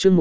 chương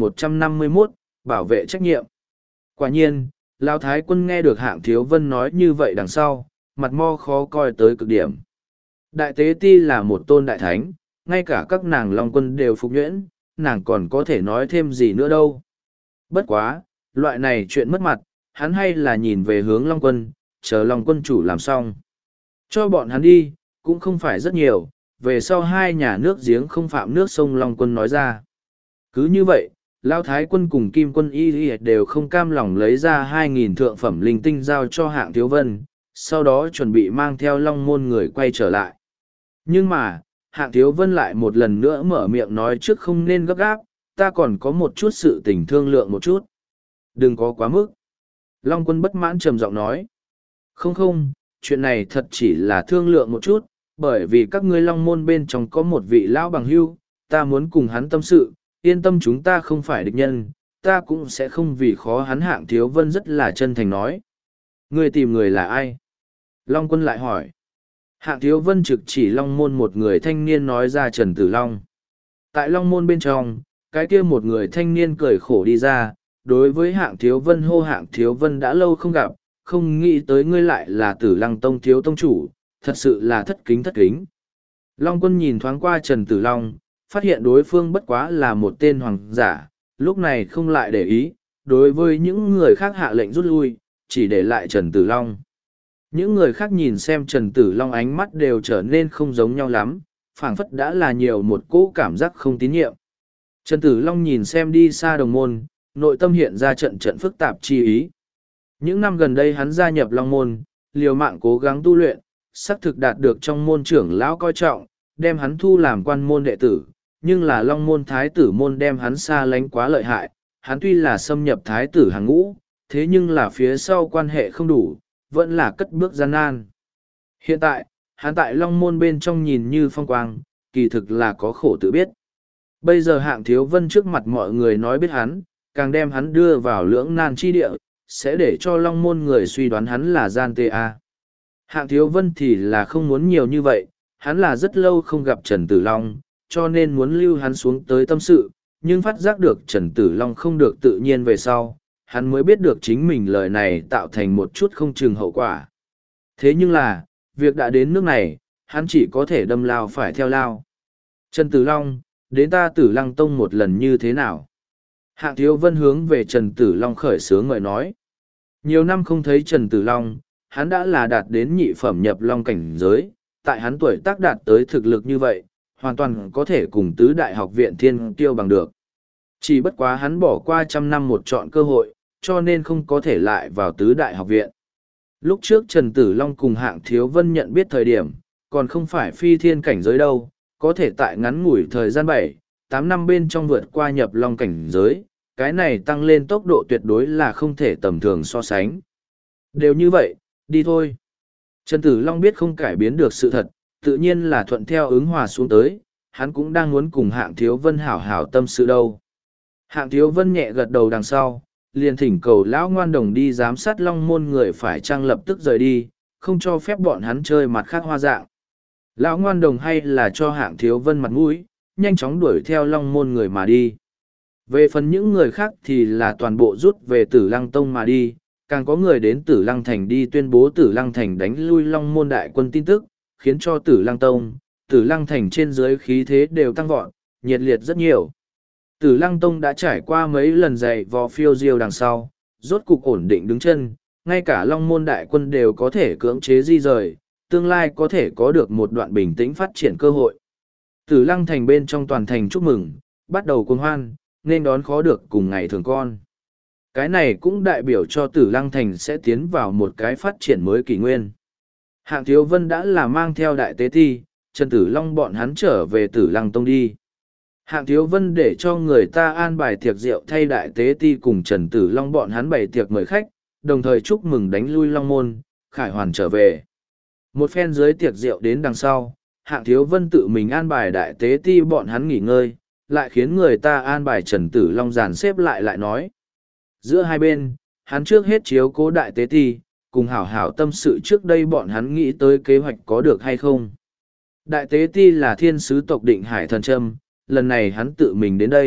1151, bảo vệ trách nhiệm. Quả nhiên, Lão Thái Quân nghe được Hạng Thiếu Vân nói như vậy đằng sau, mặt mo khó coi tới cực điểm. Đại tế ti là một tôn đại thánh, ngay cả các nàng Long Quân đều phục nhuyễn, nàng còn có thể nói thêm gì nữa đâu. Bất quá, loại này chuyện mất mặt, hắn hay là nhìn về hướng Long Quân, chờ Long Quân chủ làm xong. Cho bọn hắn đi, cũng không phải rất nhiều, về sau hai nhà nước giếng không phạm nước sông Long Quân nói ra. Cứ như vậy, Lão Thái Quân cùng Kim Quân Y đều không cam lòng lấy ra 2.000 thượng phẩm linh tinh giao cho Hạng Thiếu Vân, sau đó chuẩn bị mang theo Long Môn người quay trở lại. Nhưng mà, Hạng Thiếu Vân lại một lần nữa mở miệng nói trước không nên gấp gáp, ta còn có một chút sự tình thương lượng một chút. Đừng có quá mức. Long Quân bất mãn trầm giọng nói. Không, chuyện này thật chỉ là thương lượng một chút, bởi vì các ngươi Long Môn bên trong có một vị lão bằng hưu, ta muốn cùng hắn tâm sự, yên tâm chúng ta không phải địch nhân, ta cũng sẽ không vì khó hắn. Hạng Thiếu Vân rất là chân thành nói. Ngươi tìm người là ai? Long Quân lại hỏi. Hạng Thiếu Vân trực chỉ Long Môn một người thanh niên nói ra Trần Tử Long. Tại Long Môn bên trong, cái kia một người thanh niên cười khổ đi ra, đối với Hạng Thiếu Vân hô Hạng Thiếu Vân đã lâu không gặp, không nghĩ tới ngươi lại là Tử Lăng Tông thiếu tông chủ, thật sự là thất kính. Long Quân nhìn thoáng qua Trần Tử Long, phát hiện đối phương bất quá là một tên hoàng giả, lúc này không lại để ý, đối với những người khác hạ lệnh rút lui, chỉ để lại Trần Tử Long. Những người khác nhìn xem Trần Tử Long ánh mắt đều trở nên không giống nhau lắm, phảng phất đã là nhiều một cỗ cảm giác không tín nhiệm. Trần Tử Long nhìn xem đi xa đồng môn, nội tâm hiện ra trận phức tạp chi ý. Những năm gần đây hắn gia nhập Long Môn, liều mạng cố gắng tu luyện, xác thực đạt được trong môn trưởng lão coi trọng, đem hắn thu làm quan môn đệ tử, nhưng là Long Môn thái tử môn đem hắn xa lánh quá lợi hại, hắn tuy là xâm nhập thái tử hàng ngũ, thế nhưng là phía sau quan hệ không đủ, vẫn là cất bước gian nan. Hiện tại, hắn tại Long Môn bên trong nhìn như phong quang, kỳ thực là có khổ tự biết. Bây giờ Hạng Thiếu Vân trước mặt mọi người nói biết hắn, càng đem hắn đưa vào lưỡng nan chi địa, sẽ để cho Long Môn người suy đoán hắn là gian tê a. Hạng Thiếu Vân thì là không muốn nhiều như vậy, hắn là rất lâu không gặp Trần Tử Long, cho nên muốn lưu hắn xuống tới tâm sự, nhưng phát giác được Trần Tử Long không được tự nhiên về sau, hắn mới biết được chính mình lời này tạo thành một chút không chừng hậu quả. Thế nhưng là, việc đã đến nước này, hắn chỉ có thể đâm lao phải theo lao. Trần Tử Long, đến ta Tử Lăng Tông một lần như thế nào? Hạng Thiếu Vân hướng về Trần Tử Long khởi sướng ngợi nói. Nhiều năm không thấy Trần Tử Long, hắn đã là đạt đến nhị phẩm nhập long cảnh giới, tại hắn tuổi tác đạt tới thực lực như vậy, hoàn toàn có thể cùng tứ đại học viện thiên kiêu bằng được. Chỉ bất quá hắn bỏ qua 100 năm một chọn cơ hội, cho nên không có thể lại vào tứ đại học viện. Lúc trước Trần Tử Long cùng Hạng Thiếu Vân nhận biết thời điểm, còn không phải phi thiên cảnh giới đâu, có thể tại ngắn ngủi thời gian 7-8 năm bên trong vượt qua nhập long cảnh giới, cái này tăng lên tốc độ tuyệt đối là không thể tầm thường so sánh. Đều như vậy, đi thôi. Trần Tử Long biết không cải biến được sự thật, tự nhiên là thuận theo ứng hòa xuống tới, hắn cũng đang muốn cùng Hạng Thiếu Vân hảo hảo tâm sự đâu. Hạng Thiếu Vân nhẹ gật đầu đằng sau, liền thỉnh cầu lão ngoan đồng đi giám sát Long Môn người phải chăng lập tức rời đi, không cho phép bọn hắn chơi mặt khác hoa dạng. Lão ngoan đồng hay là cho Hạng Thiếu Vân mặt mũi, nhanh chóng đuổi theo Long Môn người mà đi. Về phần những người khác thì là toàn bộ rút về Tử Lăng Tông mà đi, càng có người đến Tử Lăng Thành đi tuyên bố Tử Lăng Thành đánh lui Long Môn đại quân tin tức, khiến cho Tử Lăng Tông, Tử Lăng Thành trên dưới khí thế đều tăng vọt, nhiệt liệt rất nhiều. Tử Lăng Tông đã trải qua mấy lần dày vò phiêu diêu đằng sau, rốt cục ổn định đứng chân, ngay cả Long Môn đại quân đều có thể cưỡng chế di rời, tương lai có thể có được một đoạn bình tĩnh phát triển cơ hội. Tử Lăng Thành bên trong toàn thành chúc mừng, bắt đầu cuồng hoan, nên đón khó được cùng ngày thường con. Cái này cũng đại biểu cho Tử Lăng Thành sẽ tiến vào một cái phát triển mới kỷ nguyên. Hạng Thiếu Vân đã là mang theo đại tế ti, Trần Tử Long bọn hắn trở về Tử Lăng Tông đi. Hạng Thiếu Vân để cho người ta an bài tiệc rượu thay đại tế ti cùng Trần Tử Long bọn hắn bày tiệc mời khách, đồng thời chúc mừng đánh lui Long Môn, khải hoàn trở về. Một phen dưới tiệc rượu đến đằng sau, Hạng Thiếu Vân tự mình an bài đại tế ti bọn hắn nghỉ ngơi, lại khiến người ta an bài Trần Tử Long dàn xếp lại nói. Giữa hai bên, hắn trước hết chiếu cố đại tế ti, cùng hảo hảo tâm sự trước đây bọn hắn nghĩ tới kế hoạch có được hay không. Đại tế ti là thiên sứ tộc Định Hải Thần Trâm, lần này hắn tự mình đến đây,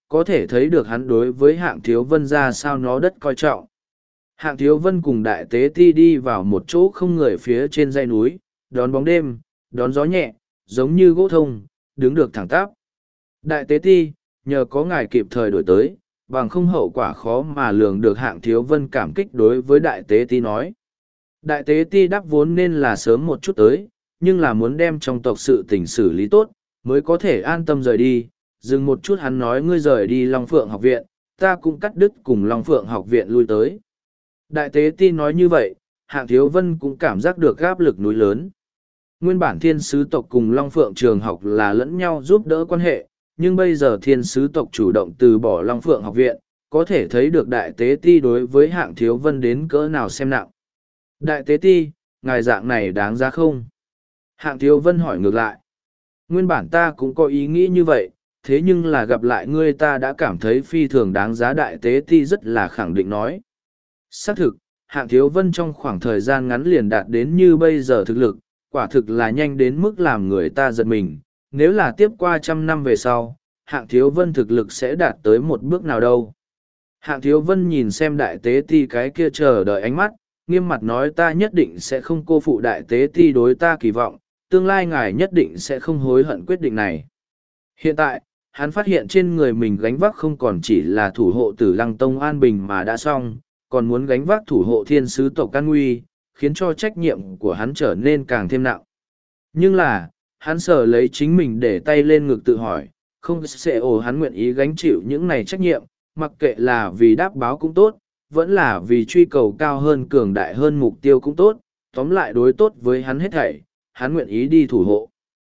có thể thấy được hắn đối với Hạng Thiếu Vân ra sao nó đất coi trọng. Hạng Thiếu Vân cùng Đại Tế Ti đi vào một chỗ không người phía trên dãy núi, đón bóng đêm, đón gió nhẹ, giống như gỗ thông, đứng được thẳng tắp. Đại Tế Ti, nhờ có ngài kịp thời đổi tới, bằng không hậu quả khó mà lường được. Hạng Thiếu Vân cảm kích đối với Đại Tế Ti nói. Đại Tế Ti đáp vốn nên là sớm một chút tới, nhưng là muốn đem trong tộc sự tình xử lý tốt, mới có thể an tâm rời đi. Dừng một chút hắn nói ngươi rời đi Long Phượng học viện, ta cũng cắt đứt cùng Long Phượng học viện lui tới. Đại Tế Ti nói như vậy, Hạng Thiếu Vân cũng cảm giác được áp lực núi lớn. Nguyên bản thiên sứ tộc cùng Long Phượng trường học là lẫn nhau giúp đỡ quan hệ, nhưng bây giờ thiên sứ tộc chủ động từ bỏ Long Phượng học viện, có thể thấy được Đại Tế Ti đối với Hạng Thiếu Vân đến cỡ nào xem nặng. Đại Tế Ti, ngài dạng này đáng giá không? Hạng Thiếu Vân hỏi ngược lại. Nguyên bản ta cũng có ý nghĩ như vậy, thế nhưng là gặp lại ngươi ta đã cảm thấy phi thường đáng giá. Đại Tế Ti rất là khẳng định nói. Xác thực, Hạng Thiếu Vân trong khoảng thời gian ngắn liền đạt đến như bây giờ thực lực, quả thực là nhanh đến mức làm người ta giật mình. Nếu là tiếp qua 100 năm về sau, Hạng Thiếu Vân thực lực sẽ đạt tới một bước nào đâu. Hạng Thiếu Vân nhìn xem Đại Tế Ti cái kia chờ đợi ánh mắt, nghiêm mặt nói ta nhất định sẽ không cô phụ Đại Tế Ti đối ta kỳ vọng, tương lai ngài nhất định sẽ không hối hận quyết định này. Hiện tại, hắn phát hiện trên người mình gánh vác không còn chỉ là thủ hộ Tử Lăng Tông an bình mà đã xong, còn muốn gánh vác thủ hộ thiên sứ tộc an nguy, khiến cho trách nhiệm của hắn trở nên càng thêm nặng. Nhưng là, hắn sợ lấy chính mình để tay lên ngực tự hỏi, không sẽ hắn nguyện ý gánh chịu những này trách nhiệm, mặc kệ là vì đáp báo cũng tốt, vẫn là vì truy cầu cao hơn cường đại hơn mục tiêu cũng tốt, tóm lại đối tốt với hắn hết thảy, hắn nguyện ý đi thủ hộ.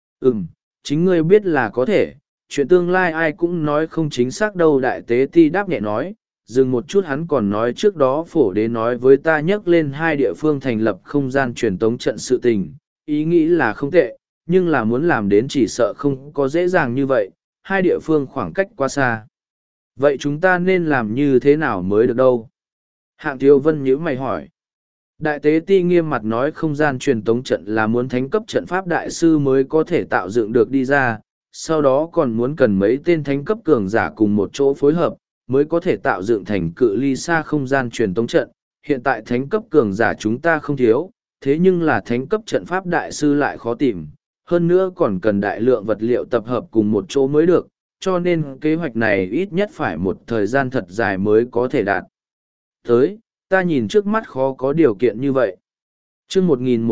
Chính ngươi biết là có thể, chuyện tương lai ai cũng nói không chính xác đâu. Đại Tế Ti đáp nhẹ nói, dừng một chút hắn còn nói trước đó phổ đế nói với ta nhắc lên hai địa phương thành lập không gian truyền tống trận sự tình, ý nghĩ là không tệ, nhưng là muốn làm đến chỉ sợ không có dễ dàng như vậy, hai địa phương khoảng cách quá xa. Vậy chúng ta nên làm như thế nào mới được đâu? Hạng Thiếu Vân nhíu mày hỏi. Đại Tế Ti nghiêm mặt nói không gian truyền tống trận là muốn thánh cấp trận pháp đại sư mới có thể tạo dựng được đi ra, sau đó còn muốn cần mấy tên thánh cấp cường giả cùng một chỗ phối hợp, mới có thể tạo dựng thành cự ly xa không gian truyền tống trận. Hiện tại thánh cấp cường giả chúng ta không thiếu, thế nhưng là thánh cấp trận pháp đại sư lại khó tìm, hơn nữa còn cần đại lượng vật liệu tập hợp cùng một chỗ mới được, cho nên kế hoạch này ít nhất phải một thời gian thật dài mới có thể đạt tới. Ta nhìn trước mắt khó có điều kiện như vậy. Chương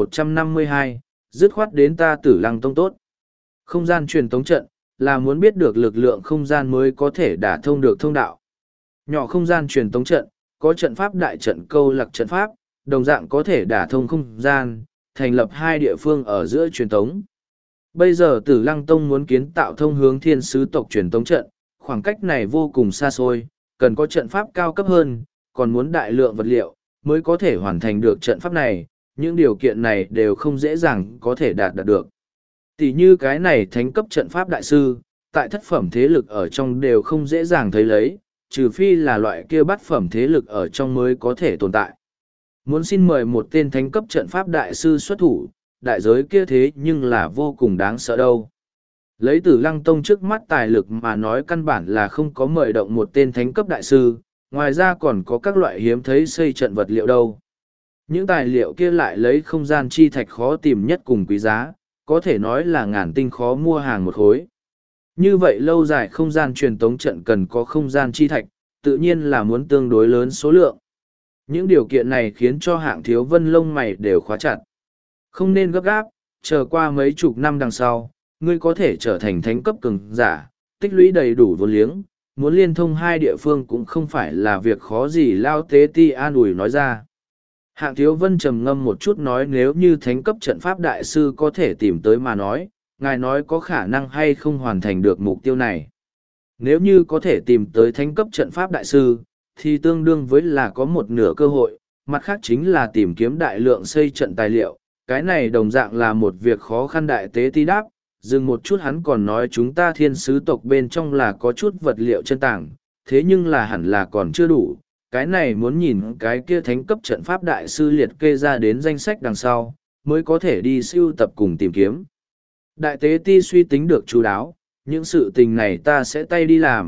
1152, dứt khoát đến ta Tử Lăng Tông tốt. Không gian truyền tống trận là muốn biết được lực lượng không gian mới có thể đả thông được thông đạo. Nhỏ không gian truyền tống trận, có trận pháp đại trận câu lạc trận pháp, đồng dạng có thể đả thông không gian, thành lập hai địa phương ở giữa truyền tống. Bây giờ Tử Lăng Tông muốn kiến tạo thông hướng thiên sứ tộc truyền tống trận, khoảng cách này vô cùng xa xôi, cần có trận pháp cao cấp hơn, còn muốn đại lượng vật liệu, mới có thể hoàn thành được trận pháp này, những điều kiện này đều không dễ dàng có thể đạt được. Tỷ như cái này thánh cấp trận pháp đại sư, tại thất phẩm thế lực ở trong đều không dễ dàng thấy lấy, trừ phi là loại kia bát phẩm thế lực ở trong mới có thể tồn tại. Muốn xin mời một tên thánh cấp trận pháp đại sư xuất thủ, đại giới kia thế nhưng là vô cùng đáng sợ đâu. Lấy Tử Lăng Tông trước mắt tài lực mà nói căn bản là không có mời động một tên thánh cấp đại sư, ngoài ra còn có các loại hiếm thấy xây trận vật liệu đâu. Những tài liệu kia lại lấy không gian chi thạch khó tìm nhất cùng quý giá, có thể nói là ngàn tinh khó mua hàng một khối. Như vậy lâu dài không gian truyền tống trận cần có không gian chi thạch, tự nhiên là muốn tương đối lớn số lượng. Những điều kiện này khiến cho Hạng Thiếu Vân lông mày đều khóa chặt. Không nên gấp gáp, chờ qua mấy chục năm đằng sau, ngươi có thể trở thành thánh cấp cường giả, tích lũy đầy đủ vốn liếng, muốn liên thông hai địa phương cũng không phải là việc khó gì. Lao Tế Ti an ủi nói ra. Hạng Thiếu Vân trầm ngâm một chút nói nếu như thánh cấp trận pháp đại sư có thể tìm tới mà nói, ngài nói có khả năng hay không hoàn thành được mục tiêu này. Nếu như có thể tìm tới thánh cấp trận pháp đại sư, thì tương đương với là có một nửa cơ hội, mặt khác chính là tìm kiếm đại lượng xây trận tài liệu, cái này đồng dạng là một việc khó khăn. Đại Tế Ti đáp, dừng một chút hắn còn nói chúng ta thiên sứ tộc bên trong là có chút vật liệu chân tàng, thế nhưng là hẳn là còn chưa đủ, cái này muốn nhìn cái kia thánh cấp trận pháp đại sư liệt kê ra đến danh sách đằng sau, mới có thể đi sưu tập cùng tìm kiếm. Đại Tế Ti suy tính được chú đáo, những sự tình này ta sẽ tay đi làm,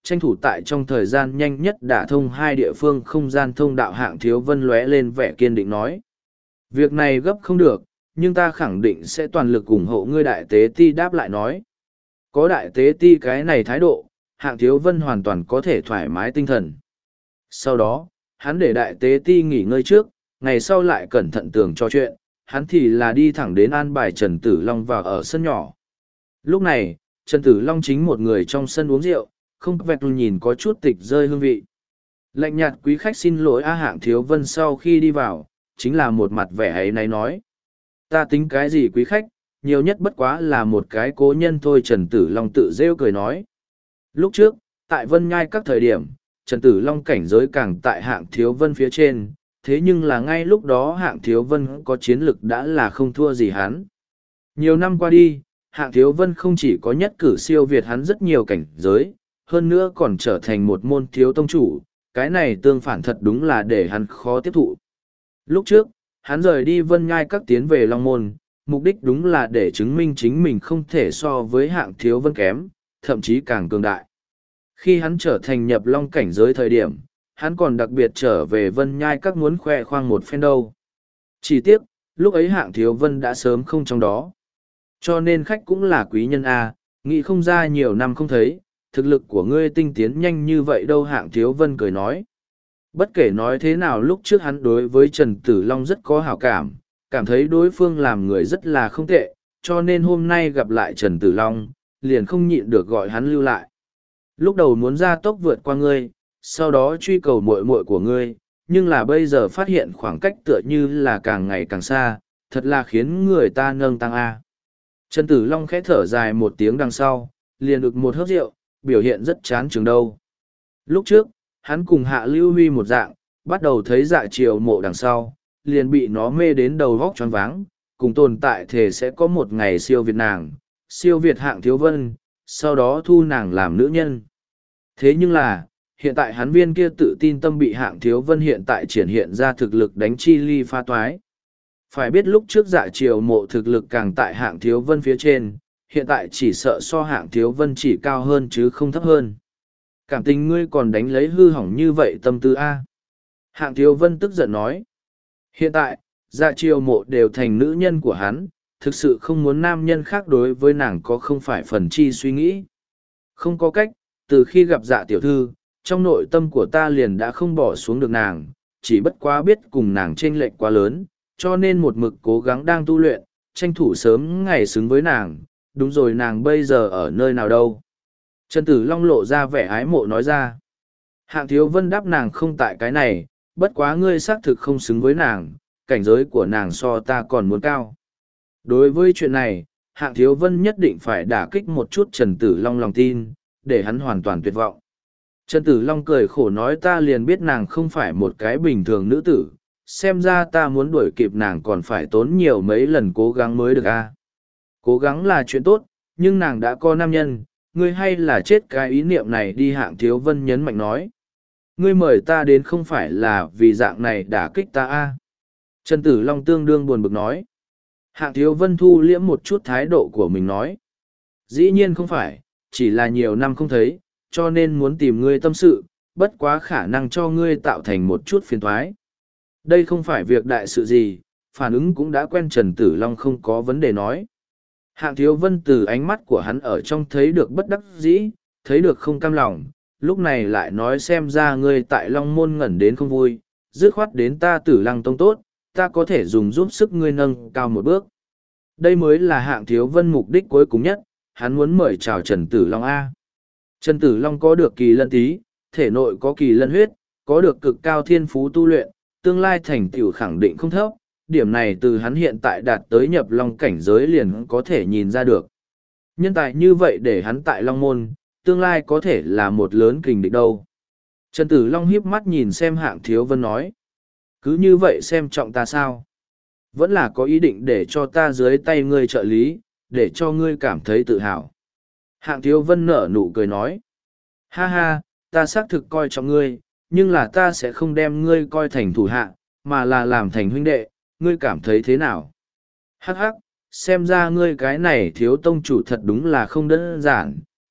tranh thủ tại trong thời gian nhanh nhất đả thông hai địa phương không gian thông đạo. Hạng Thiếu Vân lóe lên vẻ kiên định nói. Việc này gấp không được, nhưng ta khẳng định sẽ toàn lực ủng hộ ngươi. Đại tế ti đáp lại nói. Có đại tế ti cái này thái độ, Hạng Thiếu Vân hoàn toàn có thể thoải mái tinh thần. Sau đó, hắn để đại tế ti nghỉ ngơi trước, ngày sau lại cẩn thận tưởng cho chuyện, hắn thì là đi thẳng đến an bài Trần Tử Long vào ở sân nhỏ. Lúc này, Trần Tử Long chính một người trong sân uống rượu, không vẹt nhìn có chút tịch rơi hương vị. Lạnh nhạt quý khách xin lỗi. Hạng Thiếu Vân sau khi đi vào, chính là một mặt vẻ ấy này nói. Ta tính cái gì quý khách, nhiều nhất bất quá là một cái cố nhân thôi. Trần Tử Long tự rêu cười nói. Lúc trước, tại Vân Nhai các thời điểm, Trần Tử Long cảnh giới càng tại Hạng Thiếu Vân phía trên, thế nhưng là ngay lúc đó Hạng Thiếu Vân có chiến lực đã là không thua gì hắn. Nhiều năm qua đi, Hạng Thiếu Vân không chỉ có nhất cử siêu việt hắn rất nhiều cảnh giới, hơn nữa còn trở thành một môn thiếu tông chủ, cái này tương phản thật đúng là để hắn khó tiếp thụ. Lúc trước, hắn rời đi Vân Nhai các tiến về Long Môn, mục đích đúng là để chứng minh chính mình không thể so với Hạng Thiếu Vân kém, thậm chí càng cường đại. Khi hắn trở thành nhập long cảnh giới thời điểm, hắn còn đặc biệt trở về Vân Nhai các muốn khoe khoang một phen đâu. Chỉ tiếc, lúc ấy Hạng Thiếu Vân đã sớm không trong đó. Cho nên khách cũng là quý nhân A, nghĩ không ra nhiều năm không thấy, thực lực của ngươi tinh tiến nhanh như vậy đâu. Hạng Thiếu Vân cười nói. Bất kể nói thế nào lúc trước hắn đối với Trần Tử Long rất có hảo cảm, cảm thấy đối phương làm người rất là không tệ, cho nên hôm nay gặp lại Trần Tử Long, liền không nhịn được gọi hắn lưu lại. Lúc đầu muốn ra tốc vượt qua ngươi, sau đó truy cầu muội muội của ngươi, nhưng là bây giờ phát hiện khoảng cách tựa như là càng ngày càng xa, thật là khiến người ta nâng tăng A. Trần Tử Long khẽ thở dài một tiếng đằng sau, liền ực một hớp rượu, biểu hiện rất chán chường đâu. Lúc trước, hắn cùng Hạ Lưu Huy một dạng, bắt đầu thấy Dạ Triều Mộ đằng sau, liền bị nó mê đến đầu vóc choáng váng, cùng tồn tại thể sẽ có một ngày siêu việt nàng, siêu việt Hạng Thiếu Vân, sau đó thu nàng làm nữ nhân. Thế nhưng là, hiện tại hắn viên kia tự tin tâm bị Hạng Thiếu Vân hiện tại triển hiện ra thực lực đánh chi ly pha toái. Phải biết lúc trước Dạ Triều Mộ thực lực càng tại Hạng Thiếu Vân phía trên, hiện tại chỉ sợ so Hạng Thiếu Vân chỉ cao hơn chứ không thấp hơn. Cảm tình ngươi còn đánh lấy hư hỏng như vậy tâm tư A. Hạng Thiếu Vân tức giận nói. Hiện tại, Dạ Triều Mộ đều thành nữ nhân của hắn, thực sự không muốn nam nhân khác đối với nàng có không phải phần chi suy nghĩ. Không có cách, từ khi gặp Dạ tiểu thư, trong nội tâm của ta liền đã không bỏ xuống được nàng, chỉ bất quá biết cùng nàng chênh lệch quá lớn, cho nên một mực cố gắng đang tu luyện, tranh thủ sớm ngày xứng với nàng. Đúng rồi, nàng bây giờ ở nơi nào đâu? Trần Tử Long lộ ra vẻ ái mộ nói ra. Hạng Thiếu Vân đáp nàng không tại cái này, bất quá ngươi xác thực không xứng với nàng, cảnh giới của nàng so ta còn muốn cao. Đối với chuyện này, Hạng Thiếu Vân nhất định phải đả kích một chút Trần Tử Long lòng tin, để hắn hoàn toàn tuyệt vọng. Trần Tử Long cười khổ nói ta liền biết nàng không phải một cái bình thường nữ tử, xem ra ta muốn đuổi kịp nàng còn phải tốn nhiều mấy lần cố gắng mới được a. Cố gắng là chuyện tốt, nhưng nàng đã có nam nhân, ngươi hay là chết cái ý niệm này đi. Hạng Thiếu Vân nhấn mạnh nói. Ngươi mời ta đến không phải là vì dạng này đả kích ta a. Trần Tử Long tương đương buồn bực nói. Hạng Thiếu Vân thu liễm một chút thái độ của mình nói. Dĩ nhiên không phải, chỉ là nhiều năm không thấy, cho nên muốn tìm ngươi tâm sự, bất quá khả năng cho ngươi tạo thành một chút phiền thoái. Đây không phải việc đại sự gì, phản ứng cũng đã quen. Trần Tử Long không có vấn đề nói. Hạng Thiếu Vân từ ánh mắt của hắn ở trong thấy được bất đắc dĩ, thấy được không cam lòng, lúc này lại nói xem ra ngươi tại Long Môn ngẩn đến không vui, dứt khoát đến ta Tử Lăng Tông tốt, ta có thể dùng giúp sức ngươi nâng cao một bước. Đây mới là Hạng Thiếu Vân mục đích cuối cùng nhất, hắn muốn mời chào Trần Tử Long A. Trần Tử Long có được kỳ lân tí, thể nội có kỳ lân huyết, có được cực cao thiên phú tu luyện, tương lai thành tựu khẳng định không thấp, điểm này từ hắn hiện tại đạt tới nhập long cảnh giới liền có thể nhìn ra được. Nhân tài như vậy để hắn tại Long Môn, tương lai có thể là một lớn kình địch đâu. Trần Tử Long hiếp mắt nhìn xem Hạng Thiếu Vân nói. Cứ như vậy xem trọng ta sao? Vẫn là có ý định để cho ta dưới tay ngươi trợ lý, để cho ngươi cảm thấy tự hào. Hạng Thiếu Vân nở nụ cười nói. Ha ha, ta xác thực coi trọng ngươi, nhưng là ta sẽ không đem ngươi coi thành thủ hạ, mà là làm thành huynh đệ, ngươi cảm thấy thế nào? Hắc hắc, xem ra ngươi cái này thiếu tông chủ thật đúng là không đơn giản,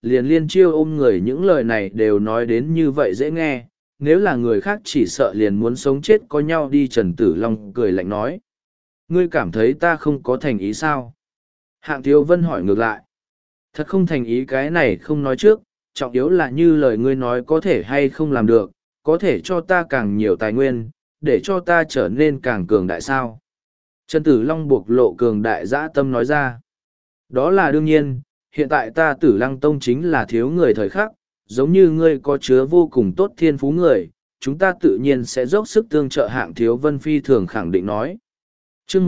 liền liên chiêu ôm người những lời này đều nói đến như vậy dễ nghe, nếu là người khác chỉ sợ liền muốn sống chết có nhau đi. Trần Tử Long cười lạnh nói. Ngươi cảm thấy ta không có thành ý sao? Hạng Thiếu Vân hỏi ngược lại. Thật không thành ý cái này không nói trước, trọng yếu là như lời ngươi nói có thể hay không làm được, có thể cho ta càng nhiều tài nguyên, để cho ta trở nên càng cường đại sao. Trần Tử Long buộc lộ cường đại dã tâm nói ra. Đó là đương nhiên, hiện tại ta Tử Lăng Tông chính là thiếu người thời khắc, giống như ngươi có chứa vô cùng tốt thiên phú người, chúng ta tự nhiên sẽ dốc sức tương trợ. Hạng Thiếu Vân phi thường khẳng định nói. Chương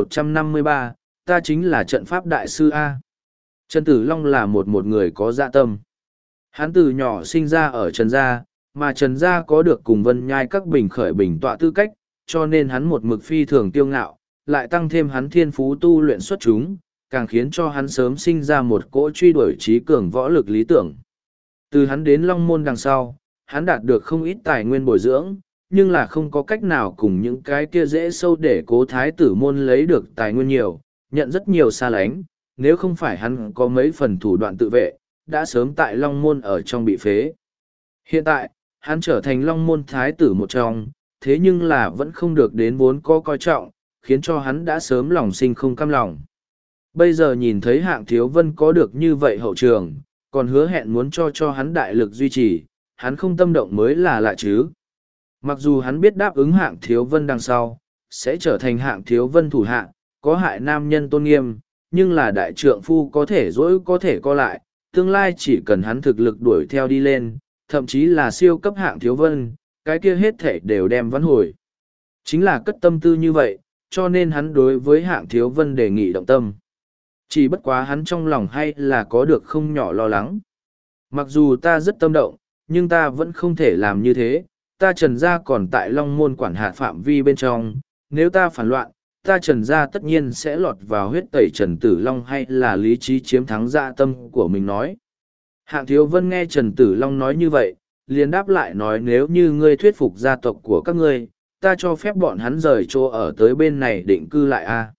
1153, ta chính là trận pháp đại sư A. Trần Tử Long là một người có dạ tâm. Hắn từ nhỏ sinh ra ở Trần Gia, mà Trần Gia có được cùng Vân Nhai các bình khởi bình tọa tư cách, cho nên hắn một mực phi thường kiêu ngạo, lại tăng thêm hắn thiên phú tu luyện xuất chúng, càng khiến cho hắn sớm sinh ra một cỗ truy đuổi trí cường võ lực lý tưởng. Từ hắn đến Long Môn đằng sau, hắn đạt được không ít tài nguyên bồi dưỡng, nhưng là không có cách nào cùng những cái kia dễ sâu để Cố Thái tử môn lấy được tài nguyên nhiều, nhận rất nhiều xa lánh, nếu không phải hắn có mấy phần thủ đoạn tự vệ, đã sớm tại Long Môn ở trong bị phế. Hiện tại, hắn trở thành Long Môn Thái tử một trong, thế nhưng là vẫn không được đến vốn có coi trọng, khiến cho hắn đã sớm lòng sinh không cam lòng. Bây giờ nhìn thấy Hạng Thiếu Vân có được như vậy hậu trường, còn hứa hẹn muốn cho hắn đại lực duy trì, hắn không tâm động mới là lạ chứ. Mặc dù hắn biết đáp ứng Hạng Thiếu Vân đằng sau, sẽ trở thành Hạng Thiếu Vân thủ hạ, có hại nam nhân tôn nghiêm, nhưng là đại trượng phu có thể dỗi có thể co lại, tương lai chỉ cần hắn thực lực đuổi theo đi lên, thậm chí là siêu cấp Hạng Thiếu Vân, cái kia hết thể đều đem vãn hồi. Chính là cất tâm tư như vậy, cho nên hắn đối với Hạng Thiếu Vân đề nghị động tâm. Chỉ bất quá hắn trong lòng hay là có được không nhỏ lo lắng. Mặc dù ta rất tâm động, nhưng ta vẫn không thể làm như thế, ta Trần Gia còn tại Long Môn quản hạt phạm vi bên trong, nếu ta phản loạn, ta Trần Gia tất nhiên sẽ lọt vào huyết tẩy Trần Tử Long hay là lý trí chiếm thắng dạ tâm của mình nói. Hạng Thiếu Vân nghe Trần Tử Long nói như vậy, liền đáp lại nói nếu như ngươi thuyết phục gia tộc của các ngươi, ta cho phép bọn hắn rời chỗ ở tới bên này định cư lại a.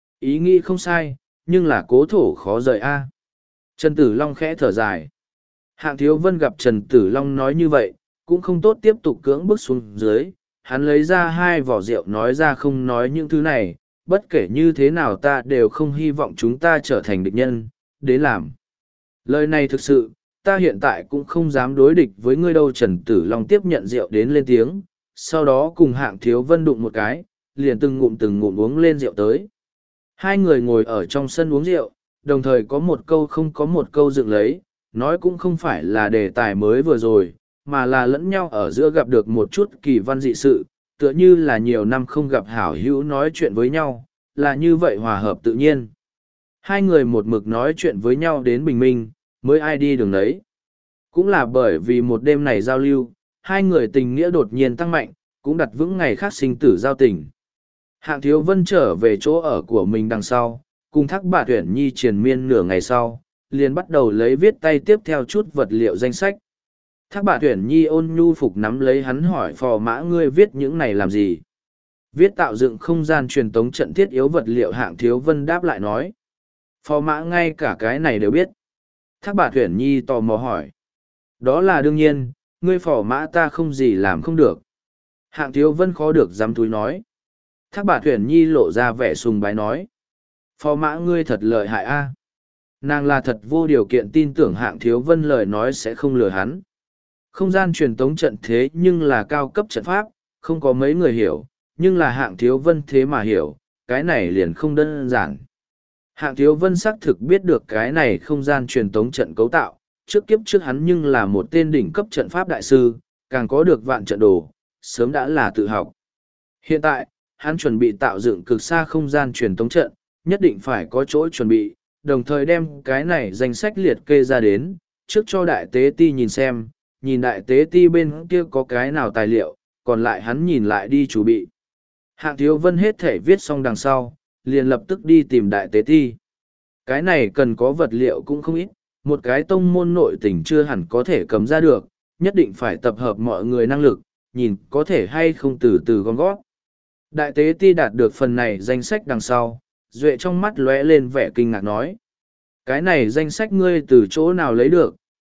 Ý nghĩ không sai, nhưng là cố thổ khó rời a. Trần Tử Long khẽ thở dài. Hạng Thiếu Vân gặp Trần Tử Long nói như vậy, cũng không tốt tiếp tục cưỡng bức xuống dưới, hắn lấy ra 2 vỏ rượu nói ra không nói những thứ này, bất kể như thế nào ta đều không hy vọng chúng ta trở thành địch nhân, đến làm. Lời này thực sự, ta hiện tại cũng không dám đối địch với ngươi đâu. Trần Tử Long tiếp nhận rượu đến lên tiếng, sau đó cùng Hạng Thiếu Vân đụng một cái, liền từng ngụm uống lên rượu tới. Hai người ngồi ở trong sân uống rượu, đồng thời có một câu không có một câu dựng lấy, nói cũng không phải là đề tài mới vừa rồi, mà là lẫn nhau ở giữa gặp được một chút kỳ văn dị sự, tựa như là nhiều năm không gặp hảo hữu nói chuyện với nhau, là như vậy hòa hợp tự nhiên. Hai người một mực nói chuyện với nhau đến bình minh, mới ai đi đường đấy. Cũng là bởi vì một đêm này giao lưu, hai người tình nghĩa đột nhiên tăng mạnh, cũng đặt vững ngày khác sinh tử giao tình. Hạng Thiếu Vân trở về chỗ ở của mình đằng sau, cùng Thác Bà Tuyển Nhi triền miên nửa ngày sau, liền bắt đầu lấy viết tay tiếp theo chút vật liệu danh sách. Thác Bà Tuyển Nhi ôn nhu phục nắm lấy hắn hỏi Phò Mã ngươi viết những này làm gì? Viết tạo dựng không gian truyền tống trận thiết yếu vật liệu. Hạng Thiếu Vân đáp lại nói. Phò Mã ngay cả cái này đều biết. Thác Bà Tuyển Nhi tò mò hỏi. Đó là đương nhiên, ngươi Phò Mã ta không gì làm không được. Hạng Thiếu Vân khó được dám túi nói. Thác Bà Tuyển Nhi lộ ra vẻ sùng bái nói. Phò Mã ngươi thật lợi hại a. Nàng là thật vô điều kiện tin tưởng Hạng Thiếu Vân lời nói sẽ không lừa hắn. Không gian truyền tống trận thế nhưng là cao cấp trận pháp, không có mấy người hiểu, nhưng là Hạng Thiếu Vân thế mà hiểu, cái này liền không đơn giản. Hạng Thiếu Vân xác thực biết được cái này không gian truyền tống trận cấu tạo, trước kiếp trước hắn nhưng là một tên đỉnh cấp trận pháp đại sư, càng có được vạn trận đồ, sớm đã là tự học. Hiện tại, hắn chuẩn bị tạo dựng cực xa không gian truyền tống trận, nhất định phải có chỗ chuẩn bị, đồng thời đem cái này danh sách liệt kê ra đến, trước cho đại tế ti nhìn xem, nhìn đại tế ti bên kia có cái nào tài liệu, còn lại hắn nhìn lại đi chuẩn bị. Hạng Thiếu Vân hết thể viết xong đằng sau, liền lập tức đi tìm đại tế ti. Cái này cần có vật liệu cũng không ít, một cái tông môn nội tình chưa hẳn có thể cầm ra được, nhất định phải tập hợp mọi người năng lực, nhìn có thể hay không từ từ gom gót. Đại tế ti đạt được phần này danh sách đằng sau, Duệ trong mắt lóe lên vẻ kinh ngạc nói. Cái này danh sách ngươi từ chỗ nào lấy được,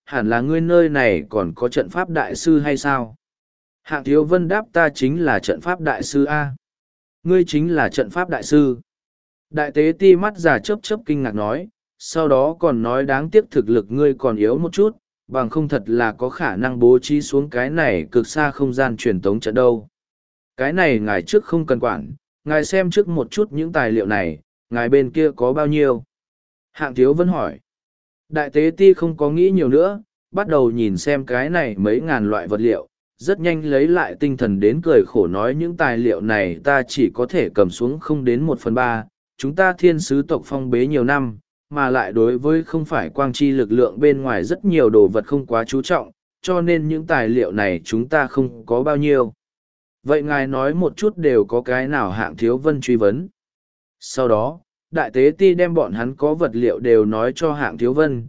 hẳn là ngươi nơi này còn có trận pháp đại sư hay sao? Hạng Thiếu Vân đáp ta chính là trận pháp đại sư A. Ngươi chính là trận pháp đại sư. Đại tế ti mắt già chớp chớp kinh ngạc nói, sau đó còn nói đáng tiếc thực lực ngươi còn yếu một chút, bằng không thật là có khả năng bố trí xuống cái này cực xa không gian truyền tống trận đâu. Cái này ngài trước không cần quản, ngài xem trước một chút những tài liệu này, ngài bên kia có bao nhiêu? Hạng Thiếu Vân hỏi. Đại tế ti không có nghĩ nhiều nữa, bắt đầu nhìn xem cái này mấy ngàn loại vật liệu, rất nhanh lấy lại tinh thần đến cười khổ nói những tài liệu này ta chỉ có thể cầm xuống không đến 1/3, chúng ta thiên sứ tộc phong bế nhiều năm, mà lại đối với không phải quang chi lực lượng bên ngoài rất nhiều đồ vật không quá chú trọng, cho nên những tài liệu này chúng ta không có bao nhiêu. Vậy ngài nói một chút đều có cái nào Hạng Thiếu Vân truy vấn. Sau đó, đại tế ti đem bọn hắn có vật liệu đều nói cho Hạng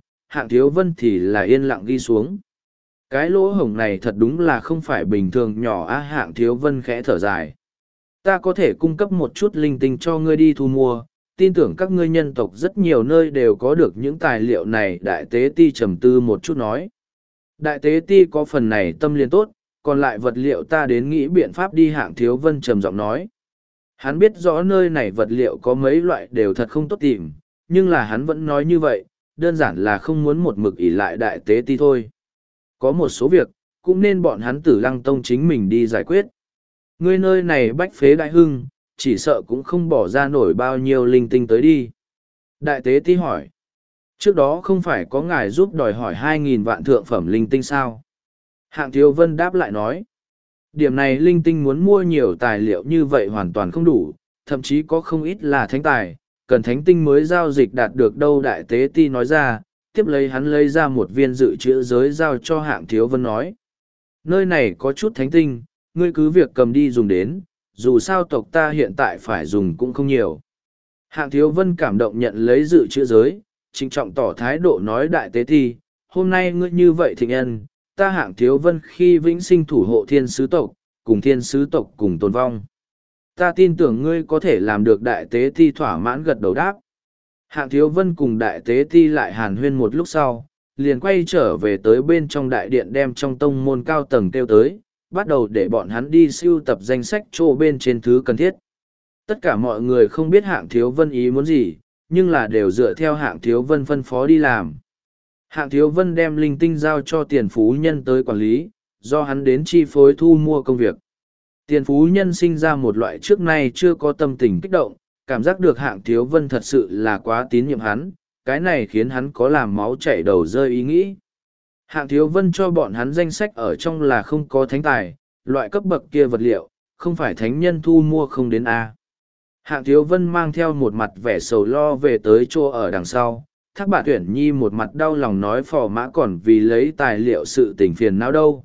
Thiếu Vân thì là yên lặng ghi xuống. Cái lỗ hổng này thật đúng là không phải bình thường nhỏ á. Hạng Thiếu Vân khẽ thở dài. Ta có thể cung cấp một chút linh tinh cho ngươi đi thu mua, tin tưởng các ngươi nhân tộc rất nhiều nơi đều có được những tài liệu này. Đại tế ti trầm tư một chút nói. Đại tế ti có phần này tâm liên tốt, còn lại vật liệu ta đến nghĩ biện pháp đi. Hạng Thiếu Vân trầm giọng nói. Hắn biết rõ nơi này vật liệu có mấy loại đều thật không tốt tìm, nhưng là hắn vẫn nói như vậy, đơn giản là không muốn một mực ỷ lại đại tế ti thôi. Có một số việc, cũng nên bọn hắn Tử Lăng Tông chính mình đi giải quyết. Ngươi nơi này bách phế đại hưng, chỉ sợ cũng không bỏ ra nổi bao nhiêu linh tinh tới đi. Đại tế ti hỏi. Trước đó không phải có ngài giúp đòi hỏi 2.000 vạn thượng phẩm linh tinh sao? Hạng Thiếu Vân đáp lại nói. Điểm này linh tinh muốn mua nhiều tài liệu như vậy hoàn toàn không đủ, thậm chí có không ít là thánh tài, cần thánh tinh mới giao dịch đạt được đâu. Đại tế ti nói ra, tiếp lấy hắn lấy ra một viên dự trữ giới giao cho Hạng Thiếu Vân nói. Nơi này có chút thánh tinh, ngươi cứ việc cầm đi dùng đến, dù sao tộc ta hiện tại phải dùng cũng không nhiều. Hạng Thiếu Vân cảm động nhận lấy dự trữ giới, trịnh trọng tỏ thái độ nói đại tế ti, hôm nay ngươi như vậy thịnh ân, ta Hạng Thiếu Vân khi vĩnh sinh thủ hộ thiên sứ tộc, cùng thiên sứ tộc cùng tồn vong. Ta tin tưởng ngươi có thể làm được. Đại tế ti thỏa mãn gật đầu đáp. Hạng Thiếu Vân cùng đại tế ti lại hàn huyên một lúc sau, liền quay trở về tới bên trong đại điện đem trong tông môn cao tầng kêu tới, bắt đầu để bọn hắn đi sưu tập danh sách chỗ bên trên thứ cần thiết. Tất cả mọi người không biết Hạng Thiếu Vân ý muốn gì, nhưng là đều dựa theo Hạng Thiếu Vân phân phó đi làm. Hạng Thiếu Vân đem linh tinh giao cho Tiền Phú Nhân tới quản lý, do hắn đến chi phối thu mua công việc. Tiền Phú Nhân sinh ra một loại trước nay chưa có tâm tình kích động, cảm giác được Hạng Thiếu Vân thật sự là quá tín nhiệm hắn, cái này khiến hắn có làm máu chảy đầu rơi ý nghĩ. Hạng Thiếu Vân cho bọn hắn danh sách ở trong là không có thánh tài, loại cấp bậc kia vật liệu, không phải thánh nhân thu mua không đến A. Hạng Thiếu Vân mang theo một mặt vẻ sầu lo về tới chỗ ở đằng sau, Thác Bạt Tuyển Nhi một mặt đau lòng nói phò mã còn vì lấy tài liệu sự tình phiền não đâu.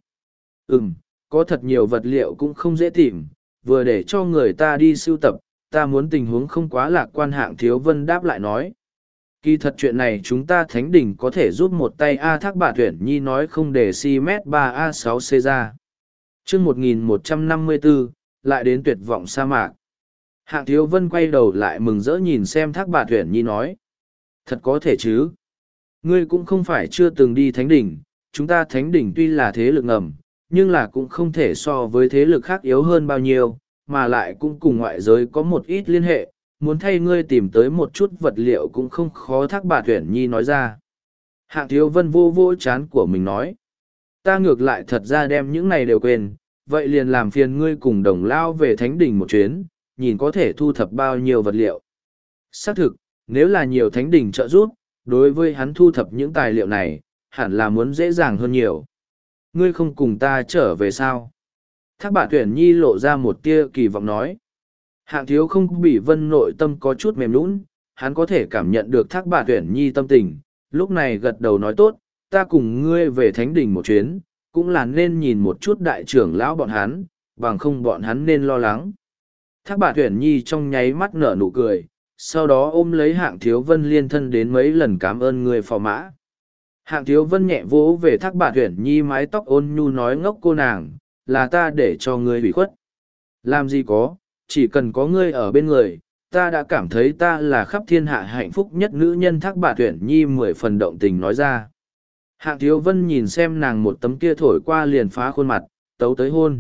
Có thật nhiều vật liệu cũng không dễ tìm, vừa để cho người ta đi sưu tập, ta muốn tình huống không quá lạc quan. Hạng Thiếu Vân đáp lại nói. Kỳ thật chuyện này chúng ta thánh đỉnh có thể giúp một tay. Thác Bạt Tuyển Nhi nói không để si mét 3A6C ra. chương 1154, lại đến tuyệt vọng sa mạc. Hạng Thiếu Vân quay đầu lại mừng rỡ nhìn xem Thác Bạt Tuyển Nhi nói. Thật có thể chứ. Ngươi cũng không phải chưa từng đi thánh đỉnh, chúng ta thánh đỉnh tuy là thế lực ngầm, nhưng là cũng không thể so với thế lực khác yếu hơn bao nhiêu, mà lại cũng cùng ngoại giới có một ít liên hệ, muốn thay ngươi tìm tới một chút vật liệu cũng không khó. Thác Bạt Tuyển Nhi nói ra. Hạng Thiếu Vân vô vô chán của mình nói. Ta ngược lại thật ra đem những này đều quên, vậy liền làm phiền ngươi cùng đồng lao về thánh đỉnh một chuyến, nhìn có thể thu thập bao nhiêu vật liệu. Xác thực, nếu là nhiều thánh đỉnh trợ giúp, đối với hắn thu thập những tài liệu này, hẳn là muốn dễ dàng hơn nhiều. Ngươi không cùng ta trở về sao? Thác Bạt Tuyển Nhi lộ ra một tia kỳ vọng nói. Hạng Thiếu không bị Vân nội tâm có chút mềm nũng, hắn có thể cảm nhận được Thác Bạt Tuyển Nhi tâm tình, lúc này gật đầu nói tốt, ta cùng ngươi về thánh đỉnh một chuyến, cũng là nên nhìn một chút đại trưởng lão bọn hắn, bằng không bọn hắn nên lo lắng. Thác Bạt Tuyển Nhi trong nháy mắt nở nụ cười, sau đó ôm lấy Hạng Thiếu Vân liên thân đến mấy lần cảm ơn người phò mã. Hạng Thiếu Vân nhẹ vỗ về Thác Bạt Tuyển Nhi mái tóc ôn nhu nói ngốc cô nàng, là ta để cho ngươi bị khuất. Làm gì có, chỉ cần có ngươi ở bên người, ta đã cảm thấy ta là khắp thiên hạ hạnh phúc nhất nữ nhân. Thác Bạt Tuyển Nhi 10 phần động tình nói ra. Hạng Thiếu Vân nhìn xem nàng một tấm kia thổi qua liền phá khuôn mặt, tấu tới hôn.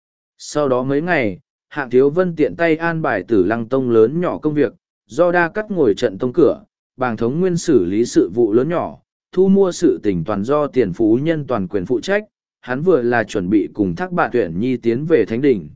Sau đó mấy ngày, Hạng Thiếu Vân tiện tay an bài Tử Lăng Tông lớn nhỏ công việc, do Đa Cắt ngồi trận tông cửa, Bàng Thống Nguyên xử lý sự vụ lớn nhỏ, thu mua sự tỉnh toàn do Tiền Phú Nhân toàn quyền phụ trách, hắn vừa là chuẩn bị cùng Thác Bạt Tuyển Nhi tiến về Thánh Đỉnh.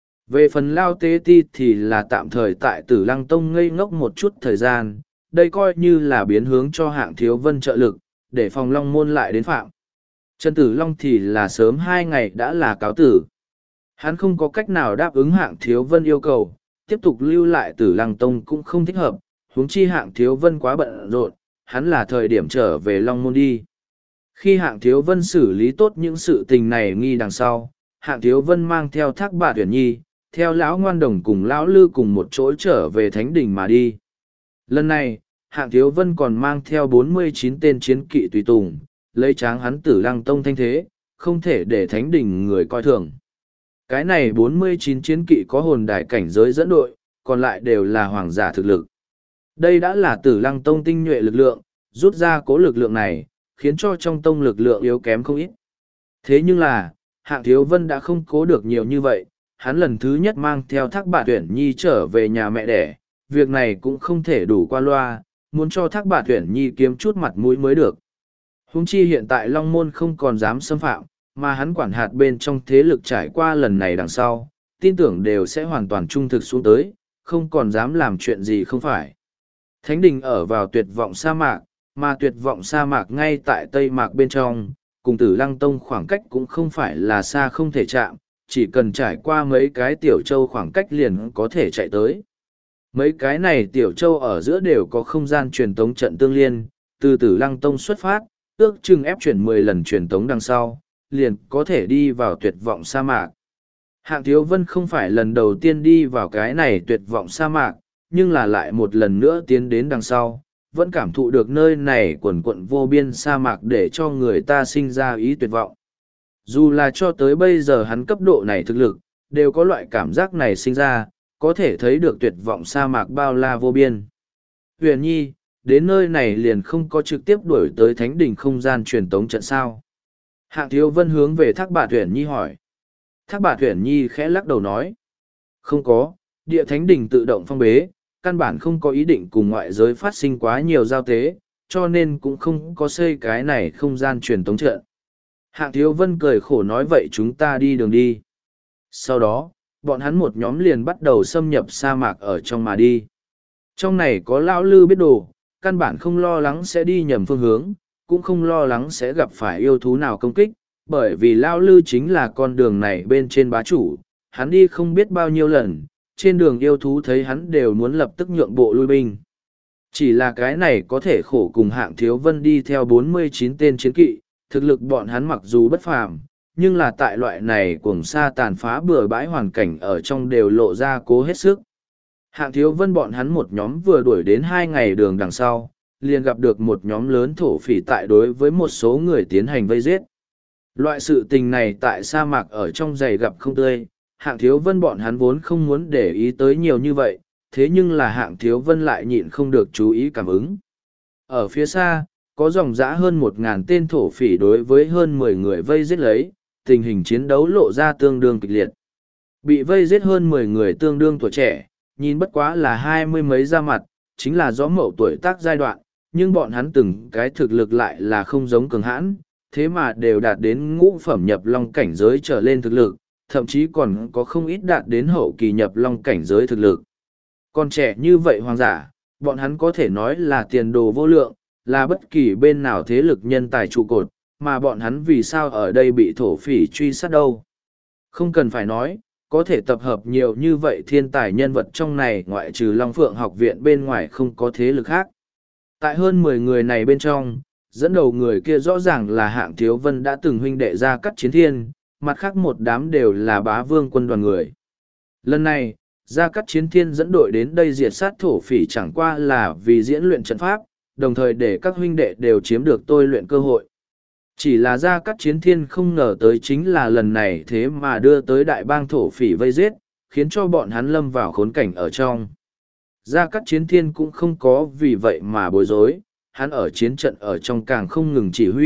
Về phần Lao Tế Ti thì là tạm thời tại Tử Lăng Tông ngây ngốc một chút thời gian, đây coi như là biến hướng cho Hạng Thiếu Vân trợ lực, để phòng Long Môn lại đến phạm. Trần Tử Long thì là sớm 2 ngày đã là cáo tử. Hắn không có cách nào đáp ứng Hạng Thiếu Vân yêu cầu, tiếp tục lưu lại Tử Lăng Tông cũng không thích hợp, huống chi Hạng Thiếu Vân quá bận rộn, hắn là thời điểm trở về Long Môn đi. Khi Hạng Thiếu Vân xử lý tốt những sự tình này nghi đằng sau, Hạng Thiếu Vân mang theo Thác Bạt Tuyển Nhi, theo lão Ngoan Đồng cùng lão Lư cùng một chỗ trở về Thánh Đình mà đi. Lần này, Hạng Thiếu Vân còn mang theo 49 tên chiến kỵ tùy tùng, lấy tráng hắn Tử Lăng Tông thanh thế, không thể để Thánh Đình người coi thường. Cái này 49 chiến kỵ có hồn đài cảnh giới dẫn đội, còn lại đều là hoàng giả thực lực. Đây đã là Tử Lăng Tông tinh nhuệ lực lượng, rút ra cố lực lượng này, khiến cho trong tông lực lượng yếu kém không ít. Thế nhưng là, Hạng Thiếu Vân đã không cố được nhiều như vậy, hắn lần thứ nhất mang theo Thác Bạt Tuyển Nhi trở về nhà mẹ đẻ, việc này cũng không thể đủ qua loa, muốn cho Thác Bạt Tuyển Nhi kiếm chút mặt mũi mới được. Huống chi hiện tại Long Môn không còn dám xâm phạm, mà hắn quản hạt bên trong thế lực trải qua lần này đằng sau, tin tưởng đều sẽ hoàn toàn trung thực xuống tới, không còn dám làm chuyện gì không phải. Thánh Đình ở vào tuyệt vọng sa mạc, mà tuyệt vọng sa mạc ngay tại Tây Mạc bên trong, cùng Tử Lăng Tông khoảng cách cũng không phải là xa không thể chạm, chỉ cần trải qua mấy cái tiểu châu khoảng cách liền có thể chạy tới. Mấy cái này tiểu châu ở giữa đều có không gian truyền tống trận tương liên, từ Tử Lăng Tông xuất phát, ước chừng ép chuyển 10 lần truyền tống đằng sau, liền có thể đi vào tuyệt vọng sa mạc. Hạng Thiếu Vân không phải lần đầu tiên đi vào cái này tuyệt vọng sa mạc, nhưng là lại một lần nữa tiến đến đằng sau, vẫn cảm thụ được nơi này quần quận vô biên sa mạc để cho người ta sinh ra ý tuyệt vọng. Dù là cho tới bây giờ hắn cấp độ này thực lực, đều có loại cảm giác này sinh ra, có thể thấy được tuyệt vọng sa mạc bao la vô biên. Huyền Nhi, đến nơi này liền không có trực tiếp đuổi tới Thánh Đình không gian truyền tống trận sao. Hạng Thiếu Vân hướng về Thác Bạt Tuyển Nhi hỏi. Thác Bạt Tuyển Nhi khẽ lắc đầu nói. Không có, địa Thánh Đình tự động phong bế, căn bản không có ý định cùng ngoại giới phát sinh quá nhiều giao tế, cho nên cũng không có xây cái này không gian truyền tống trận. Hạng Thiếu Vân cười khổ nói vậy chúng ta đi đường đi. Sau đó, bọn hắn một nhóm liền bắt đầu xâm nhập sa mạc ở trong mà đi. Trong này có lão Lư biết đồ, căn bản không lo lắng sẽ đi nhầm phương hướng, cũng không lo lắng sẽ gặp phải yêu thú nào công kích, bởi vì lão Lư chính là con đường này bên trên bá chủ, hắn đi không biết bao nhiêu lần, trên đường yêu thú thấy hắn đều muốn lập tức nhượng bộ lui binh. Chỉ là cái này có thể khổ cùng Hạng Thiếu Vân đi theo 49 tên chiến kỵ, thực lực bọn hắn mặc dù bất phàm, nhưng là tại loại này cuồng sa tàn phá bừa bãi hoàn cảnh ở trong đều lộ ra cố hết sức. Hạng Thiếu Vân bọn hắn một nhóm vừa đuổi đến 2 ngày đường đằng sau, liền gặp được một nhóm lớn thổ phỉ tại đối với một số người tiến hành vây giết. Loại sự tình này tại sa mạc ở trong giày gặp không tươi, Hạng Thiếu Vân bọn hắn vốn không muốn để ý tới nhiều như vậy, thế nhưng là Hạng Thiếu Vân lại nhịn không được chú ý cảm ứng. Ở phía xa, có dòng dã hơn 1.000 tên thổ phỉ đối với hơn 10 người vây giết lấy, tình hình chiến đấu lộ ra tương đương kịch liệt. Bị vây giết hơn 10 người tương đương tuổi trẻ, nhìn bất quá là 20 mấy ra mặt, chính là gió mậu tuổi tác giai đoạn, nhưng bọn hắn từng cái thực lực lại là không giống cường hãn, thế mà đều đạt đến ngũ phẩm nhập long cảnh giới trở lên thực lực, thậm chí còn có không ít đạt đến hậu kỳ nhập long cảnh giới thực lực. Còn trẻ như vậy hoàng giả, bọn hắn có thể nói là tiền đồ vô lượng, là bất kỳ bên nào thế lực nhân tài trụ cột, mà bọn hắn vì sao ở đây bị thổ phỉ truy sát đâu. Không cần phải nói, có thể tập hợp nhiều như vậy thiên tài nhân vật trong này ngoại trừ Long Phượng học viện bên ngoài không có thế lực khác. Tại hơn 10 người này bên trong, dẫn đầu người kia rõ ràng là Hạng Thiếu Vân đã từng huynh đệ ra cắt chiến thiên, mặt khác một đám đều là bá vương quân đoàn người. Lần này, Gia Cát Chiến Thiên dẫn đội đến đây diệt sát thổ phỉ chẳng qua là vì diễn luyện trận pháp, đồng thời để các huynh đệ đều chiếm được tôi luyện cơ hội. Chỉ là Gia Cát Chiến Thiên không ngờ tới chính là lần này thế mà đưa tới đại bang thổ phỉ vây giết, khiến cho bọn hắn lâm vào khốn cảnh ở trong. Gia Cát Chiến Thiên cũng không có vì vậy mà bối rối, hắn ở chiến trận ở trong càng không ngừng chỉ huy,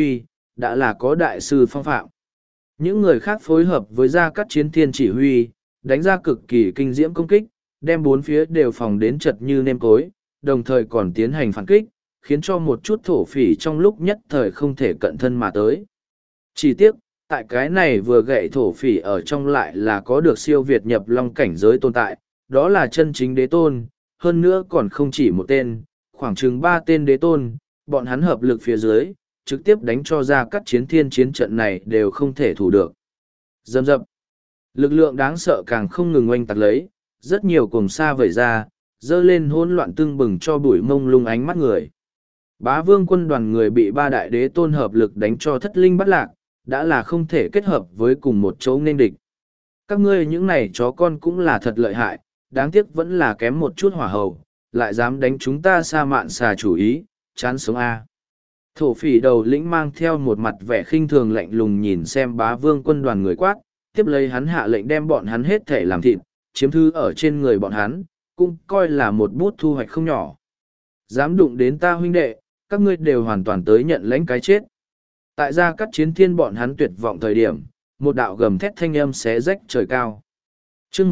đã là có đại sư phong phạm. Những người khác phối hợp với Gia Cát Chiến Thiên chỉ huy, đánh ra cực kỳ kinh diễm công kích, đem bốn phía đều phòng đến chật như nêm cối, đồng thời còn tiến hành phản kích, khiến cho một chút thổ phỉ trong lúc nhất thời không thể cận thân mà tới. Chỉ tiếc, tại cái này vừa gậy thổ phỉ ở trong lại là có được siêu việt nhập long cảnh giới tồn tại, đó là chân chính đế tôn, hơn nữa còn không chỉ một tên, khoảng chừng 3 tên đế tôn, bọn hắn hợp lực phía dưới, trực tiếp đánh cho Gia Cát Chiến Thiên chiến trận này đều không thể thủ được. Dầm dập, lực lượng đáng sợ càng không ngừng oanh tạc lấy, rất nhiều cuồng sa vẩy ra, dơ lên hỗn loạn tưng bừng cho bụi mông lung ánh mắt người. Bá vương quân đoàn người bị 3 đại đế tôn hợp lực đánh cho thất linh bắt lạc, đã là không thể kết hợp với cùng một chỗ nên địch. Các ngươi những này chó con cũng là thật lợi hại, đáng tiếc vẫn là kém một chút hỏa hầu, lại dám đánh chúng ta Sa Mạn Xà chủ ý, chán sống A. Thổ phỉ đầu lĩnh mang theo một mặt vẻ khinh thường lạnh lùng nhìn xem bá vương quân đoàn người quát, tiếp lấy hắn hạ lệnh đem bọn hắn hết thể làm thịt, chiếm thư ở trên người bọn hắn, cũng coi là một bút thu hoạch không nhỏ. Dám đụng đến ta huynh đệ, các ngươi đều hoàn toàn tới nhận lãnh cái chết. Tại Gia Cát Chiến Thiên bọn hắn tuyệt vọng thời điểm, một đạo gầm thét thanh âm xé rách trời cao. Chương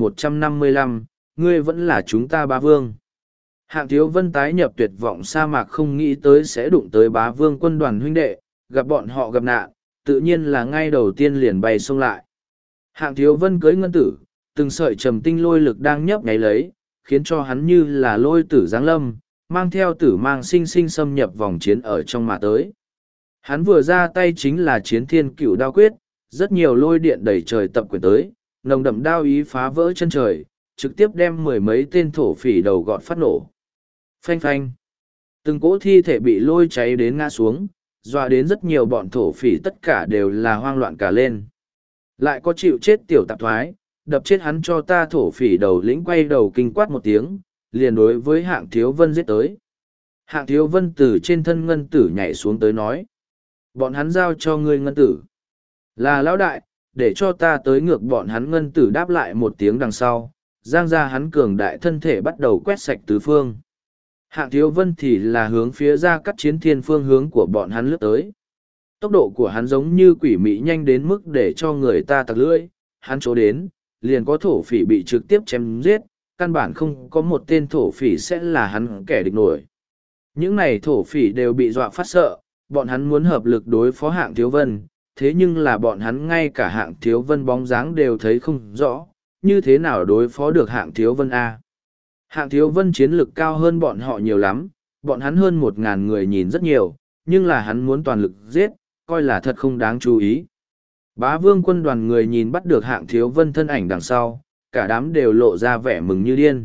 1155, ngươi vẫn là chúng ta bá vương. Hạng Thiếu Vân tái nhập tuyệt vọng sa mạc không nghĩ tới sẽ đụng tới bá vương quân đoàn huynh đệ, gặp bọn họ gặp nạn, tự nhiên là ngay đầu tiên liền bay xông lại. Hạng Thiếu Vân cưới ngân tử, từng sợi trầm tinh lôi lực đang nhấp nháy lấy, khiến cho hắn như là lôi tử giáng lâm, mang theo tử mang sinh sinh xâm nhập vòng chiến ở trong mà tới. Hắn vừa ra tay chính là chiến thiên cửu đao quyết, rất nhiều lôi điện đẩy trời tập quyền tới, nồng đậm đao ý phá vỡ chân trời, trực tiếp đem 10 mấy tên thổ phỉ đầu gọt phát nổ. Phanh phanh. Từng cỗ thi thể bị lôi cháy đến ngã xuống, dọa đến rất nhiều bọn thổ phỉ tất cả đều là hoang loạn cả lên. Lại có chịu chết tiểu tạp thoái, đập chết hắn cho ta thổ phỉ đầu lĩnh quay đầu kinh quát một tiếng, liền đối với Hạng Thiếu Vân giết tới. Hạng Thiếu Vân từ trên thân ngân tử nhảy xuống tới nói. Bọn hắn giao cho ngươi ngân tử. Là lão đại, để cho ta tới ngược bọn hắn ngân tử đáp lại một tiếng đằng sau, giang ra hắn cường đại thân thể bắt đầu quét sạch tứ phương. Hạng Thiếu Vân thì là hướng phía Gia Cát Chiến Thiên phương hướng của bọn hắn lướt tới. Tốc độ của hắn giống như quỷ mị nhanh đến mức để cho người ta tặc lưỡi, hắn chỗ đến, liền có thổ phỉ bị trực tiếp chém giết, căn bản không có một tên thổ phỉ sẽ là hắn kẻ địch nổi. Những này thổ phỉ đều bị dọa phát sợ, bọn hắn muốn hợp lực đối phó Hạng Thiếu Vân, thế nhưng là bọn hắn ngay cả Hạng Thiếu Vân bóng dáng đều thấy không rõ, như thế nào đối phó được Hạng Thiếu Vân A. Hạng Thiếu Vân chiến lực cao hơn bọn họ nhiều lắm, bọn hắn hơn 1.000 người nhìn rất nhiều, nhưng là hắn muốn toàn lực giết, coi là thật không đáng chú ý. Bá vương quân đoàn người nhìn bắt được Hạng Thiếu Vân thân ảnh đằng sau, cả đám đều lộ ra vẻ mừng như điên.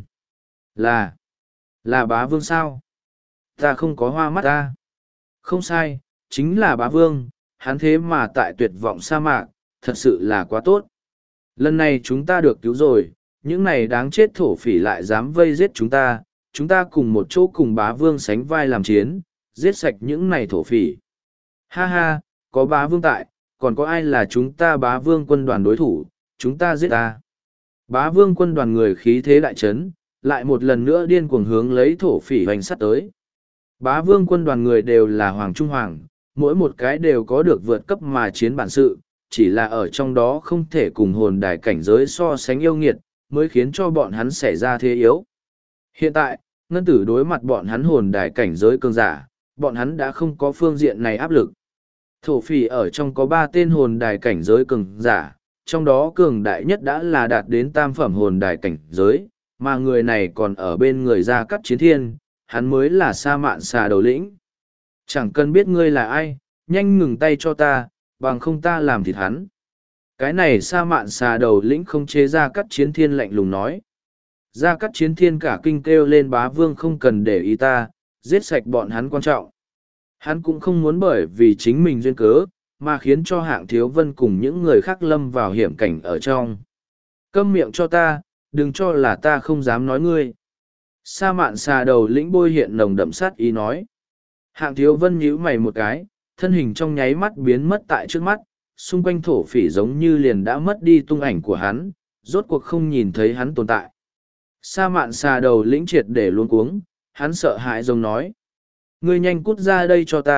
Là bá vương sao? Ta không có hoa mắt ta. Không sai, chính là bá vương, hắn thế mà tại tuyệt vọng sa mạc, thật sự là quá tốt. Lần này chúng ta được cứu rồi, những này đáng chết thổ phỉ lại dám vây giết chúng ta cùng một chỗ cùng bá vương sánh vai làm chiến, giết sạch những này thổ phỉ. Ha ha, có bá vương tại, còn có ai là chúng ta bá vương quân đoàn đối thủ, chúng ta giết ta. Bá vương quân đoàn người khí thế đại trấn, lại một lần nữa điên cuồng hướng lấy thổ phỉ hoành sắt tới. Bá vương quân đoàn người đều là hoàng trung hoàng, mỗi một cái đều có được vượt cấp mà chiến bản sự, chỉ là ở trong đó không thể cùng hồn đài cảnh giới so sánh yêu nghiệt, mới khiến cho bọn hắn xảy ra thế yếu. Hiện tại, ngân tử đối mặt bọn hắn hồn đài cảnh giới cường giả, bọn hắn đã không có phương diện này áp lực. Thổ phỉ ở trong có 3 tên hồn đài cảnh giới cường giả, trong đó cường đại nhất đã là đạt đến tam phẩm hồn đài cảnh giới, mà người này còn ở bên người Gia Cát Chiến Thiên, hắn mới là Sa Mạn Xà đầu lĩnh. Chẳng cần biết ngươi là ai, nhanh ngừng tay cho ta, bằng không ta làm thịt hắn. Cái này Sa Mạn Xà đầu lĩnh không chế Gia Cát Chiến Thiên lạnh lùng nói. Gia Cát Chiến Thiên cả kinh kêu lên bá vương không cần để ý ta, giết sạch bọn hắn quan trọng. Hắn cũng không muốn bởi vì chính mình duyên cớ, mà khiến cho Hạng Thiếu Vân cùng những người khác lâm vào hiểm cảnh ở trong. Câm miệng cho ta, đừng cho là ta không dám nói ngươi. Sa Mạn Xà đầu lĩnh bôi hiện nồng đậm sát ý nói. Hạng Thiếu Vân nhíu mày một cái, thân hình trong nháy mắt biến mất tại trước mắt, xung quanh thổ phỉ giống như liền đã mất đi tung ảnh của hắn, rốt cuộc không nhìn thấy hắn tồn tại. Sa Mạn Xà đầu lĩnh triệt để luống cuống, hắn sợ hãi giống nói. Ngươi nhanh cút ra đây cho ta,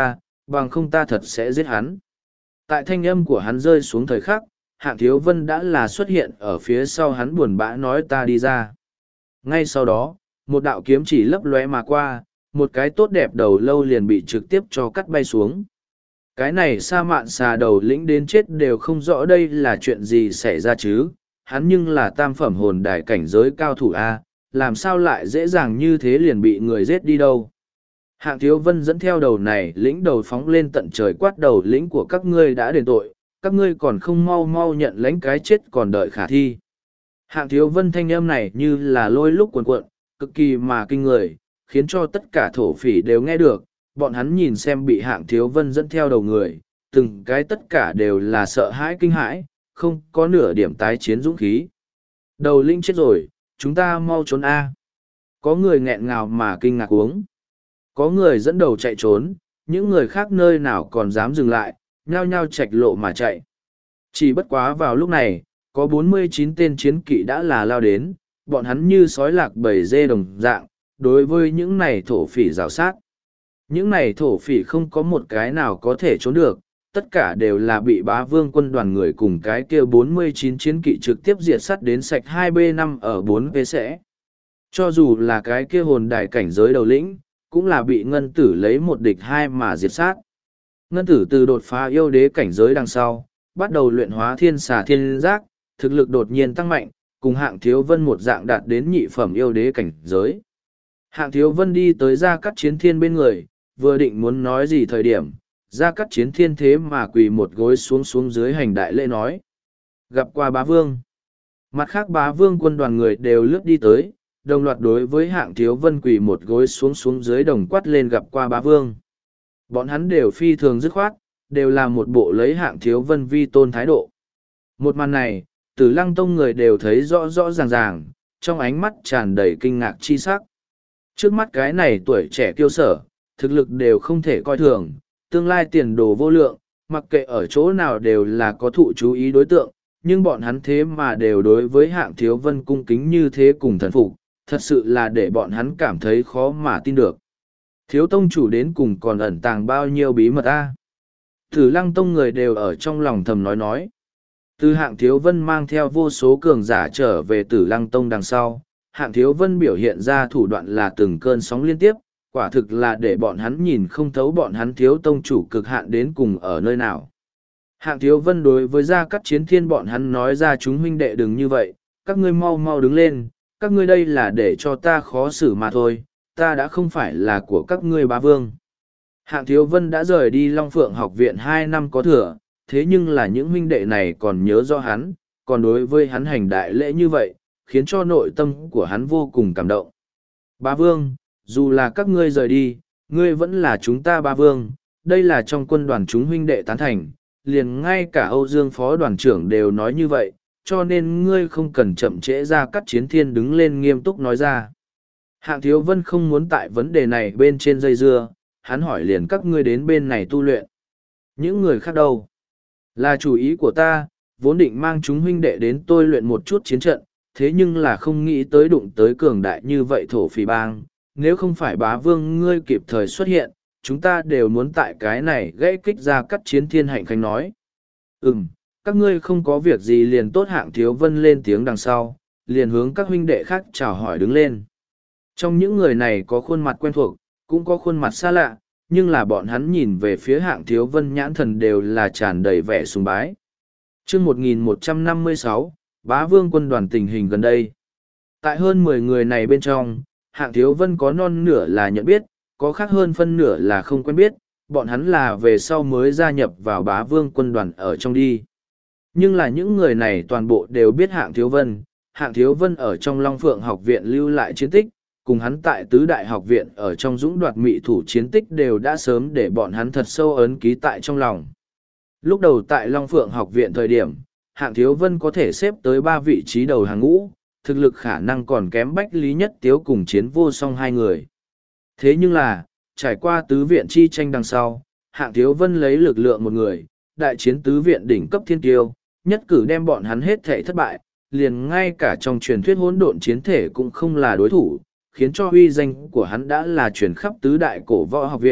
bằng không ta thật sẽ giết hắn. Tại thanh âm của hắn rơi xuống thời khắc, Hạng Thiếu Vân đã là xuất hiện ở phía sau hắn buồn bã nói ta đi ra. Ngay sau đó, một đạo kiếm chỉ lấp lóe mà qua, một cái tốt đẹp đầu lâu liền bị trực tiếp cho cắt bay xuống. Cái này sa mạn xà đầu lĩnh đến chết đều không rõ đây là chuyện gì xảy ra chứ, hắn nhưng là tam phẩm hồn đài cảnh giới cao thủ A, làm sao lại dễ dàng như thế liền bị người giết đi đâu. Hạng Thiếu Vân dẫn theo đầu này lĩnh đầu phóng lên tận trời quát đầu lĩnh của các ngươi đã đền tội, các ngươi còn không mau mau nhận lãnh cái chết còn đợi khả thi. Hạng Thiếu Vân thanh âm này như là lôi lúc cuồn cuộn, cực kỳ mà kinh người, khiến cho tất cả thổ phỉ đều nghe được, bọn hắn nhìn xem bị Hạng Thiếu Vân dẫn theo đầu người, từng cái tất cả đều là sợ hãi kinh hãi, không có nửa điểm tái chiến dũng khí. Đầu lĩnh chết rồi, chúng ta mau trốn A. Có người nghẹn ngào mà kinh ngạc uống. Có người dẫn đầu chạy trốn, những người khác nơi nào còn dám dừng lại, nhao nhao chạch lộ mà chạy. Chỉ bất quá vào lúc này, có 49 tên chiến kỵ đã là lao đến, bọn hắn như sói lạc bầy dê đồng dạng, đối với những này thổ phỉ rào sát. Những này thổ phỉ không có một cái nào có thể trốn được, tất cả đều là bị bá vương quân đoàn người cùng cái kia 49 chiến kỵ trực tiếp diệt sát đến sạch 2B5 ở 4V sẽ. Cho dù là cái kia hồn đại cảnh giới đầu lĩnh, cũng là bị ngân tử lấy một địch hai mà diệt sát. Ngân tử từ đột phá yêu đế cảnh giới đằng sau, bắt đầu luyện hóa thiên xà thiên giác, thực lực đột nhiên tăng mạnh, cùng Hạng Thiếu Vân một dạng đạt đến nhị phẩm yêu đế cảnh giới. Hạng Thiếu Vân đi tới Gia Cát Chiến Thiên bên người, vừa định muốn nói gì thời điểm, Gia Cát Chiến Thiên thế mà quỳ một gối xuống dưới hành đại lễ nói. Gặp qua bá vương. Mặt khác bá vương quân đoàn người đều lướt đi tới, đồng loạt đối với Hạng Thiếu Vân quỳ một gối xuống dưới đồng quát lên gặp qua bá vương. Bọn hắn đều phi thường dứt khoát, đều là một bộ lấy Hạng Thiếu Vân vi tôn thái độ. Một màn này, Tử Lăng Tông người đều thấy rõ rõ ràng ràng, trong ánh mắt tràn đầy kinh ngạc chi sắc. Trước mắt cái này tuổi trẻ kiêu sở, thực lực đều không thể coi thường, tương lai tiền đồ vô lượng, mặc kệ ở chỗ nào đều là có thụ chú ý đối tượng, nhưng bọn hắn thế mà đều đối với Hạng Thiếu Vân cung kính như thế cùng thần phục, thật sự là để bọn hắn cảm thấy khó mà tin được. Thiếu tông chủ đến cùng còn ẩn tàng bao nhiêu bí mật a? Tử Lăng Tông người đều ở trong lòng thầm nói. Từ Hạng Thiếu Vân mang theo vô số cường giả trở về Tử Lăng Tông đằng sau, Hạng Thiếu Vân biểu hiện ra thủ đoạn là từng cơn sóng liên tiếp, quả thực là để bọn hắn nhìn không thấu bọn hắn thiếu tông chủ cực hạn đến cùng ở nơi nào. Hạng Thiếu Vân đối với Gia Cát Chiến Thiên bọn hắn nói ra chúng huynh đệ đừng như vậy, các ngươi mau mau đứng lên, các ngươi đây là để cho ta khó xử mà thôi, ta đã không phải là của các ngươi bá vương. Hạng Thiếu Vân đã rời đi Long Phượng học viện 2 năm có thừa, thế nhưng là những huynh đệ này còn nhớ rõ hắn, còn đối với hắn hành đại lễ như vậy, khiến cho nội tâm của hắn vô cùng cảm động. Bá vương, dù là các ngươi rời đi, ngươi vẫn là chúng ta bá vương, đây là trong quân đoàn chúng huynh đệ tán thành, liền ngay cả Âu Dương phó đoàn trưởng đều nói như vậy, cho nên ngươi không cần chậm trễ Gia Cát Chiến Thiên đứng lên nghiêm túc nói ra. Hạng Thiếu Vân không muốn tại vấn đề này bên trên dây dưa, hắn hỏi liền các ngươi đến bên này tu luyện. Những người khác đâu? Là chủ ý của ta, vốn định mang chúng huynh đệ đến tôi luyện một chút chiến trận, thế nhưng là không nghĩ tới đụng tới cường đại như vậy thổ phỉ bang. Nếu không phải bá vương ngươi kịp thời xuất hiện, chúng ta đều muốn tại cái này gãy kích Gia Cát Chiến Thiên hạnh khánh nói. Các ngươi không có việc gì liền tốt. Hạng Thiếu Vân lên tiếng đằng sau, liền hướng các huynh đệ khác chào hỏi đứng lên. Trong những người này có khuôn mặt quen thuộc, cũng có khuôn mặt xa lạ, nhưng là bọn hắn nhìn về phía Hạng Thiếu Vân nhãn thần đều là tràn đầy vẻ sùng bái. Chương 1156, Bá Vương quân đoàn tình hình gần đây. Tại hơn 10 người này bên trong, Hạng Thiếu Vân có non nửa là nhận biết, có khác hơn phân nửa là không quen biết, bọn hắn là về sau mới gia nhập vào Bá Vương quân đoàn ở trong đi. Nhưng là những người này toàn bộ đều biết Hạng Thiếu Vân. Hạng Thiếu Vân ở trong Long Phượng học viện lưu lại chiến tích, cùng hắn tại tứ đại học viện ở trong dũng đoạt mị thủ chiến tích đều đã sớm để bọn hắn thật sâu ấn ký tại trong lòng. Lúc đầu tại Long Phượng học viện thời điểm, Hạng Thiếu Vân có thể xếp tới 3 vị trí đầu hàng ngũ, thực lực khả năng còn kém Bách Lý Nhất Tiếu cùng Chiến Vô Song hai người. Thế nhưng là, trải qua tứ viện chi tranh đằng sau, Hạng Thiếu Vân lấy lực lượng một người, đại chiến tứ viện đỉnh cấp thiên tiêu, nhất cử đem bọn hắn hết thể thất bại, liền ngay cả trong truyền thuyết hỗn độn chiến thể cũng không là đối thủ, khiến cho uy danh của hắn đã là truyền khắp tứ đại cổ võ học viện,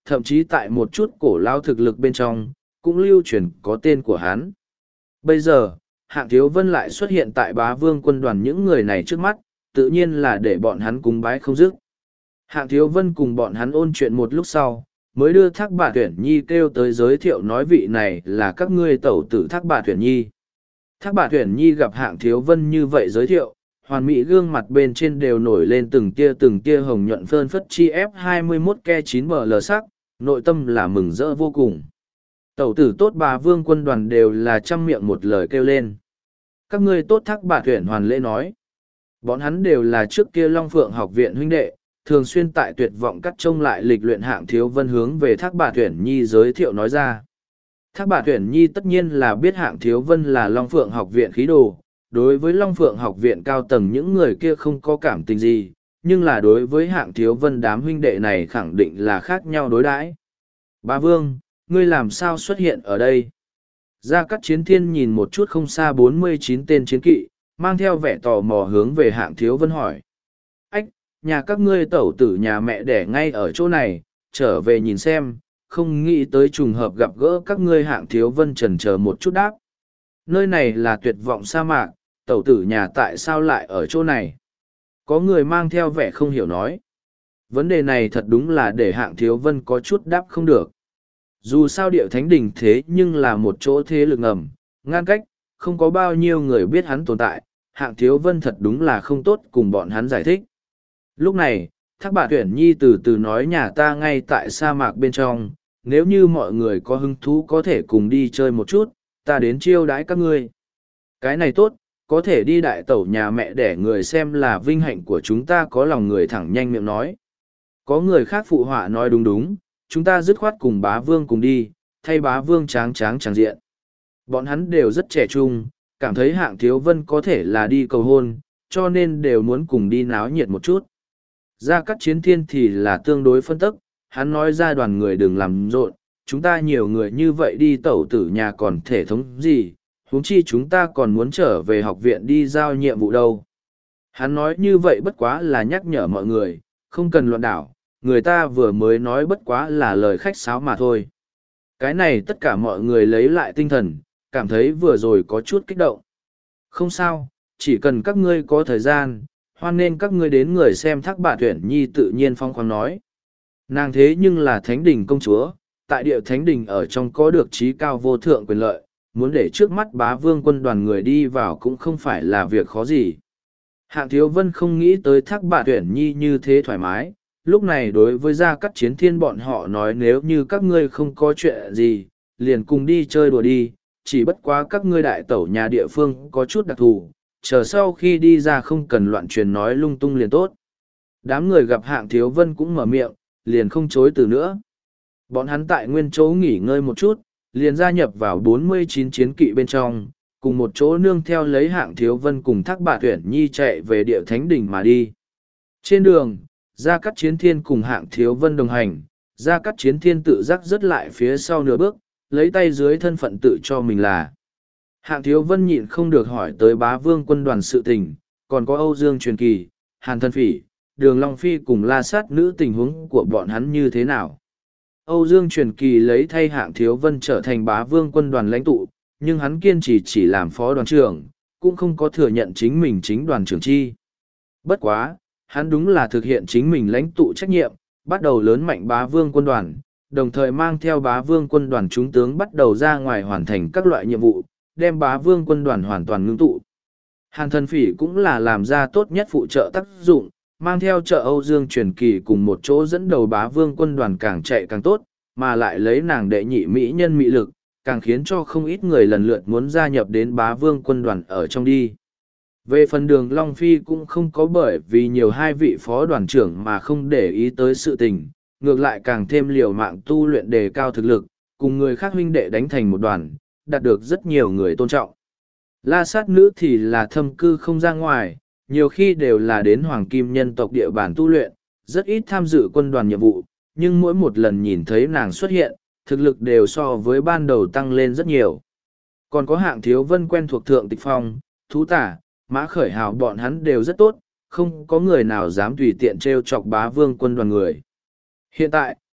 thậm chí tại một chút cổ lao thực lực bên trong, cũng lưu truyền có tên của hắn. Bây giờ, Hạng Thiếu Vân lại xuất hiện tại Bá Vương quân đoàn những người này trước mắt, tự nhiên là để bọn hắn cúng bái không dứt. Hạng Thiếu Vân cùng bọn hắn ôn chuyện một lúc sau, mới đưa Thác Bà Tuyển Nhi kêu tới giới thiệu nói vị này là các ngươi tẩu tử Thác Bà Tuyển Nhi. Thác Bà Tuyển Nhi gặp Hạng Thiếu Vân như vậy giới thiệu, hoàn mỹ gương mặt bên trên đều nổi lên từng tia hồng nhuận phơn phất chi F21 ke 9BL sắc, nội tâm là mừng rỡ vô cùng. Tẩu tử tốt Bá Vương quân đoàn đều là trăm miệng một lời kêu lên. Các ngươi tốt. Thác Bà Tuyển hoàn lễ nói. Bọn hắn đều là trước kia Long Phượng học viện huynh đệ, thường xuyên tại tuyệt vọng cắt trông lại lịch luyện Hạng Thiếu Vân hướng về Thác Bà Tuyển Nhi giới thiệu nói ra. Thác Bà Tuyển Nhi tất nhiên là biết Hạng Thiếu Vân là Long Phượng học viện khí đồ, đối với Long Phượng học viện cao tầng những người kia không có cảm tình gì, nhưng là đối với Hạng Thiếu Vân đám huynh đệ này khẳng định là khác nhau đối đãi. Bá Vương, ngươi làm sao xuất hiện ở đây? Gia Cát Chiến Thiên nhìn một chút không xa 49 tên chiến kỵ, mang theo vẻ tò mò hướng về Hạng Thiếu Vân hỏi. Ách, nhà các ngươi tẩu tử nhà mẹ đẻ ngay ở chỗ này, trở về nhìn xem, không nghĩ tới trùng hợp gặp gỡ các ngươi. Hạng Thiếu Vân chần chờ một chút đáp. Nơi này là tuyệt vọng sa mạc, tẩu tử nhà tại sao lại ở chỗ này? Có người mang theo vẻ không hiểu nói. Vấn đề này thật đúng là để Hạng Thiếu Vân có chút đáp không được. Dù sao Điệu Thánh Đình thế nhưng là một chỗ thế lực ngầm, ngăn cách, không có bao nhiêu người biết hắn tồn tại, Hạng Thiếu Vân thật đúng là không tốt cùng bọn hắn giải thích. Lúc này, Thác Bà Tuyển Nhi từ từ nói nhà ta ngay tại sa mạc bên trong, nếu như mọi người có hứng thú có thể cùng đi chơi một chút, ta đến chiêu đãi các ngươi. Cái này tốt, có thể đi đại tẩu nhà mẹ để người xem là vinh hạnh của chúng ta. Có lòng người thẳng nhanh miệng nói. Có người khác phụ họa nói đúng đúng, chúng ta dứt khoát cùng Bá Vương cùng đi, thay Bá Vương tráng tráng diện. Bọn hắn đều rất trẻ trung, cảm thấy Hạng Thiếu Vân có thể là đi cầu hôn, cho nên đều muốn cùng đi náo nhiệt một chút. Gia Cát Chiến Thiên thì là tương đối phân tức, hắn nói ra đoàn người đừng làm rộn, chúng ta nhiều người như vậy đi tẩu tử nhà còn thể thống gì, huống chi chúng ta còn muốn trở về học viện đi giao nhiệm vụ đâu. Hắn nói như vậy bất quá là nhắc nhở mọi người, không cần loạn đảo, người ta vừa mới nói bất quá là lời khách sáo mà thôi. Cái này tất cả mọi người lấy lại tinh thần, cảm thấy vừa rồi có chút kích động. Không sao, chỉ cần các ngươi có thời gian, hoan nên các ngươi đến người xem. Thác Bà Tuyển Nhi tự nhiên phong khoáng nói. Nàng thế nhưng là Thánh Đình công chúa, tại Địa Thánh Đình ở trong có được trí cao vô thượng quyền lợi, muốn để trước mắt Bá Vương quân đoàn người đi vào cũng không phải là việc khó gì. Hạng Thiếu Vân không nghĩ tới Thác Bà Tuyển Nhi như thế thoải mái, lúc này đối với Gia Cát Chiến Thiên bọn họ nói nếu như các ngươi không có chuyện gì, liền cùng đi chơi đùa đi, chỉ bất quá các ngươi đại tẩu nhà địa phương có chút đặc thù, chờ sau khi đi ra không cần loạn truyền nói lung tung liền tốt. Đám người gặp Hạng Thiếu Vân cũng mở miệng, liền không chối từ nữa. Bọn hắn tại nguyên chỗ nghỉ ngơi một chút, liền gia nhập vào 49 chiến kỵ bên trong, cùng một chỗ nương theo lấy Hạng Thiếu Vân cùng Thác Bà Tuyển Nhi chạy về Địa Thánh Đình mà đi. Trên đường, Gia Cát Chiến Thiên cùng Hạng Thiếu Vân đồng hành, Gia Cát Chiến Thiên tự giác rớt lại phía sau nửa bước, lấy tay dưới thân phận tự cho mình là. Hạng Thiếu Vân nhịn không được hỏi tới Bá Vương quân đoàn sự tình, còn có Âu Dương Truyền Kỳ, Hàn Thân Phỉ, Đường Long Phi cùng La Sát Nữ tình huống của bọn hắn như thế nào. Âu Dương Truyền Kỳ lấy thay Hạng Thiếu Vân trở thành Bá Vương quân đoàn lãnh tụ, nhưng hắn kiên trì chỉ làm phó đoàn trưởng, cũng không có thừa nhận chính mình chính đoàn trưởng chi. Bất quá, hắn đúng là thực hiện chính mình lãnh tụ trách nhiệm, bắt đầu lớn mạnh Bá Vương quân đoàn, đồng thời mang theo Bá Vương quân đoàn chúng tướng bắt đầu ra ngoài hoàn thành các loại nhiệm vụ, đem Bá Vương quân đoàn hoàn toàn ngưng tụ. Hàn Thần Phỉ cũng là làm ra tốt nhất phụ trợ tác dụng, mang theo trợ Âu Dương Truyền Kỳ cùng một chỗ dẫn đầu Bá Vương quân đoàn càng chạy càng tốt, mà lại lấy nàng đệ nhị mỹ nhân mỹ lực, càng khiến cho không ít người lần lượt muốn gia nhập đến Bá Vương quân đoàn ở trong đi. Về phần Đường Long Phi cũng không có bởi vì nhiều hai vị phó đoàn trưởng mà không để ý tới sự tình, ngược lại càng thêm liều mạng tu luyện đề cao thực lực, cùng người khác huynh đệ đánh thành một đoàn, đạt được rất nhiều người tôn trọng. La Sát Nữ thì là thâm cư không ra ngoài, nhiều khi đều là đến Hoàng Kim nhân tộc địa bàn tu luyện, rất ít tham dự quân đoàn nhiệm vụ, nhưng mỗi một lần nhìn thấy nàng xuất hiện, thực lực đều so với ban đầu tăng lên rất nhiều. Còn có Hạng Thiếu Vân quen thuộc Thượng Tịch Phong, Thú Tả, Mã Khởi Hào bọn hắn đều rất tốt, không có người nào dám tùy tiện trêu chọc Bá Vương quân đoàn người. Hiện tại,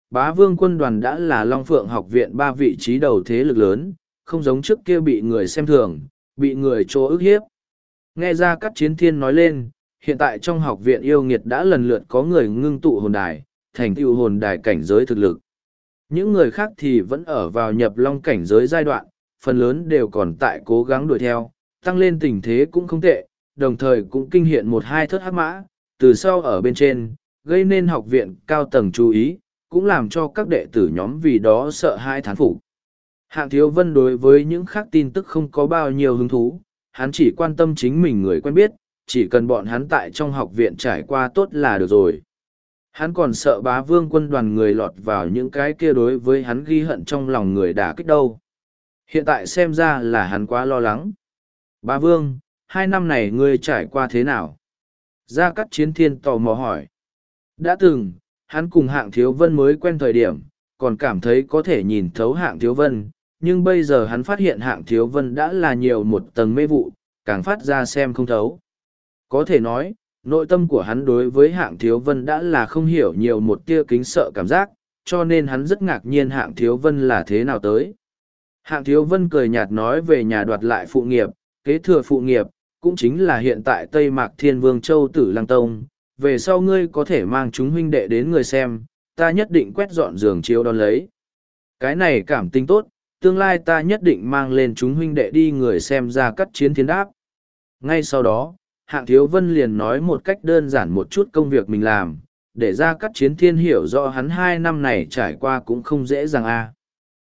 Bá Vương quân đoàn đã là Long Phượng học viện ba vị trí đầu thế lực lớn, không giống trước kia bị người xem thường, bị người chỗ ức hiếp. Nghe ra các chiến thiên nói lên, hiện tại trong học viện yêu nghiệt đã lần lượt có người ngưng tụ hồn đài, thành tựu hồn đài cảnh giới thực lực. Những người khác thì vẫn ở vào nhập long cảnh giới giai đoạn, phần lớn đều còn tại cố gắng đuổi theo, tăng lên tình thế cũng không tệ, đồng thời cũng kinh hiện một hai thất hắc mã, từ sau ở bên trên, gây nên học viện cao tầng chú ý, cũng làm cho các đệ tử nhóm vì đó sợ hãi thán phục. Hạng Thiếu Vân đối với những khác tin tức không có bao nhiêu hứng thú, hắn chỉ quan tâm chính mình người quen biết, chỉ cần bọn hắn tại trong học viện trải qua tốt là được rồi. Hắn còn sợ Bá Vương quân đoàn người lọt vào những cái kia đối với hắn ghi hận trong lòng người đả kích đâu. Hiện tại xem ra là hắn quá lo lắng. Bá Vương, 2 năm này ngươi trải qua thế nào? Gia Cát Chiến Thiên tò mò hỏi. Đã từng, hắn cùng Hạng Thiếu Vân mới quen thời điểm, còn cảm thấy có thể nhìn thấu Hạng Thiếu Vân, nhưng bây giờ hắn phát hiện Hạng Thiếu Vân đã là nhiều một tầng mê vụ, càng phát ra xem không thấu. Có thể nói, nội tâm của hắn đối với Hạng Thiếu Vân đã là không hiểu nhiều một tia kính sợ cảm giác, cho nên hắn rất ngạc nhiên Hạng Thiếu Vân là thế nào tới. Hạng Thiếu Vân cười nhạt nói về nhà đoạt lại phụ nghiệp, kế thừa phụ nghiệp, cũng chính là hiện tại Tây Mạc Thiên Vương Châu Tử Lăng Tông, về sau ngươi có thể mang chúng huynh đệ đến người xem, ta nhất định quét dọn giường chiếu đón lấy. Cái này cảm tình tốt, tương lai ta nhất định mang lên chúng huynh đệ đi người xem ra cắt chiến thiên đáp. Ngay sau đó, Hạng Thiếu Vân liền nói một cách đơn giản một chút công việc mình làm, để ra cắt chiến thiên hiểu rõ hắn 2 năm này trải qua cũng không dễ dàng a.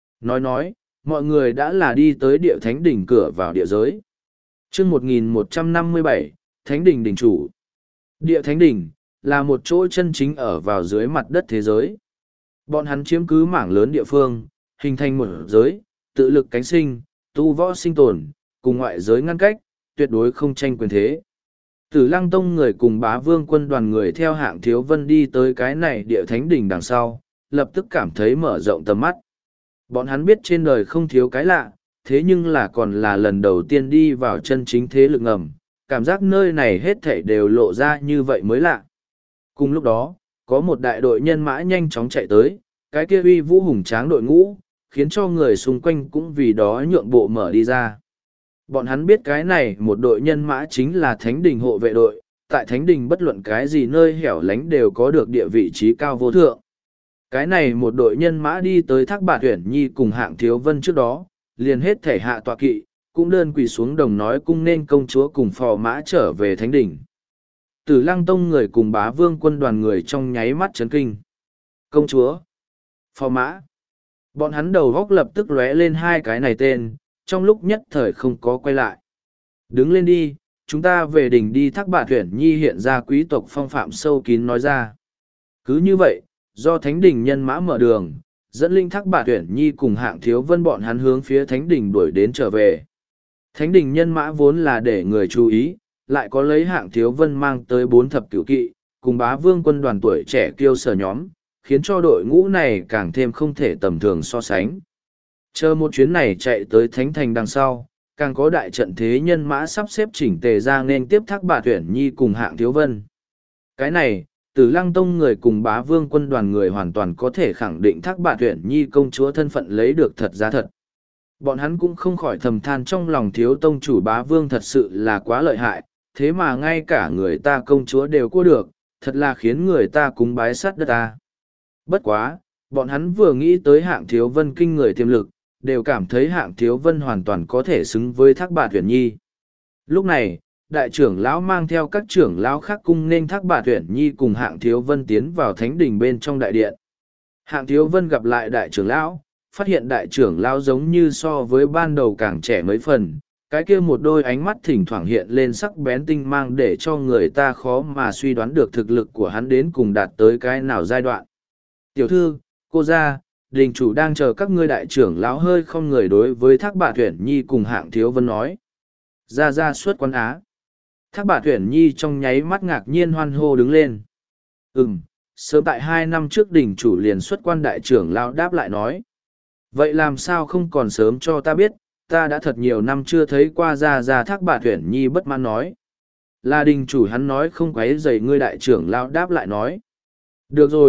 Nói, mọi người đã là đi tới địa thánh đỉnh cửa vào địa giới. Chương 1157, Thánh đỉnh đỉnh chủ. Địa thánh đỉnh là một chỗ chân chính ở vào dưới mặt đất thế giới. Bọn hắn chiếm cứ mảng lớn địa phương, hình thành một giới, tự lực cánh sinh, tu võ sinh tồn, cùng ngoại giới ngăn cách, tuyệt đối không tranh quyền thế. Tử Lăng Tông người cùng Bá Vương quân đoàn người theo Hạng Thiếu Vân đi tới cái này địa thánh đỉnh đằng sau, lập tức cảm thấy mở rộng tầm mắt. Bọn hắn biết trên đời không thiếu cái lạ, thế nhưng là còn là lần đầu tiên đi vào chân chính thế lực ngầm, cảm giác nơi này hết thảy đều lộ ra như vậy mới lạ. Cùng lúc đó, có một đại đội nhân mã nhanh chóng chạy tới, cái kia uy vũ hùng tráng đội ngũ, khiến cho người xung quanh cũng vì đó nhượng bộ mở đi ra. Bọn hắn biết cái này một đội nhân mã chính là Thánh đình hộ vệ đội, tại Thánh đình bất luận cái gì nơi hẻo lánh đều có được địa vị trí cao vô thượng. Cái này một đội nhân mã đi tới Thác Bạt Uyển Nhi cùng Hạng Thiếu Vân trước đó, liền hết thể hạ tọa kỵ, cũng đơn quỳ xuống đồng nói cung nên công chúa cùng phò mã trở về Thánh đình. Tử Lăng Tông người cùng Bá Vương quân đoàn người trong nháy mắt chấn kinh. Công chúa, phò mã. Bọn hắn đầu góc lập tức lóe lên hai cái này tên, trong lúc nhất thời không có quay lại. Đứng lên đi, chúng ta về đỉnh đi. Thác Bạt Uyển Nhi hiện ra quý tộc phong phạm sâu kín nói ra. Cứ như vậy, do Thánh đình nhân mã mở đường, dẫn linh Thác Bạt Uyển Nhi cùng Hạng Thiếu Vân bọn hắn hướng phía Thánh đình đuổi đến trở về. Thánh đình nhân mã vốn là để người chú ý, lại có lấy Hạng Thiếu Vân mang tới 4 thập cửu kỵ, cùng Bá Vương quân đoàn tuổi trẻ kiêu sở nhóm, khiến cho đội ngũ này càng thêm không thể tầm thường so sánh. Chờ một chuyến này chạy tới Thánh thành đằng sau, càng có đại trận thế nhân mã sắp xếp chỉnh tề ra nên tiếp Thác Bạt Uyển Nhi cùng Hạng Thiếu Vân. Cái này, Tử Lăng Tông người cùng Bá Vương quân đoàn người hoàn toàn có thể khẳng định Thác Bạt Uyển Nhi công chúa thân phận lấy được thật giá thật. Bọn hắn cũng không khỏi thầm than trong lòng Thiếu tông chủ Bá Vương thật sự là quá lợi hại, thế mà ngay cả người ta công chúa đều cua được, thật là khiến người ta cúng bái sát đất ta. Bất quá, bọn hắn vừa nghĩ tới Hạng Thiếu Vân kinh người tiềm lực, đều cảm thấy Hạng Thiếu Vân hoàn toàn có thể xứng với Thác Bạt Uyển Nhi. Lúc này, đại trưởng lão mang theo các trưởng lão khác cung nên Thác Bạt Uyển Nhi cùng Hạng Thiếu Vân tiến vào thánh đình bên trong đại điện. Hạng Thiếu Vân gặp lại đại trưởng lão, phát hiện đại trưởng lão giống như so với ban đầu càng trẻ mấy phần, cái kia một đôi ánh mắt thỉnh thoảng hiện lên sắc bén tinh mang để cho người ta khó mà suy đoán được thực lực của hắn đến cùng đạt tới cái nào giai đoạn. Tiểu thư, cô gia, đình chủ đang chờ các ngươi. Đại trưởng lão hơi không người đối với Thác Bạt Uyển Nhi cùng Hạng Thiếu Vân nói. Ra xuất quan á. Thác Bạt Uyển Nhi trong nháy mắt ngạc nhiên hoan hô đứng lên. Sớm tại 2 năm trước đình chủ liền xuất quan. Đại trưởng lão đáp lại nói. Vậy làm sao không còn sớm cho ta biết, ta đã thật nhiều năm chưa thấy qua ra. Thác Bạt Uyển Nhi bất mãn nói. Là đình chủ hắn nói không quấy rầy ngươi. Đại trưởng lão đáp lại nói. Được rồi,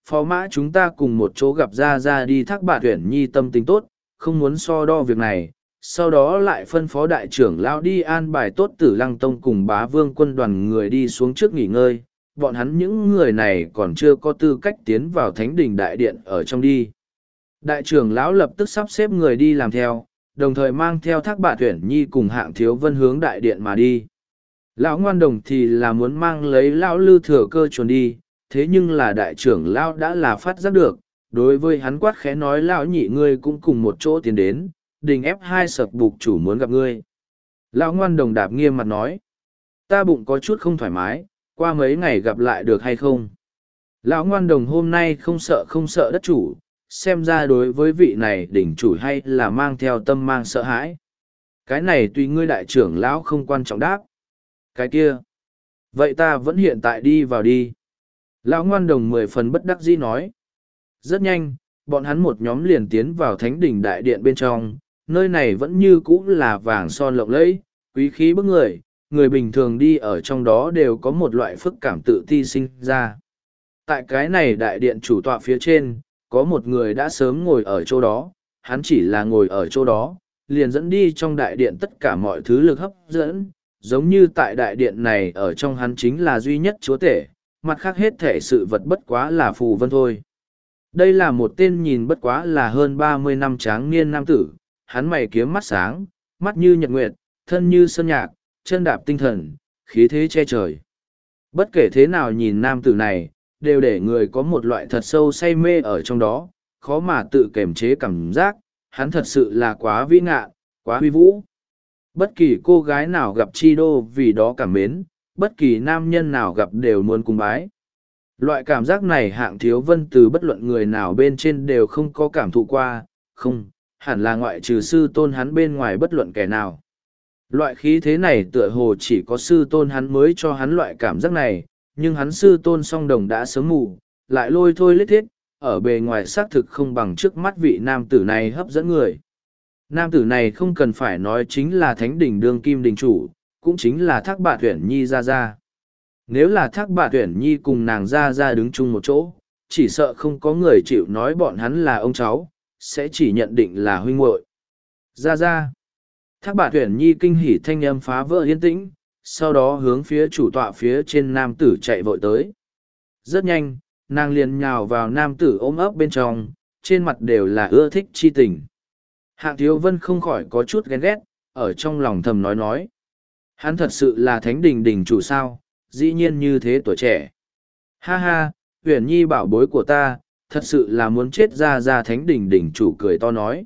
phó mã chúng ta cùng một chỗ gặp ra ra đi Thác Bạt Uyển Nhi tâm tình tốt, không muốn so đo việc này, sau đó lại phân phó đại trưởng lão đi an bài tốt Tử Lăng Tông cùng Bá Vương quân đoàn người đi xuống trước nghỉ ngơi, bọn hắn những người này còn chưa có tư cách tiến vào Thánh Đình Đại Điện ở trong đi. Đại trưởng lão lập tức sắp xếp người đi làm theo, đồng thời mang theo Thác Bạt Uyển Nhi cùng Hạng Thiếu Vân hướng đại điện mà đi. Lão Ngoan Đồng thì là muốn mang lấy lão Lư thừa cơ chuồn đi, thế nhưng là đại trưởng lão đã là phát giác được, đối với hắn quát khẽ nói lão nhị ngươi cũng cùng một chỗ tiến đến, đình ép hai sập bục chủ muốn gặp ngươi. Lão Ngoan Đồng đạp nghiêm mặt nói, ta bụng có chút không thoải mái, qua mấy ngày gặp lại được hay không? Lão Ngoan Đồng hôm nay không sợ đất chủ, xem ra đối với vị này đỉnh chủ hay là mang theo tâm mang sợ hãi. Cái này tùy ngươi đại trưởng lão không quan trọng đáp. Cái kia. Vậy ta vẫn hiện tại đi vào đi. Lão Ngoan Đồng 10 phần bất đắc dĩ nói. Rất nhanh, bọn hắn một nhóm liền tiến vào Thánh Đình Đại Điện bên trong, nơi này vẫn như cũ là vàng son lộng lẫy, quý khí bức người, người bình thường đi ở trong đó đều có một loại phức cảm tự ti sinh ra. Tại cái này đại điện chủ tọa phía trên, có một người đã sớm ngồi ở chỗ đó, hắn chỉ là ngồi ở chỗ đó, liền dẫn đi trong đại điện tất cả mọi thứ lực hấp dẫn, giống như tại đại điện này ở trong hắn chính là duy nhất chúa tể, mặt khác hết thể sự vật bất quá là phù vân thôi. Đây là một tên nhìn bất quá là hơn 30 năm tráng niên nam tử, hắn mày kiếm mắt sáng, mắt như nhật nguyệt, thân như sơn nhạc, chân đạp tinh thần, khí thế che trời. Bất kể thế nào nhìn nam tử này, đều để người có một loại thật sâu say mê ở trong đó, khó mà tự kiềm chế cảm giác, hắn thật sự là quá vĩ ngạn, quá huy vũ. Bất kỳ cô gái nào gặp Chi Đô vì đó cảm mến, bất kỳ nam nhân nào gặp đều muốn cung bái. Loại cảm giác này Hạng Thiếu Vân từ bất luận người nào bên trên đều không có cảm thụ qua, không, hẳn là ngoại trừ sư tôn hắn bên ngoài bất luận kẻ nào. Loại khí thế này tựa hồ chỉ có sư tôn hắn mới cho hắn loại cảm giác này, nhưng hắn sư tôn song đồng đã sớm mù, lại lôi thôi lết thiết, ở bề ngoài xác thực không bằng trước mắt vị nam tử này hấp dẫn người. Nam tử này không cần phải nói chính là Thánh Đình đương kim đình chủ, cũng chính là Thác Bạt Uyển Nhi ra ra. Nếu là Thác Bạt Uyển Nhi cùng nàng ra ra đứng chung một chỗ, chỉ sợ không có người chịu nói bọn hắn là ông cháu, sẽ chỉ nhận định là huynh muội. Ra ra. Thác Bạt Uyển Nhi kinh hỉ thanh âm phá vỡ yên tĩnh, sau đó hướng phía chủ tọa phía trên nam tử chạy vội tới. Rất nhanh, nàng liền nhào vào nam tử ôm ấp bên trong, trên mặt đều là ưa thích chi tình. Hạng Thiếu Vân không khỏi có chút ghen ghét, ở trong lòng thầm nói. Hắn thật sự là Thánh Đình đình chủ sao, dĩ nhiên như thế tuổi trẻ. Ha ha, Uyển Nhi bảo bối của ta, thật sự là muốn chết ra ra Thánh Đình đình chủ cười to nói.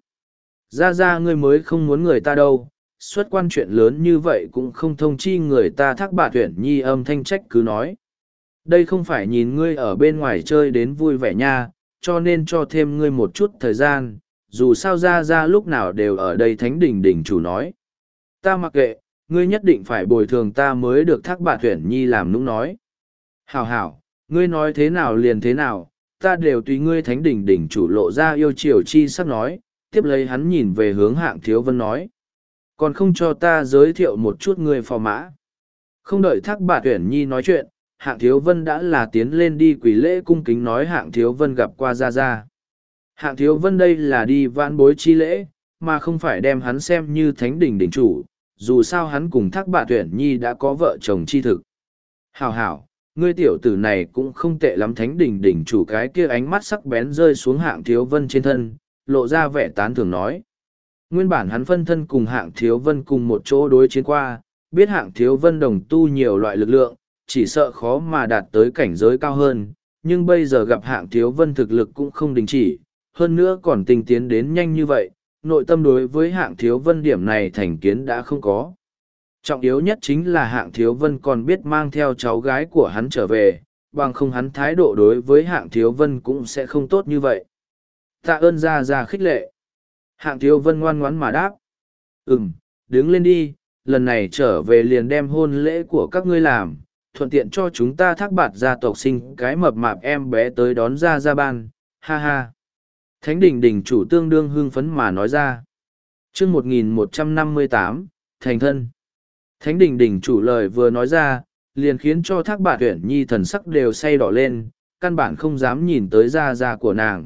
Ra ngươi mới không muốn người ta đâu, xuất quan chuyện lớn như vậy cũng không thông chi người ta. Thác Bạt Uyển Nhi âm thanh trách cứ nói. Đây không phải nhìn ngươi ở bên ngoài chơi đến vui vẻ nha, cho nên cho thêm ngươi một chút thời gian, dù sao ra lúc nào đều ở đây. Thánh Đình đình chủ nói. Ta mặc kệ, ngươi nhất định phải bồi thường ta mới được. Thác Bạt Uyển Nhi làm nũng nói. Hảo, ngươi nói thế nào liền thế nào, ta đều tùy ngươi. Thánh Đình đình chủ lộ ra yêu chiều chi sắc nói, tiếp lấy hắn nhìn về hướng Hạng Thiếu Vân nói. Còn không cho ta giới thiệu một chút ngươi phò mã. Không đợi Thác Bạt Uyển Nhi nói chuyện, Hạng Thiếu Vân đã là tiến lên đi quỳ lễ cung kính nói Hạng Thiếu Vân gặp qua ra. Hạng Thiếu Vân đây là đi vãn bối chi lễ, mà không phải đem hắn xem như Thánh Đình đỉnh chủ, dù sao hắn cùng Thác Bạt Uyển Nhi đã có vợ chồng chi thực. Hảo, ngươi tiểu tử này cũng không tệ lắm. Thánh Đình đỉnh chủ cái kia ánh mắt sắc bén rơi xuống Hạng Thiếu Vân trên thân, lộ ra vẻ tán thưởng nói. Nguyên bản hắn phân thân cùng Hạng Thiếu Vân cùng một chỗ đối chiến qua, biết Hạng Thiếu Vân đồng tu nhiều loại lực lượng, chỉ sợ khó mà đạt tới cảnh giới cao hơn, nhưng bây giờ gặp Hạng Thiếu Vân thực lực cũng không đình chỉ, hơn nữa còn tinh tiến đến nhanh như vậy, nội tâm đối với Hạng Thiếu Vân điểm này thành kiến đã không có. Trọng yếu nhất chính là Hạng Thiếu Vân còn biết mang theo cháu gái của hắn trở về, bằng không hắn thái độ đối với Hạng Thiếu Vân cũng sẽ không tốt như vậy. Tạ ơn ra khích lệ. Hạng Thiếu Vân ngoan ngoãn mà đáp. Đứng lên đi, lần này trở về liền đem hôn lễ của các ngươi làm, thuận tiện cho chúng ta Thác Bạt gia tộc sinh cái mập mạp em bé tới đón ra ban, ha ha. Thánh Đình đình chủ tương đương hưng phấn mà nói ra. Chương 1158, thành thân. Thánh Đình đình chủ lời vừa nói ra, liền khiến cho Thác Bạt Uyển Nhi thần sắc đều say đỏ lên, căn bản không dám nhìn tới da da của nàng.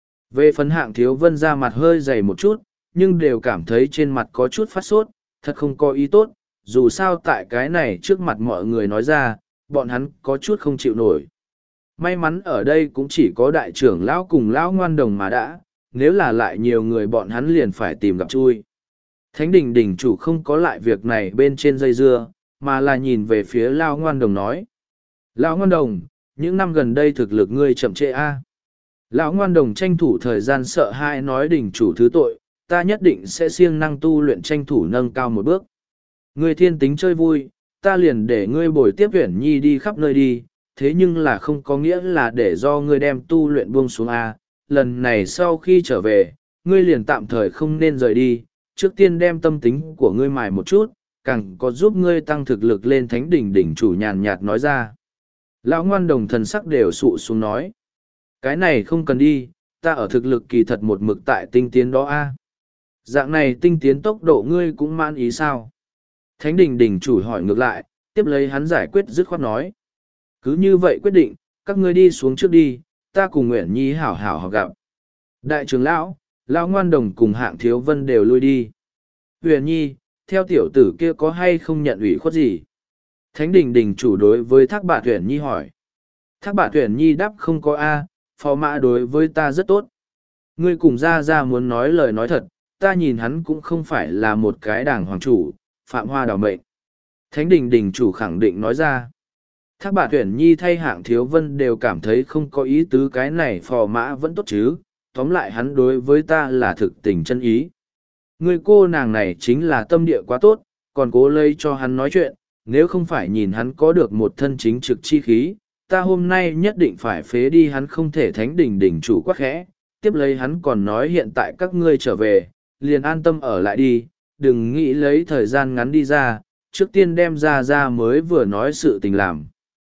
Về phần Hạng Thiếu Vân da mặt hơi dày một chút, nhưng đều cảm thấy trên mặt có chút phát sốt, thật không có ý tốt, dù sao tại cái này trước mặt mọi người nói ra, bọn hắn có chút không chịu nổi. May mắn ở đây cũng chỉ có đại trưởng lão cùng lão ngoan đồng mà đã, nếu là lại nhiều người bọn hắn liền phải tìm gặp chui. Thánh đình đình chủ không có lại việc này bên trên dây dưa, mà là nhìn về phía lão ngoan đồng nói. Lão ngoan đồng, những năm gần đây thực lực ngươi chậm trễ a. Lão ngoan đồng tranh thủ thời gian sợ hãi nói đình chủ thứ tội, ta nhất định sẽ siêng năng tu luyện tranh thủ nâng cao một bước. Ngươi thiên tính chơi vui, ta liền để ngươi bồi tiếp Uyển Nhi đi khắp nơi đi, thế nhưng là không có nghĩa là để do ngươi đem tu luyện buông xuống a. Lần này sau khi trở về, ngươi liền tạm thời không nên rời đi, trước tiên đem tâm tính của ngươi mài một chút, càng có giúp ngươi tăng thực lực lên thánh đỉnh đỉnh chủ nhàn nhạt nói ra. Lão ngoan đồng thần sắc đều sụ xuống nói. Cái này không cần đi, ta ở thực lực kỳ thật một mực tại tinh tiến đó a. Dạng này tinh tiến tốc độ ngươi cũng man ý sao? Thánh đình đỉnh chủ hỏi ngược lại, tiếp lấy hắn giải quyết dứt khoát nói. Cứ như vậy quyết định, các ngươi đi xuống trước đi, ta cùng Nguyễn Nhi hảo hảo học gặp. Đại trưởng lão, lão ngoan đồng cùng Hạng Thiếu Vân đều lui đi. Huyền Nhi, theo tiểu tử kia có hay không nhận ủy khuất gì? Thánh đình đình chủ đối với Thác Bạt Huyền Nhi hỏi. Thác Bạt Huyền Nhi đáp không có a, phò mã đối với ta rất tốt. Ngươi cùng ra muốn nói lời nói thật, ta nhìn hắn cũng không phải là một cái đảng hoàng chủ, phạm hoa đào mệnh. Thánh đình đình chủ khẳng định nói ra. Thác Bạt Huyền Nhi thay Hạng Thiếu Vân đều cảm thấy không có ý tứ, cái này phò mã vẫn tốt chứ, tóm lại hắn đối với ta là thực tình chân ý. Người cô nàng này chính là tâm địa quá tốt, còn cố lấy cho hắn nói chuyện, nếu không phải nhìn hắn có được một thân chính trực chi khí, ta hôm nay nhất định phải phế đi hắn. Không thể. Thánh đình đỉnh chủ quắc khẽ, tiếp lấy hắn còn nói hiện tại các ngươi trở về, liền an tâm ở lại đi, đừng nghĩ lấy thời gian ngắn đi ra, trước tiên đem ra mới vừa nói sự tình làm.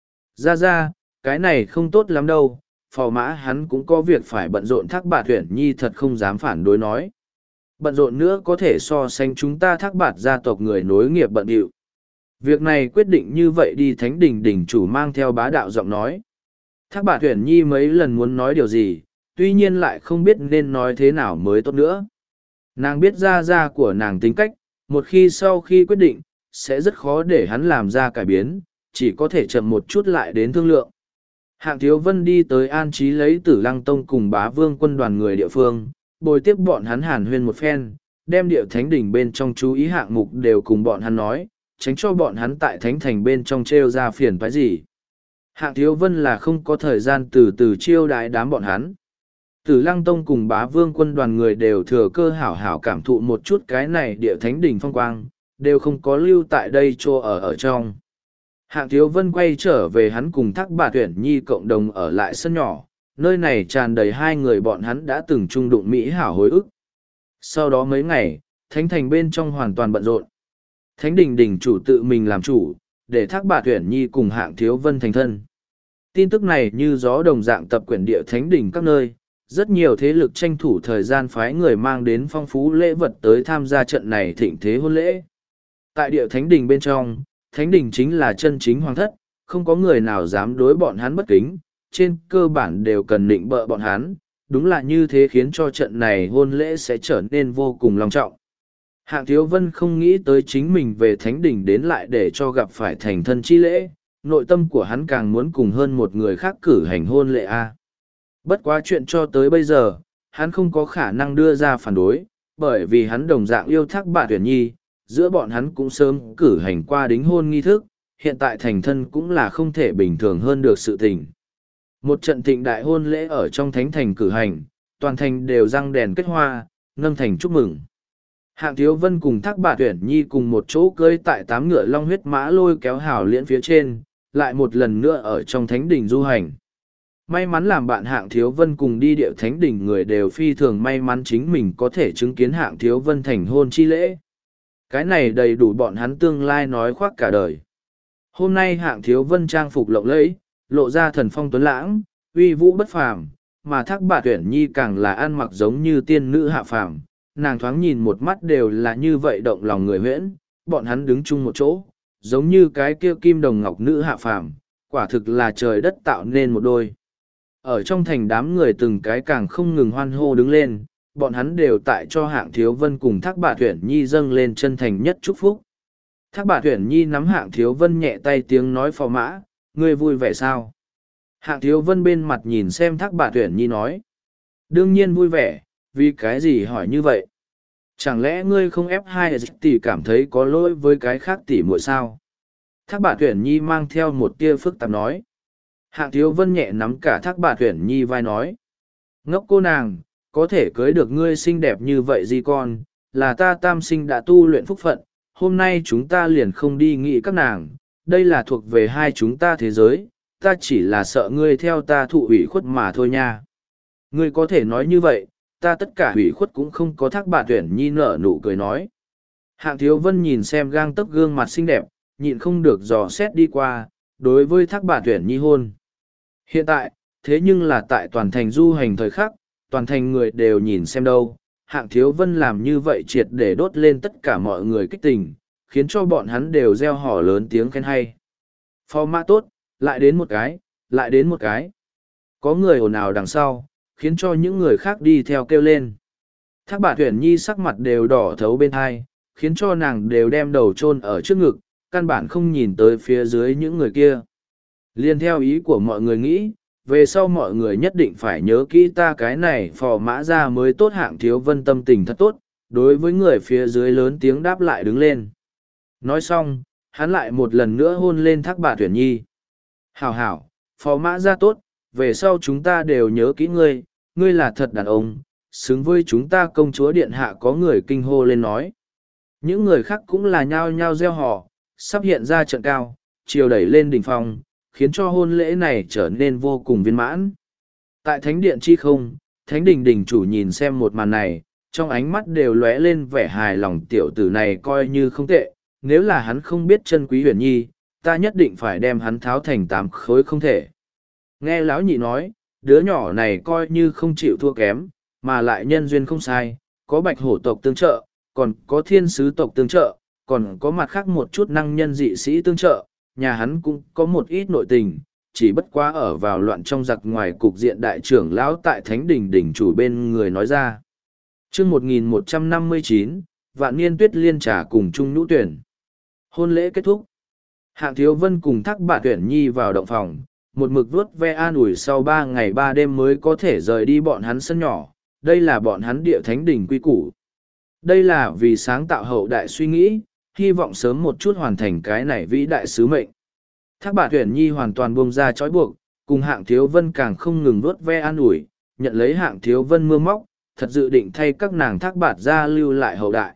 Ra, cái này không tốt lắm đâu, phò mã hắn cũng có việc phải bận rộn. Thác Bạt Huyền Nhi thật không dám phản đối nói. Bận rộn nữa có thể so sánh chúng ta Thác Bạt gia tộc người nối nghiệp bận điệu. Việc này quyết định như vậy đi. Thánh đình đỉnh chủ mang theo bá đạo giọng nói. Thác Bạt Huyền Nhi mấy lần muốn nói điều gì, tuy nhiên lại không biết nên nói thế nào mới tốt nữa. Nàng biết ra của nàng tính cách, một khi sau khi quyết định, sẽ rất khó để hắn làm ra cải biến, chỉ có thể chậm một chút lại đến thương lượng. Hạng Thiếu Vân đi tới an trí lấy Tử Lăng Tông cùng Bá Vương quân đoàn người địa phương, bồi tiếp bọn hắn hàn huyên một phen, đem địa thánh đỉnh bên trong chú ý hạng mục đều cùng bọn hắn nói, tránh cho bọn hắn tại thánh thành bên trong trêu ra phiền phái gì. Hạng Thiếu Vân là không có thời gian từ từ chiêu đãi đám bọn hắn. Tử Lăng Tông cùng Bá Vương quân đoàn người đều thừa cơ hảo hảo cảm thụ một chút cái này địa thánh đỉnh phong quang, đều không có lưu tại đây cho ở trong. Hạng Thiếu Vân quay trở về, hắn cùng Thác Bạt Huyền Nhi cộng đồng ở lại sân nhỏ, nơi này tràn đầy hai người bọn hắn đã từng chung đụng mỹ hảo hồi ức. Sau đó mấy ngày, thánh thành bên trong hoàn toàn bận rộn. Thánh đình đỉnh chủ tự mình làm chủ, để Thác Bạt Huyền Nhi cùng Hạng Thiếu Vân thành thân. Tin tức này như gió đồng dạng tập quyển địa thánh đỉnh các nơi, rất nhiều thế lực tranh thủ thời gian phái người mang đến phong phú lễ vật tới tham gia trận này thịnh thế hôn lễ. Tại địa thánh đỉnh bên trong, thánh đỉnh chính là chân chính hoàng thất, không có người nào dám đối bọn hắn bất kính, trên cơ bản đều cần nịnh bợ bọn hắn, đúng là như thế khiến cho trận này hôn lễ sẽ trở nên vô cùng long trọng. Hạng Thiếu Vân không nghĩ tới chính mình về thánh đỉnh đến lại để cho gặp phải thành thân chi lễ, nội tâm của hắn càng muốn cùng hơn một người khác cử hành hôn lễ a. Bất quá chuyện cho tới bây giờ, hắn không có khả năng đưa ra phản đối, bởi vì hắn đồng dạng yêu Thác Bạt Huyền Nhi, giữa bọn hắn cũng sớm cử hành qua đính hôn nghi thức, hiện tại thành thân cũng là không thể bình thường hơn được sự tình. Một trận thịnh đại hôn lễ ở trong thánh thành cử hành, toàn thành đều răng đèn kết hoa, nâng thành chúc mừng. Hạng Thiếu Vân cùng Thác Bạt Huyền Nhi cùng một chỗ cưỡi tại 8 ngựa long huyết mã lôi kéo hào liễn phía trên, lại một lần nữa ở trong thánh đỉnh du hành. May mắn làm bạn Hạng Thiếu Vân cùng đi địa thánh đỉnh người đều phi thường may mắn chính mình có thể chứng kiến Hạng Thiếu Vân thành hôn chi lễ. Cái này đầy đủ bọn hắn tương lai nói khoác cả đời. Hôm nay Hạng Thiếu Vân trang phục lộng lẫy, lộ ra thần phong tuấn lãng, uy vũ bất phàm, mà Thác Bạt Huyền Nhi càng là ăn mặc giống như tiên nữ hạ phàm, nàng thoáng nhìn một mắt đều là như vậy động lòng người huyễn, bọn hắn đứng chung một chỗ, giống như cái kia kim đồng ngọc nữ hạ phàm, quả thực là trời đất tạo nên một đôi. Ở trong thành đám người từng cái càng không ngừng hoan hô đứng lên, bọn hắn đều tại cho Hạng Thiếu Vân cùng Thác Bạt Uyển Nhi dâng lên chân thành nhất chúc phúc. Thác Bạt Uyển Nhi nắm Hạng Thiếu Vân nhẹ tay tiếng nói phò mã, ngươi vui vẻ sao? Hạng Thiếu Vân bên mặt nhìn xem Thác Bạt Uyển Nhi nói. Đương nhiên vui vẻ, vì cái gì hỏi như vậy? Chẳng lẽ ngươi không ép hai tỷ cảm thấy có lỗi với cái khác tỷ muội sao? Thác Bạt Uyển Nhi mang theo một tia phức tạp nói. Hạng Thiếu Vân nhẹ nắm cả Thác Bạt Uyển Nhi vai nói. Ngốc cô nàng, có thể cưới được ngươi xinh đẹp như vậy gì con, là ta tam sinh đã tu luyện phúc phận, hôm nay chúng ta liền không đi nghĩ các nàng, đây là thuộc về hai chúng ta thế giới, ta chỉ là sợ ngươi theo ta thụ ủy khuất mà thôi nha. Ngươi có thể nói như vậy, ta tất cả ủy khuất cũng không có. Thác Bạt Uyển Nhi nở nụ cười nói. Hạng Thiếu Vân nhìn xem gang tấc gương mặt xinh đẹp, nhịn không được dò xét đi qua, đối với Thác Bạt Uyển Nhi hôn. Hiện tại, thế nhưng là tại toàn thành du hành thời khắc, toàn thành người đều nhìn xem đâu. Hạng Thiếu Vân làm như vậy triệt để đốt lên tất cả mọi người kích tình, khiến cho bọn hắn đều reo hò lớn tiếng khen hay. Phò mã tốt, lại đến một cái, lại đến một cái. Có người ồn ào đằng sau, khiến cho những người khác đi theo kêu lên. Thác Bạt Uyển Nhi sắc mặt đều đỏ thấu bên hai, khiến cho nàng đều đem đầu chôn ở trước ngực, căn bản không nhìn tới phía dưới những người kia. Liên theo ý của mọi người nghĩ, về sau mọi người nhất định phải nhớ kỹ ta cái này phò mã ra mới tốt. Hạng Thiếu Vân tâm tình thật tốt, đối với người phía dưới lớn tiếng đáp lại đứng lên. Nói xong, hắn lại một lần nữa hôn lên Thác Bạt Uyển Nhi. Hảo hảo, phò mã ra tốt, về sau chúng ta đều nhớ kỹ ngươi, ngươi là thật đàn ông, xứng với chúng ta công chúa điện hạ. Có người kinh hô lên nói. Những người khác cũng là nhao nhao reo hò, sắp hiện ra trận cao, chiều đẩy lên đỉnh phong, khiến cho hôn lễ này trở nên vô cùng viên mãn. Tại thánh điện chi không, thánh đình đình chủ nhìn xem một màn này, trong ánh mắt đều lóe lên vẻ hài lòng. Tiểu tử này coi như không tệ, nếu là hắn không biết chân quý Uyển Nhi, ta nhất định phải đem hắn tháo thành 8 khối không thể. Nghe lão nhị nói, đứa nhỏ này coi như không chịu thua kém, mà lại nhân duyên không sai, có bạch hổ tộc tương trợ, còn có thiên sứ tộc tương trợ, còn có mặt khác một chút năng nhân dị sĩ tương trợ, nhà hắn cũng có một ít nội tình, chỉ bất quá ở vào loạn trong giặc ngoài cục diện. Đại trưởng lão tại thánh đình đỉnh chủ bên người nói ra. Chương 1159, Vạn Niên Tuyết Liên Trà cùng Trung Nhũ Tuyển. Hôn lễ kết thúc. Hạng Thiếu Vân cùng Thác Bạt Uyển Nhi vào động phòng, một mực vuốt ve an ủi sau 3 ngày 3 đêm mới có thể rời đi bọn hắn sân nhỏ. Đây là bọn hắn địa thánh đỉnh quy củ. Đây là vì sáng tạo hậu đại suy nghĩ, hy vọng sớm một chút hoàn thành cái này vĩ đại sứ mệnh. Thác Bạt Uyển Nhi hoàn toàn buông ra trói buộc, cùng Hạng Thiếu Vân càng không ngừng vuốt ve an ủi, nhận lấy Hạng Thiếu Vân mưa móc, thật dự định thay các nàng Thác Bạt ra lưu lại hậu đại.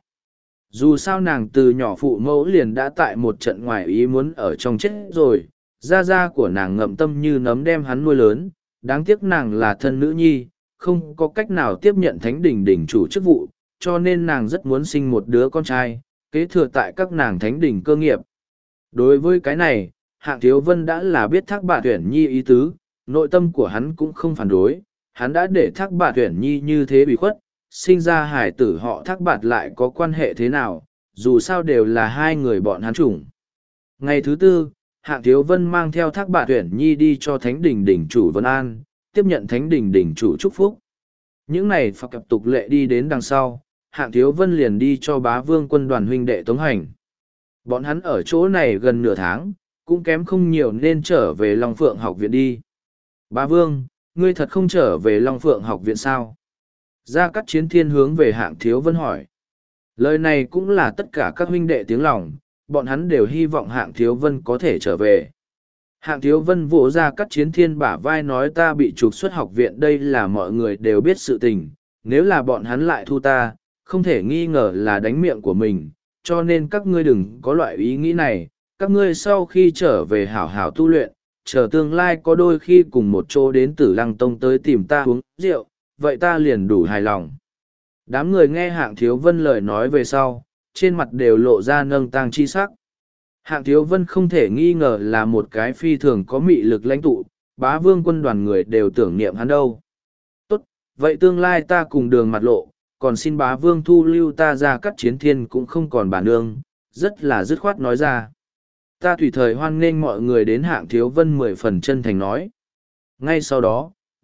Dù sao nàng từ nhỏ phụ mẫu liền đã tại một trận ngoài ý muốn ở trong chết rồi, gia của nàng ngậm tâm như nấm đem hắn nuôi lớn, đáng tiếc nàng là thân nữ nhi, không có cách nào tiếp nhận thánh đình đỉnh chủ chức vụ, cho nên nàng rất muốn sinh một đứa con trai, kế thừa tại các nàng thánh đình cơ nghiệp. Đối với cái này, Hạng Thiếu Vân đã là biết Thác Bạt Uyển Nhi ý tứ, nội tâm của hắn cũng không phản đối, hắn đã để Thác Bạt Uyển Nhi như thế bị khuất, sinh ra hải tử họ Thác Bạt lại có quan hệ thế nào, dù sao đều là hai người bọn hắn chủng. Ngày thứ tư, Hạng Thiếu Vân mang theo Thác Bạt Uyển Nhi đi cho thánh đình đỉnh chủ Vân An, tiếp nhận thánh đình đỉnh chủ chúc phúc. Những này phật cập tục lệ đi đến đằng sau, Hạng Thiếu Vân liền đi cho Bá Vương quân đoàn huynh đệ tống hành. Bọn hắn ở chỗ này gần nửa tháng, cũng kém không nhiều nên trở về Long Phượng học viện đi. Bá Vương, ngươi thật không trở về Long Phượng học viện sao? Gia Cát Chiến Thiên hướng về Hạng Thiếu Vân hỏi. Lời này cũng là tất cả các huynh đệ tiếng lòng, bọn hắn đều hy vọng Hạng Thiếu Vân có thể trở về. Hạng Thiếu Vân vỗ Gia Cát Chiến Thiên bả vai nói ta bị trục xuất học viện, đây là mọi người đều biết sự tình, nếu là bọn hắn lại thu ta, không thể nghi ngờ là đánh miệng của mình, cho nên các ngươi đừng có loại ý nghĩ này, các ngươi sau khi trở về hảo hảo tu luyện, chờ tương lai có đôi khi cùng một chỗ đến Tử Lăng Tông tới tìm ta uống rượu, vậy ta liền đủ hài lòng. Đám người nghe Hạng Thiếu Vân lời nói về sau, trên mặt đều lộ ra nâng tang chi sắc. Hạng Thiếu Vân không thể nghi ngờ là một cái phi thường có mị lực lãnh tụ, Bá Vương quân đoàn người đều tưởng niệm hắn đâu. Tốt, vậy tương lai ta cùng đường mặt lộ, còn xin Bá Vương thu lưu ta. Gia Cát Chiến Thiên cũng không còn bản nương, rất là dứt khoát nói ra. Ta tùy thời hoan nghênh mọi người đến. Hạng Thiếu Vân 10 phần chân thành nói. Ngay sau đó,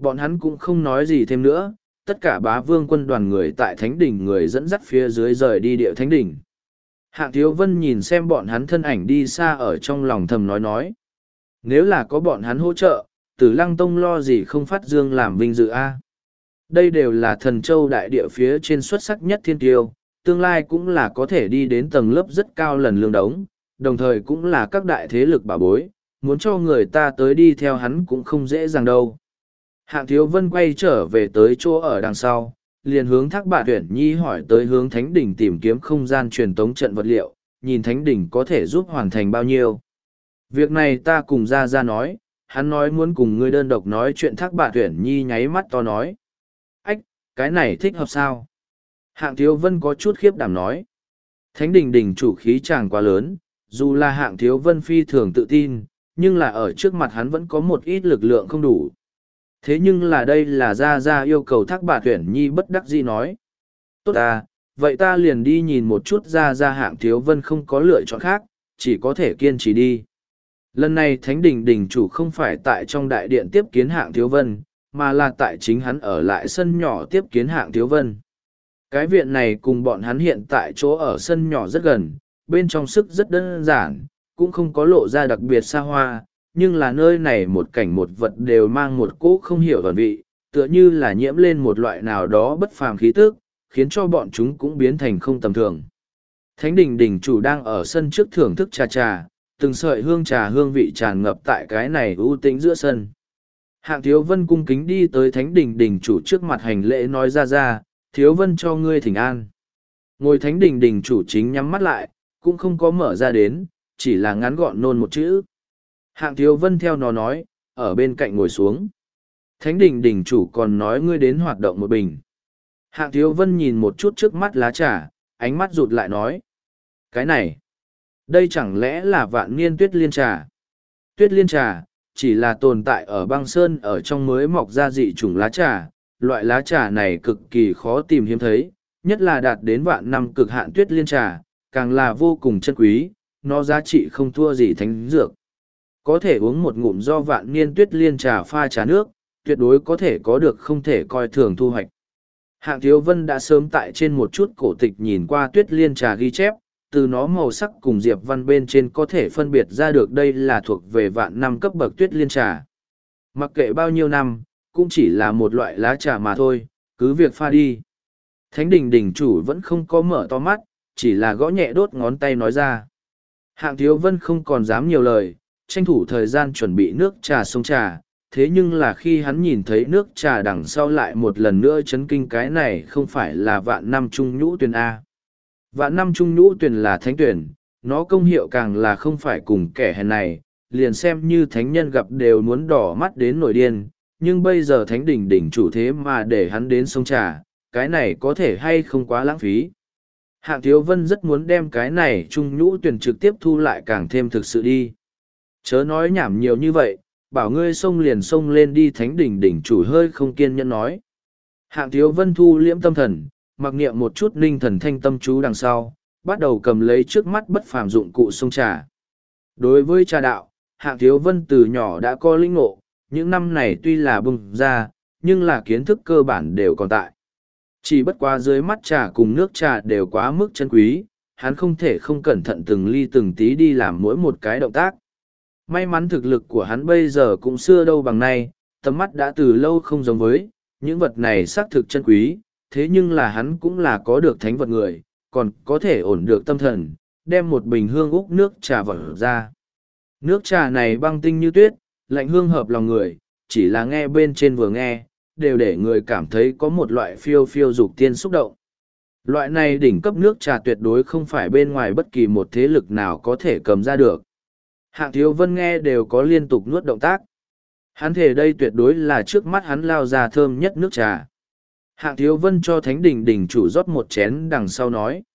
Bọn hắn cũng không nói gì thêm nữa, tất cả bá vương quân đoàn người tại thánh đỉnh người dẫn dắt phía dưới rời đi địa thánh đỉnh. Hạng Thiếu Vân nhìn xem bọn hắn thân ảnh đi xa ở trong lòng thầm nói. Nếu là có bọn hắn hỗ trợ, Tử Lăng Tông lo gì không phát dương làm vinh dự a? Đây đều là thần châu đại địa phía trên xuất sắc nhất thiên tiêu, tương lai cũng là có thể đi đến tầng lớp rất cao lần lương đống, đồng thời cũng là các đại thế lực bảo bối, muốn cho người ta tới đi theo hắn cũng không dễ dàng đâu. Hạng Thiếu Vân quay trở về tới chỗ ở đằng sau, liền hướng Thác Bạt Uyển Nhi hỏi tới hướng Thánh Đỉnh tìm kiếm không gian truyền tống trận vật liệu, nhìn Thánh Đỉnh có thể giúp hoàn thành bao nhiêu. Việc này ta cùng ra nói, hắn nói muốn cùng ngươi đơn độc nói chuyện. Thác Bạt Uyển Nhi nháy mắt to nói. Ách, cái này thích hợp sao? Hạng Thiếu Vân có chút khiếp đảm nói. Thánh Đỉnh đỉnh chủ khí chàng quá lớn, dù là Hạng Thiếu Vân phi thường tự tin, nhưng là ở trước mặt hắn vẫn có một ít lực lượng không đủ. Thế nhưng là đây là ra yêu cầu. Thác Bạt Uyển Nhi bất đắc dĩ nói. Tốt à, vậy ta liền đi nhìn một chút. Ra Hạng Thiếu Vân không có lựa chọn khác, chỉ có thể kiên trì đi. Lần này Thánh Đỉnh đỉnh chủ không phải tại trong đại điện tiếp kiến Hạng Thiếu Vân, mà là tại chính hắn ở lại sân nhỏ tiếp kiến Hạng Thiếu Vân. Cái viện này cùng bọn hắn hiện tại chỗ ở sân nhỏ rất gần, bên trong sức rất đơn giản, cũng không có lộ ra đặc biệt xa hoa, nhưng là nơi này một cảnh một vật đều mang một cỗ không hiểu thuần vị, tựa như là nhiễm lên một loại nào đó bất phàm khí tức, khiến cho bọn chúng cũng biến thành không tầm thường. Thánh Đỉnh đỉnh chủ đang ở sân trước thưởng thức trà, từng sợi hương trà hương vị tràn ngập tại cái này ưu tĩnh giữa sân. Hạng Thiếu Vân cung kính đi tới Thánh Đỉnh đỉnh chủ trước mặt hành lễ nói ra, Thiếu Vân cho ngươi thỉnh an. Ngồi Thánh Đỉnh đỉnh chủ chính nhắm mắt lại, cũng không có mở ra đến, chỉ là ngắn gọn nôn một chữ. Hạng Thiếu Vân theo nó nói, ở bên cạnh ngồi xuống. Thánh Đỉnh đỉnh chủ còn nói ngươi đến hoạt động một bình. Hạng Thiếu Vân nhìn một chút trước mắt lá trà, ánh mắt rụt lại nói. Cái này, đây chẳng lẽ là vạn niên tuyết liên trà? Tuyết liên trà, chỉ là tồn tại ở băng sơn ở trong mới mọc ra dị chủng lá trà. Loại lá trà này cực kỳ khó tìm hiếm thấy, nhất là đạt đến vạn năm cực hạn tuyết liên trà, càng là vô cùng chân quý, nó giá trị không thua gì thánh dược. Có thể uống một ngụm do vạn niên tuyết liên trà pha trà nước, tuyệt đối có thể có được không thể coi thường thu hoạch. Hạng Thiếu Vân đã sớm tại trên một chút cổ tịch nhìn qua tuyết liên trà ghi chép, từ nó màu sắc cùng diệp văn bên trên có thể phân biệt ra được đây là thuộc về vạn năm cấp bậc tuyết liên trà. Mặc kệ bao nhiêu năm, cũng chỉ là một loại lá trà mà thôi, cứ việc pha đi. Thánh Đỉnh đỉnh chủ vẫn không có mở to mắt, chỉ là gõ nhẹ đốt ngón tay nói ra. Hạng Thiếu Vân không còn dám nhiều lời, tranh thủ thời gian chuẩn bị nước trà xông trà, thế nhưng là khi hắn nhìn thấy nước trà đằng sau lại một lần nữa chấn kinh, cái này không phải là vạn năm trung nhũ tuyền A. Vạn năm trung nhũ tuyền là thánh tuyển, nó công hiệu càng là không phải cùng kẻ hèn này, liền xem như thánh nhân gặp đều muốn đỏ mắt đến nổi điên, nhưng bây giờ Thánh Đỉnh đỉnh chủ thế mà để hắn đến sông trà, cái này có thể hay không quá lãng phí. Hạng Thiếu Vân rất muốn đem cái này trung nhũ tuyển trực tiếp thu lại càng thêm thực sự đi. Chớ nói nhảm nhiều như vậy, bảo ngươi xông liền xông lên đi. Thánh Đỉnh đỉnh chủ hơi không kiên nhẫn nói. Hạng Thiếu Vân thu liễm tâm thần, mặc niệm một chút ninh thần thanh tâm chú đằng sau, bắt đầu cầm lấy trước mắt bất phàm dụng cụ xông trà. Đối với trà đạo, Hạng Thiếu Vân từ nhỏ đã có linh ngộ, những năm này tuy là bùng ra, nhưng là kiến thức cơ bản đều còn tại. Chỉ bất quá dưới mắt trà cùng nước trà đều quá mức chân quý, hắn không thể không cẩn thận từng ly từng tí đi làm mỗi một cái động tác. May mắn thực lực của hắn bây giờ cũng xưa đâu bằng nay, tầm mắt đã từ lâu không giống với, những vật này xác thực chân quý, thế nhưng là hắn cũng là có được thánh vật người, còn có thể ổn được tâm thần, đem một bình hương úc nước trà vỡ ra. Nước trà này băng tinh như tuyết, lạnh hương hợp lòng người, chỉ là nghe bên trên vừa nghe, đều để người cảm thấy có một loại phiêu phiêu dục tiên xúc động. Loại này đỉnh cấp nước trà tuyệt đối không phải bên ngoài bất kỳ một thế lực nào có thể cầm ra được. Hạng Thiếu Vân nghe đều có liên tục nuốt động tác. Hắn thể đây tuyệt đối là trước mắt hắn lao ra thơm nhất nước trà. Hạng Thiếu Vân cho Thánh Đỉnh đỉnh chủ rót một chén đằng sau nói.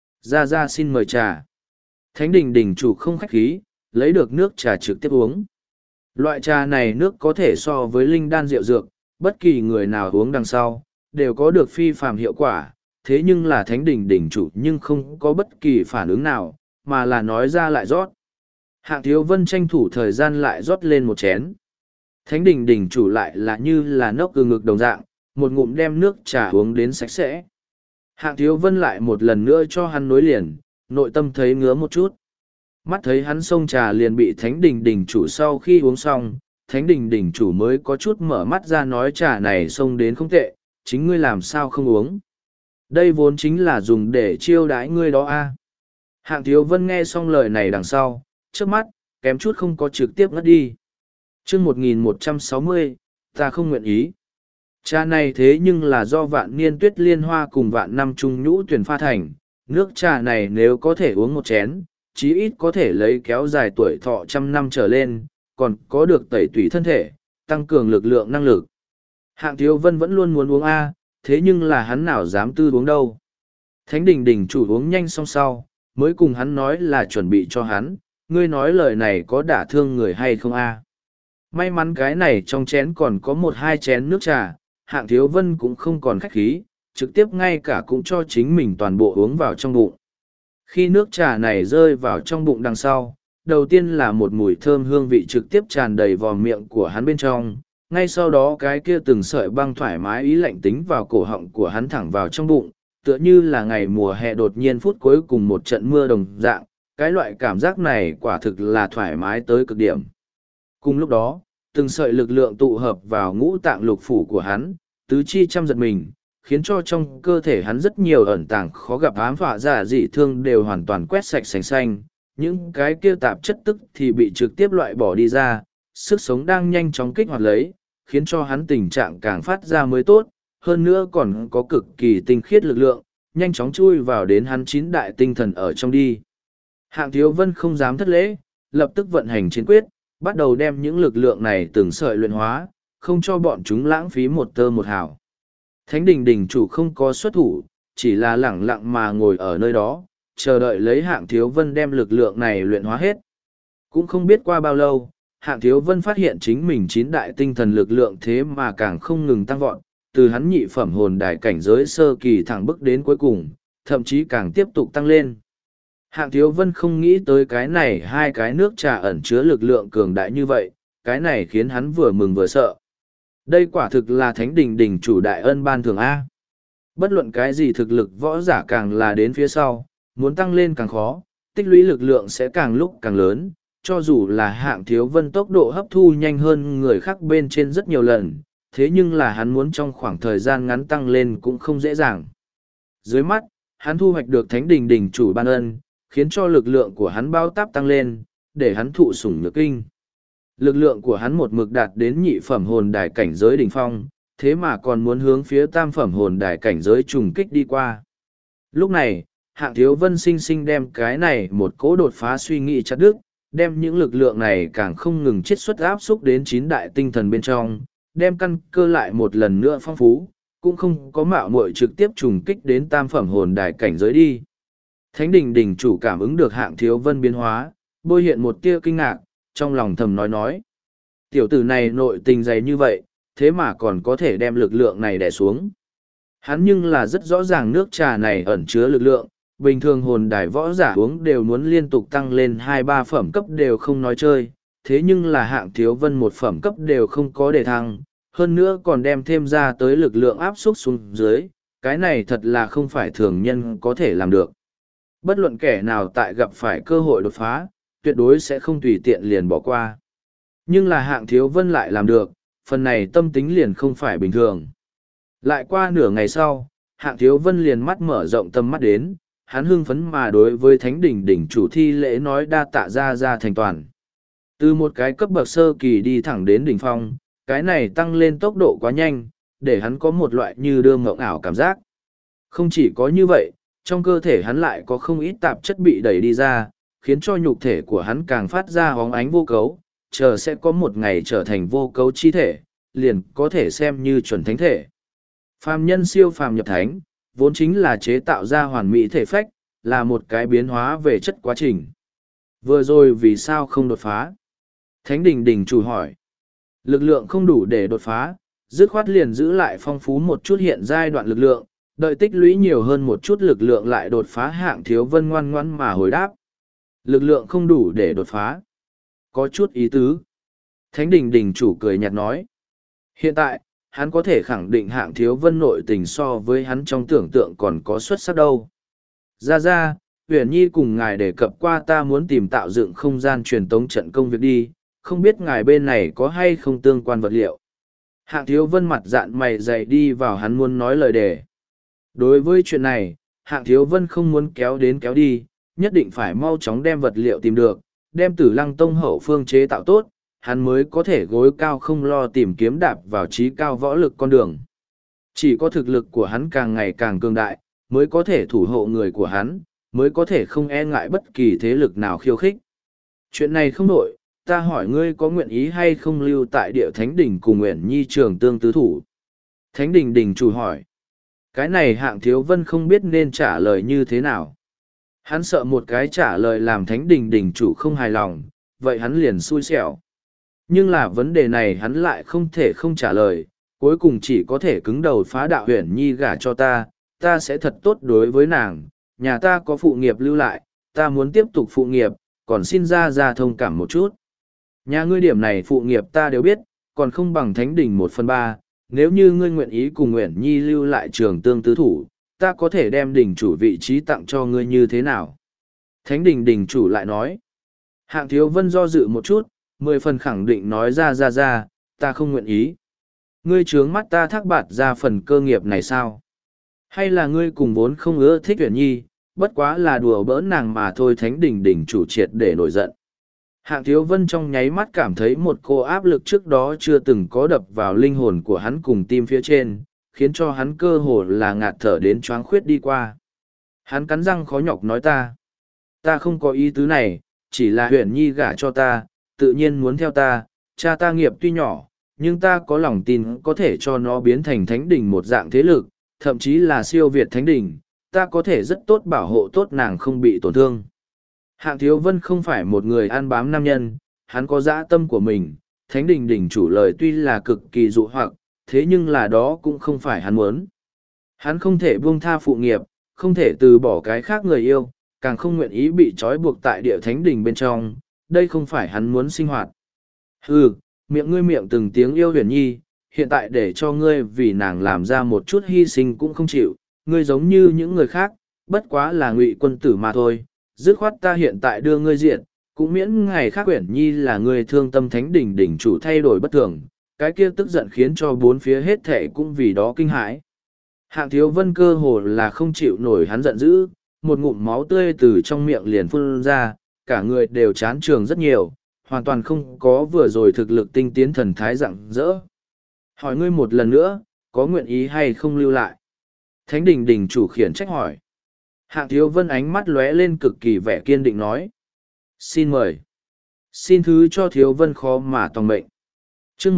Ra xin mời trà. Thánh Đỉnh đỉnh chủ không khách khí, lấy được nước trà trực tiếp uống. Loại trà này nước có thể so với linh đan rượu dược, bất kỳ người nào uống đằng sau, đều có được phi phàm hiệu quả, thế nhưng là Thánh Đỉnh đỉnh chủ nhưng không có bất kỳ phản ứng nào, mà là nói ra lại rót. Hạng Thiếu Vân tranh thủ thời gian lại rót lên một chén. Thánh đình đình chủ lại là như là nốc từ ngực đồng dạng, một ngụm đem nước trà uống đến sạch sẽ. Hạng Thiếu Vân lại một lần nữa cho hắn nối liền, nội tâm thấy ngứa một chút. Mắt thấy hắn xông trà liền bị thánh đình đình chủ sau khi uống xong, thánh đình đình chủ mới có chút mở mắt ra nói trà này xông đến không tệ, chính ngươi làm sao không uống. Đây vốn chính là dùng để chiêu đãi ngươi đó a. Hạng Thiếu Vân nghe xong lời này đằng sau, trước mắt, kém chút không có trực tiếp ngất đi. chương 1160, ta không nguyện ý. Trà này thế nhưng là do vạn niên tuyết liên hoa cùng vạn năm trung nhũ tuyển pha thành, nước trà này nếu có thể uống một chén, chí ít có thể lấy kéo dài tuổi thọ 100 năm trở lên, còn có được tẩy tủy thân thể, tăng cường lực lượng năng lực. Hạng Thiếu Vân vẫn luôn muốn uống A, thế nhưng là hắn nào dám tư uống đâu. Thánh đình đình chủ uống nhanh xong sau, mới cùng hắn nói là chuẩn bị cho hắn, ngươi nói lời này có đả thương người hay không A. May mắn cái này trong chén còn có 1-2 chén nước trà, Hạng Thiếu Vân cũng không còn khách khí, trực tiếp ngay cả cũng cho chính mình toàn bộ uống vào trong bụng. Khi nước trà này rơi vào trong bụng đằng sau, đầu tiên là một mùi thơm hương vị trực tiếp tràn đầy vào miệng của hắn bên trong, ngay sau đó cái kia từng sợi băng thoải mái ý lạnh tính vào cổ họng của hắn thẳng vào trong bụng, tựa như là ngày mùa hè đột nhiên phút cuối cùng một trận mưa đồng dạng, cái loại cảm giác này quả thực là thoải mái tới cực điểm. Cùng lúc đó, từng sợi lực lượng tụ hợp vào ngũ tạng lục phủ của hắn, tứ chi trăm giật mình, khiến cho trong cơ thể hắn rất nhiều ẩn tàng khó gặp ám phạ giả dị thương đều hoàn toàn quét sạch sành xanh, những cái kia tạp chất tức thì bị trực tiếp loại bỏ đi ra, sức sống đang nhanh chóng kích hoạt lấy, khiến cho hắn tình trạng càng phát ra mới tốt, hơn nữa còn có cực kỳ tinh khiết lực lượng, nhanh chóng chui vào đến hắn 9 đại tinh thần ở trong đi. Hạng Thiếu Vân không dám thất lễ, lập tức vận hành chiến quyết, bắt đầu đem những lực lượng này từng sợi luyện hóa, không cho bọn chúng lãng phí một tơ một hào. Thánh đình đình chủ không có xuất thủ, chỉ là lẳng lặng mà ngồi ở nơi đó, chờ đợi lấy Hạng Thiếu Vân đem lực lượng này luyện hóa hết. Cũng không biết qua bao lâu, Hạng Thiếu Vân phát hiện chính mình 9 đại tinh thần lực lượng thế mà càng không ngừng tăng vọt, từ hắn nhị phẩm hồn đài cảnh giới sơ kỳ thẳng bước đến cuối cùng, thậm chí càng tiếp tục tăng lên. Hạng Thiếu Vân không nghĩ tới cái này 2 cái nước trà ẩn chứa lực lượng cường đại như vậy, cái này khiến hắn vừa mừng vừa sợ. Đây quả thực là thánh đình đình chủ đại ân ban thường A. Bất luận cái gì thực lực võ giả càng là đến phía sau, muốn tăng lên càng khó, tích lũy lực lượng sẽ càng lúc càng lớn, cho dù là Hạng Thiếu Vân tốc độ hấp thu nhanh hơn người khác bên trên rất nhiều lần, thế nhưng là hắn muốn trong khoảng thời gian ngắn tăng lên cũng không dễ dàng. Dưới mắt, hắn thu hoạch được thánh đình đình chủ ban ân, khiến cho lực lượng của hắn bao táp tăng lên, để hắn thụ sủng nhược kinh. Lực lượng của hắn một mực đạt đến nhị phẩm hồn đài cảnh giới đỉnh phong, thế mà còn muốn hướng phía tam phẩm hồn đài cảnh giới trùng kích đi qua. Lúc này, Hạng Thiếu Vân sinh sinh đem cái này một cỗ đột phá suy nghĩ chặt đứt, đem những lực lượng này càng không ngừng chiết xuất áp xúc đến 9 đại tinh thần bên trong, đem căn cơ lại một lần nữa phong phú, cũng không có mạo muội trực tiếp trùng kích đến tam phẩm hồn đài cảnh giới đi. Thánh đình đình chủ cảm ứng được Hạng Thiếu Vân biến hóa, bôi hiện một tia kinh ngạc, trong lòng thầm nói. Tiểu tử này nội tình dày như vậy, thế mà còn có thể đem lực lượng này đè xuống. Hắn nhưng là rất rõ ràng nước trà này ẩn chứa lực lượng, bình thường hồn đài võ giả uống đều muốn liên tục tăng lên 2-3 phẩm cấp đều không nói chơi, thế nhưng là Hạng Thiếu Vân một phẩm cấp đều không có để thăng, hơn nữa còn đem thêm ra tới lực lượng áp suất xuống dưới, cái này thật là không phải thường nhân có thể làm được. Bất luận kẻ nào tại gặp phải cơ hội đột phá, tuyệt đối sẽ không tùy tiện liền bỏ qua. Nhưng là Hạng Thiếu Vân lại làm được, phần này tâm tính liền không phải bình thường. Lại qua nửa ngày sau, Hạng Thiếu Vân liền mắt mở rộng tầm mắt đến, hắn hưng phấn mà đối với Thánh đỉnh đỉnh chủ thi lễ nói đa tạ ra thành toàn. Từ một cái cấp bậc sơ kỳ đi thẳng đến đỉnh phong, cái này tăng lên tốc độ quá nhanh, để hắn có một loại như đưa mộng ảo cảm giác. Không chỉ có như vậy, trong cơ thể hắn lại có không ít tạp chất bị đẩy đi ra, khiến cho nhục thể của hắn càng phát ra hóng ánh vô cấu, chờ sẽ có một ngày trở thành vô cấu chi thể, liền có thể xem như chuẩn thánh thể. Phàm nhân siêu phàm nhập thánh, vốn chính là chế tạo ra hoàn mỹ thể phách, là một cái biến hóa về chất quá trình. Vừa rồi vì sao không đột phá? Thánh đình đình chủ hỏi. Lực lượng không đủ để đột phá, dứt khoát liền giữ lại phong phú một chút hiện giai đoạn lực lượng, đợi tích lũy nhiều hơn một chút lực lượng lại đột phá. Hạng Thiếu Vân ngoan ngoãn mà hồi đáp. Lực lượng không đủ để đột phá. Có chút ý tứ. Thánh đình đình chủ cười nhạt nói. Hiện tại, hắn có thể khẳng định Hạng Thiếu Vân nội tình so với hắn trong tưởng tượng còn có xuất sắc đâu. Ra, Huyền Nhi cùng ngài đề cập qua ta muốn tìm tạo dựng không gian truyền tống trận công việc đi, không biết ngài bên này có hay không tương quan vật liệu. Hạng Thiếu Vân mặt dạn mày dày đi vào hắn muốn nói lời đề. Đối với chuyện này, Hạng Thiếu Vân không muốn kéo đến kéo đi, nhất định phải mau chóng đem vật liệu tìm được, đem Tử Lăng Tông hậu phương chế tạo tốt, hắn mới có thể gối cao không lo tìm kiếm đạp vào trí cao võ lực con đường. Chỉ có thực lực của hắn càng ngày càng cường đại, mới có thể thủ hộ người của hắn, mới có thể không e ngại bất kỳ thế lực nào khiêu khích. Chuyện này không đổi, ta hỏi ngươi có nguyện ý hay không lưu tại địa Thánh Đỉnh cùng Uyển Nhi trường tương tứ thủ. Thánh Đỉnh Đỉnh chủ hỏi. Cái này Hạng Thiếu Vân không biết nên trả lời như thế nào. Hắn sợ một cái trả lời làm Thánh Đỉnh Đỉnh chủ không hài lòng, vậy hắn liền xui xẻo. Nhưng là vấn đề này hắn lại không thể không trả lời, cuối cùng chỉ có thể cứng đầu phá đạo Uyển Nhi gả cho ta, ta sẽ thật tốt đối với nàng, nhà ta có phụ nghiệp lưu lại, ta muốn tiếp tục phụ nghiệp, còn xin ra thông cảm một chút. Nhà ngươi điểm này phụ nghiệp ta đều biết, còn không bằng Thánh Đỉnh 1/3, nếu như ngươi nguyện ý cùng Uyển Nhi lưu lại trường tương tứ thủ, ta có thể đem đỉnh chủ vị trí tặng cho ngươi như thế nào? Thánh Đỉnh đỉnh chủ lại nói. Hạng Thiếu Vân do dự một chút, 10 phần khẳng định nói ra, ta không nguyện ý. Ngươi trướng mắt ta thác bạt ra phần cơ nghiệp này sao? Hay là ngươi cùng vốn không ưa thích Uyển Nhi, bất quá là đùa bỡn nàng mà thôi. Thánh Đỉnh đỉnh chủ triệt để nổi giận. Hạng Thiếu Vân trong nháy mắt cảm thấy một cô áp lực trước đó chưa từng có đập vào linh hồn của hắn cùng tim phía trên, khiến cho hắn cơ hồ là ngạt thở đến choáng khuyết đi qua. Hắn cắn răng khó nhọc nói ta không có ý tứ này, chỉ là Uyển Nhi gả cho ta, tự nhiên muốn theo ta, cha ta nghiệp tuy nhỏ, nhưng ta có lòng tin có thể cho nó biến thành Thánh Đỉnh một dạng thế lực, thậm chí là siêu việt Thánh Đỉnh, ta có thể rất tốt bảo hộ tốt nàng không bị tổn thương. Hạng Thiếu Vân không phải một người ăn bám nam nhân, hắn có dã tâm của mình, Thánh Đỉnh đỉnh chủ lời tuy là cực kỳ dụ hoặc, thế nhưng là đó cũng không phải hắn muốn. Hắn không thể buông tha phụ nghiệp, không thể từ bỏ cái khác người yêu, càng không nguyện ý bị trói buộc tại địa Thánh Đỉnh bên trong, đây không phải hắn muốn sinh hoạt. Miệng ngươi miệng từng tiếng yêu Uyển Nhi, hiện tại để cho ngươi vì nàng làm ra một chút hy sinh cũng không chịu, ngươi giống như những người khác, bất quá là ngụy quân tử mà thôi. Dứt khoát ta hiện tại đưa ngươi diện, cũng miễn ngày khác Uyển Nhi là người thương tâm Thánh Đỉnh đỉnh chủ thay đổi bất thường, cái kia tức giận khiến cho bốn phía hết thệ cũng vì đó kinh hãi. Hạng Thiếu Vân cơ hồ là không chịu nổi hắn giận dữ, một ngụm máu tươi từ trong miệng liền phun ra, cả người đều chán trường rất nhiều, hoàn toàn không có vừa rồi thực lực tinh tiến thần thái rạng rỡ. Hỏi ngươi một lần nữa, có nguyện ý hay không lưu lại? Thánh Đỉnh đỉnh chủ khiển trách hỏi. Hạng Thiếu Vân ánh mắt lóe lên cực kỳ vẻ kiên định nói. Xin mời. Xin thứ cho Thiếu Vân khó mà tòng mệnh. chương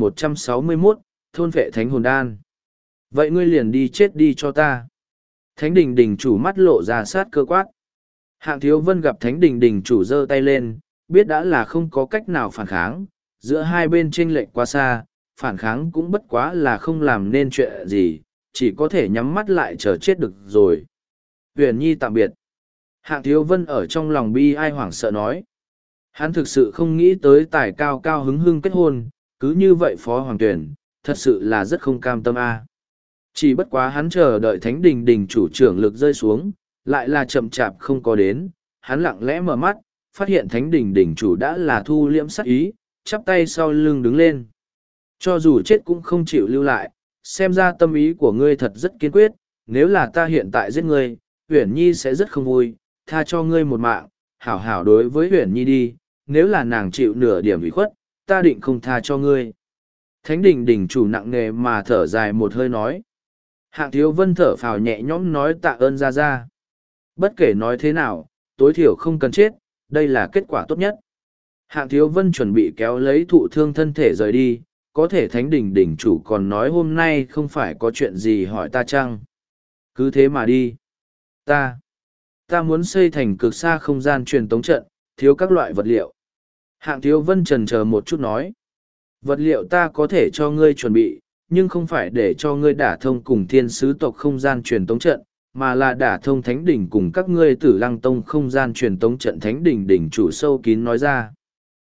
1161, thôn vệ thánh hồn đan. Vậy ngươi liền đi chết đi cho ta. Thánh Đỉnh đỉnh chủ mắt lộ ra sát cơ quát. Hạng Thiếu Vân gặp Thánh Đỉnh đỉnh chủ giơ tay lên, biết đã là không có cách nào phản kháng, giữa hai bên chênh lệch quá xa, phản kháng cũng bất quá là không làm nên chuyện gì, chỉ có thể nhắm mắt lại chờ chết được rồi. Uyển Nhi tạm biệt. Hạng Thiếu Vân ở trong lòng bi ai hoảng sợ nói. Hắn thực sự không nghĩ tới tài cao cao hứng hưng kết hôn, cứ như vậy Phó Hoàng Tuyển, thật sự là rất không cam tâm a. Chỉ bất quá hắn chờ đợi Thánh Đỉnh đỉnh chủ trưởng lực rơi xuống, lại là chậm chạp không có đến, hắn lặng lẽ mở mắt, phát hiện Thánh Đỉnh đỉnh chủ đã là thu liễm sát ý, chắp tay sau lưng đứng lên. Cho dù chết cũng không chịu lưu lại, xem ra tâm ý của ngươi thật rất kiên quyết, nếu là ta hiện tại giết ngươi, Uyển Nhi sẽ rất không vui, tha cho ngươi một mạng, hảo hảo đối với Uyển Nhi đi, nếu là nàng chịu nửa điểm ủy khuất, ta định không tha cho ngươi. Thánh Đỉnh đỉnh chủ nặng nề mà thở dài một hơi nói. Hạng Thiếu Vân thở phào nhẹ nhõm nói tạ ơn ra. Bất kể nói thế nào, tối thiểu không cần chết, đây là kết quả tốt nhất. Hạng Thiếu Vân chuẩn bị kéo lấy thụ thương thân thể rời đi, có thể Thánh Đỉnh đỉnh chủ còn nói hôm nay không phải có chuyện gì hỏi ta chăng? Cứ thế mà đi. Ta muốn xây thành cực xa không gian truyền tống trận, thiếu các loại vật liệu. Hạng Thiếu Vân chần chờ một chút nói. Vật liệu ta có thể cho ngươi chuẩn bị, nhưng không phải để cho ngươi đả thông cùng thiên sứ tộc không gian truyền tống trận, mà là đả thông Thánh Đỉnh cùng các ngươi Tử Lăng Tông không gian truyền tống trận. Thánh Đỉnh đỉnh chủ sâu kín nói ra.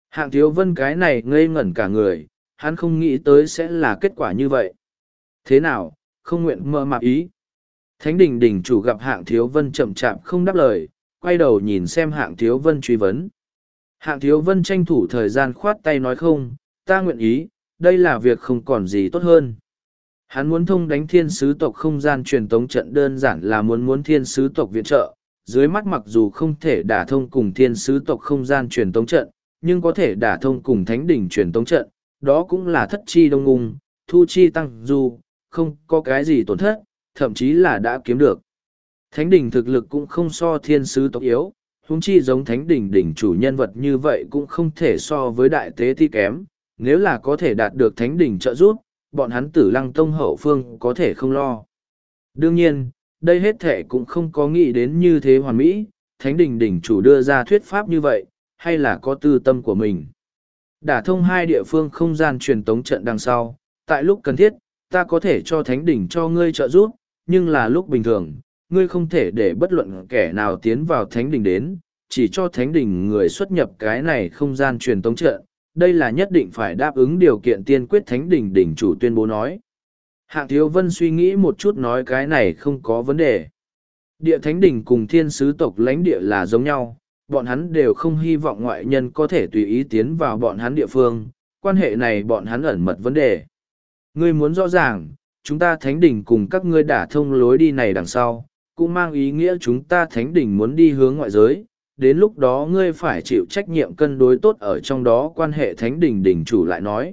Hạng Thiếu Vân cái này ngây ngẩn cả người, hắn không nghĩ tới sẽ là kết quả như vậy. Thế nào, không nguyện mơ mạp ý. Thánh đình đỉnh chủ gặp Hạng Thiếu Vân chậm chạp không đáp lời, quay đầu nhìn xem Hạng Thiếu Vân truy vấn. Hạng Thiếu Vân tranh thủ thời gian khoát tay nói không, ta nguyện ý, đây là việc không còn gì tốt hơn. Hắn muốn thông đánh thiên sứ tộc không gian truyền tống trận đơn giản là muốn thiên sứ tộc viện trợ, dưới mắt mặc dù không thể đả thông cùng thiên sứ tộc không gian truyền tống trận, nhưng có thể đả thông cùng thánh đỉnh truyền tống trận, đó cũng là thất chi đông ung, thu chi tăng du, không có cái gì tổn thất, thậm chí là đã kiếm được. Thánh đỉnh thực lực cũng không so thiên sứ tộc yếu, huống chi giống thánh đỉnh đỉnh chủ nhân vật như vậy cũng không thể so với đại tế ti kém, nếu là có thể đạt được thánh đỉnh trợ giúp, bọn hắn Tử Lăng Tông hậu phương có thể không lo. Đương nhiên, đây hết thể cũng không có nghĩ đến như thế hoàn mỹ, thánh đỉnh đỉnh chủ đưa ra thuyết pháp như vậy, hay là có tư tâm của mình. Đả thông hai địa phương không gian truyền tống trận đằng sau, tại lúc cần thiết, ta có thể cho thánh đỉnh cho ngươi trợ giúp, nhưng là lúc bình thường, ngươi không thể để bất luận kẻ nào tiến vào thánh đỉnh đến, chỉ cho thánh đỉnh người xuất nhập cái này không gian truyền tống trận. Đây là nhất định phải đáp ứng điều kiện tiên quyết thánh đỉnh đỉnh chủ tuyên bố nói. Hạng Thiếu Vân suy nghĩ một chút nói cái này không có vấn đề. Địa thánh đỉnh cùng thiên sứ tộc lãnh địa là giống nhau, bọn hắn đều không hy vọng ngoại nhân có thể tùy ý tiến vào bọn hắn địa phương, quan hệ này bọn hắn ẩn mật vấn đề. Ngươi muốn rõ ràng, chúng ta thánh đỉnh cùng các ngươi đả thông lối đi này đằng sau, cũng mang ý nghĩa chúng ta thánh đỉnh muốn đi hướng ngoại giới, đến lúc đó ngươi phải chịu trách nhiệm cân đối tốt ở trong đó quan hệ thánh đỉnh đỉnh chủ lại nói.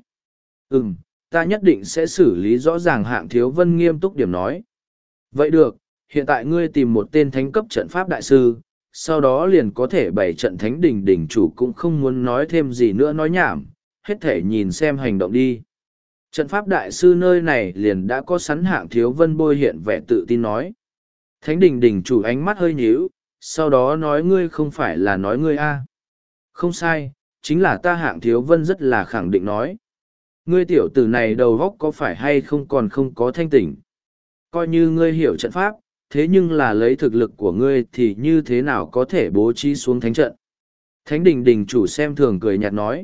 Ta nhất định sẽ xử lý rõ ràng. Hạng Thiếu Vân nghiêm túc điểm nói. Vậy được, hiện tại ngươi tìm một tên thánh cấp trận pháp đại sư, sau đó liền có thể bày trận thánh đỉnh đỉnh chủ cũng không muốn nói thêm gì nữa nói nhảm, hết thể nhìn xem hành động đi. Trận pháp đại sư nơi này liền đã có sẵn. Hạng Thiếu Vân bôi hiện vẻ tự tin nói. Thánh đỉnh đỉnh chủ ánh mắt hơi nhíu, sau đó nói ngươi không phải là nói ngươi a. Không sai, chính là ta. Hạng Thiếu Vân rất là khẳng định nói. Ngươi tiểu tử này đầu góc có phải hay không còn không có thanh tỉnh. Coi như ngươi hiểu trận pháp, thế nhưng là lấy thực lực của ngươi thì như thế nào có thể bố trí xuống thánh trận. Thánh đỉnh đỉnh chủ xem thường cười nhạt nói.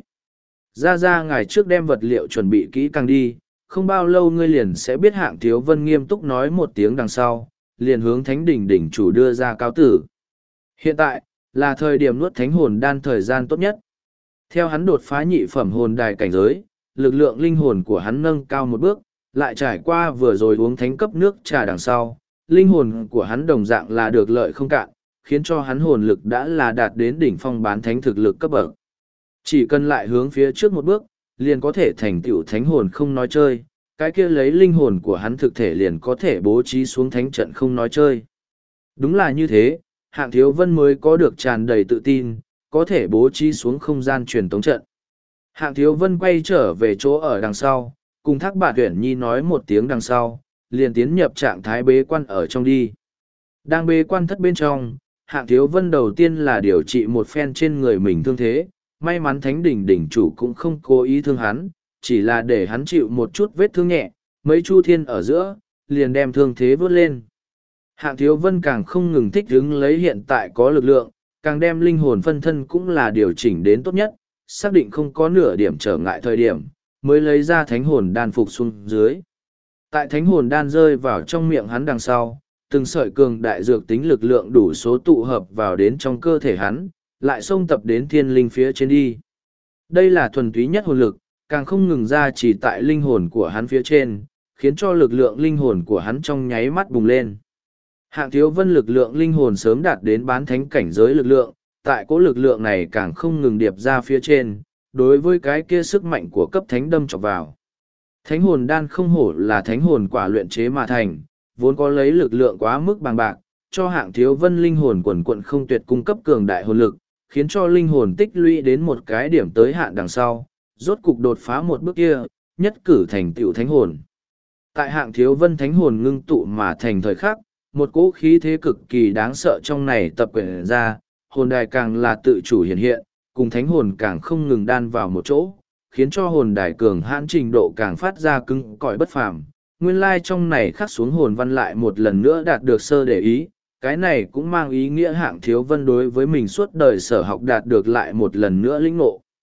Ra ngài trước đem vật liệu chuẩn bị kỹ càng đi, không bao lâu ngươi liền sẽ biết. Hạng Thiếu Vân nghiêm túc nói một tiếng đằng sau, liền hướng thánh đỉnh đỉnh chủ đưa ra cáo tử. Hiện tại, là thời điểm nuốt thánh hồn đan thời gian tốt nhất. Theo hắn đột phá nhị phẩm hồn đài cảnh giới, lực lượng linh hồn của hắn nâng cao một bước, lại trải qua vừa rồi uống thánh cấp nước trà đằng sau, linh hồn của hắn đồng dạng là được lợi không cạn, khiến cho hắn hồn lực đã là đạt đến đỉnh phong bán thánh thực lực cấp bậc. Chỉ cần lại hướng phía trước một bước, liền có thể thành tựu thánh hồn không nói chơi, cái kia lấy linh hồn của hắn thực thể liền có thể bố trí xuống thánh trận không nói chơi. Đúng là như thế, Hạng Thiếu Vân mới có được tràn đầy tự tin, có thể bố trí xuống không gian truyền tống trận. Hạng Thiếu Vân quay trở về chỗ ở đằng sau, cùng Thác Bạt Uyển Nhi nói một tiếng đằng sau, liền tiến nhập trạng thái bế quan ở trong đi. Đang bế quan thất bên trong, Hạng Thiếu Vân đầu tiên là điều trị một phen trên người mình thương thế, may mắn thánh đỉnh đỉnh chủ cũng không cố ý thương hắn, chỉ là để hắn chịu một chút vết thương nhẹ, mấy chu thiên ở giữa, liền đem thương thế vớt lên. Hạng Thiếu Vân càng không ngừng thích ứng lấy hiện tại có lực lượng, càng đem linh hồn phân thân cũng là điều chỉnh đến tốt nhất, xác định không có nửa điểm trở ngại thời điểm, mới lấy ra thánh hồn đan phục xuống dưới. Tại thánh hồn đan rơi vào trong miệng hắn đằng sau, từng sợi cường đại dược tính lực lượng đủ số tụ hợp vào đến trong cơ thể hắn, lại xông tập đến thiên linh phía trên đi. Đây là thuần túy nhất hồn lực, càng không ngừng ra chỉ tại linh hồn của hắn phía trên, khiến cho lực lượng linh hồn của hắn trong nháy mắt bùng lên. Hạng Thiếu Vân lực lượng linh hồn sớm đạt đến bán thánh cảnh giới lực lượng, tại cố lực lượng này càng không ngừng điệp ra phía trên, đối với cái kia sức mạnh của cấp thánh đâm chọc vào. Thánh hồn đan không hổ là thánh hồn quả luyện chế mà thành, vốn có lấy lực lượng quá mức bằng bạc, cho Hạng Thiếu Vân linh hồn quần quận không tuyệt cung cấp cường đại hồn lực, khiến cho linh hồn tích lũy đến một cái điểm tới hạn đằng sau, rốt cục đột phá một bước kia, nhất cử thành tựu thánh hồn. Tại Hạng Thiếu Vân thánh hồn ngưng tụ mà thành thời khắc, một cỗ khí thế cực kỳ đáng sợ trong này tập quyển ra, hồn đài càng là tự chủ hiện hiện, cùng thánh hồn càng không ngừng đan vào một chỗ, khiến cho hồn đài cường hãn trình độ càng phát ra cứng cỏi bất phàm. Nguyên lai trong này khắc xuống hồn văn lại một lần nữa đạt được sơ để ý, cái này cũng mang ý nghĩa Hạng Thiếu Vân đối với mình suốt đời sở học đạt được lại một lần nữa lĩnh ngộ.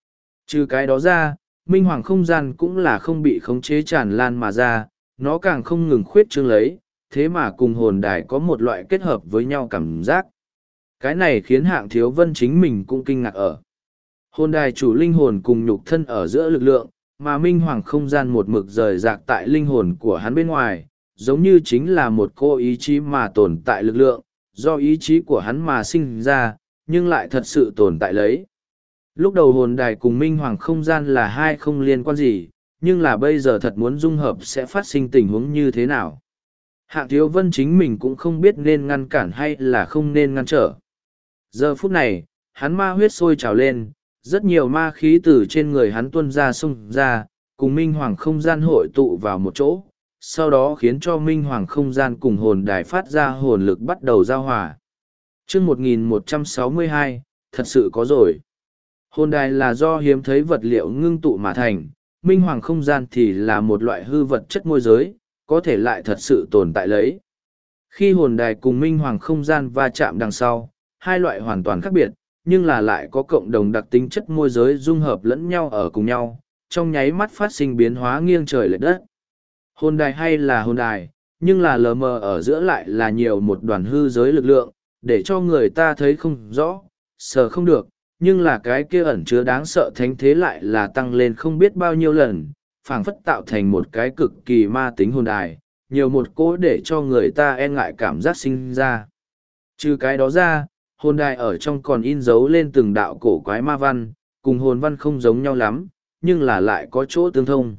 Trừ cái đó ra, minh hoàng không gian cũng là không bị khống chế tràn lan mà ra, nó càng không ngừng khuyết trương lấy, thế mà cùng hồn đài có một loại kết hợp với nhau cảm giác. Cái này khiến Hạng Thiếu Vân chính mình cũng kinh ngạc ở. Hồn đài chủ linh hồn cùng nhục thân ở giữa lực lượng, mà minh hoàng không gian một mực rời rạc tại linh hồn của hắn bên ngoài, giống như chính là một cô ý chí mà tồn tại lực lượng, do ý chí của hắn mà sinh ra, nhưng lại thật sự tồn tại lấy. Lúc đầu hồn đài cùng minh hoàng không gian là hai không liên quan gì, nhưng là bây giờ thật muốn dung hợp sẽ phát sinh tình huống như thế nào. Hạng Thiếu Vân chính mình cũng không biết nên ngăn cản hay là không nên ngăn trở. Giờ phút này, hắn ma huyết sôi trào lên, rất nhiều ma khí từ trên người hắn tuôn ra xông ra, cùng minh hoàng không gian hội tụ vào một chỗ, sau đó khiến cho minh hoàng không gian cùng hồn đài phát ra hồn lực bắt đầu giao hòa. Chương 1162, thật sự có rồi. Hồn đài là do hiếm thấy vật liệu ngưng tụ mà thành, minh hoàng không gian thì là một loại hư vật chất môi giới, có thể lại thật sự tồn tại lấy. Khi hồn đài cùng minh hoàng không gian va chạm đằng sau, hai loại hoàn toàn khác biệt, nhưng là lại có cộng đồng đặc tính chất môi giới dung hợp lẫn nhau ở cùng nhau, trong nháy mắt phát sinh biến hóa nghiêng trời lệch đất. Hồn đài hay là hồn đài, nhưng là lờ mờ ở giữa lại là nhiều một đoàn hư giới lực lượng, để cho người ta thấy không rõ, sờ không được, nhưng là cái kia ẩn chứa đáng sợ thánh thế lại là tăng lên không biết bao nhiêu lần, phảng phất tạo thành một cái cực kỳ ma tính hồn đài, nhiều một cỗ để cho người ta e ngại cảm giác sinh ra. Trừ cái đó ra, hồn đài ở trong còn in dấu lên từng đạo cổ quái ma văn, cùng hồn văn không giống nhau lắm, nhưng là lại có chỗ tương thông.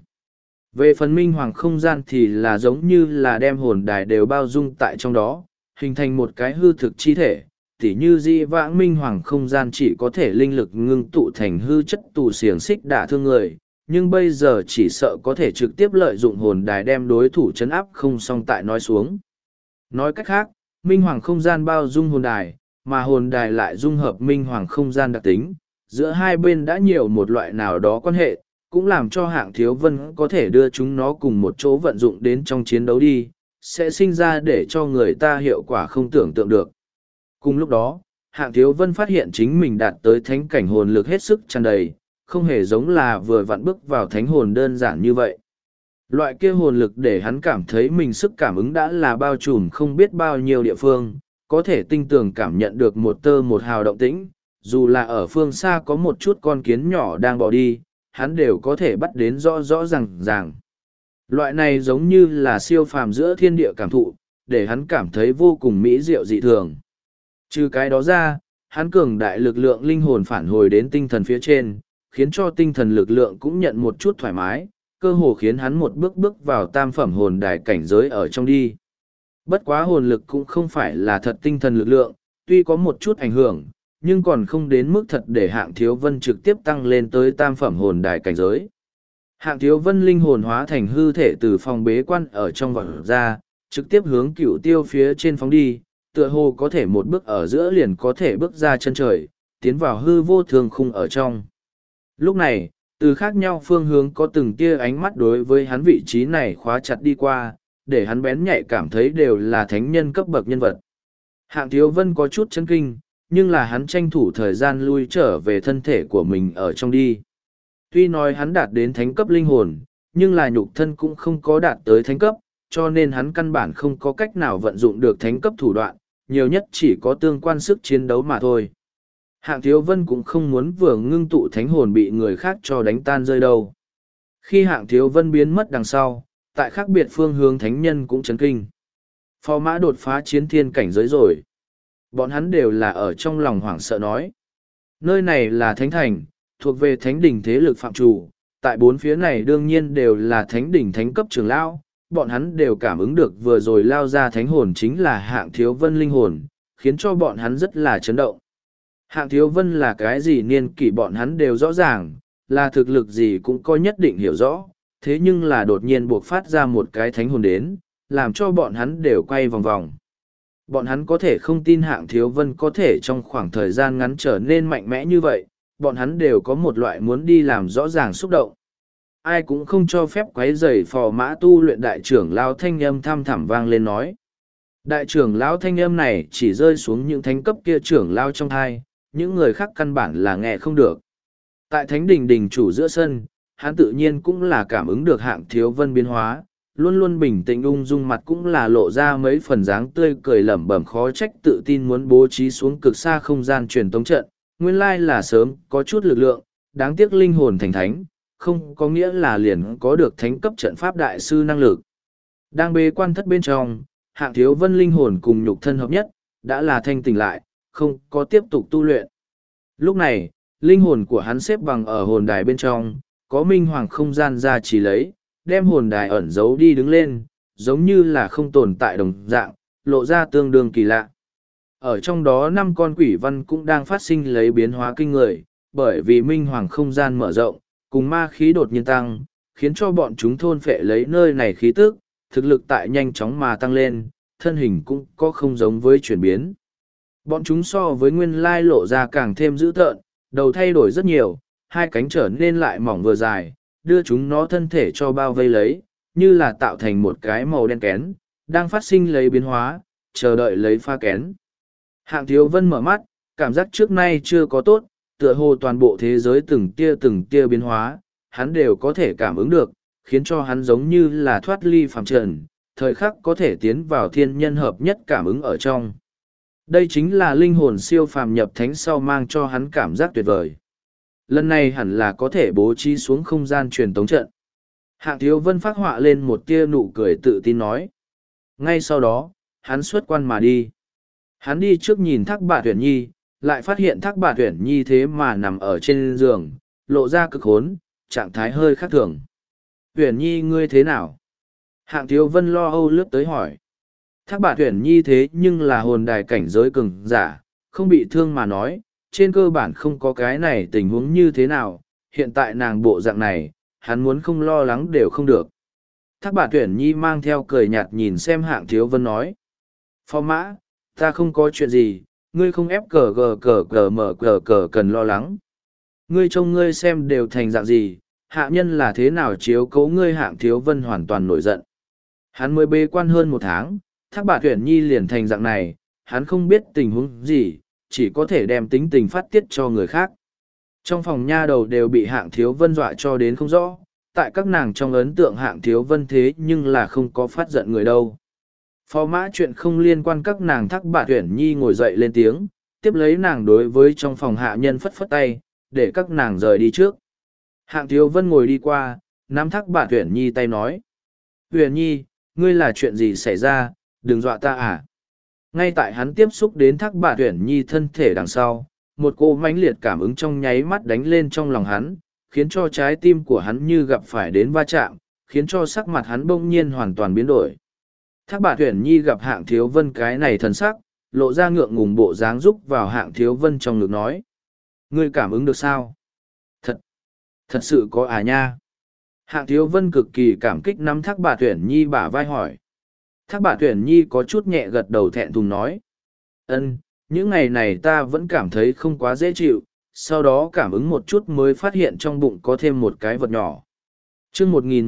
Về phần minh hoàng không gian thì là giống như là đem hồn đài đều bao dung tại trong đó, hình thành một cái hư thực chi thể, tỉ như di vãng minh hoàng không gian chỉ có thể linh lực ngưng tụ thành hư chất tù xiềng xích đả thương người, nhưng bây giờ chỉ sợ có thể trực tiếp lợi dụng hồn đài đem đối thủ chấn áp không song tại nói xuống. Nói cách khác, minh hoàng không gian bao dung hồn đài, mà hồn đài lại dung hợp minh hoàng không gian đặc tính, giữa hai bên đã nhiều một loại nào đó quan hệ, cũng làm cho Hạng Thiếu Vân có thể đưa chúng nó cùng một chỗ vận dụng đến trong chiến đấu đi, sẽ sinh ra để cho người ta hiệu quả không tưởng tượng được. Cùng lúc đó, Hạng Thiếu Vân phát hiện chính mình đạt tới thánh cảnh hồn lực hết sức tràn đầy, không hề giống là vừa vặn bước vào thánh hồn đơn giản như vậy. Loại kia hồn lực để hắn cảm thấy mình sức cảm ứng đã là bao trùm không biết bao nhiêu địa phương, có thể tinh tường cảm nhận được một tơ một hào động tĩnh, dù là ở phương xa có một chút con kiến nhỏ đang bỏ đi, hắn đều có thể bắt đến rõ rõ ràng. Loại này giống như là siêu phàm giữa thiên địa cảm thụ, để hắn cảm thấy vô cùng mỹ diệu dị thường. Trừ cái đó ra, hắn cường đại lực lượng linh hồn phản hồi đến tinh thần phía trên, khiến cho tinh thần lực lượng cũng nhận một chút thoải mái, cơ hồ khiến hắn một bước bước vào tam phẩm hồn đài cảnh giới ở trong đi. Bất quá hồn lực cũng không phải là thật tinh thần lực lượng, tuy có một chút ảnh hưởng, nhưng còn không đến mức thật để Hạng Thiếu Vân trực tiếp tăng lên tới tam phẩm hồn đài cảnh giới. Hạng Thiếu Vân linh hồn hóa thành hư thể từ phòng bế quan ở trong vỏ ra, trực tiếp hướng Cửu Tiêu phía trên phóng đi, tựa hồ có thể một bước ở giữa liền có thể bước ra chân trời, tiến vào hư vô thường khung ở trong. Lúc này, từ khác nhau phương hướng có từng tia ánh mắt đối với hắn vị trí này khóa chặt đi qua, để hắn bén nhạy cảm thấy đều là thánh nhân cấp bậc nhân vật. Hạng Thiếu Vân có chút chấn kinh, nhưng là hắn tranh thủ thời gian lui trở về thân thể của mình ở trong đi. Tuy nói hắn đạt đến thánh cấp linh hồn, nhưng là nhục thân cũng không có đạt tới thánh cấp, cho nên hắn căn bản không có cách nào vận dụng được thánh cấp thủ đoạn, nhiều nhất chỉ có tương quan sức chiến đấu mà thôi. Hạng Thiếu Vân cũng không muốn vừa ngưng tụ thánh hồn bị người khác cho đánh tan rơi đâu. Khi Hạng Thiếu Vân biến mất đằng sau, tại khác biệt phương hướng thánh nhân cũng chấn kinh. Phò Mã đột phá chiến thiên cảnh giới rồi. Bọn hắn đều là ở trong lòng hoảng sợ nói. Nơi này là thánh thành, thuộc về thánh đỉnh thế lực phạm chủ, tại bốn phía này đương nhiên đều là thánh đỉnh thánh cấp trưởng lão, bọn hắn đều cảm ứng được vừa rồi lao ra thánh hồn chính là Hạng Thiếu Vân linh hồn, khiến cho bọn hắn rất là chấn động. Hạng Thiếu Vân là cái gì niên kỷ bọn hắn đều rõ ràng, là thực lực gì cũng có nhất định hiểu rõ, thế nhưng là đột nhiên buộc phát ra một cái thánh hồn đến, làm cho bọn hắn đều quay vòng vòng. Bọn hắn có thể không tin Hạng Thiếu Vân có thể trong khoảng thời gian ngắn trở nên mạnh mẽ như vậy, bọn hắn đều có một loại muốn đi làm rõ ràng xúc động. Ai cũng không cho phép quấy rầy Phò Mã tu luyện đại trưởng lão thanh âm thăm thẳm vang lên nói. Đại trưởng lão thanh âm này chỉ rơi xuống những thánh cấp kia trưởng lão trong thai, những người khác căn bản là nghe không được. Tại thánh đình đình chủ giữa sân, hắn tự nhiên cũng là cảm ứng được Hạng Thiếu Vân biến hóa, luôn luôn bình tĩnh ung dung mặt cũng là lộ ra mấy phần dáng tươi cười lẩm bẩm khó trách tự tin muốn bố trí xuống cực xa không gian truyền tống trận, nguyên lai là sớm có chút lực lượng, đáng tiếc linh hồn thành thánh, không có nghĩa là liền có được thánh cấp trận pháp đại sư năng lực. Đang bế quan thất bên trong, Hạng Thiếu Vân linh hồn cùng nhục thân hợp nhất, đã là thanh tỉnh lại, không có tiếp tục tu luyện. Lúc này, linh hồn của hắn xếp bằng ở hồn đài bên trong, có minh hoàng không gian ra chỉ lấy, đem hồn đài ẩn giấu đi đứng lên, giống như là không tồn tại đồng dạng, lộ ra tương đương kỳ lạ. Ở trong đó 5 con quỷ văn cũng đang phát sinh lấy biến hóa kinh người, bởi vì minh hoàng không gian mở rộng, cùng ma khí đột nhiên tăng, khiến cho bọn chúng thôn phệ lấy nơi này khí tức, thực lực tại nhanh chóng mà tăng lên, thân hình cũng có không giống với chuyển biến. Bọn chúng so với nguyên lai lộ ra càng thêm dữ tợn, đầu thay đổi rất nhiều, hai cánh trở nên lại mỏng vừa dài, đưa chúng nó thân thể cho bao vây lấy, như là tạo thành một cái màu đen kén, đang phát sinh lấy biến hóa, chờ đợi lấy pha kén. Hạng Thiếu Vân mở mắt, cảm giác trước nay chưa có tốt, tựa hồ toàn bộ thế giới từng tia biến hóa, hắn đều có thể cảm ứng được, khiến cho hắn giống như là thoát ly phàm trần, thời khắc có thể tiến vào thiên nhân hợp nhất cảm ứng ở trong. Đây chính là linh hồn siêu phàm nhập thánh sau mang cho hắn cảm giác tuyệt vời. Lần này hẳn là có thể bố trí xuống không gian truyền tống trận. Hạng Thiếu Vân phác họa lên một tia nụ cười tự tin nói. Ngay sau đó, hắn xuất quan mà đi. Hắn đi trước nhìn Thác Bạt Uyển Nhi, lại phát hiện Thác Bạt Uyển Nhi thế mà nằm ở trên giường, lộ ra cực hốn, trạng thái hơi khác thường. Uyển Nhi ngươi thế nào? Hạng Thiếu Vân lo âu lướt tới hỏi. Thác Bạt Uyển Nhi thế nhưng là hồn đài cảnh giới cường giả, không bị thương mà nói, trên cơ bản không có cái này tình huống như thế nào, hiện tại nàng bộ dạng này, hắn muốn không lo lắng đều không được. Thác Bạt Uyển Nhi mang theo cười nhạt nhìn xem Hạng Thiếu Vân nói. Phó mã, ta không có chuyện gì, ngươi không ép cờ cần lo lắng. Ngươi trông ngươi xem đều thành dạng gì, hạ nhân là thế nào chiếu cố ngươi. Hạng Thiếu Vân hoàn toàn nổi giận. Hắn mới bế quan hơn 1 tháng, Thác Bạt Uyển Nhi liền thành dạng này, hắn không biết tình huống gì, chỉ có thể đem tính tình phát tiết cho người khác. Trong phòng nha đầu đều bị Hạng Thiếu Vân dọa cho đến không rõ, tại các nàng trong ấn tượng Hạng Thiếu Vân thế nhưng là không có phát giận người đâu. Phó mã chuyện không liên quan các nàng. Thác Bạt Uyển Nhi ngồi dậy lên tiếng, tiếp lấy nàng đối với trong phòng hạ nhân phất phất tay, để các nàng rời đi trước. Hạng Thiếu Vân ngồi đi qua, nắm Thác Bạt Uyển Nhi tay nói. Uyển Nhi, ngươi là chuyện gì xảy ra, đừng dọa ta à. Ngay tại hắn tiếp xúc đến Thác Bạt Uyển Nhi thân thể đằng sau, một cô mãnh liệt cảm ứng trong nháy mắt đánh lên trong lòng hắn, khiến cho trái tim của hắn như gặp phải đến va chạm, khiến cho sắc mặt hắn bỗng nhiên hoàn toàn biến đổi. Thác Bạt Uyển Nhi gặp Hạng Thiếu Vân cái này thần sắc, lộ ra ngượng ngùng bộ dáng rúc vào Hạng Thiếu Vân trong ngực nói. Ngươi cảm ứng được sao? Thật sự có à nha? Hạng Thiếu Vân cực kỳ cảm kích nắm Thác Bạt Uyển Nhi bả vai hỏi. Thác Bạt Uyển Nhi có chút nhẹ gật đầu thẹn thùng nói. Những ngày này ta vẫn cảm thấy không quá dễ chịu, sau đó cảm ứng một chút mới phát hiện trong bụng có thêm một cái vật nhỏ. Chương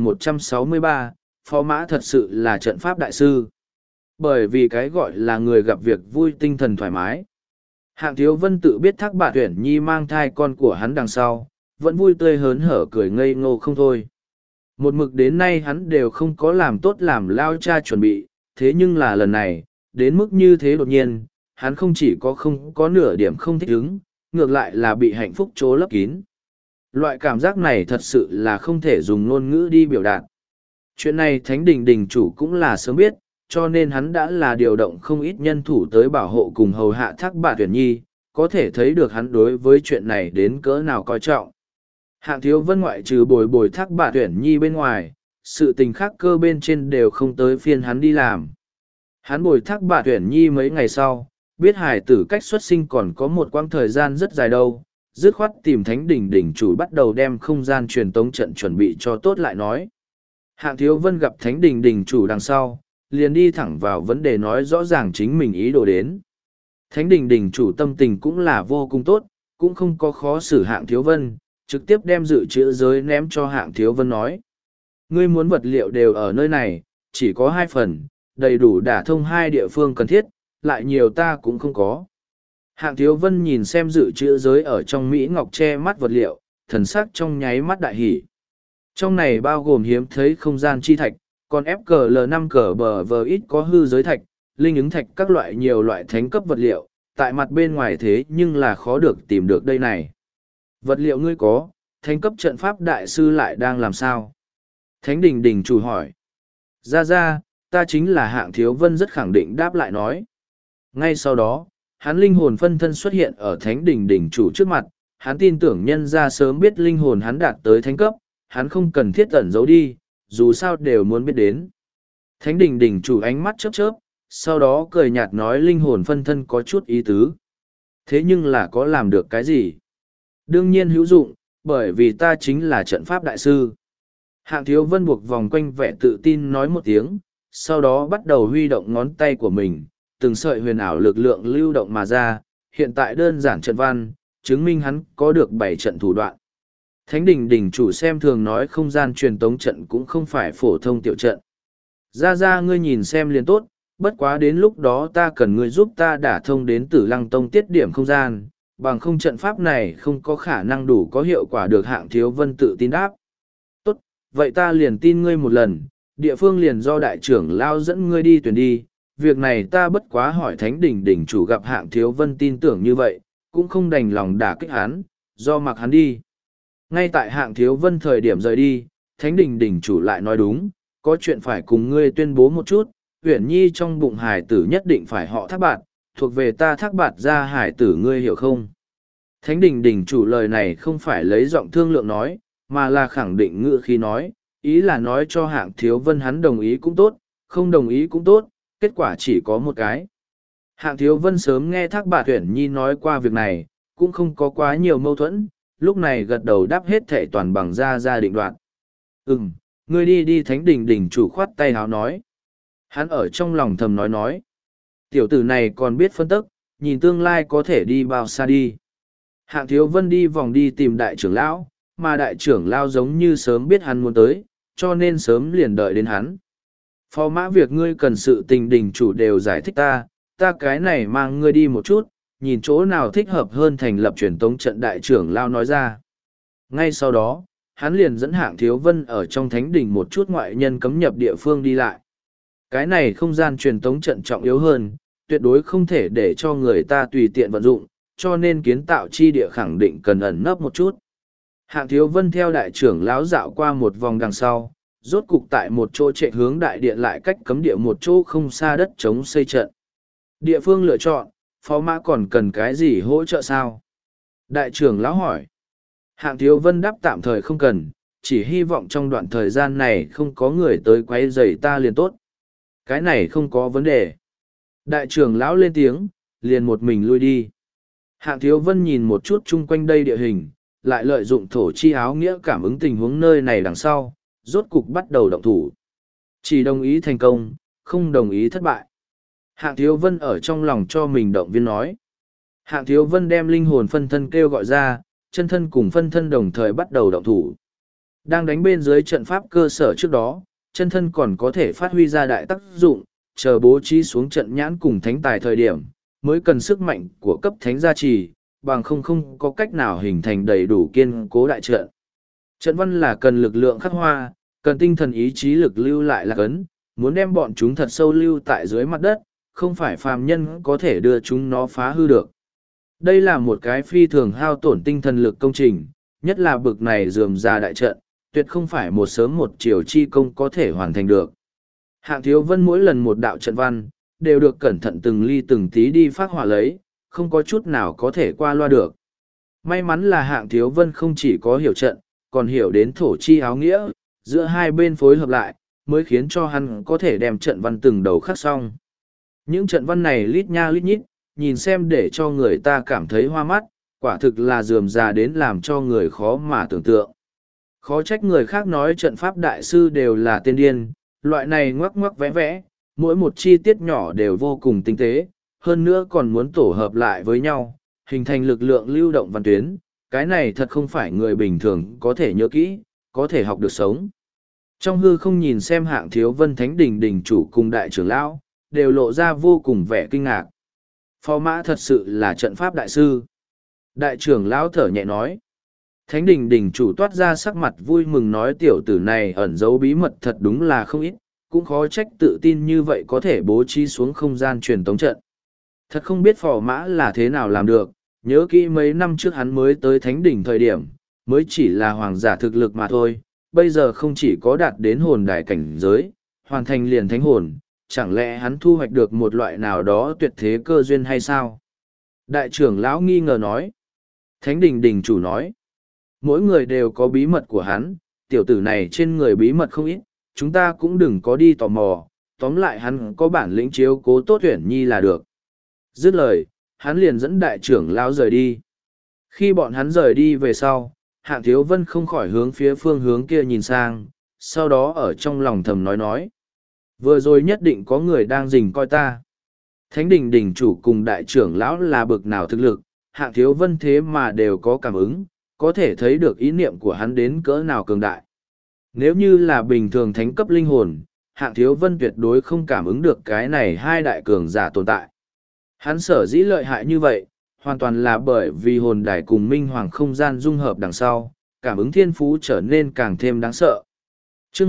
1163, Phó Mã thật sự là trận pháp đại sư. Bởi vì cái gọi là người gặp việc vui tinh thần thoải mái. Hạng Thiếu Vân tự biết Thác Bạt Uyển Nhi mang thai con của hắn đằng sau, vẫn vui tươi hớn hở cười ngây ngô không thôi. Một mực đến nay hắn đều không có làm tốt làm lao cha chuẩn bị, thế nhưng là lần này, đến mức như thế đột nhiên, hắn không chỉ có không có nửa điểm không thích ứng, ngược lại là bị hạnh phúc trố lấp kín. Loại cảm giác này thật sự là không thể dùng ngôn ngữ đi biểu đạt. Chuyện này Thánh Đình Đình chủ cũng là sớm biết, cho nên hắn đã là điều động không ít nhân thủ tới bảo hộ cùng hầu hạ Thác Bạt Uyển Nhi, có thể thấy được hắn đối với chuyện này đến cỡ nào coi trọng. Hạng Thiếu Vân ngoại trừ bồi Thác Bạt Uyển Nhi bên ngoài, sự tình khác cơ bên trên đều không tới phiên hắn đi làm. Hắn bồi Thác Bạt Uyển Nhi mấy ngày sau, biết hài tử cách xuất sinh còn có một quãng thời gian rất dài đâu, dứt khoát tìm Thánh Đình Đình chủ bắt đầu đem không gian truyền tống trận chuẩn bị cho tốt lại nói. Hạng Thiếu Vân gặp Thánh Đình Đình chủ đằng sau, liền đi thẳng vào vấn đề nói rõ ràng chính mình ý đồ đến. Thánh Đình Đình chủ tâm tình cũng là vô cùng tốt, cũng không có khó xử Hạng Thiếu Vân, trực tiếp đem dự trữ giới ném cho Hạng Thiếu Vân nói. Ngươi muốn vật liệu đều ở nơi này, chỉ có 2 phần, đầy đủ đả thông 2 địa phương cần thiết, lại nhiều ta cũng không có. Hạng Thiếu Vân nhìn xem dự trữ giới ở trong Mỹ Ngọc che mắt vật liệu, thần sắc trong nháy mắt đại hỷ. Trong này bao gồm hiếm thấy không gian chi thạch, còn FKL5 cờ bờ vờ ít có hư giới thạch, linh ứng thạch các loại nhiều loại thánh cấp vật liệu, tại mặt bên ngoài thế nhưng là khó được tìm được đây này. Vật liệu ngươi có, thánh cấp trận pháp đại sư lại đang làm sao? Thánh đình đình chủ hỏi. Ra, ta chính là Hạng Thiếu Vân rất khẳng định đáp lại nói. Ngay sau đó, hắn linh hồn phân thân xuất hiện ở thánh đình đình chủ trước mặt, hắn tin tưởng nhân ra sớm biết linh hồn hắn đạt tới thánh cấp, hắn không cần thiết ẩn giấu đi, dù sao đều muốn biết đến. Thánh đình đình chủ ánh mắt chớp chớp, sau đó cười nhạt nói linh hồn phân thân có chút ý tứ. Thế nhưng là có làm được cái gì? Đương nhiên hữu dụng, bởi vì ta chính là trận pháp đại sư. Hạng Thiếu Vân buộc vòng quanh vẻ tự tin nói một tiếng, sau đó bắt đầu huy động ngón tay của mình, từng sợi huyền ảo lực lượng lưu động mà ra, hiện tại đơn giản trận văn, chứng minh hắn có được 7 trận thủ đoạn. Thánh đình đình chủ xem thường nói không gian truyền tống trận cũng không phải phổ thông tiểu trận. Ra ngươi nhìn xem liền tốt, bất quá đến lúc đó ta cần ngươi giúp ta đả thông đến Tử Lăng Tông tiết điểm không gian, bằng không trận pháp này không có khả năng đủ có hiệu quả được. Hạng Thiếu Vân tự tin đáp. Tốt, vậy ta liền tin ngươi một lần, địa phương liền do đại trưởng lao dẫn ngươi đi tuyển đi. Việc này ta bất quá hỏi Thánh đình đình chủ gặp Hạng Thiếu Vân tin tưởng như vậy, cũng không đành lòng đả kích hắn, do mặc hắn đi. Ngay tại Hạng Thiếu Vân thời điểm rời đi, Thánh đình đình chủ lại nói đúng, có chuyện phải cùng ngươi tuyên bố một chút, Uyển Nhi trong bụng hải tử nhất định phải họ Thác Bạt, thuộc về ta Thác Bạt ra hải tử, ngươi hiểu không? Thánh đình đình chủ lời này không phải lấy giọng thương lượng nói, mà là khẳng định ngữ khi nói, ý là nói cho Hạng Thiếu Vân hắn đồng ý cũng tốt, không đồng ý cũng tốt, kết quả chỉ có một cái. Hạng Thiếu Vân sớm nghe Thác Bạt Uyển Nhi nói qua việc này, cũng không có quá nhiều mâu thuẫn, lúc này gật đầu đáp hết thệ toàn bằng ra định đoạt. Ngươi đi. Thánh đình đình chủ khoát tay háo nói. Hắn ở trong lòng thầm nói. Tiểu tử này còn biết phân tức, nhìn tương lai có thể đi bao xa đi. Hạng Thiếu Vân đi vòng đi tìm đại trưởng lão, mà đại trưởng lão giống như sớm biết hắn muốn tới, cho nên sớm liền đợi đến hắn. Phó mã việc ngươi cần sự tình đình chủ đều giải thích ta cái này mang ngươi đi một chút, nhìn chỗ nào thích hợp hơn thành lập truyền tống trận. Đại trưởng lão nói ra. Ngay sau đó, hắn liền dẫn Hạng Thiếu Vân ở trong thánh đình một chút ngoại nhân cấm nhập địa phương đi lại. Cái này không gian truyền tống trận trọng yếu hơn, tuyệt đối không thể để cho người ta tùy tiện vận dụng, cho nên kiến tạo chi địa khẳng định cần ẩn nấp một chút. Hạng Thiếu Vân theo đại trưởng lão dạo qua một vòng đằng sau, rốt cục tại một chỗ trệ hướng đại điện lại cách cấm địa một chỗ không xa đất chống xây trận. Địa phương lựa chọn, phó mã còn cần cái gì hỗ trợ sao? Đại trưởng lão hỏi. Hạng Thiếu Vân đáp tạm thời không cần, chỉ hy vọng trong đoạn thời gian này không có người tới quấy rầy ta liền tốt. Cái này không có vấn đề. Đại trưởng lão lên tiếng, liền một mình lui đi. Hạng Thiếu Vân nhìn một chút chung quanh đây địa hình, lại lợi dụng thổ chi áo nghĩa cảm ứng tình huống nơi này đằng sau, rốt cục bắt đầu động thủ. Chỉ đồng ý thành công, không đồng ý thất bại. Hạng Thiếu Vân ở trong lòng cho mình động viên nói. Hạng Thiếu Vân đem linh hồn phân thân kêu gọi ra, chân thân cùng phân thân đồng thời bắt đầu động thủ. Đang đánh bên dưới trận pháp cơ sở trước đó, chân thân còn có thể phát huy ra đại tác dụng, chờ bố trí xuống trận nhãn cùng thánh tài thời điểm, mới cần sức mạnh của cấp thánh gia trì, bằng không có cách nào hình thành đầy đủ kiên cố đại trận. Trận văn là cần lực lượng khắc hoa, cần tinh thần ý chí lực lưu lại là cấn, muốn đem bọn chúng thật sâu lưu tại dưới mặt đất, không phải phàm nhân có thể đưa chúng nó phá hư được. Đây là một cái phi thường hao tổn tinh thần lực công trình, nhất là bực này rườm rà đại trận, tuyệt không phải một sớm một chiều chi công có thể hoàn thành được. Hạng Thiếu Vân mỗi lần một đạo trận văn, đều được cẩn thận từng ly từng tí đi phát hỏa lấy, không có chút nào có thể qua loa được. May mắn là Hạng Thiếu Vân không chỉ có hiểu trận, còn hiểu đến thổ chi áo nghĩa, giữa hai bên phối hợp lại, mới khiến cho hắn có thể đem trận văn từng đầu khắc xong. Những trận văn này lít nha lít nhít, nhìn xem để cho người ta cảm thấy hoa mắt, quả thực là rườm rà đến làm cho người khó mà tưởng tượng. Khó trách người khác nói trận pháp đại sư đều là tiên điên, loại này ngoắc ngoắc vẽ vẽ, mỗi một chi tiết nhỏ đều vô cùng tinh tế, hơn nữa còn muốn tổ hợp lại với nhau, hình thành lực lượng lưu động văn tuyến, cái này thật không phải người bình thường có thể nhớ kỹ, có thể học được sống. Trong hư không nhìn xem Hạng Thiếu Vân Thánh đình đình chủ cùng đại trưởng lão, đều lộ ra vô cùng vẻ kinh ngạc. Phó mã thật sự là trận pháp đại sư. Đại trưởng lão thở nhẹ nói. Thánh đình đình chủ toát ra sắc mặt vui mừng nói tiểu tử này ẩn giấu bí mật thật đúng là không ít, cũng khó trách tự tin như vậy có thể bố trí xuống không gian truyền tống trận. Thật không biết phò mã là thế nào làm được, nhớ kỹ mấy năm trước hắn mới tới thánh đỉnh thời điểm, mới chỉ là hoàng giả thực lực mà thôi, bây giờ không chỉ có đạt đến hồn đại cảnh giới, hoàn thành liền thánh hồn, chẳng lẽ hắn thu hoạch được một loại nào đó tuyệt thế cơ duyên hay sao? Đại trưởng lão nghi ngờ nói. Thánh đình đình chủ nói, mỗi người đều có bí mật của hắn, tiểu tử này trên người bí mật không ít, chúng ta cũng đừng có đi tò mò, tóm lại hắn có bản lĩnh chiếu cố tốt Uyển Nhi là được. Dứt lời, hắn liền dẫn đại trưởng lão rời đi. Khi bọn hắn rời đi về sau, Hạng Thiếu Vân không khỏi hướng phía phương hướng kia nhìn sang, sau đó ở trong lòng thầm nói. Vừa rồi nhất định có người đang rình coi ta. Thánh đình đình chủ cùng đại trưởng lão là bực nào thực lực, Hạng Thiếu Vân thế mà đều có cảm ứng, có thể thấy được ý niệm của hắn đến cỡ nào cường đại. Nếu như là bình thường thánh cấp linh hồn, Hạng Thiếu Vân tuyệt đối không cảm ứng được cái này hai đại cường giả tồn tại. Hắn sở dĩ lợi hại như vậy, hoàn toàn là bởi vì hồn đài cùng minh hoàng không gian dung hợp đằng sau, cảm ứng thiên phú trở nên càng thêm đáng sợ. Chương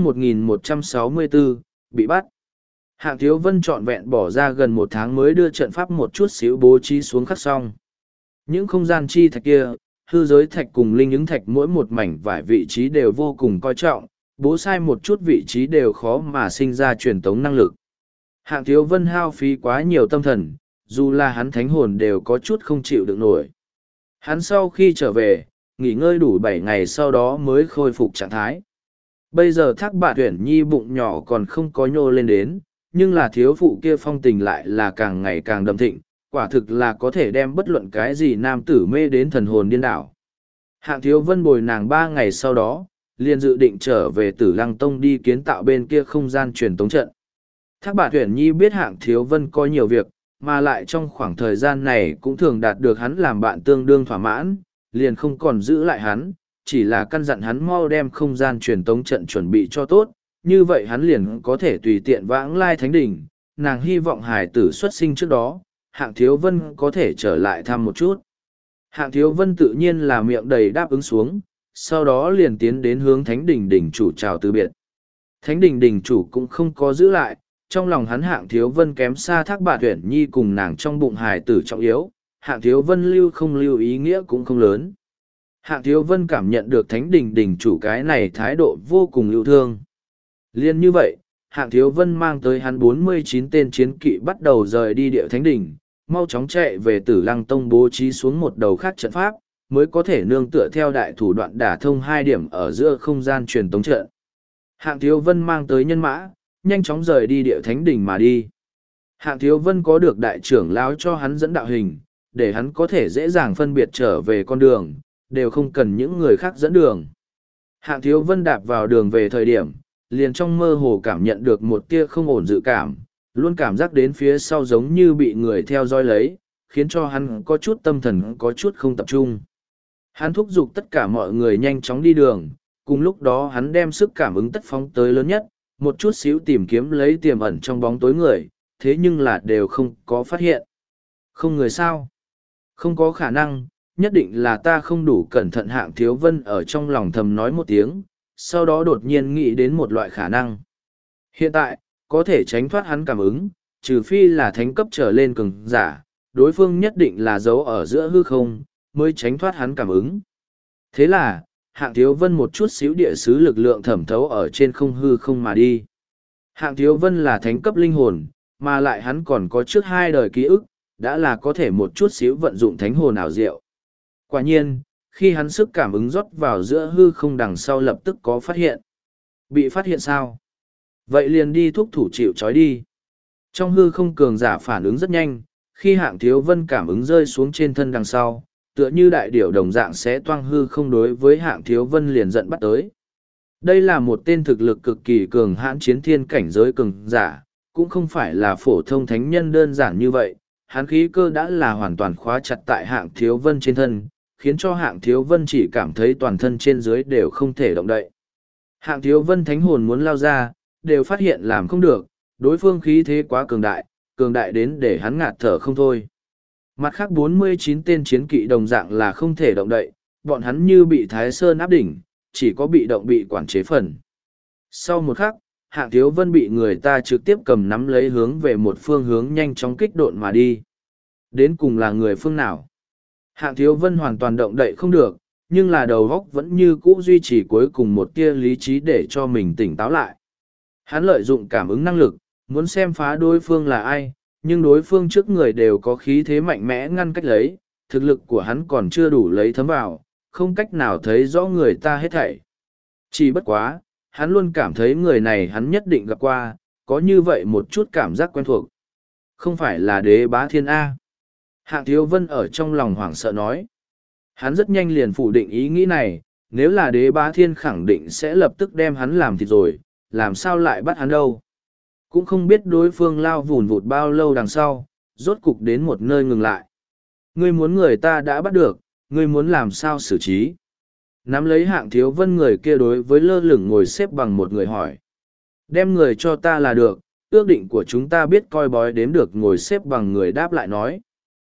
1164, bị bắt. Hạng Thiếu Vân trọn vẹn bỏ ra gần một tháng mới đưa trận pháp một chút xíu bố trí xuống khắc xong. Những không gian chi thạch kia, hư giới thạch cùng linh ứng thạch mỗi một mảnh vài vị trí đều vô cùng coi trọng, bố sai một chút vị trí đều khó mà sinh ra truyền tống năng lực. Hạng Thiếu Vân hao phí quá nhiều tâm thần, dù là hắn thánh hồn đều có chút không chịu được nổi. Hắn sau khi trở về, nghỉ ngơi đủ 7 ngày sau đó mới khôi phục trạng thái. Bây giờ Thác Bạt Uyển Nhi bụng nhỏ còn không có nhô lên đến, nhưng là thiếu phụ kia phong tình lại là càng ngày càng đậm thịnh, quả thực là có thể đem bất luận cái gì nam tử mê đến thần hồn điên đảo. Hạng Thiếu Vân bồi nàng 3 ngày sau đó, liền dự định trở về Tử Lăng Tông đi kiến tạo bên kia không gian truyền tống trận. Thác Bạt Uyển Nhi biết Hạng Thiếu Vân có nhiều việc, mà lại trong khoảng thời gian này cũng thường đạt được hắn làm bạn tương đương thỏa mãn, liền không còn giữ lại hắn, chỉ là căn dặn hắn mau đem không gian truyền tống trận chuẩn bị cho tốt, như vậy hắn liền có thể tùy tiện vãng lai thánh đỉnh. Nàng hy vọng hài tử xuất sinh trước đó, Hạng Thiếu Vân có thể trở lại thăm một chút. Hạng Thiếu Vân tự nhiên là miệng đầy đáp ứng xuống, sau đó liền tiến đến hướng Thánh Đình Đình chủ chào từ biệt. Thánh Đình Đình chủ cũng không có giữ lại, trong lòng hắn Hạng Thiếu Vân kém xa Thác Bạt Uyển Nhi cùng nàng trong bụng hài tử trọng yếu, Hạng Thiếu Vân lưu không lưu ý nghĩa cũng không lớn. Hạng Thiếu Vân cảm nhận được Thánh Đình Đình chủ cái này thái độ vô cùng yêu thương. Liên như vậy, Hạng Thiếu Vân mang tới hắn 49 tên chiến kỵ bắt đầu rời đi địa Thánh Đình, mau chóng chạy về Tử Lăng Tông bố trí xuống một đầu khác trận pháp, mới có thể nương tựa theo đại thủ đoạn đả thông 2 điểm ở giữa không gian truyền tống trận. Hạng Thiếu Vân mang tới nhân mã, nhanh chóng rời đi địa Thánh Đình mà đi. Hạng Thiếu Vân có được đại trưởng lão cho hắn dẫn đạo hình, để hắn có thể dễ dàng phân biệt trở về con đường, đều không cần những người khác dẫn đường. Hạng Thiếu Vân đạp vào đường về thời điểm, liền trong mơ hồ cảm nhận được một tia không ổn dự cảm, luôn cảm giác đến phía sau giống như bị người theo dõi lấy, khiến cho hắn có chút tâm thần có chút không tập trung. Hắn thúc giục tất cả mọi người nhanh chóng đi đường, cùng lúc đó hắn đem sức cảm ứng tất phóng tới lớn nhất, một chút xíu tìm kiếm lấy tiềm ẩn trong bóng tối người, thế nhưng là đều không có phát hiện. Không người sao? Không có khả năng, nhất định là ta không đủ cẩn thận. Hạng Thiếu Vân ở trong lòng thầm nói một tiếng, sau đó đột nhiên nghĩ đến một loại khả năng. Hiện tại, có thể tránh thoát hắn cảm ứng, trừ phi là thánh cấp trở lên cường giả, đối phương nhất định là giấu ở giữa hư không, mới tránh thoát hắn cảm ứng. Thế là, Hạng Thiếu Vân một chút xíu địa sứ lực lượng thẩm thấu ở trên không hư không mà đi. Hạng Thiếu Vân là thánh cấp linh hồn, mà lại hắn còn có trước 2 đời ký ức, đã là có thể một chút xíu vận dụng thánh hồn ảo diệu. Quả nhiên, khi hắn sức cảm ứng rót vào giữa hư không đằng sau lập tức có phát hiện. Bị phát hiện sao? Vậy liền đi thúc thủ chịu trói đi. Trong hư không cường giả phản ứng rất nhanh, khi Hạng Thiếu Vân cảm ứng rơi xuống trên thân đằng sau, tựa như đại điểu đồng dạng sẽ toang hư không đối với Hạng Thiếu Vân liền giận bắt tới. Đây là một tên thực lực cực kỳ cường hãn chiến thiên cảnh giới cường giả, cũng không phải là phổ thông thánh nhân đơn giản như vậy, hắn khí cơ đã là hoàn toàn khóa chặt tại Hạng Thiếu Vân trên thân, khiến cho Hạng Thiếu Vân chỉ cảm thấy toàn thân trên dưới đều không thể động đậy. Hạng Thiếu Vân thánh hồn muốn lao ra, đều phát hiện làm không được, đối phương khí thế quá cường đại đến để hắn ngạt thở không thôi. Mặt khác 49 tên chiến kỵ đồng dạng là không thể động đậy, bọn hắn như bị Thái Sơn áp đỉnh, chỉ có bị động bị quản chế phần. Sau một khắc, Hạng Thiếu Vân bị người ta trực tiếp cầm nắm lấy hướng về một phương hướng nhanh chóng kích độn mà đi. Đến cùng là người phương nào? Hạng Thiếu Vân hoàn toàn động đậy không được, nhưng là đầu óc vẫn như cũ duy trì cuối cùng một tia lý trí để cho mình tỉnh táo lại. Hắn lợi dụng cảm ứng năng lực, muốn xem phá đối phương là ai, nhưng đối phương trước người đều có khí thế mạnh mẽ ngăn cách lấy, thực lực của hắn còn chưa đủ lấy thấm vào, không cách nào thấy rõ người ta hết thảy. Chỉ bất quá, hắn luôn cảm thấy người này hắn nhất định gặp qua, có như vậy một chút cảm giác quen thuộc. Không phải là Đế Bá Thiên A. Hạng Thiếu Vân ở trong lòng hoảng sợ nói. Hắn rất nhanh liền phủ định ý nghĩ này, nếu là Đế Bá Thiên khẳng định sẽ lập tức đem hắn làm thịt rồi, làm sao lại bắt hắn đâu. Cũng không biết đối phương lao vùn vụt bao lâu đằng sau, rốt cục đến một nơi ngừng lại. Ngươi muốn người ta đã bắt được, ngươi muốn làm sao xử trí? Nắm lấy Hạng Thiếu Vân người kia đối với lơ lửng ngồi xếp bằng một người hỏi. Đem người cho ta là được, ước định của chúng ta biết coi bói đếm được ngồi xếp bằng người đáp lại nói.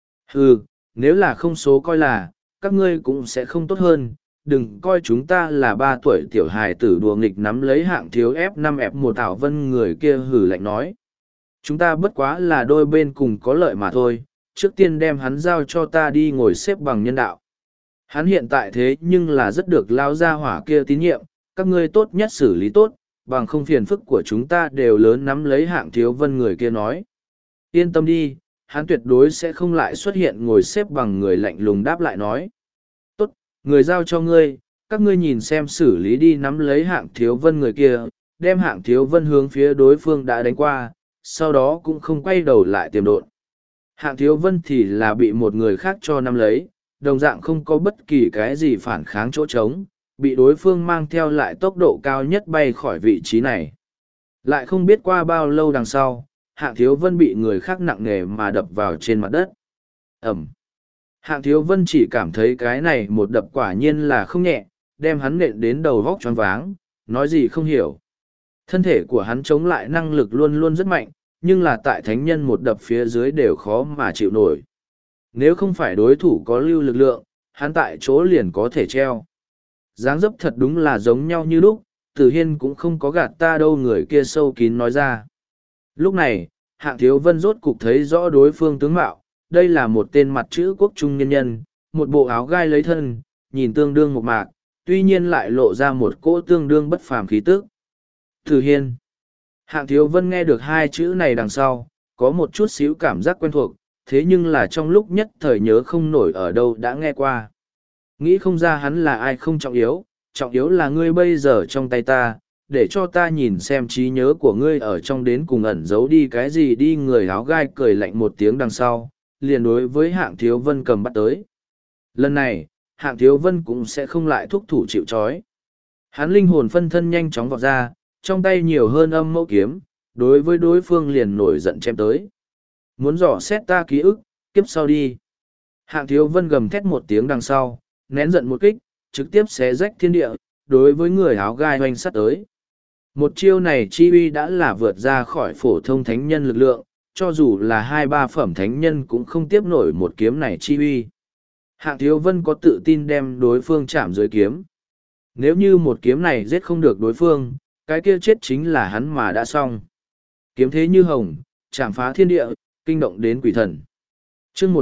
Nếu là không số coi là, các ngươi cũng sẽ không tốt hơn, đừng coi chúng ta là 3 tuổi tiểu hài tử đùa nghịch nắm lấy Hạng Thiếu F5F1 Thảo Vân người kia hử lạnh nói. Chúng ta bất quá là đôi bên cùng có lợi mà thôi, trước tiên đem hắn giao cho ta đi ngồi xếp bằng nhân đạo. Hắn hiện tại thế nhưng là rất được lao ra hỏa kia tín nhiệm, các ngươi tốt nhất xử lý tốt, bằng không phiền phức của chúng ta đều lớn nắm lấy Hạng Thiếu Vân người kia nói. Yên tâm đi, hắn tuyệt đối sẽ không lại xuất hiện ngồi xếp bằng người lạnh lùng đáp lại nói. Tốt, người giao cho ngươi, các ngươi nhìn xem xử lý đi nắm lấy Hạng Thiếu Vân người kia, đem Hạng Thiếu Vân hướng phía đối phương đã đánh qua, sau đó cũng không quay đầu lại tiềm độn. Hạng Thiếu Vân thì là bị một người khác cho nắm lấy, đồng dạng không có bất kỳ cái gì phản kháng chỗ trống, bị đối phương mang theo lại tốc độ cao nhất bay khỏi vị trí này. Lại không biết qua bao lâu đằng sau, Hạng Thiếu Vân bị người khác nặng nề mà đập vào trên mặt đất. Ẩm. Hạng Thiếu Vân chỉ cảm thấy cái này một đập quả nhiên là không nhẹ, đem hắn nện đến đầu vóc choáng váng, nói gì không hiểu. Thân thể của hắn chống lại năng lực luôn luôn rất mạnh, nhưng là tại thánh nhân một đập phía dưới đều khó mà chịu nổi. Nếu không phải đối thủ có lưu lực lượng, hắn tại chỗ liền có thể treo. Dáng dấp thật đúng là giống nhau như lúc, Tử Hiên cũng không có gạt ta đâu, người kia sâu kín nói ra. Lúc này, Hạng Thiếu Vân rốt cục thấy rõ đối phương tướng mạo, đây là một tên mặt chữ quốc trung nhân nhân, một bộ áo gai lấy thân, nhìn tương đương một mạc, tuy nhiên lại lộ ra một cỗ tương đương bất phàm khí tức. Tử Hiên. Hạng Thiếu Vân nghe được hai chữ này đằng sau, có một chút xíu cảm giác quen thuộc, thế nhưng là trong lúc nhất thời nhớ không nổi ở đâu đã nghe qua. Nghĩ không ra hắn là ai không trọng yếu là ngươi bây giờ trong tay ta, để cho ta nhìn xem trí nhớ của ngươi ở trong đến cùng ẩn giấu đi cái gì đi. Người áo gai cười lạnh một tiếng đằng sau, liền đối với Hạng Thiếu Vân cầm bắt tới. Lần này, Hạng Thiếu Vân cũng sẽ không lại thúc thủ chịu trói. Hắn linh hồn phân thân nhanh chóng vọt ra, trong tay nhiều hơn âm mẫu kiếm, đối với đối phương liền nổi giận chém tới. Muốn dò xét ta ký ức, kiếp sau đi. Hạng Thiếu Vân gầm thét một tiếng đằng sau, nén giận một kích, trực tiếp xé rách thiên địa, đối với người áo gai hoành sắt tới. Một chiêu này chi uy đã là vượt ra khỏi phổ thông thánh nhân lực lượng, cho dù là 2-3 phẩm thánh nhân cũng không tiếp nổi một kiếm này chi uy. Hạng Thiếu Vân có tự tin đem đối phương chạm dưới kiếm. Nếu như một kiếm này giết không được đối phương, cái kia chết chính là hắn mà đã xong. Kiếm thế như hồng, chạm phá thiên địa, kinh động đến quỷ thần. Chương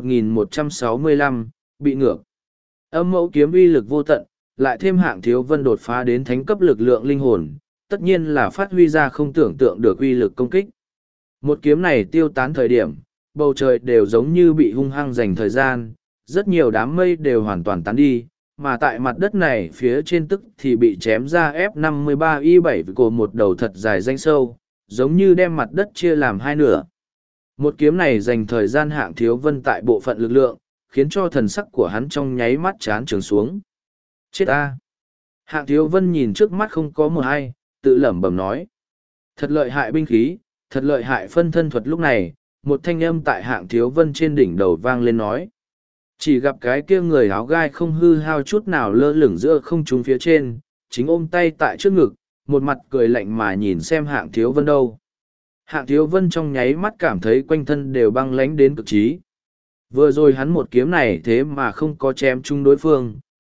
1165, bị ngược. Âm mẫu kiếm uy lực vô tận, lại thêm Hạng Thiếu Vân đột phá đến thánh cấp lực lượng linh hồn, tất nhiên là phát huy ra không tưởng tượng được uy lực công kích. Một kiếm này tiêu tán thời điểm, bầu trời đều giống như bị hung hăng dành thời gian, rất nhiều đám mây đều hoàn toàn tán đi, mà tại mặt đất này phía trên tức thì bị chém ra F53Y7 của một đầu thật dài danh sâu, giống như đem mặt đất chia làm hai nửa. Một kiếm này dành thời gian Hạng Thiếu Vân tại bộ phận lực lượng, khiến cho thần sắc của hắn trong nháy mắt chán trường xuống. Chết a! Hạng Thiếu Vân nhìn trước mắt không có một ai, tự lẩm bẩm nói. Thật lợi hại binh khí, thật lợi hại phân thân thuật. Lúc này, một thanh âm tại Hạng Thiếu Vân trên đỉnh đầu vang lên nói. Chỉ gặp cái kia người áo gai không hư hao chút nào lơ lửng giữa không trung phía trên, chính ôm tay tại trước ngực, một mặt cười lạnh mà nhìn xem Hạng Thiếu Vân đâu. Hạng Thiếu Vân trong nháy mắt cảm thấy quanh thân đều băng lánh đến cực trí. Vừa rồi hắn một kiếm này thế mà không có chém chung đối phương,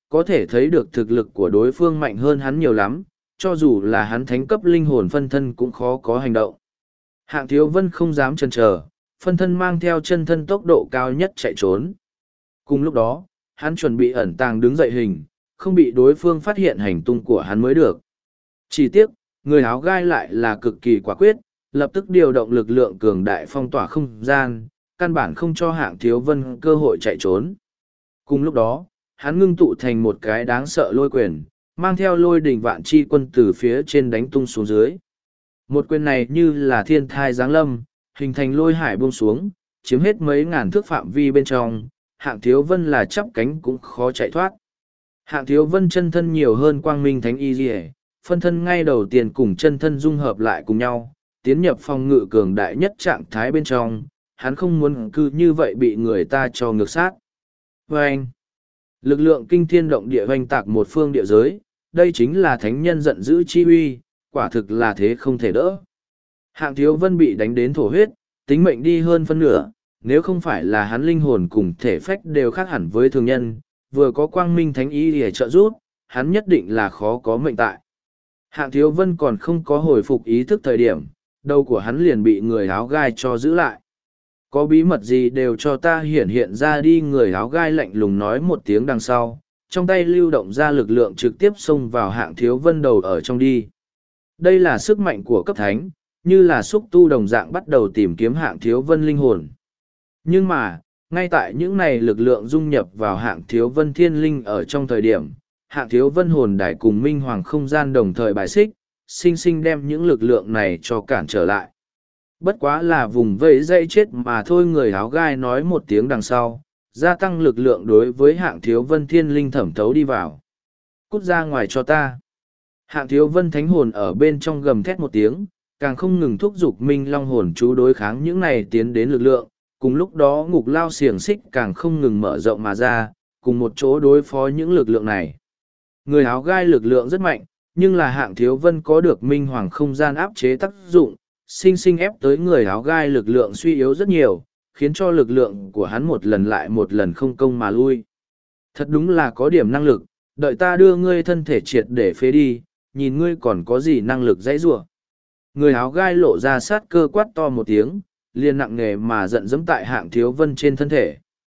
có thể thấy được thực lực của đối phương mạnh hơn hắn nhiều lắm, cho dù là hắn thánh cấp linh hồn phân thân cũng khó có hành động. Hạng Thiếu Vân không dám chần chờ, phân thân mang theo chân thân tốc độ cao nhất chạy trốn. Cùng lúc đó, hắn chuẩn bị ẩn tàng đứng dậy hình, không bị đối phương phát hiện hành tung của hắn mới được. Chỉ tiếc, người áo gai lại là cực kỳ quả quyết, lập tức điều động lực lượng cường đại phong tỏa không gian, căn bản không cho Hạng Thiếu Vân cơ hội chạy trốn. Cùng lúc đó, hắn ngưng tụ thành một cái đáng sợ lôi quyền, mang theo lôi đỉnh vạn chi quân từ phía trên đánh tung xuống dưới. Một quyền này như là thiên thai giáng lâm, hình thành lôi hải buông xuống, chiếm hết mấy ngàn thước phạm vi bên trong, Hạng Thiếu Vân là chắp cánh cũng khó chạy thoát. Hạng Thiếu Vân chân thân nhiều hơn Quang Minh Thánh Y Liễu, phân thân ngay đầu tiên cùng chân thân dung hợp lại cùng nhau, tiến nhập phòng ngự cường đại nhất trạng thái bên trong, hắn không muốn cứ như vậy bị người ta cho ngược sát. Vâng! Lực lượng kinh thiên động địa hoành tạc một phương địa giới, đây chính là thánh nhân giận dữ chi uy, quả thực là thế không thể đỡ. Hạng Thiếu Vân bị đánh đến thổ huyết, tính mệnh đi hơn phân nửa, nếu không phải là hắn linh hồn cùng thể phách đều khác hẳn với thường nhân, vừa có Quang Minh Thánh Y để trợ giúp, hắn nhất định là khó có mệnh tại. Hạng Thiếu Vân còn không có hồi phục ý thức thời điểm, đầu của hắn liền bị người áo gai cho giữ lại. Có bí mật gì đều cho ta hiện ra đi, người áo gai lạnh lùng nói một tiếng đằng sau, trong tay lưu động ra lực lượng trực tiếp xông vào Hạng Thiếu Vân đầu ở trong đi. Đây là sức mạnh của cấp thánh, như là xúc tu đồng dạng bắt đầu tìm kiếm Hạng Thiếu Vân linh hồn. Nhưng mà, ngay tại những này lực lượng dung nhập vào Hạng Thiếu Vân thiên linh ở trong thời điểm, Hạng Thiếu Vân hồn đài cùng minh hoàng không gian đồng thời bài xích, sinh sinh đem những lực lượng này cho cản trở lại. Bất quá là vùng vẫy dây chết mà thôi, người áo gai nói một tiếng đằng sau, gia tăng lực lượng đối với Hạng Thiếu Vân thiên linh thẩm thấu đi vào. Cút ra ngoài cho ta. Hạng Thiếu Vân thánh hồn ở bên trong gầm thét một tiếng, càng không ngừng thúc giục minh long hồn chú đối kháng những này tiến đến lực lượng, cùng lúc đó ngục lao xiềng xích càng không ngừng mở rộng mà ra, cùng một chỗ đối phó những lực lượng này. Người áo gai lực lượng rất mạnh, nhưng là Hạng Thiếu Vân có được minh hoàng không gian áp chế tác dụng, sinh sinh ép tới người áo gai lực lượng suy yếu rất nhiều, khiến cho lực lượng của hắn một lần lại một lần không công mà lui. Thật đúng là có điểm năng lực, đợi ta đưa ngươi thân thể triệt để phế đi, nhìn ngươi còn có gì năng lực dãy rủa. Người áo gai lộ ra sát cơ quát to một tiếng, liền nặng nề mà giận dẫm tại Hạng Thiếu Vân trên thân thể.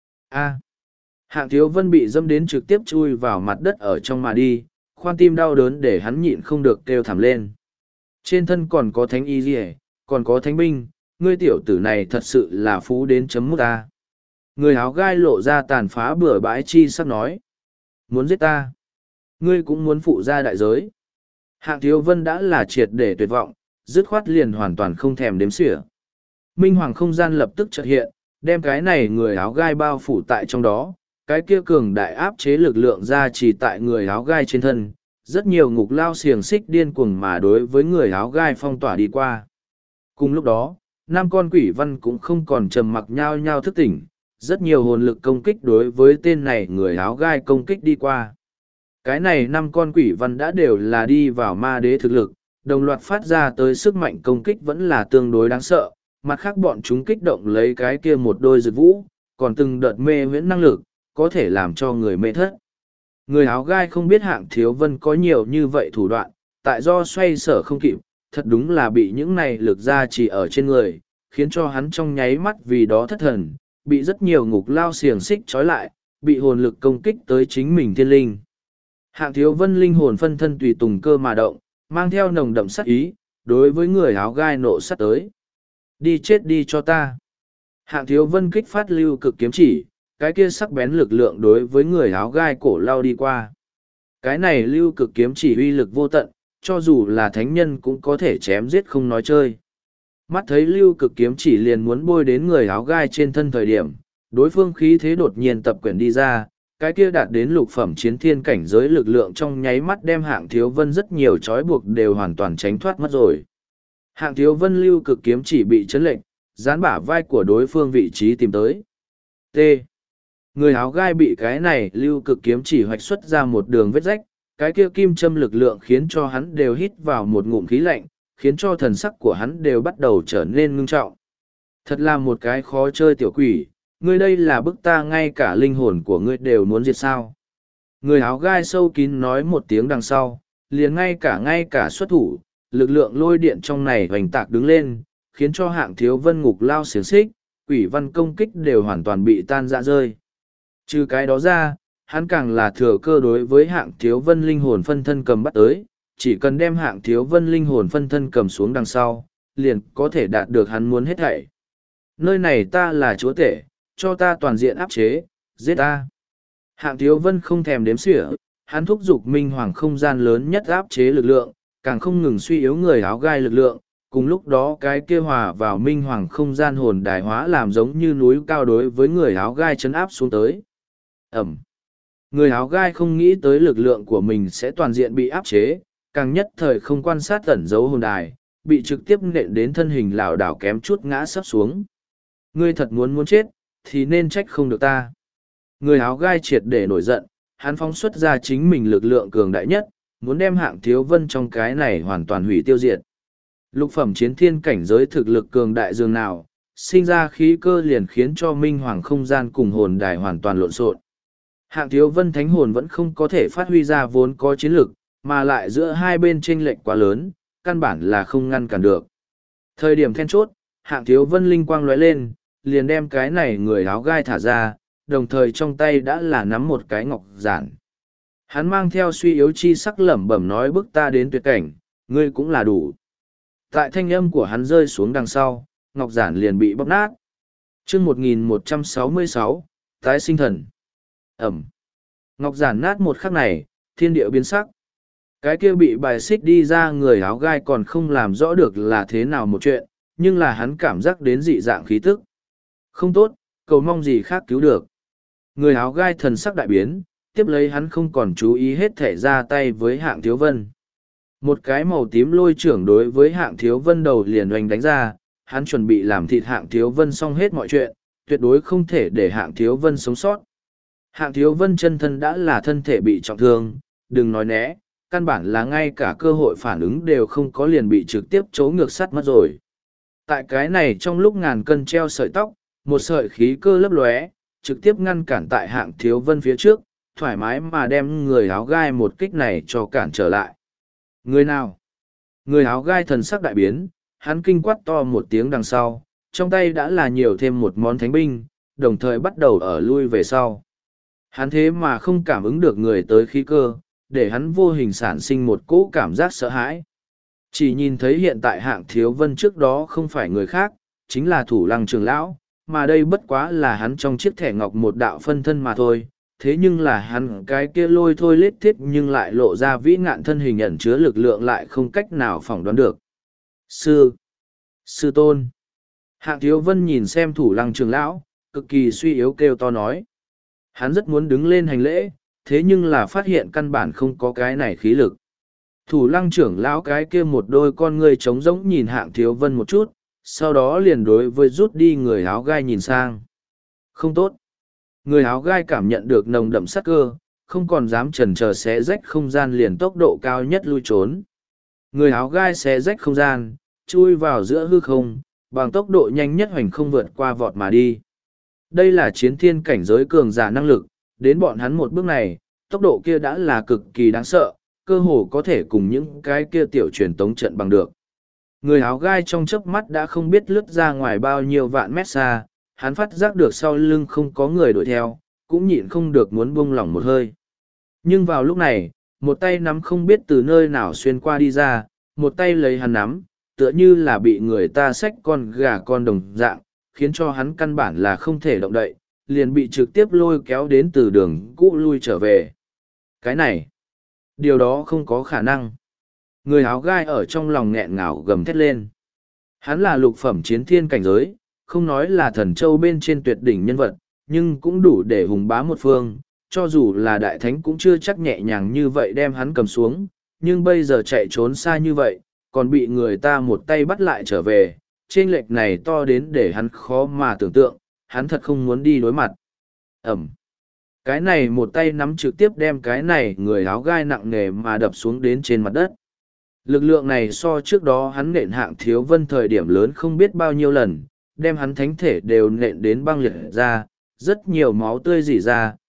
A. Hạng Thiếu Vân bị dâm đến trực tiếp chui vào mặt đất ở trong mà đi, khoan tim đau đớn để hắn nhịn không được kêu thảm lên. Trên thân còn có thánh y liễu, còn có thánh binh, ngươi tiểu tử này thật sự là phú đến chấm mút ta. Người áo gai lộ ra tàn phá bừa bãi chi sắc nói. Muốn giết ta? Ngươi cũng muốn phụ ra đại giới. Hạng Thiếu Vân đã là triệt để tuyệt vọng, dứt khoát liền hoàn toàn không thèm đếm xỉa. Minh hoàng không gian lập tức chợt hiện, đem cái này người áo gai bao phủ tại trong đó, cái kia cường đại áp chế lực lượng ra chỉ tại người áo gai trên thân, rất nhiều ngục lao xiềng xích điên cuồng mà đối với người áo gai phong tỏa đi qua. Cùng lúc đó, năm con quỷ văn cũng không còn trầm mặc nhao nhao thức tỉnh, rất nhiều hồn lực công kích đối với tên này người áo gai công kích đi qua. Cái này năm con quỷ văn đã đều là đi vào ma đế thực lực, đồng loạt phát ra tới sức mạnh công kích vẫn là tương đối đáng sợ, mặt khác bọn chúng kích động lấy cái kia một đôi rực vũ, còn từng đợt mê huyễn năng lực, có thể làm cho người mê thất. Người áo gai không biết Hạng Thiếu Vân có nhiều như vậy thủ đoạn, tại do xoay sở không kịp, thật đúng là bị những này lực ra chỉ ở trên người, khiến cho hắn trong nháy mắt vì đó thất thần, bị rất nhiều ngục lao xiềng xích trói lại, bị hồn lực công kích tới chính mình thiên linh. Hạng Thiếu Vân linh hồn phân thân tùy tùng cơ mà động, mang theo nồng đậm sát ý, đối với người áo gai nộ sát tới. Đi chết đi cho ta. Hạng Thiếu Vân kích phát lưu cực kiếm chỉ, cái kia sắc bén lực lượng đối với người áo gai cổ lao đi qua. Cái này lưu cực kiếm chỉ uy lực vô tận, cho dù là thánh nhân cũng có thể chém giết không nói chơi. Mắt thấy lưu cực kiếm chỉ liền muốn bôi đến người áo gai trên thân thời điểm, đối phương khí thế đột nhiên tập quyển đi ra, cái kia đạt đến lục phẩm chiến thiên cảnh giới lực lượng trong nháy mắt đem Hạng Thiếu Vân rất nhiều trói buộc đều hoàn toàn tránh thoát mất rồi. Hạng Thiếu Vân lưu cực kiếm chỉ bị chấn lệnh, dán bả vai của đối phương vị trí tìm tới. T. Người áo gai bị cái này lưu cực kiếm chỉ hoạch xuất ra một đường vết rách, cái kia kim châm lực lượng khiến cho hắn đều hít vào một ngụm khí lạnh, khiến cho thần sắc của hắn đều bắt đầu trở nên ngưng trọng. Thật là một cái khó chơi tiểu quỷ, ngươi đây là bức ta ngay cả linh hồn của ngươi đều muốn diệt sao. Người áo gai sâu kín nói một tiếng đằng sau, liền ngay cả xuất thủ, lực lượng lôi điện trong này hoành tạc đứng lên, khiến cho Hạng Thiếu Vân ngục lao xiềng xích, quỷ văn công kích đều hoàn toàn bị tan rã rơi. Trừ cái đó ra, hắn càng là thừa cơ đối với Hạng Thiếu Vân linh hồn phân thân cầm bắt tới, chỉ cần đem Hạng Thiếu Vân linh hồn phân thân cầm xuống đằng sau, liền có thể đạt được hắn muốn hết thảy. Nơi này ta là chúa tể, cho ta toàn diện áp chế, giết ta. Hạng Thiếu Vân không thèm đếm xỉa, hắn thúc giục minh hoàng không gian lớn nhất áp chế lực lượng, càng không ngừng suy yếu người áo gai lực lượng, cùng lúc đó cái kia hòa vào minh hoàng không gian hồn đài hóa làm giống như núi cao đối với người áo gai chấn áp xuống tới. Ẩm. Người áo gai không nghĩ tới lực lượng của mình sẽ toàn diện bị áp chế, càng nhất thời không quan sát tẩn dấu hồn đài, bị trực tiếp nện đến thân hình lảo đảo kém chút ngã sấp xuống. Ngươi thật muốn chết, thì nên trách không được ta. Người áo gai triệt để nổi giận, hắn phóng xuất ra chính mình lực lượng cường đại nhất, muốn đem Hạng Thiếu Vân trong cái này hoàn toàn hủy tiêu diệt. Lục phẩm chiến thiên cảnh giới thực lực cường đại dường nào, sinh ra khí cơ liền khiến cho minh hoàng không gian cùng hồn đài hoàn toàn lộn xộn. Hạng Thiếu Vân thánh hồn vẫn không có thể phát huy ra vốn có chiến lực, mà lại giữa hai bên chênh lệch quá lớn, căn bản là không ngăn cản được. Thời điểm then chốt, Hạng Thiếu Vân linh quang lóe lên, liền đem cái này người áo gai thả ra, đồng thời trong tay đã là nắm một cái ngọc giản. Hắn mang theo suy yếu chi sắc lẩm bẩm nói bức ta đến tuyệt cảnh, ngươi cũng là đủ. Tại thanh âm của hắn rơi xuống đằng sau, ngọc giản liền bị bóp nát. chương 1166, tái sinh thần. Ẩm. Ngọc giản nát một khắc này, thiên địa biến sắc. Cái kia bị bài xích đi ra người áo gai còn không làm rõ được là thế nào một chuyện, nhưng là hắn cảm giác đến dị dạng khí tức. Không tốt, cầu mong gì khác cứu được. Người áo gai thần sắc đại biến, tiếp lấy hắn không còn chú ý hết thể ra tay với Hạng Thiếu Vân. Một cái màu tím lôi trưởng đối với Hạng Thiếu Vân đầu liền oanh đánh ra, hắn chuẩn bị làm thịt Hạng Thiếu Vân xong hết mọi chuyện, tuyệt đối không thể để Hạng Thiếu Vân sống sót. Hạng Thiếu Vân chân thân đã là thân thể bị trọng thương, đừng nói né, căn bản là ngay cả cơ hội phản ứng đều không có liền bị trực tiếp chấu ngược sắt mất rồi. Tại cái này trong lúc ngàn cân treo sợi tóc, một sợi khí cơ lấp lóe, trực tiếp ngăn cản tại Hạng Thiếu Vân phía trước, thoải mái mà đem người áo gai một kích này cho cản trở lại. Người nào? Người áo gai thần sắc đại biến, hắn kinh quát to một tiếng đằng sau, trong tay đã là nhiều thêm một món thánh binh, đồng thời bắt đầu ở lui về sau. Hắn thế mà không cảm ứng được người tới khí cơ, để hắn vô hình sản sinh một cỗ cảm giác sợ hãi. Chỉ nhìn thấy hiện tại Hạng Thiếu Vân trước đó không phải người khác, chính là Thủ Lăng Trường Lão, mà đây bất quá là hắn trong chiếc thẻ ngọc một đạo phân thân mà thôi. Thế nhưng là hắn cái kia lôi thôi lết thiết nhưng lại lộ ra vĩ ngạn thân hình ẩn chứa lực lượng lại không cách nào phỏng đoán được. Sư tôn. Hạng Thiếu Vân nhìn xem Thủ Lăng Trường Lão, cực kỳ suy yếu kêu to nói. Hắn rất muốn đứng lên hành lễ, thế nhưng là phát hiện căn bản không có cái này khí lực. Thủ Lăng Trưởng Lão cái kia một đôi con ngươi trống rỗng nhìn Hạng Thiếu Vân một chút, sau đó liền đối với rút đi người áo gai nhìn sang. Không tốt. Người áo gai cảm nhận được nồng đậm sát cơ, không còn dám chần chờ xé rách không gian liền tốc độ cao nhất lui trốn. Người áo gai xé rách không gian, chui vào giữa hư không, bằng tốc độ nhanh nhất hoành không vượt qua vọt mà đi. Đây là chiến thiên cảnh giới cường giả năng lực, đến bọn hắn một bước này, tốc độ kia đã là cực kỳ đáng sợ, cơ hồ có thể cùng những cái kia tiểu truyền tống trận bằng được. Người áo gai trong chớp mắt đã không biết lướt ra ngoài bao nhiêu vạn mét xa, hắn phát giác được sau lưng không có người đuổi theo, cũng nhịn không được muốn buông lỏng một hơi. Nhưng vào lúc này, một tay nắm không biết từ nơi nào xuyên qua đi ra, một tay lấy hắn nắm, tựa như là bị người ta xách con gà con đồng dạng, khiến cho hắn căn bản là không thể động đậy, liền bị trực tiếp lôi kéo đến từ đường cũ lui trở về. Cái này, điều đó không có khả năng. Người áo gai ở trong lòng nghẹn ngào gầm thét lên. Hắn là lục phẩm chiến thiên cảnh giới, không nói là thần châu bên trên tuyệt đỉnh nhân vật, nhưng cũng đủ để hùng bá một phương, cho dù là đại thánh cũng chưa chắc nhẹ nhàng như vậy đem hắn cầm xuống, nhưng bây giờ chạy trốn xa như vậy, còn bị người ta một tay bắt lại trở về, chênh lệch này to đến để hắn khó mà tưởng tượng, hắn thật không muốn đi đối mặt. Ẩm. Cái này một tay nắm trực tiếp đem cái này người áo gai nặng nề mà đập xuống đến trên mặt đất. Lực lượng này so trước đó hắn nện Hạng Thiếu Vân thời điểm lớn không biết bao nhiêu lần, đem hắn thánh thể đều nện đến băng liệt ra, rất nhiều máu tươi rỉ ra,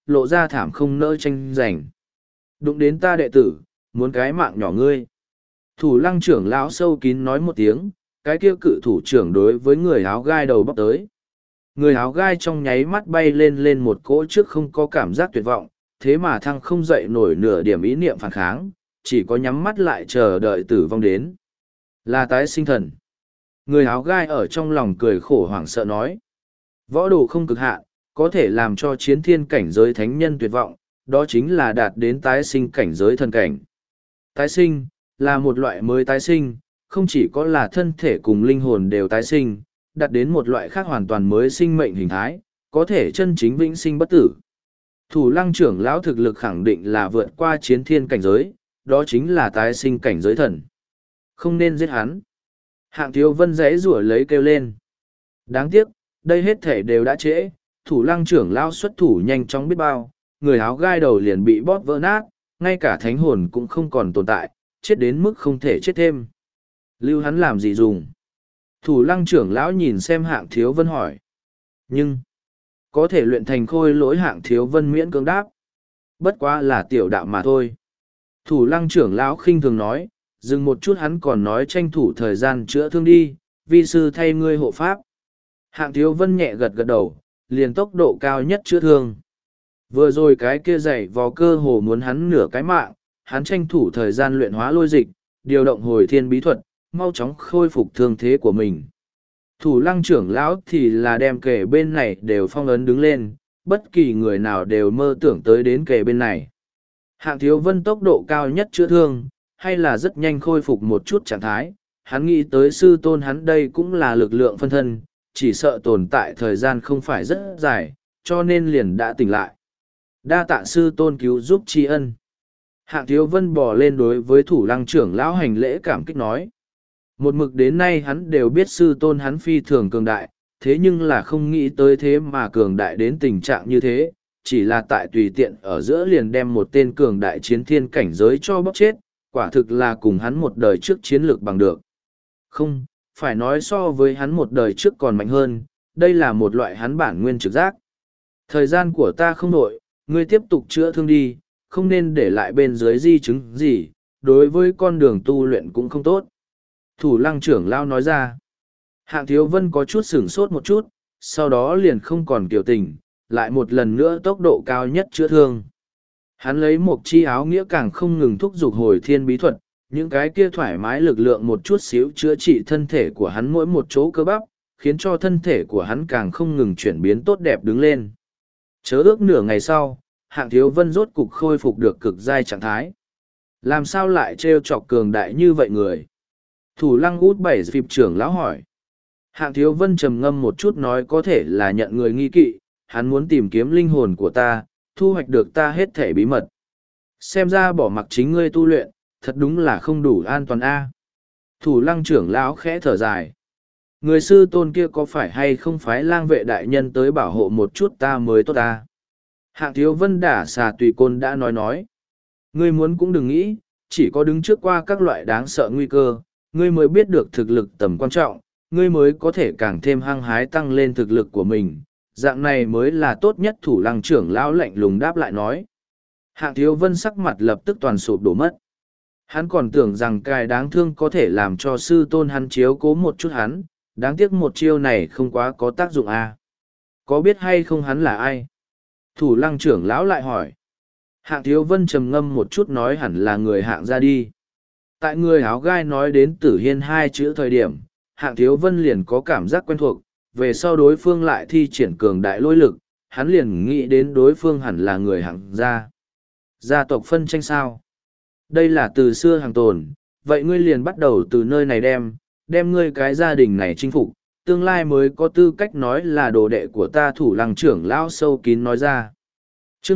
lộ ra thảm không nỡ tranh giành. Đụng đến ta đệ tử, muốn cái mạng nhỏ ngươi. Thủ lăng trưởng lão sâu kín nói một tiếng, cái kia cự thủ trưởng đối với người áo gai đầu bóc tới. Người áo gai trong nháy mắt bay lên một cỗ trước không có cảm giác tuyệt vọng, thế mà thăng không dậy nổi nửa điểm ý niệm phản kháng, chỉ có nhắm mắt lại chờ đợi tử vong đến. Là tái sinh thần. Người áo gai ở trong lòng cười khổ hoảng sợ nói. Võ đồ không cực hạn, có thể làm cho chiến thiên cảnh giới thánh nhân tuyệt vọng, đó chính là đạt đến tái sinh cảnh giới thần cảnh. Tái sinh, là một loại mới tái sinh, không chỉ có là thân thể cùng linh hồn đều tái sinh, đạt đến một loại khác hoàn toàn mới sinh mệnh hình thái, có thể chân chính vĩnh sinh bất tử. Thủ lăng trưởng lão thực lực khẳng định là vượt qua chiến thiên cảnh giới, đó chính là tái sinh cảnh giới thần. Không nên giết hắn. Hạng Thiếu Vân giãy giụa lấy kêu lên. Đáng tiếc, đây hết thể đều đã trễ, thủ lăng trưởng lão xuất thủ nhanh chóng biết bao, người áo gai đầu liền bị bóp vỡ nát, ngay cả thánh hồn cũng không còn tồn tại, chết đến mức không thể chết thêm. Lưu hắn làm gì dùng? Thủ lăng trưởng lão nhìn xem Hạng Thiếu Vân hỏi. Nhưng, có thể luyện thành khôi lỗi Hạng Thiếu Vân miễn cưỡng đáp. Bất quá là tiểu đạo mà thôi. Thủ lăng trưởng lão khinh thường nói, dừng một chút hắn còn nói tranh thủ thời gian chữa thương đi, vi sư thay ngươi hộ pháp. Hạng Thiếu Vân nhẹ gật gật đầu, liền tốc độ cao nhất chữa thương. Vừa rồi cái kia dày vò cơ hồ muốn hắn nửa cái mạng, hắn tranh thủ thời gian luyện hóa lôi dịch, điều động hồi thiên bí thuật, mau chóng khôi phục thương thế của mình. Thủ lăng trưởng lão thì là đem kề bên này đều phong ấn đứng lên, bất kỳ người nào đều mơ tưởng tới đến kề bên này. Hạng Thiếu Vân tốc độ cao nhất chữa thương, hay là rất nhanh khôi phục một chút trạng thái, hắn nghĩ tới sư tôn hắn đây cũng là lực lượng phân thân, chỉ sợ tồn tại thời gian không phải rất dài, cho nên liền đã tỉnh lại. Đa tạ sư tôn cứu giúp tri ân. Hạng Thiếu Vân bò lên đối với thủ lăng trưởng lão hành lễ cảm kích nói. Một mực đến nay hắn đều biết sư tôn hắn phi thường cường đại, thế nhưng là không nghĩ tới thế mà cường đại đến tình trạng như thế, chỉ là tại tùy tiện ở giữa liền đem một tên cường đại chiến thiên cảnh giới cho bóc chết, quả thực là cùng hắn một đời trước chiến lược bằng được. Không, phải nói so với hắn một đời trước còn mạnh hơn, đây là một loại hắn bản nguyên trực giác. Thời gian của ta không đổi, ngươi tiếp tục chữa thương đi, không nên để lại bên dưới di chứng gì, đối với con đường tu luyện cũng không tốt. Thủ lăng trưởng lao nói ra. Hạng Thiếu Vân có chút sửng sốt một chút, sau đó liền không còn kiều tình, lại một lần nữa tốc độ cao nhất chữa thương. Hắn lấy một chi áo nghĩa càng không ngừng thúc giục hồi thiên bí thuật, những cái kia thoải mái lực lượng một chút xíu chữa trị thân thể của hắn mỗi một chỗ cơ bắp, khiến cho thân thể của hắn càng không ngừng chuyển biến tốt đẹp đứng lên. Chớ ước nửa ngày sau, Hạng Thiếu Vân rốt cục khôi phục được cực giai trạng thái. Làm sao lại trêu chọc cường đại như vậy người? Thủ lăng út bảy phịp trưởng lão hỏi. Hạng Thiếu Vân trầm ngâm một chút nói có thể là nhận người nghi kỵ, hắn muốn tìm kiếm linh hồn của ta, thu hoạch được ta hết thể bí mật. Xem ra bỏ mặc chính ngươi tu luyện, thật đúng là không đủ an toàn a. Thủ lăng trưởng lão khẽ thở dài. Người sư tôn kia có phải hay không phái lang vệ đại nhân tới bảo hộ một chút ta mới tốt ta? Hạng Thiếu Vân đả xà tùy côn đã nói. Ngươi muốn cũng đừng nghĩ, chỉ có đứng trước qua các loại đáng sợ nguy cơ, ngươi mới biết được thực lực tầm quan trọng, ngươi mới có thể càng thêm hăng hái tăng lên thực lực của mình. Dạng này mới là tốt nhất. Thủ lăng trưởng lão lạnh lùng đáp lại nói. Hạng Thiếu Vân sắc mặt lập tức toàn sụp đổ mất. Hắn còn tưởng rằng cài đáng thương có thể làm cho sư tôn hắn chiếu cố một chút hắn, đáng tiếc một chiêu này không quá có tác dụng à. Có biết hay không hắn là ai? Thủ lăng trưởng lão lại hỏi. Hạng Thiếu Vân trầm ngâm một chút nói hẳn là người Hạng ra đi. Tại người áo gai nói đến Tử Hiên hai chữ thời điểm, Hạng Thiếu Vân liền có cảm giác quen thuộc, về sau đối phương lại thi triển cường đại lôi lực, hắn liền nghĩ đến đối phương hẳn là người Hạng gia. Gia tộc phân tranh sao? Đây là từ xưa hàng tồn, vậy ngươi liền bắt đầu từ nơi này đem ngươi cái gia đình này chinh phục, tương lai mới có tư cách nói là đồ đệ của ta. Thủ lăng trưởng lão sâu kín nói ra. Chương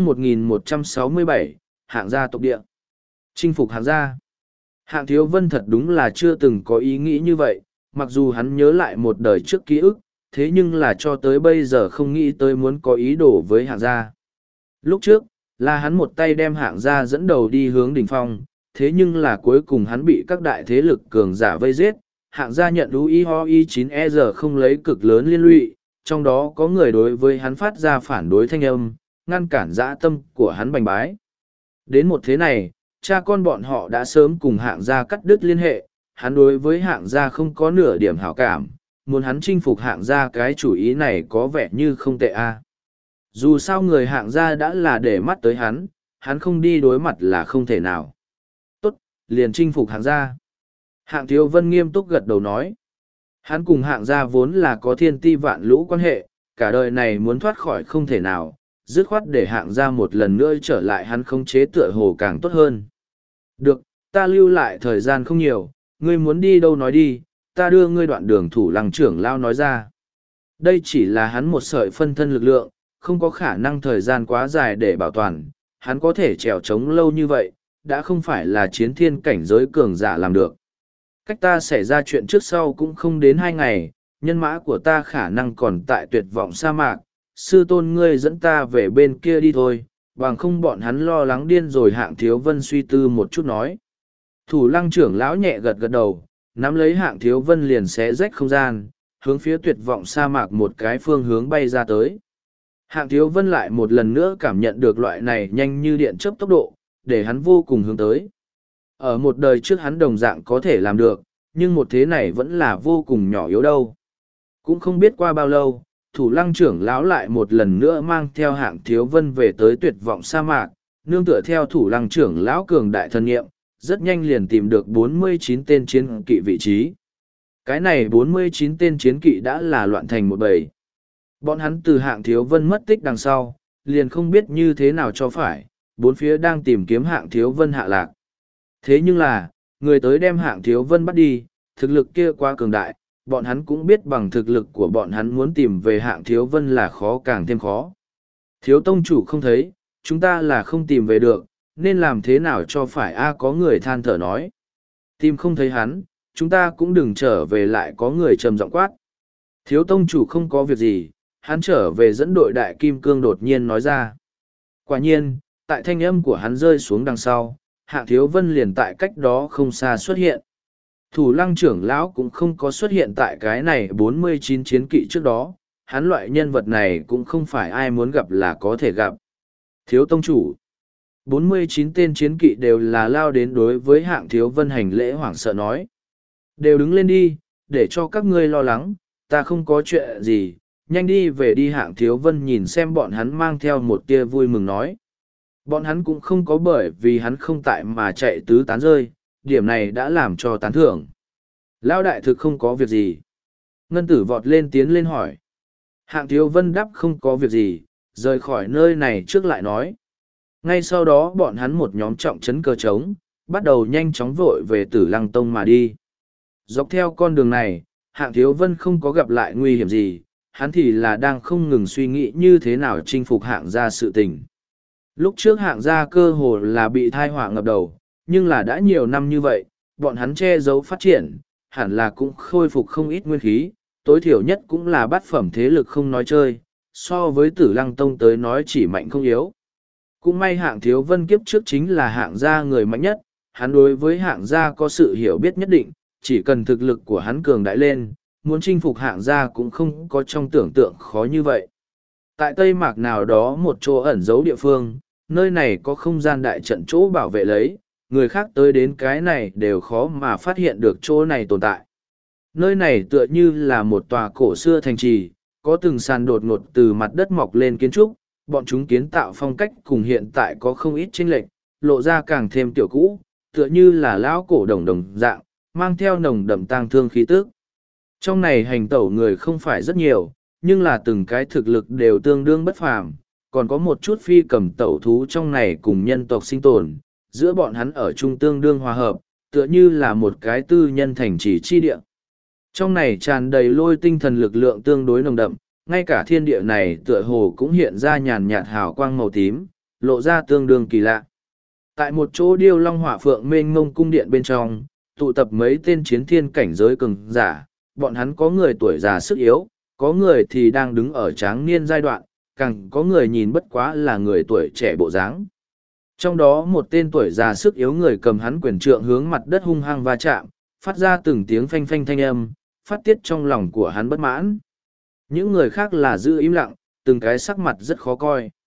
1167, Hạng gia tộc địa. Chinh phục Hạng gia. Hạng Thiếu Vân thật đúng là chưa từng có ý nghĩ như vậy, mặc dù hắn nhớ lại một đời trước ký ức, thế nhưng là cho tới bây giờ không nghĩ tới muốn có ý đồ với Hạng gia. Lúc trước, là hắn một tay đem Hạng gia dẫn đầu đi hướng đỉnh phong, thế nhưng là cuối cùng hắn bị các đại thế lực cường giả vây giết. Hạng gia nhận UI9E giờ không lấy cực lớn liên lụy, trong đó có người đối với hắn phát ra phản đối thanh âm, ngăn cản dã tâm của hắn bành bái. Đến một thế này, cha con bọn họ đã sớm cùng hạng gia cắt đứt liên hệ, hắn đối với hạng gia không có nửa điểm hảo cảm, muốn hắn chinh phục hạng gia cái chủ ý này có vẻ như không tệ a. Dù sao người hạng gia đã là để mắt tới hắn không đi đối mặt là không thể nào. Tốt, liền chinh phục hạng gia. Hạng Thiếu Vân nghiêm túc gật đầu nói. Hắn cùng hạng gia vốn là có thiên ti vạn lũ quan hệ, cả đời này muốn thoát khỏi không thể nào, dứt khoát để hạng gia một lần nữa trở lại hắn khống chế tựa hồ càng tốt hơn. Được, ta lưu lại thời gian không nhiều, ngươi muốn đi đâu nói đi, ta đưa ngươi đoạn đường Thủ Lăng trưởng lao nói ra. Đây chỉ là hắn một sợi phân thân lực lượng, không có khả năng thời gian quá dài để bảo toàn, hắn có thể trèo trống lâu như vậy, đã không phải là chiến thiên cảnh giới cường giả làm được. Cách ta xảy ra chuyện trước sau cũng không đến 2 ngày, nhân mã của ta khả năng còn tại tuyệt vọng sa mạc, sư tôn ngươi dẫn ta về bên kia đi thôi, bằng không bọn hắn lo lắng điên rồi. Hạng Thiếu Vân suy tư một chút nói. Thủ Lăng trưởng lão nhẹ gật gật đầu, nắm lấy Hạng Thiếu Vân liền xé rách không gian, hướng phía tuyệt vọng sa mạc một cái phương hướng bay ra tới. Hạng Thiếu Vân lại một lần nữa cảm nhận được loại này nhanh như điện chớp tốc độ, để hắn vô cùng hướng tới. Ở một đời trước hắn đồng dạng có thể làm được, nhưng một thế này vẫn là vô cùng nhỏ yếu đâu. Cũng không biết qua bao lâu, Thủ Lăng trưởng lão lại một lần nữa mang theo Hạng Thiếu Vân về tới tuyệt vọng sa mạc, nương tựa theo Thủ Lăng trưởng lão cường đại thân nghiệm, rất nhanh liền tìm được 49 tên chiến kỵ vị trí. Cái này 49 tên chiến kỵ đã là loạn thành một bầy. Bọn hắn từ Hạng Thiếu Vân mất tích đằng sau, liền không biết như thế nào cho phải, bốn phía đang tìm kiếm Hạng Thiếu Vân hạ lạc. Thế nhưng là, người tới đem Hạng Thiếu Vân bắt đi, thực lực kia quá cường đại, bọn hắn cũng biết bằng thực lực của bọn hắn muốn tìm về Hạng Thiếu Vân là khó càng thêm khó. Thiếu tông chủ không thấy, chúng ta là không tìm về được, nên làm thế nào cho phải có người than thở nói. Tìm không thấy hắn, chúng ta cũng đừng trở về lại có người trầm giọng quát. Thiếu tông chủ không có việc gì, hắn trở về dẫn đội đại kim cương đột nhiên nói ra. Quả nhiên, tại thanh âm của hắn rơi xuống đằng sau, Hạng Thiếu Vân liền tại cách đó không xa xuất hiện. Thủ Lăng trưởng lão cũng không có xuất hiện tại cái này 49 chiến kỵ trước đó, hắn loại nhân vật này cũng không phải ai muốn gặp là có thể gặp. Thiếu tông chủ, 49 tên chiến kỵ đều là lao đến đối với Hạng Thiếu Vân hành lễ hoảng sợ nói. Đều đứng lên đi, để cho các ngươi lo lắng, ta không có chuyện gì, nhanh đi về đi. Hạng Thiếu Vân nhìn xem bọn hắn mang theo một tia vui mừng nói. Bọn hắn cũng không có bởi vì hắn không tại mà chạy tứ tán rơi, điểm này đã làm cho tán thưởng. Lao đại thực không có việc gì. Ngân tử vọt lên tiến lên hỏi. Hạng Thiếu Vân đáp không có việc gì, rời khỏi nơi này trước lại nói. Ngay sau đó bọn hắn một nhóm trọng trấn cơ trống, bắt đầu nhanh chóng vội về Tử Lăng Tông mà đi. Dọc theo con đường này, Hạng Thiếu Vân không có gặp lại nguy hiểm gì, hắn thì là đang không ngừng suy nghĩ như thế nào chinh phục Hạng gia sự tình. Lúc trước Hạng gia cơ hồ là bị thai họa ngập đầu, nhưng là đã nhiều năm như vậy, bọn hắn che giấu phát triển, hẳn là cũng khôi phục không ít nguyên khí, tối thiểu nhất cũng là bát phẩm thế lực không nói chơi, so với Tử Lăng Tông tới nói chỉ mạnh không yếu. Cũng may Hạng Thiếu Vân kiếp trước chính là Hạng gia người mạnh nhất, hắn đối với Hạng gia có sự hiểu biết nhất định, chỉ cần thực lực của hắn cường đại lên, muốn chinh phục Hạng gia cũng không có trong tưởng tượng khó như vậy. Tại Tây Mạc nào đó một chỗ ẩn giấu địa phương, nơi này có không gian đại trận chỗ bảo vệ lấy, người khác tới đến cái này đều khó mà phát hiện được chỗ này tồn tại. Nơi này tựa như là một tòa cổ xưa thành trì, có từng sàn đột ngột từ mặt đất mọc lên kiến trúc, bọn chúng kiến tạo phong cách cùng hiện tại có không ít chênh lệch, lộ ra càng thêm tiểu cũ, tựa như là lão cổ đồng đồng dạng, mang theo nồng đậm tang thương khí tức. Trong này hành tẩu người không phải rất nhiều, nhưng là từng cái thực lực đều tương đương bất phàm, còn có một chút phi cầm tẩu thú trong này cùng nhân tộc sinh tồn, giữa bọn hắn ở chung tương đương hòa hợp, tựa như là một cái tư nhân thành trì chi địa. Trong này tràn đầy lôi tinh thần lực lượng tương đối nồng đậm, ngay cả thiên địa này tựa hồ cũng hiện ra nhàn nhạt hào quang màu tím, lộ ra tương đương kỳ lạ. Tại một chỗ điêu long hỏa phượng mênh mông cung điện bên trong, tụ tập mấy tên chiến thiên cảnh giới cường giả, bọn hắn có người tuổi già sức yếu, có người thì đang đứng ở tráng niên giai đoạn, càng có người nhìn bất quá là người tuổi trẻ bộ dáng. Trong đó một tên tuổi già sức yếu người cầm hắn quyền trượng hướng mặt đất hung hăng va chạm, phát ra từng tiếng phanh phanh thanh âm, phát tiết trong lòng của hắn bất mãn. Những người khác là giữ im lặng, từng cái sắc mặt rất khó coi.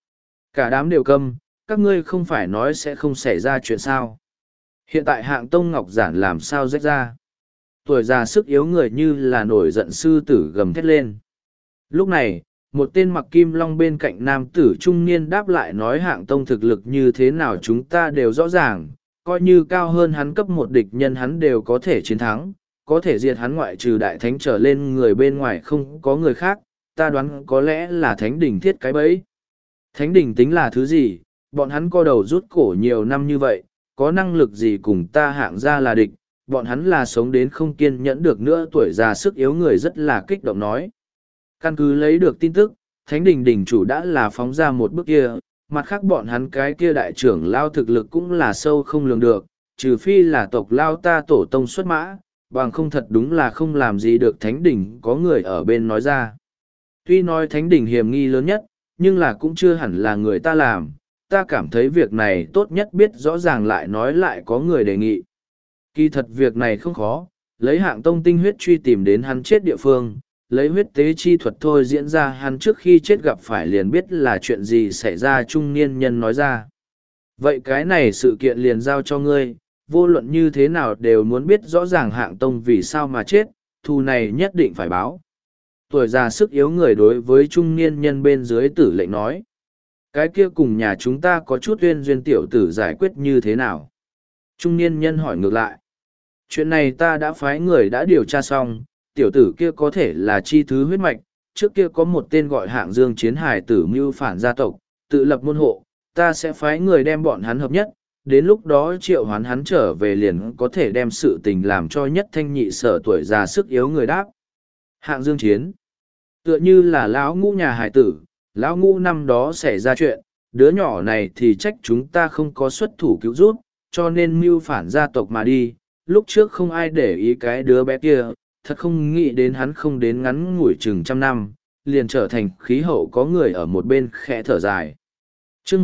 Cả đám đều câm, các ngươi không phải nói sẽ không xảy ra chuyện sao. Hiện tại hạng tông ngọc giản làm sao rách ra. Tuổi già sức yếu người như là nổi giận sư tử gầm thét lên. Lúc này, một tên mặc kim long bên cạnh nam tử trung niên đáp lại nói hạng tông thực lực như thế nào chúng ta đều rõ ràng, coi như cao hơn hắn cấp một địch nhân hắn đều có thể chiến thắng, có thể diệt hắn ngoại trừ đại thánh trở lên người bên ngoài không có người khác, ta đoán có lẽ là thánh đỉnh thiết cái bẫy. Thánh đỉnh tính là thứ gì, bọn hắn co đầu rút cổ nhiều năm như vậy, có năng lực gì cùng ta hạng ra là địch, bọn hắn là sống đến không kiên nhẫn được nữa tuổi già sức yếu người rất là kích động nói. Căn cứ lấy được tin tức, thánh đình đỉnh chủ đã là phóng ra một bước kia, mặt khác bọn hắn cái kia đại trưởng lao thực lực cũng là sâu không lường được, trừ phi là tộc lao ta tổ tông xuất mã, bằng không thật đúng là không làm gì được thánh đỉnh có người ở bên nói ra. Tuy nói thánh đỉnh hiểm nghi lớn nhất, nhưng là cũng chưa hẳn là người ta làm, ta cảm thấy việc này tốt nhất biết rõ ràng lại nói lại có người đề nghị. Kỳ thật việc này không khó, lấy hạng tông tinh huyết truy tìm đến hắn chết địa phương, lấy huyết tế chi thuật thôi diễn ra hắn trước khi chết gặp phải liền biết là chuyện gì xảy ra trung niên nhân nói ra. Vậy cái này sự kiện liền giao cho ngươi, vô luận như thế nào đều muốn biết rõ ràng hạng tông vì sao mà chết, thù này nhất định phải báo. Tuổi già sức yếu người đối với trung niên nhân bên dưới tử lệnh nói. Cái kia cùng nhà chúng ta có chút duyên duyên tiểu tử giải quyết như thế nào? Trung niên nhân hỏi ngược lại. Chuyện này ta đã phái người đã điều tra xong, tiểu tử kia có thể là chi thứ huyết mạch, trước kia có một tên gọi hạng dương chiến hải tử mưu phản gia tộc, tự lập môn hộ, ta sẽ phái người đem bọn hắn hợp nhất, đến lúc đó triệu hoán hắn trở về liền có thể đem sự tình làm cho nhất thanh nhị sở tuổi già sức yếu người đáp. Hạng dương chiến, tựa như là lão ngũ nhà hải tử, lão ngũ năm đó xảy ra chuyện, đứa nhỏ này thì trách chúng ta không có xuất thủ cứu giúp, cho nên mưu phản gia tộc mà đi, lúc trước không ai để ý cái đứa bé kia, thật không nghĩ đến hắn không đến ngắn ngủi chừng trăm năm, liền trở thành khí hậu có người ở một bên khẽ thở dài. chương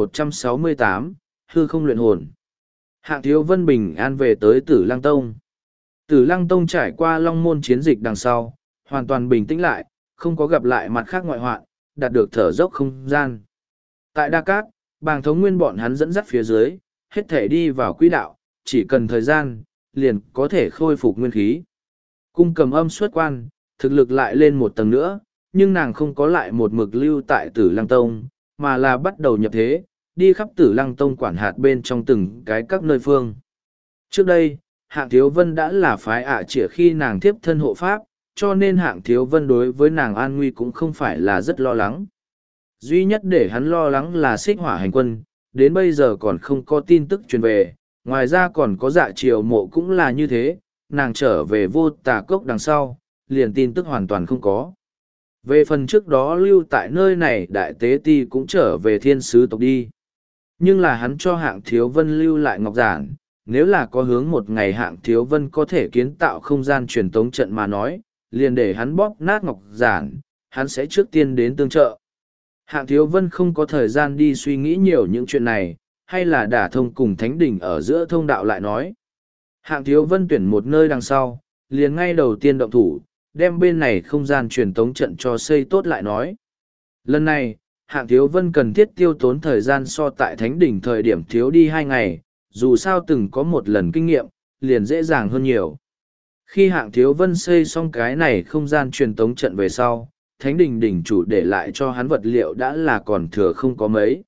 1168, hư không luyện hồn. Hạng Thiếu Vân bình an về tới Tử Lăng Tông. Tử Lăng Tông trải qua long môn chiến dịch đằng sau, hoàn toàn bình tĩnh lại, không có gặp lại mặt khác ngoại hoạn, đạt được thở dốc không gian. Tại Đa Cát, Bàng Thống Nguyên bọn hắn dẫn dắt phía dưới, hết thể đi vào quỹ đạo, chỉ cần thời gian, liền có thể khôi phục nguyên khí. Cung Cầm Âm xuất quan, thực lực lại lên một tầng nữa, nhưng nàng không có lại một mực lưu tại Tử Lăng Tông, mà là bắt đầu nhập thế, đi khắp Tử Lăng Tông quản hạt bên trong từng cái các nơi phương. Trước đây, Hạng Thiếu Vân đã là phái trịa khi nàng tiếp thân hộ pháp, cho nên Hạng Thiếu Vân đối với nàng an nguy cũng không phải là rất lo lắng. Duy nhất để hắn lo lắng là Xích Hỏa hành quân, đến bây giờ còn không có tin tức truyền về, ngoài ra còn có Dạ Triều Mộ cũng là như thế, nàng trở về Vô Tà Cốc đằng sau, liền tin tức hoàn toàn không có. Về phần trước đó lưu tại nơi này Đại Tế Ti cũng trở về Thiên Sứ tộc đi. Nhưng là hắn cho Hạng Thiếu Vân lưu lại ngọc giản, nếu là có hướng một ngày Hạng Thiếu Vân có thể kiến tạo không gian truyền tống trận mà nói, liền để hắn bóp nát ngọc giản, hắn sẽ trước tiên đến tương trợ. Hạng Thiếu Vân không có thời gian đi suy nghĩ nhiều những chuyện này, hay là đả thông cùng Thánh Đỉnh ở giữa thông đạo lại nói. Hạng Thiếu Vân tuyển một nơi đằng sau, liền ngay đầu tiên động thủ, đem bên này không gian truyền tống trận cho xây tốt lại nói. Lần này, Hạng Thiếu Vân cần thiết tiêu tốn thời gian so tại Thánh Đỉnh thời điểm thiếu đi 2 ngày, dù sao từng có một lần kinh nghiệm, liền dễ dàng hơn nhiều. Khi Hạng Thiếu Vân xây xong cái này không gian truyền tống trận về sau, Thánh Đình đỉnh chủ để lại cho hắn vật liệu đã là còn thừa không có mấy.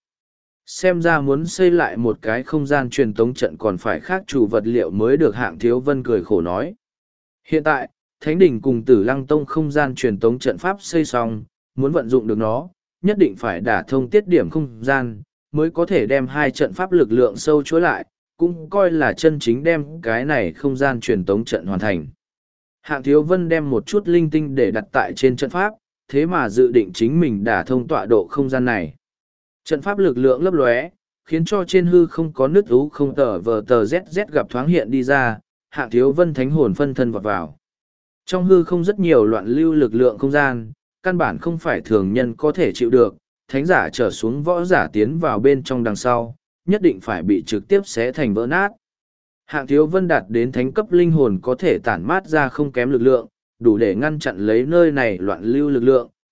Xem ra muốn xây lại một cái không gian truyền tống trận còn phải khác chủ vật liệu mới được. Hạng Thiếu Vân cười khổ nói. Hiện tại, Thánh Đình cùng Tử Lăng Tông không gian truyền tống trận pháp xây xong, muốn vận dụng được nó, nhất định phải đả thông tiết điểm không gian, mới có thể đem hai trận pháp lực lượng sâu chuỗi lại, cũng coi là chân chính đem cái này không gian truyền tống trận hoàn thành. Hạng Thiếu Vân đem một chút linh tinh để đặt tại trên trận pháp, thế mà dự định chính mình đả thông tọa độ không gian này. Trận pháp lực lượng lấp lóe, khiến cho trên hư không có nứt ú không tờ vờ tờ ZZ gặp thoáng hiện đi ra, Hạng Thiếu Vân thánh hồn phân thân vọt vào. Trong hư không rất nhiều loạn lưu lực lượng không gian, căn bản không phải thường nhân có thể chịu được, thánh giả trở xuống võ giả tiến vào bên trong đằng sau, nhất định phải bị trực tiếp xé thành vỡ nát. Hạng Thiếu Vân đạt đến thánh cấp linh hồn có thể tản mát ra không kém lực lượng, đủ để ngăn chặn lấy nơi này loạn lưu lực lượng,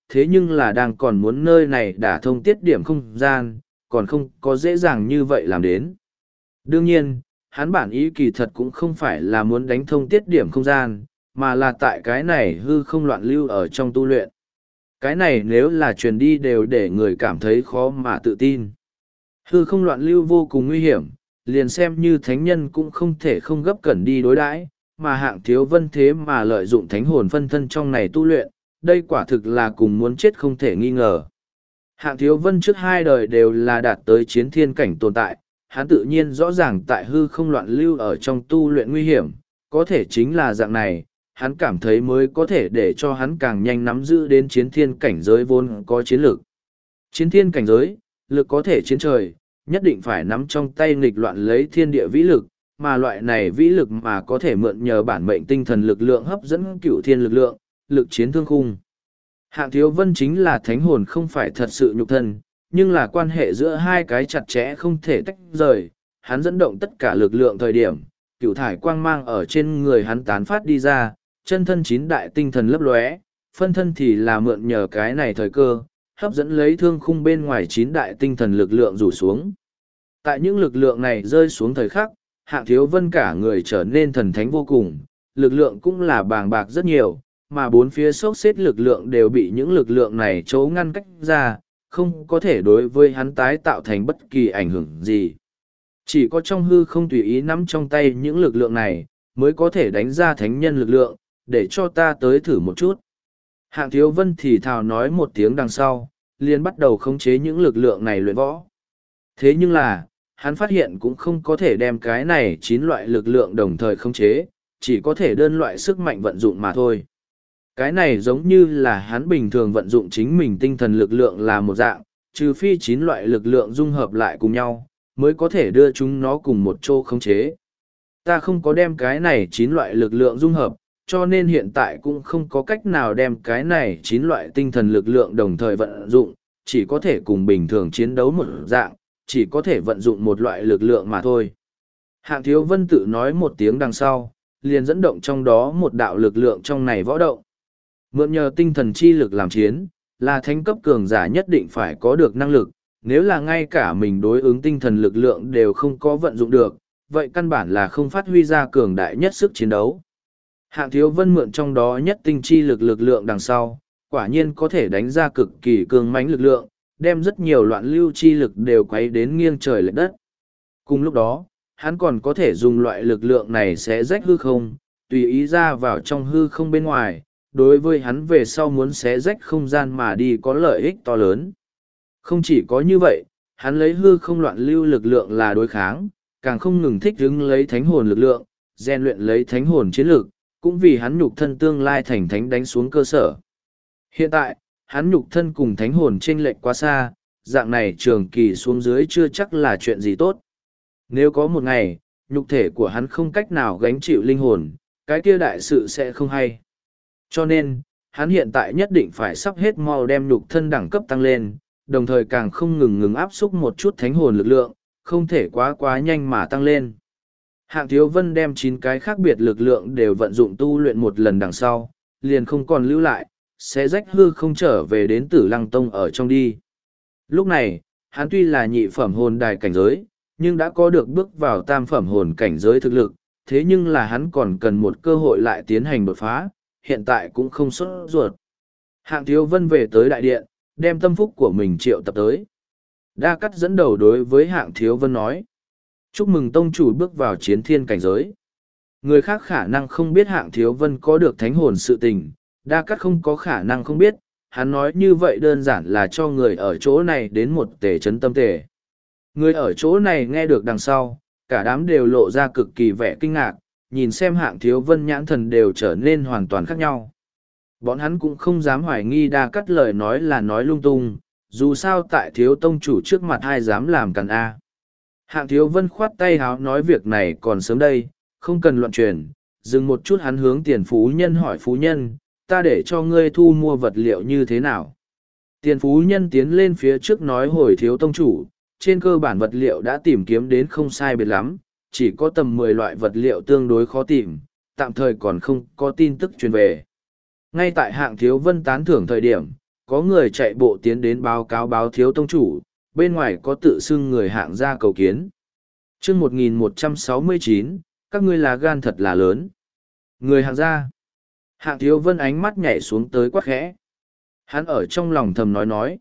thế nhưng là đang còn muốn nơi này đả thông tiết điểm không gian, còn không có dễ dàng như vậy làm đến. Đương nhiên, hắn bản ý kỳ thật cũng không phải là muốn đánh thông tiết điểm không gian, mà là tại cái này hư không loạn lưu ở trong tu luyện. Cái này nếu là truyền đi đều để người cảm thấy khó mà tự tin. Hư không loạn lưu vô cùng nguy hiểm, liền xem như thánh nhân cũng không thể không gấp cẩn đi đối đãi, mà Hạng Thiếu Vân thế mà lợi dụng thánh hồn phân thân trong này tu luyện, đây quả thực là cùng muốn chết không thể nghi ngờ. Hạng Thiếu Vân trước hai đời đều là đạt tới chiến thiên cảnh tồn tại, hắn tự nhiên rõ ràng tại hư không loạn lưu ở trong tu luyện nguy hiểm, có thể chính là dạng này, hắn cảm thấy mới có thể để cho hắn càng nhanh nắm giữ đến chiến thiên cảnh giới vốn có chiến lược. Chiến thiên cảnh giới, lực có thể chiến trời, nhất định phải nắm trong tay nghịch loạn lấy thiên địa vĩ lực, mà loại này vĩ lực mà có thể mượn nhờ bản mệnh tinh thần lực lượng hấp dẫn cửu thiên lực lượng, lực chiến thương khung. Hạng Thiếu Vân chính là thánh hồn không phải thật sự nhục thân, nhưng là quan hệ giữa hai cái chặt chẽ không thể tách rời, hắn dẫn động tất cả lực lượng thời điểm, cửu thải quang mang ở trên người hắn tán phát đi ra, chân thân chín đại tinh thần lấp lóe, phân thân thì là mượn nhờ cái này thời cơ, hấp dẫn lấy thương khung bên ngoài chín đại tinh thần lực lượng rủ xuống. Tại những lực lượng này rơi xuống thời khắc, Hạng Thiếu Vân cả người trở nên thần thánh vô cùng, lực lượng cũng là bàng bạc rất nhiều, mà bốn phía xốc xếp lực lượng đều bị những lực lượng này chấu ngăn cách ra, không có thể đối với hắn tái tạo thành bất kỳ ảnh hưởng gì. Chỉ có trong hư không tùy ý nắm trong tay những lực lượng này, mới có thể đánh ra thánh nhân lực lượng, để cho ta tới thử một chút. Hạng Thiếu Vân thì thào nói một tiếng đằng sau, liền bắt đầu khống chế những lực lượng này luyện võ. Thế nhưng là, hắn phát hiện cũng không có thể đem cái này 9 loại lực lượng đồng thời khống chế, chỉ có thể đơn loại sức mạnh vận dụng mà thôi. Cái này giống như là hắn bình thường vận dụng chính mình tinh thần lực lượng là một dạng, trừ phi 9 loại lực lượng dung hợp lại cùng nhau, mới có thể đưa chúng nó cùng một chỗ khống chế. Ta không có đem cái này 9 loại lực lượng dung hợp, cho nên hiện tại cũng không có cách nào đem cái này 9 loại tinh thần lực lượng đồng thời vận dụng, chỉ có thể cùng bình thường chiến đấu một dạng, chỉ có thể vận dụng một loại lực lượng mà thôi. Hạng Thiếu Vân tự nói một tiếng đằng sau, liền dẫn động trong đó một đạo lực lượng trong này võ động. Mượn nhờ tinh thần chi lực làm chiến, là thánh cấp cường giả nhất định phải có được năng lực, nếu là ngay cả mình đối ứng tinh thần lực lượng đều không có vận dụng được, vậy căn bản là không phát huy ra cường đại nhất sức chiến đấu. Hạng Thiếu Vân mượn trong đó nhất tinh chi lực lượng đằng sau, quả nhiên có thể đánh ra cực kỳ cường mãnh lực lượng, đem rất nhiều loạn lưu chi lực đều quấy đến nghiêng trời lệch đất. Cùng lúc đó, hắn còn có thể dùng loại lực lượng này xé rách hư không, tùy ý ra vào trong hư không bên ngoài, đối với hắn về sau muốn xé rách không gian mà đi có lợi ích to lớn. Không chỉ có như vậy, hắn lấy hư không loạn lưu lực lượng là đối kháng, càng không ngừng thích ứng lấy thánh hồn lực lượng, rèn luyện lấy thánh hồn chiến lược, cũng vì hắn nhục thân tương lai thành thánh đánh xuống cơ sở. Hiện tại, hắn nhục thân cùng thánh hồn chênh lệch quá xa, dạng này trường kỳ xuống dưới chưa chắc là chuyện gì tốt. Nếu có một ngày, nhục thể của hắn không cách nào gánh chịu linh hồn, cái kia đại sự sẽ không hay. Cho nên, hắn hiện tại nhất định phải sắp hết mau đem nhục thân đẳng cấp tăng lên, đồng thời càng không ngừng áp xúc một chút thánh hồn lực lượng, không thể quá nhanh mà tăng lên. Hạng Thiếu Vân đem 9 cái khác biệt lực lượng đều vận dụng tu luyện một lần đằng sau, liền không còn lưu lại, sẽ rách hư không trở về đến Tử Lăng Tông ở trong đi. Lúc này, hắn tuy là nhị phẩm hồn đài cảnh giới, nhưng đã có được bước vào tam phẩm hồn cảnh giới thực lực, thế nhưng là hắn còn cần một cơ hội lại tiến hành đột phá, hiện tại cũng không sốt ruột. Hạng Thiếu Vân về tới đại điện, đem tâm phúc của mình triệu tập tới. Đa Cắt dẫn đầu đối với Hạng Thiếu Vân nói: chúc mừng tông chủ bước vào chiến thiên cảnh giới. Người khác khả năng không biết Hạng Thiếu Vân có được thánh hồn sự tình, Đa Cắt không có khả năng không biết, hắn nói như vậy đơn giản là cho người ở chỗ này đến một tể chấn tâm tể. Người ở chỗ này nghe được đằng sau, cả đám đều lộ ra cực kỳ vẻ kinh ngạc, nhìn xem Hạng Thiếu Vân nhãn thần đều trở nên hoàn toàn khác nhau. Bọn hắn cũng không dám hoài nghi Đa Cắt lời nói là nói lung tung, dù sao tại Thiếu tông chủ trước mặt ai dám làm càn A. Hạng Thiếu Vân khoát tay háo nói việc này còn sớm đây, không cần loạn truyền, dừng một chút hắn hướng Tiền Phú Nhân hỏi Phú Nhân, ta để cho ngươi thu mua vật liệu như thế nào. Tiền Phú Nhân tiến lên phía trước nói hồi Thiếu tông chủ, trên cơ bản vật liệu đã tìm kiếm đến không sai biệt lắm, chỉ có tầm 10 loại vật liệu tương đối khó tìm, tạm thời còn không có tin tức truyền về. Ngay tại Hạng Thiếu Vân tán thưởng thời điểm, có người chạy bộ tiến đến báo cáo báo thiếu tông chủ, bên ngoài có tự xưng người hạng gia cầu kiến. chương 1169, các ngươi là gan thật là lớn. Người hạng gia. Hạng thiếu vân ánh mắt nhảy xuống tới quát khẽ. Hắn ở trong lòng thầm nói.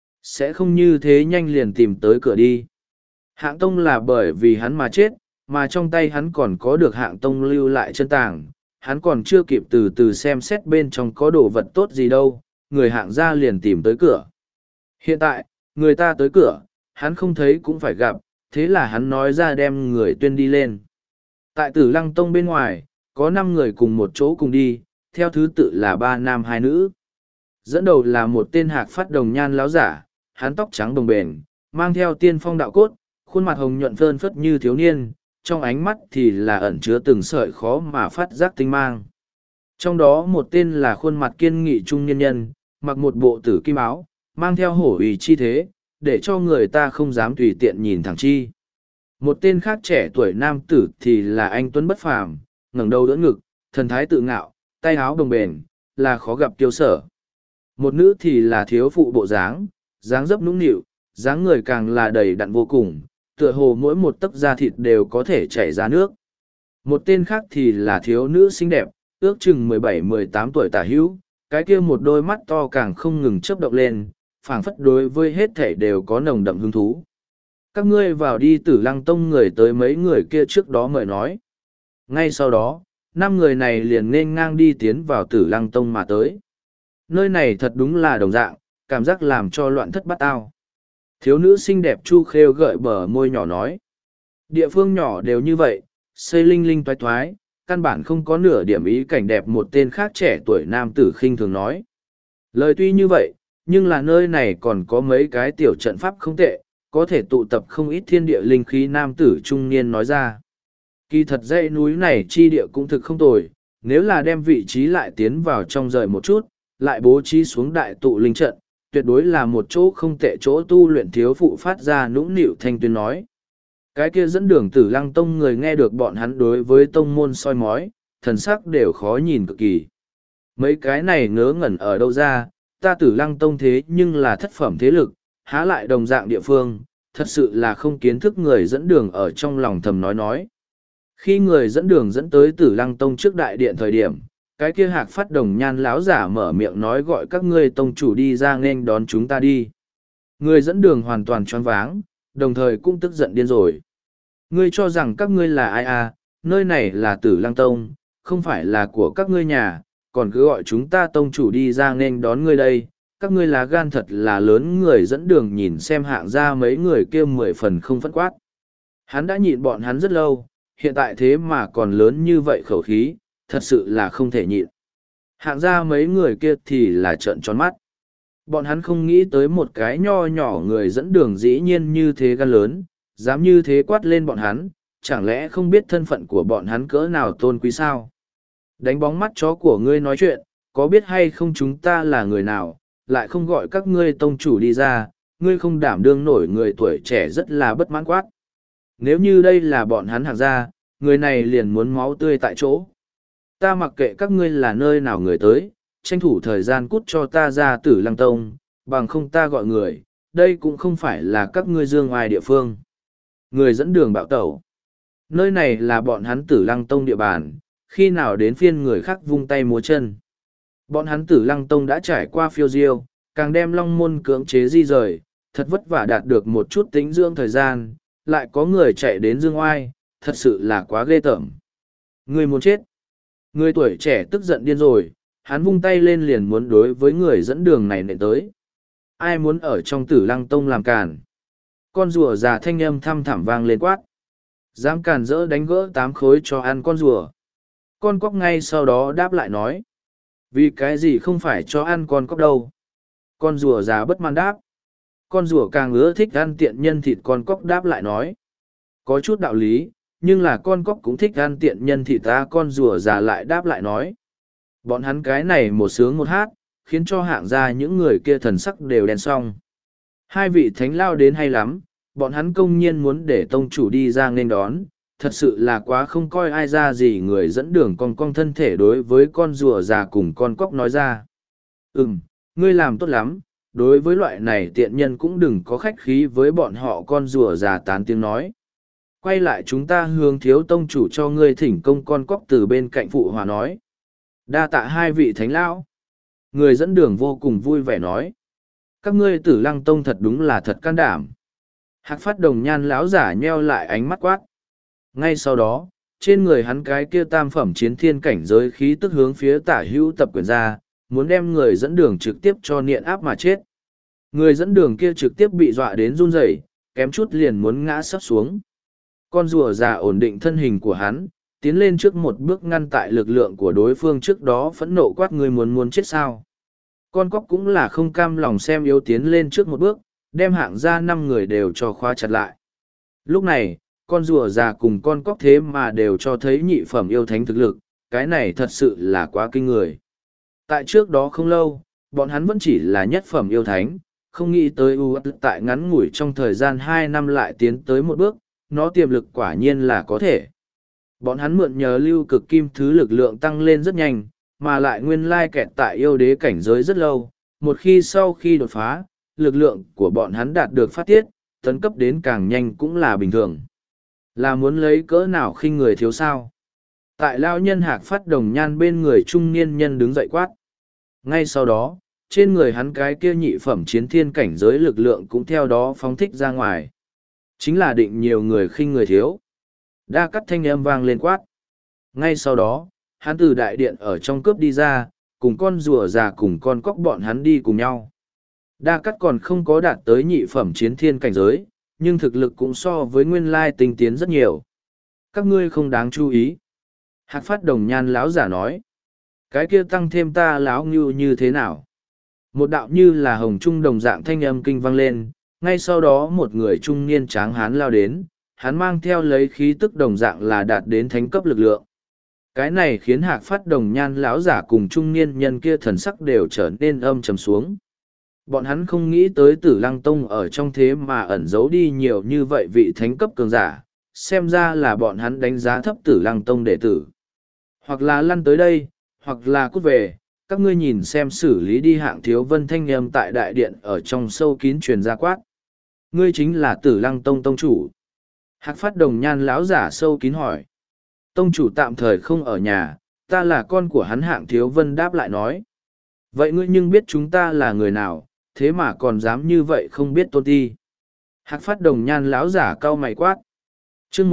Sẽ không như thế nhanh liền tìm tới cửa đi. Hạng tông là bởi vì hắn mà chết, mà trong tay hắn còn có được hạng tông lưu lại chân tàng. Hắn còn chưa kịp từ từ xem xét bên trong có đồ vật tốt gì đâu, người hạng gia liền tìm tới cửa. Hiện tại, người ta tới cửa, hắn không thấy cũng phải gặp, thế là hắn nói ra đem người tuyên đi lên. Tại Tử Lăng Tông bên ngoài, có 5 người cùng một chỗ cùng đi, theo thứ tự là 3 nam 2 nữ. Dẫn đầu là một tên hạc phát đồng nhan láo giả, hắn tóc trắng đồng bền, mang theo tiên phong đạo cốt, khuôn mặt hồng nhuận phơn phất như thiếu niên, trong ánh mắt thì là ẩn chứa từng sợi khó mà phát giác tinh mang. Trong đó một tên là khuôn mặt kiên nghị trung nhân nhân, mặc một bộ tử kim áo, mang theo hổ uy chi thế, để cho người ta không dám tùy tiện nhìn thẳng chi. Một tên khác trẻ tuổi nam tử thì là anh tuấn bất phàm, ngẩng đầu đỡ ngực, thần thái tự ngạo, tay áo đồng bền, là khó gặp kiêu sở. Một nữ thì là thiếu phụ bộ dáng, dáng dấp nũng nịu, dáng người càng là đầy đặn vô cùng, tựa hồ mỗi một tấc da thịt đều có thể chảy ra nước. Một tên khác thì là thiếu nữ xinh đẹp, ước chừng 17-18 tuổi tả hữu, cái kia một đôi mắt to càng không ngừng chớp động lên, phảng phất đối với hết thể đều có nồng đậm hứng thú. Các ngươi vào đi. Tử Lăng Tông người tới mấy người kia trước đó mời nói. Ngay sau đó, 5 người này liền nên ngang đi tiến vào Tử Lăng Tông mà tới. Nơi này thật đúng là đồng dạng, cảm giác làm cho loạn thất bát ao. Thiếu nữ xinh đẹp Chu Khêu gợi bờ môi nhỏ nói. Địa phương nhỏ đều như vậy, xây linh linh toái toái, căn bản không có nửa điểm ý cảnh đẹp. Một tên khác trẻ tuổi nam tử khinh thường nói. Lời tuy như vậy, nhưng là nơi này còn có mấy cái tiểu trận pháp không tệ, có thể tụ tập không ít thiên địa linh khí. Nam tử trung niên nói ra. Kỳ thật dãy núi này chi địa cũng thực không tồi, nếu là đem vị trí lại tiến vào trong rời một chút, lại bố trí xuống đại tụ linh trận, tuyệt đối là một chỗ không tệ chỗ tu luyện. Thiếu phụ phát ra nũng nịu thanh tuyên nói. Cái kia dẫn đường Tử Lăng Tông người nghe được bọn hắn đối với tông môn soi mói, thần sắc đều khó nhìn cực kỳ. Mấy cái này ngớ ngẩn ở đâu ra, ta Tử Lăng Tông thế nhưng là thất phẩm thế lực, há lại đồng dạng địa phương, thật sự là không kiến thức. Người dẫn đường ở trong lòng thầm nói. Khi người dẫn đường dẫn tới Tử Lăng Tông trước đại điện thời điểm, cái kia hạc phát đồng nhan láo giả mở miệng nói gọi các ngươi tông chủ đi ra nghênh đón chúng ta đi. Người dẫn đường hoàn toàn choáng váng, đồng thời cũng tức giận điên rồi. Ngươi cho rằng các ngươi là ai à, nơi này là Tử Lăng Tông, không phải là của các ngươi nhà, còn cứ gọi chúng ta tông chủ đi ra nghênh đón ngươi đây. Các ngươi là gan thật là lớn. Người dẫn đường nhìn xem hạng ra mấy người kia 10 phần không phẫn quát. Hắn đã nhịn bọn hắn rất lâu, hiện tại thế mà còn lớn như vậy khẩu khí, thật sự là không thể nhịn. Hạng ra mấy người kia thì là trợn tròn mắt. Bọn hắn không nghĩ tới một cái nho nhỏ người dẫn đường dĩ nhiên như thế gan lớn, dám như thế quát lên bọn hắn, chẳng lẽ không biết thân phận của bọn hắn cỡ nào tôn quý sao? Đánh bóng mắt chó của ngươi nói chuyện, có biết hay không chúng ta là người nào, lại không gọi các ngươi tông chủ đi ra, ngươi không đảm đương nổi. Người tuổi trẻ rất là bất mãn quát. Nếu như đây là bọn hắn hạng ra, người này liền muốn máu tươi tại chỗ. Ta mặc kệ các ngươi là nơi nào người tới, tranh thủ thời gian cút cho ta ra Tử Lăng Tông, bằng không ta gọi người, đây cũng không phải là các ngươi dương ngoài địa phương. Người dẫn đường bạo tẩu. Nơi này là bọn hắn Tử Lăng Tông địa bàn, khi nào đến phiên người khác vung tay múa chân. Bọn hắn Tử Lăng Tông đã trải qua phiêu diêu, càng đem Long Môn cưỡng chế di rời, thật vất vả đạt được một chút tính dưỡng thời gian, lại có người chạy đến dương oai, thật sự là quá ghê tởm. Người muốn chết. Người tuổi trẻ tức giận điên rồi, hắn vung tay lên liền muốn đối với người dẫn đường này nện tới. Ai muốn ở trong Tử Lăng Tông làm càn? Con rùa già thanh âm thăm thẳm vang lên quát. Dám càn rỡ đánh gỡ 8 khối cho ăn con rùa. Con cóc ngay sau đó đáp lại nói. Vì cái gì không phải cho ăn con cóc đâu? Con rùa già bất mãn đáp. Con rùa càng ưa thích ăn tiện nhân thịt. Con cóc đáp lại nói. Có chút đạo lý, nhưng là con cóc cũng thích ăn tiện nhân thịt ta. Con rùa già lại đáp lại nói. Bọn hắn cái này một sướng một hát, khiến cho hạng ra những người kia thần sắc đều đen xong. Hai vị thánh lao đến hay lắm, bọn hắn công nhiên muốn để tông chủ đi ra nghênh đón, thật sự là quá không coi ai ra gì. Người dẫn đường con thân thể đối với con rùa già cùng con cóc nói ra. Ngươi làm tốt lắm, đối với loại này tiện nhân cũng đừng có khách khí với bọn họ. Con rùa già tán tiếng nói. Quay lại, chúng ta hướng thiếu tông chủ cho ngươi thỉnh công. Con cóc từ bên cạnh phụ hòa nói. Đa tạ hai vị thánh lão. Người dẫn đường vô cùng vui vẻ nói. Các ngươi Tử Lăng tông thật đúng là thật can đảm. Hạc Phát Đồng Nhan lão giả nheo lại ánh mắt quát. Ngay sau đó, trên người hắn cái kia tam phẩm chiến thiên cảnh giới khí tức hướng phía tả hữu tập quyền ra, muốn đem người dẫn đường trực tiếp cho niện áp mà chết. Người dẫn đường kia trực tiếp bị dọa đến run rẩy, kém chút liền muốn ngã sấp xuống. Con rùa già ổn định thân hình của hắn, tiến lên trước một bước ngăn tại lực lượng của đối phương, trước đó phẫn nộ quát: người muốn chết sao? Con cóc cũng là không cam lòng xem yếu, tiến lên trước một bước, đem hạng ra 5 người đều cho khóa chặt lại. Lúc này, con rùa già cùng con cóc thế mà đều cho thấy nhị phẩm yêu thánh thực lực, cái này thật sự là quá kinh người. Tại trước đó không lâu, bọn hắn vẫn chỉ là nhất phẩm yêu thánh, không nghĩ tới tại ngắn ngủi trong thời gian 2 năm lại tiến tới một bước, nó tiềm lực quả nhiên là có thể. Bọn hắn mượn nhờ lưu cực kim thứ lực lượng tăng lên rất nhanh, mà lại nguyên lai kẹt tại yêu đế cảnh giới rất lâu, một khi sau khi đột phá, lực lượng của bọn hắn đạt được phát tiết, tấn cấp đến càng nhanh cũng là bình thường. Là muốn lấy cỡ nào khinh người thiếu sao? Tại lao nhân Hạc Phát Đồng Nhan bên người trung niên nhân đứng dậy quát. Ngay sau đó, trên người hắn cái kia nhị phẩm chiến thiên cảnh giới lực lượng cũng theo đó phóng thích ra ngoài. Chính là định nhiều người khinh người thiếu. Đa cắt thanh âm vang lên quát. Ngay sau đó, hắn từ đại điện ở trong cướp đi ra, cùng con rùa già cùng con cóc bọn hắn đi cùng nhau. Đa cắt còn không có đạt tới nhị phẩm chiến thiên cảnh giới, nhưng thực lực cũng so với nguyên lai tinh tiến rất nhiều. Các ngươi không đáng chú ý. Hạc Phát Đồng Nhan lão giả nói. Cái kia tăng thêm ta lão ngưu như thế nào? Một đạo như là hồng trung đồng dạng thanh âm kinh vang lên, ngay sau đó một người trung niên tráng hán lao đến, hắn mang theo lấy khí tức đồng dạng là đạt đến thánh cấp lực lượng. Cái này khiến Hạc Phát Đồng Nhan lão giả cùng trung niên nhân kia thần sắc đều trở nên âm trầm xuống. Bọn hắn không nghĩ tới Tử Lăng Tông ở trong thế mà ẩn giấu đi nhiều như vậy vị thánh cấp cường giả, xem ra là bọn hắn đánh giá thấp Tử Lăng Tông đệ tử. Hoặc là lăn tới đây, hoặc là cút về, các ngươi nhìn xem xử lý đi. Hạng Thiếu Vân thanh âm tại đại điện ở trong sâu kín truyền ra quát. Ngươi chính là Tử Lăng Tông tông chủ. Hạc Phát Đồng Nhan lão giả sâu kín hỏi. Tông chủ tạm thời không ở nhà, ta là con của hắn. Hạng Thiếu Vân đáp lại nói. Vậy ngươi nhưng biết chúng ta là người nào, thế mà còn dám như vậy không biết tôn ti? Hạc Phát Đồng Nhan lão giả cau mày quát. Chương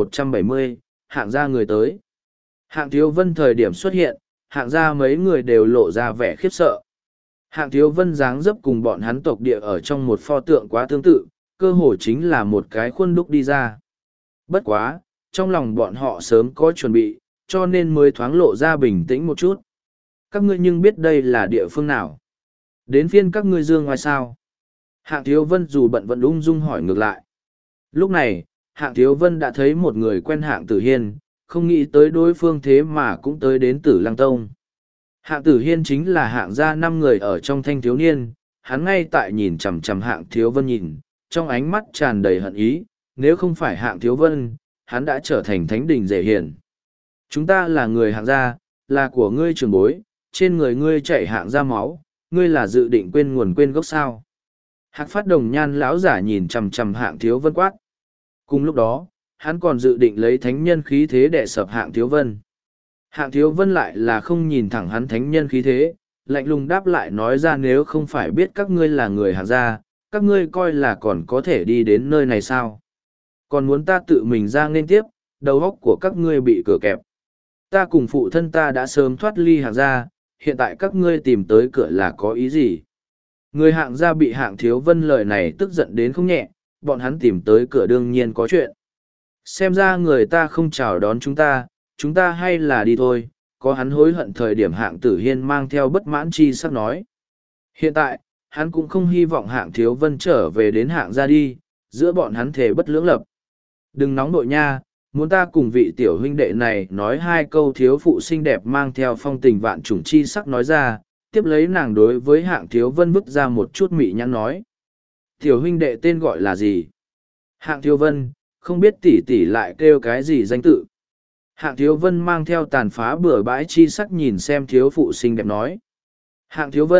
1170, hạng gia người tới. Hạng Thiếu Vân thời điểm xuất hiện, hạng gia mấy người đều lộ ra vẻ khiếp sợ. Hạng Thiếu Vân dáng dấp cùng bọn hắn tộc địa ở trong một pho tượng quá tương tự, cơ hồ chính là một cái khuôn đúc đi ra. Bất quá, trong lòng bọn họ sớm có chuẩn bị, cho nên mới thoáng lộ ra bình tĩnh một chút. Các ngươi nhưng biết đây là địa phương nào? Đến phiên các ngươi dương ngoài sao? Hạng Thiếu Vân dù bận vẫn ung dung hỏi ngược lại. Lúc này, Hạng Thiếu Vân đã thấy một người quen Hạng Tử Hiên, không nghĩ tới đối phương thế mà cũng tới đến Tử Lăng Tông. Hạng Tử Hiên chính là hạng gia 5 người ở trong thanh thiếu niên, hắn ngay tại nhìn chằm chằm Hạng Thiếu Vân nhìn, trong ánh mắt tràn đầy hận ý, nếu không phải Hạng Thiếu Vân, hắn đã trở thành thánh đình dễ hiền. Chúng ta là người hạng gia, là của ngươi trưởng bối, trên người ngươi chảy hạng gia máu, ngươi là dự định quên nguồn quên gốc sao? Hạc Phát Đồng Nhan lão giả nhìn chằm chằm Hạng Thiếu Vân quát. Cùng lúc đó, hắn còn dự định lấy thánh nhân khí thế để sập Hạng Thiếu Vân. Hạng Thiếu Vân lại là không nhìn thẳng hắn thánh nhân khí thế, lạnh lùng đáp lại nói ra, nếu không phải biết các ngươi là người hạng gia, các ngươi coi là còn có thể đi đến nơi này sao? Còn muốn ta tự mình ra nên tiếp, đầu óc của các ngươi bị cửa kẹp. Ta cùng phụ thân ta đã sớm thoát ly hạng gia, hiện tại các ngươi tìm tới cửa là có ý gì? Người hạng gia bị Hạng Thiếu Vân lời này tức giận đến không nhẹ, bọn hắn tìm tới cửa đương nhiên có chuyện. Xem ra người ta không chào đón chúng ta hay là đi thôi, có hắn hối hận thời điểm. Hạng Tử Hiên mang theo bất mãn chi sắc nói. Hiện tại, hắn cũng không hy vọng Hạng Thiếu Vân trở về đến hạng gia đi, giữa bọn hắn thề bất lưỡng lập. Đừng nóng nội nha, muốn ta cùng vị tiểu huynh đệ này nói 2 câu. Thiếu phụ xinh đẹp mang theo phong tình vạn trùng chi sắc nói ra, tiếp lấy nàng đối với Hạng Thiếu Vân vứt ra một chút mị nhãn nói. Tiểu huynh đệ tên gọi là gì? Hạng Thiếu Vân, không biết tỷ tỷ lại kêu cái gì danh tự. Hạng Thiếu Vân mang theo tàn phá bừa bãi chi sắc nhìn xem thiếu phụ xinh đẹp nói. Hạng Thiếu Vân,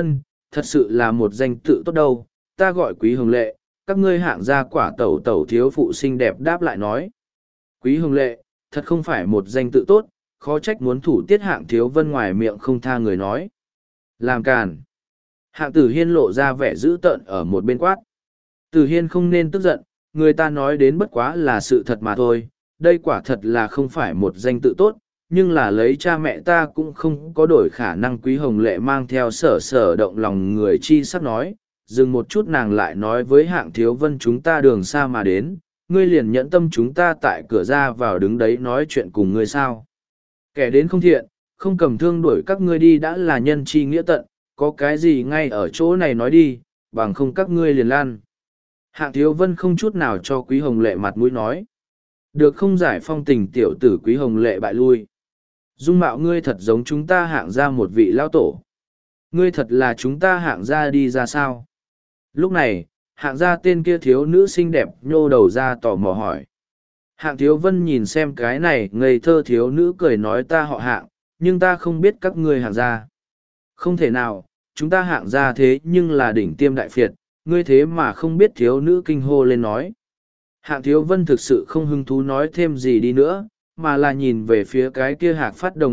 thật sự là một danh tự tốt đâu, ta gọi Quý Hồng Lệ, các ngươi hạng gia quả tẩu tẩu thiếu phụ xinh đẹp đáp lại nói. Quý Hồng Lệ, thật không phải một danh tự tốt, khó trách muốn thủ tiết hạng thiếu vân ngoài miệng không tha người nói. Làm càn. Hạng Tử Hiên lộ ra vẻ dữ tợn ở một bên quát. Tử Hiên không nên tức giận, người ta nói đến bất quá là sự thật mà thôi, đây quả thật là không phải một danh tự tốt, nhưng là lấy cha mẹ ta cũng không có đổi khả năng. Quý Hồng Lệ mang theo sở sở động lòng người chi sắp nói, dừng một chút nàng lại nói với hạng thiếu vân chúng ta đường xa mà đến, ngươi liền nhẫn tâm chúng ta tại cửa ra vào đứng đấy nói chuyện cùng ngươi sao. Kẻ đến không thiện, không cầm thương đuổi các ngươi đi đã là nhân chi nghĩa tận, có cái gì ngay ở chỗ này nói đi, bằng không các ngươi liền lan. Hạng thiếu vân không chút nào cho Quý Hồng Lệ mặt mũi nói. Được không giải phong tình tiểu tử. Quý Hồng Lệ bại lui. Dung mạo ngươi thật giống chúng ta hạng ra một vị lao tổ. Ngươi thật là chúng ta hạng ra đi ra sao? Lúc này, hạng ra tên kia thiếu nữ xinh đẹp nhô đầu ra tò mò hỏi. Hạng thiếu vân nhìn xem cái này ngây thơ thiếu nữ cười nói ta họ hạng, nhưng ta không biết các ngươi hạng ra. Không thể nào, chúng ta hạng ra thế nhưng là đỉnh tiêm đại phiệt, ngươi thế mà không biết. Thiếu nữ kinh hô lên nói. Hạng thiếu vân thực sự không hứng thú nói thêm gì đi nữa, mà là nhìn về phía cái kia hạc phát đồng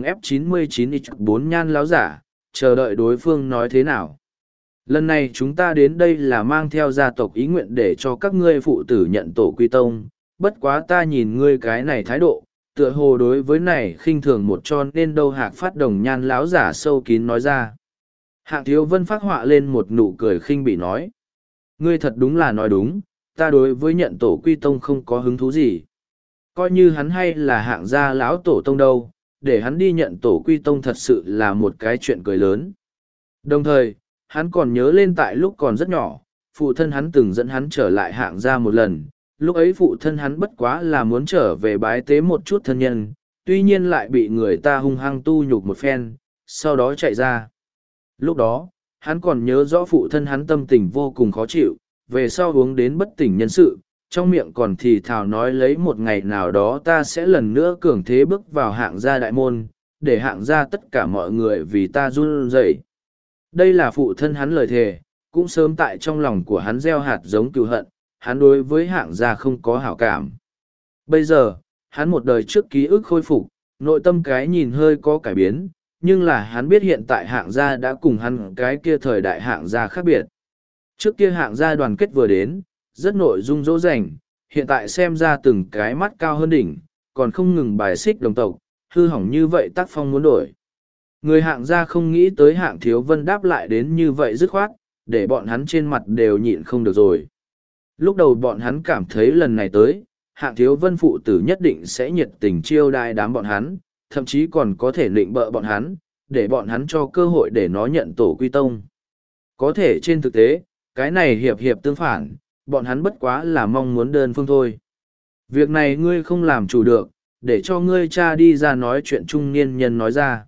F99X4 nhan láo giả, chờ đợi đối phương nói thế nào. Lần này chúng ta đến đây là mang theo gia tộc ý nguyện để cho các ngươi phụ tử nhận tổ quy tông, bất quá ta nhìn ngươi cái này thái độ, tựa hồ đối với này khinh thường một cho nên đâu. Hạc phát đồng nhan láo giả sâu kín nói ra. Hạng thiếu vân phát họa lên một nụ cười khinh bị nói. Ngươi thật đúng là nói đúng, ta đối với nhận tổ quy tông không có hứng thú gì. Coi như hắn hay là hạng gia lão tổ tông đâu, để hắn đi nhận tổ quy tông thật sự là một cái chuyện cười lớn. Đồng thời, hắn còn nhớ lên tại lúc còn rất nhỏ, phụ thân hắn từng dẫn hắn trở lại hạng gia một lần, lúc ấy phụ thân hắn bất quá là muốn trở về bái tế một chút thân nhân, tuy nhiên lại bị người ta hung hăng tu nhục một phen, sau đó chạy ra. Lúc đó, hắn còn nhớ rõ phụ thân hắn tâm tình vô cùng khó chịu, về sau uống đến bất tỉnh nhân sự, trong miệng còn thì thào nói lấy một ngày nào đó ta sẽ lần nữa cường thế bước vào hạng gia đại môn, để hạng gia tất cả mọi người vì ta run rẩy. Đây là phụ thân hắn lời thề, cũng sớm tại trong lòng của hắn gieo hạt giống cừu hận, hắn đối với hạng gia không có hảo cảm. Bây giờ, hắn một đời trước ký ức khôi phục, nội tâm cái nhìn hơi có cải biến, nhưng là hắn biết hiện tại hạng gia đã cùng hắn cái kia thời đại hạng gia khác biệt. Trước kia hạng gia đoàn kết vừa đến, rất nội dung dỗ dành, hiện tại xem ra từng cái mắt cao hơn đỉnh, còn không ngừng bài xích đồng tộc, hư hỏng như vậy tác phong muốn đổi. Người hạng gia không nghĩ tới hạng thiếu vân đáp lại đến như vậy dứt khoát, để bọn hắn trên mặt đều nhịn không được rồi. Lúc đầu bọn hắn cảm thấy lần này tới, hạng thiếu vân phụ tử nhất định sẽ nhiệt tình chiêu đãi đám bọn hắn, thậm chí còn có thể nịnh bợ bọn hắn, để bọn hắn cho cơ hội để nó nhận tổ quy tông. Có thể trên thực tế, cái này hiệp hiệp tương phản, bọn hắn bất quá là mong muốn đơn phương thôi. Việc này ngươi không làm chủ được, để cho ngươi cha đi ra nói chuyện. Trung niên nhân nói ra.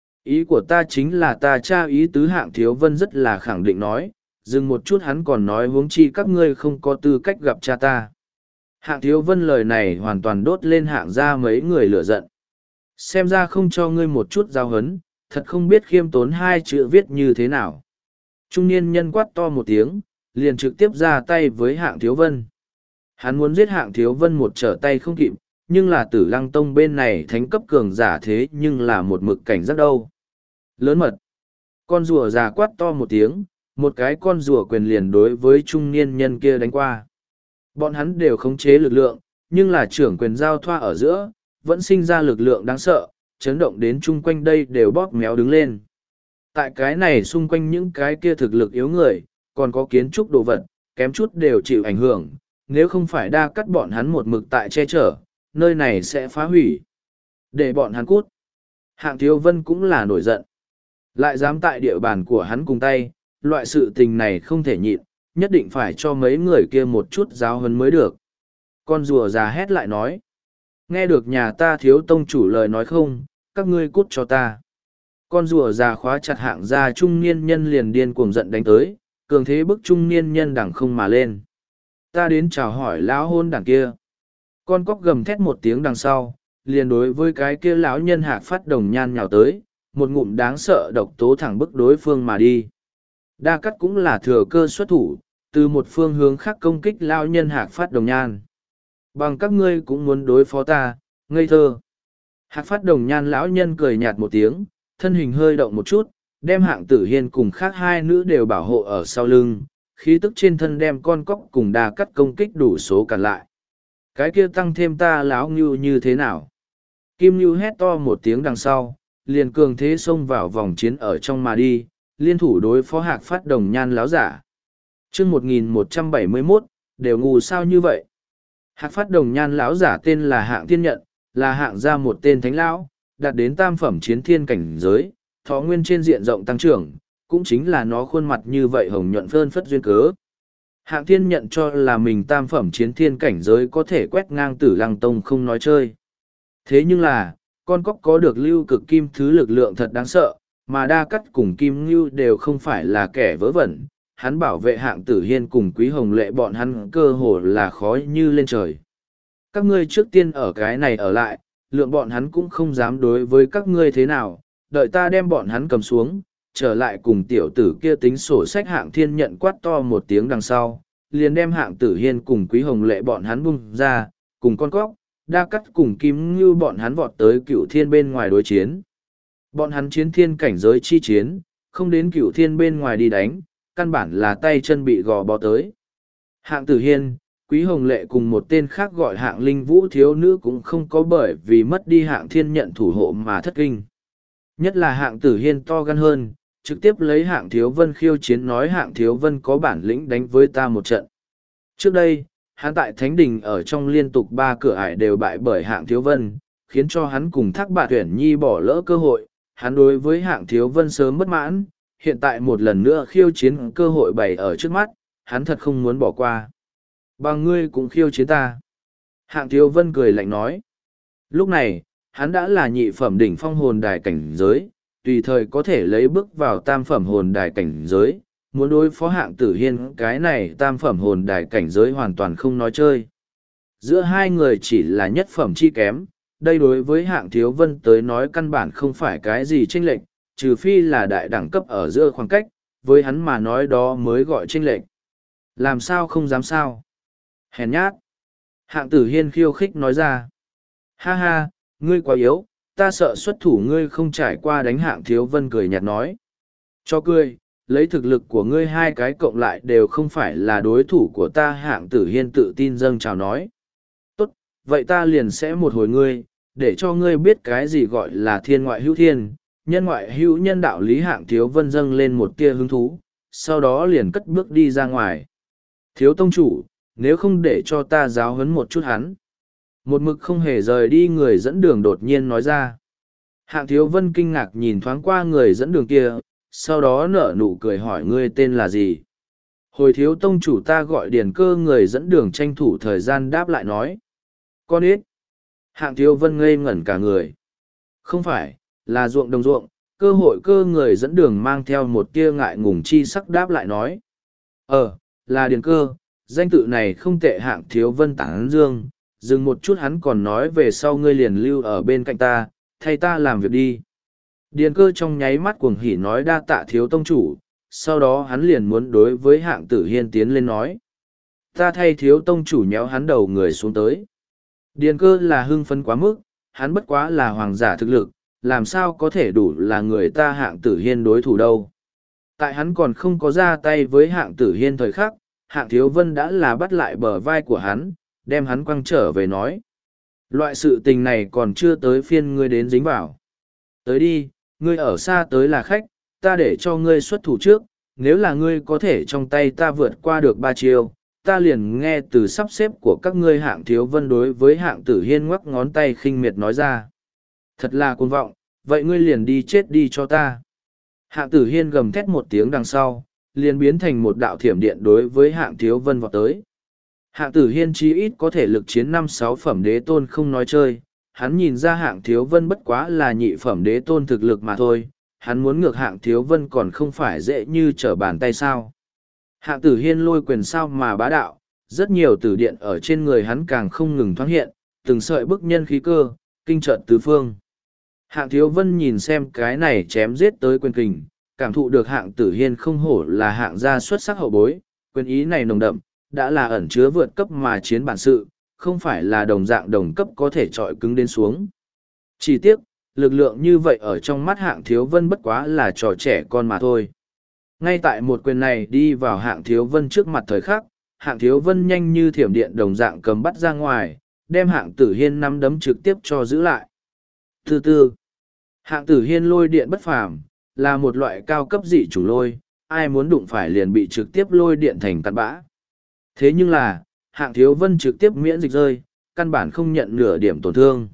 Ý của ta chính là ta cha ý tứ. Hạng thiếu vân rất là khẳng định nói, dừng một chút hắn còn nói huống chi các ngươi không có tư cách gặp cha ta. Hạng thiếu vân lời này hoàn toàn đốt lên hạng ra mấy người lửa giận. Xem ra không cho ngươi một chút giao hấn, thật không biết khiêm tốn hai chữ viết như thế nào. Trung niên nhân quát to một tiếng, liền trực tiếp ra tay với hạng thiếu vân. Hắn muốn giết hạng thiếu vân một trở tay không kịp, nhưng là tử lăng tông bên này thánh cấp cường giả thế nhưng là một mực cảnh giác đâu. Lớn mật. Con rùa già quát to một tiếng, một cái con rùa quyền liền đối với trung niên nhân kia đánh qua. Bọn hắn đều khống chế lực lượng, nhưng là trưởng quyền giao thoa ở giữa, vẫn sinh ra lực lượng đáng sợ, chấn động đến chung quanh đây đều bóp méo đứng lên. Tại cái này xung quanh những cái kia thực lực yếu người, còn có kiến trúc đồ vật, kém chút đều chịu ảnh hưởng, nếu không phải đa cắt bọn hắn một mực tại che chở, nơi này sẽ phá hủy. Để bọn hắn cút. Hạng thiếu vân cũng là nổi giận. Lại dám tại địa bàn của hắn cùng tay, loại sự tình này không thể nhịn, nhất định phải cho mấy người kia một chút giáo huấn mới được. Con rùa già hét lại nói. Nghe được nhà ta thiếu tông chủ lời nói không, các ngươi cút cho ta. Con rùa già khóa chặt hạng gia trung niên nhân liền điên cuồng giận đánh tới, cường thế bức trung niên nhân đằng không mà lên. Ta đến chào hỏi lão hôn đằng kia. Con cóc gầm thét một tiếng đằng sau, liền đối với cái kia lão nhân hạc phát đồng nhan nhào tới, một ngụm đáng sợ độc tố thẳng bức đối phương mà đi. Đa Cắt cũng là thừa cơ xuất thủ, từ một phương hướng khác công kích lao nhân Hạc Phát Đồng Nhan. Bằng các ngươi cũng muốn đối phó ta, ngây thơ. Hạc Phát Đồng Nhan lão nhân cười nhạt một tiếng, thân hình hơi động một chút, đem Hạng Tử Hiên cùng khác hai nữ đều bảo hộ ở sau lưng, khí tức trên thân đem con cóc cùng Đa Cắt công kích đủ số cản lại. Cái kia tăng thêm ta láo ngưu như thế nào? Kim Ngưu hét to một tiếng đằng sau, liền cường thế xông vào vòng chiến ở trong mà đi, liên thủ đối phó Hạc Phát Đồng Nhan láo giả. Chương 1171, đều ngu sao như vậy? Hạc Phát Đồng Nhan lão giả tên là Hạng Thiên Nhận, là hạng gia một tên thánh lão, đạt đến tam phẩm chiến thiên cảnh giới, thọ nguyên trên diện rộng tăng trưởng, cũng chính là nó khuôn mặt như vậy hồng nhuận phơn phất duyên cớ. Hạng Thiên Nhận cho là mình tam phẩm chiến thiên cảnh giới có thể quét ngang Tử Lăng Tông không nói chơi. Thế nhưng là, con cóc có được lưu cực kim thứ lực lượng thật đáng sợ, mà Đa Cắt cùng Kim Ngưu đều không phải là kẻ vớ vẩn. Hắn bảo vệ Hạng Tử Hiên cùng Quý Hồng Lệ bọn hắn cơ hồ là khó như lên trời. Các ngươi trước tiên ở cái này ở lại, lượng bọn hắn cũng không dám đối với các ngươi thế nào, đợi ta đem bọn hắn cầm xuống, trở lại cùng tiểu tử kia tính sổ sách. Hạng Thiên Nhận quát to một tiếng đằng sau, liền đem Hạng Tử Hiên cùng Quý Hồng Lệ bọn hắn bung ra, cùng con cóc, Đa Cắt cùng Kim Ngưu bọn hắn vọt tới Cựu Thiên bên ngoài đối chiến. Bọn hắn chiến thiên cảnh giới chi chiến, không đến Cựu Thiên bên ngoài đi đánh, căn bản là tay chân bị gò bó tới. Hạng Tử Hiên, Quý Hồng Lệ cùng một tên khác gọi Hạng Linh Vũ thiếu nữ cũng không có bởi vì mất đi Hạng Thiên Nhận thủ hộ mà thất kinh. Nhất là Hạng Tử Hiên to gan hơn, trực tiếp lấy Hạng Thiếu Vân khiêu chiến, nói Hạng Thiếu Vân có bản lĩnh đánh với ta một trận. Trước đây, hắn tại Thánh Đình ở trong liên tục 3 cửa ải đều bại bởi Hạng Thiếu Vân, khiến cho hắn cùng Thác Bạt Tuyển Nhi bỏ lỡ cơ hội. Hắn đối với Hạng Thiếu Vân sớm bất mãn, hiện tại một lần nữa khiêu chiến cơ hội bày ở trước mắt, hắn thật không muốn bỏ qua. Bằng ngươi cũng khiêu chiến ta. Hạng Thiếu Vân cười lạnh nói. Lúc này, hắn đã là nhị phẩm đỉnh phong hồn đài cảnh giới, tùy thời có thể lấy bước vào tam phẩm hồn đài cảnh giới. Muốn đối phó Hạng Tử Hiên cái này tam phẩm hồn đài cảnh giới hoàn toàn không nói chơi. Giữa hai người chỉ là nhất phẩm chi kém, đây đối với Hạng Thiếu Vân tới nói căn bản không phải cái gì chênh lệch, trừ phi là đại đẳng cấp ở giữa khoảng cách, với hắn mà nói đó mới gọi chênh lệch. Làm sao không dám sao? Hèn nhát. Hạng Tử Hiên khiêu khích nói ra. Ha ha, ngươi quá yếu, ta sợ xuất thủ ngươi không trải qua đánh. Hạng Thiếu Vân cười nhạt nói. Cho cười, lấy thực lực của ngươi hai cái cộng lại đều không phải là đối thủ của ta. Hạng Tử Hiên tự tin dâng chào nói. Tốt, vậy ta liền sẽ một hồi ngươi, để cho ngươi biết cái gì gọi là thiên ngoại hữu thiên, nhân ngoại hữu nhân đạo lý. Hạng Thiếu Vân dâng lên một tia hứng thú, sau đó liền cất bước đi ra ngoài. Thiếu tông chủ, nếu không để cho ta giáo huấn một chút hắn. Một mực không hề rời đi người dẫn đường đột nhiên nói ra. Hạng Thiếu Vân kinh ngạc nhìn thoáng qua người dẫn đường kia, sau đó nở nụ cười hỏi ngươi tên là gì. Hồi thiếu tông chủ ta gọi Điền Cơ. Người dẫn đường tranh thủ thời gian đáp lại nói. Con ít. Hạng Thiếu Vân ngây ngẩn cả người. Không phải, là ruộng đồng ruộng. Cơ hội cơ. Người dẫn đường mang theo một tia ngại ngùng chi sắc đáp lại nói. Là Điền Cơ, danh tự này không tệ. Hạng Thiếu Vân tán dương, dừng một chút hắn còn nói về sau ngươi liền lưu ở bên cạnh ta, thay ta làm việc đi. Điền Cơ trong nháy mắt cuồng hỉ nói đa tạ thiếu tông chủ, sau đó hắn liền muốn đối với Hạng Tử Hiên tiến lên nói. Ta thay thiếu tông chủ nhéo hắn đầu người xuống tới. Điền Cơ là hưng phấn quá mức, hắn bất quá là hoàng giả thực lực, làm sao có thể đủ là người ta Hạng Tử Hiên đối thủ đâu. Tại hắn còn không có ra tay với Hạng Tử Hiên thời khắc, Hạng Thiếu Vân đã là bắt lại bờ vai của hắn, đem hắn quăng trở về nói. Loại sự tình này còn chưa tới phiên ngươi đến dính vào. Tới đi, ngươi ở xa tới là khách, ta để cho ngươi xuất thủ trước, nếu là ngươi có thể trong tay ta vượt qua được 3 chiêu, ta liền nghe từ sắp xếp của các ngươi. Hạng Thiếu Vân đối với Hạng Tử Hiên ngoắc ngón tay khinh miệt nói ra. Thật là cuồng vọng, vậy ngươi liền đi chết đi cho ta. Hạng Tử Hiên gầm thét một tiếng đằng sau, liền biến thành một đạo thiểm điện đối với Hạng Thiếu Vân vọt tới. Hạng Tử Hiên chí ít có thể lực chiến 5-6 phẩm đế tôn không nói chơi, hắn nhìn ra Hạng Thiếu Vân bất quá là nhị phẩm đế tôn thực lực mà thôi, hắn muốn ngược Hạng Thiếu Vân còn không phải dễ như trở bàn tay sao. Hạng Tử Hiên lôi quyền sao mà bá đạo, rất nhiều tử điện ở trên người hắn càng không ngừng thoáng hiện, từng sợi bức nhân khí cơ, kinh trợn tứ phương. Hạng Thiếu Vân nhìn xem cái này chém giết tới quyền kình, cảm thụ được hạng tử hiên không hổ là hạng gia xuất sắc hậu bối, quyền ý này nồng đậm, đã là ẩn chứa vượt cấp mà chiến bản sự, không phải là đồng dạng đồng cấp có thể trọi cứng đến xuống. Chỉ tiếc, lực lượng như vậy ở trong mắt hạng thiếu vân bất quá là trò trẻ con mà thôi. Ngay tại một quyền này đi vào hạng thiếu vân trước mặt thời khắc, hạng thiếu vân nhanh như thiểm điện đồng dạng cầm bắt ra ngoài, đem hạng tử hiên nắm đấm trực tiếp cho giữ lại. Thứ tư, hạng tử hiên lôi điện bất phàm, là một loại cao cấp dị chủng lôi, ai muốn đụng phải liền bị trực tiếp lôi điện thành cặn bã. Thế nhưng là, hạng thiếu vân trực tiếp miễn dịch rơi, căn bản không nhận nửa điểm tổn thương.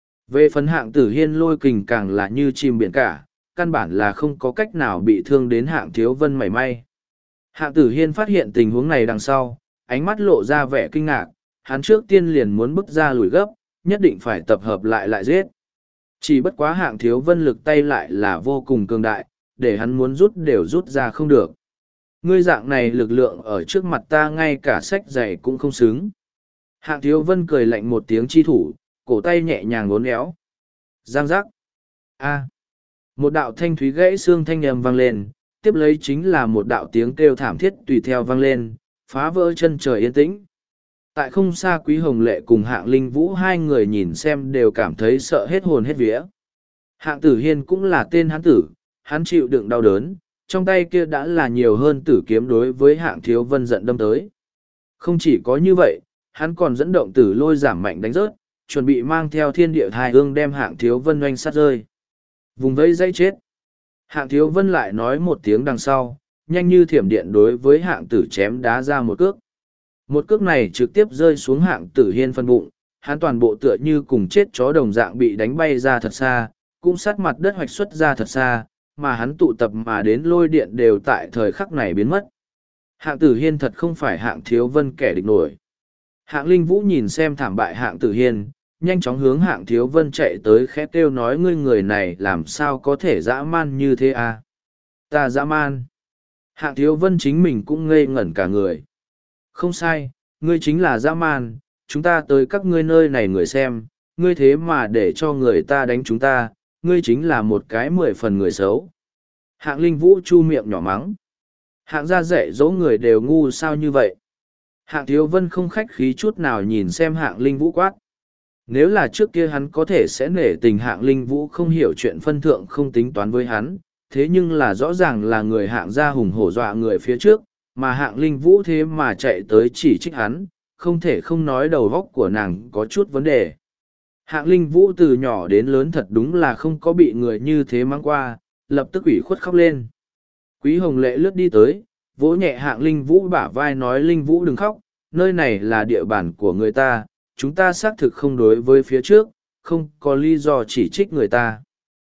Về phần hạng tử hiên lôi kình càng là như chim biển cả, căn bản là không có cách nào bị thương đến hạng thiếu vân mảy may. Hạng tử hiên phát hiện tình huống này đằng sau, ánh mắt lộ ra vẻ kinh ngạc, hắn trước tiên liền muốn bước ra lùi gấp, nhất định phải tập hợp lại giết. Chỉ bất quá hạng thiếu vân lực tay lại là vô cùng cường đại, để hắn muốn rút đều rút ra không được. Ngươi dạng này lực lượng ở trước mặt ta ngay cả sách giày cũng không xứng. Hạng thiếu vân cười lạnh một tiếng chi thủ, cổ tay nhẹ nhàng uốn éo. Giang giác. A. Một đạo thanh thúy gãy xương thanh âm vang lên, tiếp lấy chính là một đạo tiếng kêu thảm thiết tùy theo vang lên, phá vỡ chân trời yên tĩnh. Tại không xa Quý Hồng Lệ cùng Hạng Linh Vũ hai người nhìn xem đều cảm thấy sợ hết hồn hết vía. Hạng Tử Hiên cũng là tên hắn tử, hắn chịu đựng đau đớn, trong tay kia đã là nhiều hơn tử kiếm đối với Hạng Thiếu Vân giận đâm tới. Không chỉ có như vậy, hắn còn dẫn động tử lôi giảm mạnh đánh rớt, chuẩn bị mang theo thiên địa thai hương đem Hạng Thiếu Vân oanh sát rơi. Vùng vẫy dây chết. Hạng Thiếu Vân lại nói một tiếng đằng sau, nhanh như thiểm điện đối với Hạng Tử chém đá ra một cước. Một cước này trực tiếp rơi xuống Hạng Tử Hiên phân bụng, hắn toàn bộ tựa như cùng chết chó đồng dạng bị đánh bay ra thật xa, cũng sát mặt đất hoạch xuất ra thật xa, mà hắn tụ tập mà đến lôi điện đều tại thời khắc này biến mất. Hạng Tử Hiên thật không phải Hạng Thiếu Vân kẻ địch nổi. Hạng Linh Vũ nhìn xem thảm bại Hạng Tử Hiên, nhanh chóng hướng Hạng Thiếu Vân chạy tới khẽ kêu nói ngươi người này làm sao có thể dã man như thế à? Ta dã man. Hạng Thiếu Vân chính mình cũng ngây ngẩn cả người. Không sai, ngươi chính là dã man, chúng ta tới các ngươi nơi này người xem, ngươi thế mà để cho người ta đánh chúng ta, ngươi chính là một cái 10 phần người xấu. Hạng Linh Vũ chu miệng nhỏ mắng. Hạng gia dạy dỗ người đều ngu sao như vậy. Hạng Thiếu Vân không khách khí chút nào nhìn xem Hạng Linh Vũ quát. Nếu là trước kia hắn có thể sẽ nể tình Hạng Linh Vũ không hiểu chuyện phân thượng không tính toán với hắn, thế nhưng là rõ ràng là người Hạng gia hùng hổ dọa người phía trước, mà Hạng Linh Vũ thế mà chạy tới chỉ trích hắn, không thể không nói đầu óc của nàng có chút vấn đề. Hạng Linh Vũ từ nhỏ đến lớn thật đúng là không có bị người như thế mang qua, lập tức ủy khuất khóc lên. Quý Hồng Lệ lướt đi tới, vỗ nhẹ Hạng Linh Vũ bả vai nói Linh Vũ đừng khóc, nơi này là địa bàn của người ta, chúng ta xác thực không đối với phía trước, không có lý do chỉ trích người ta.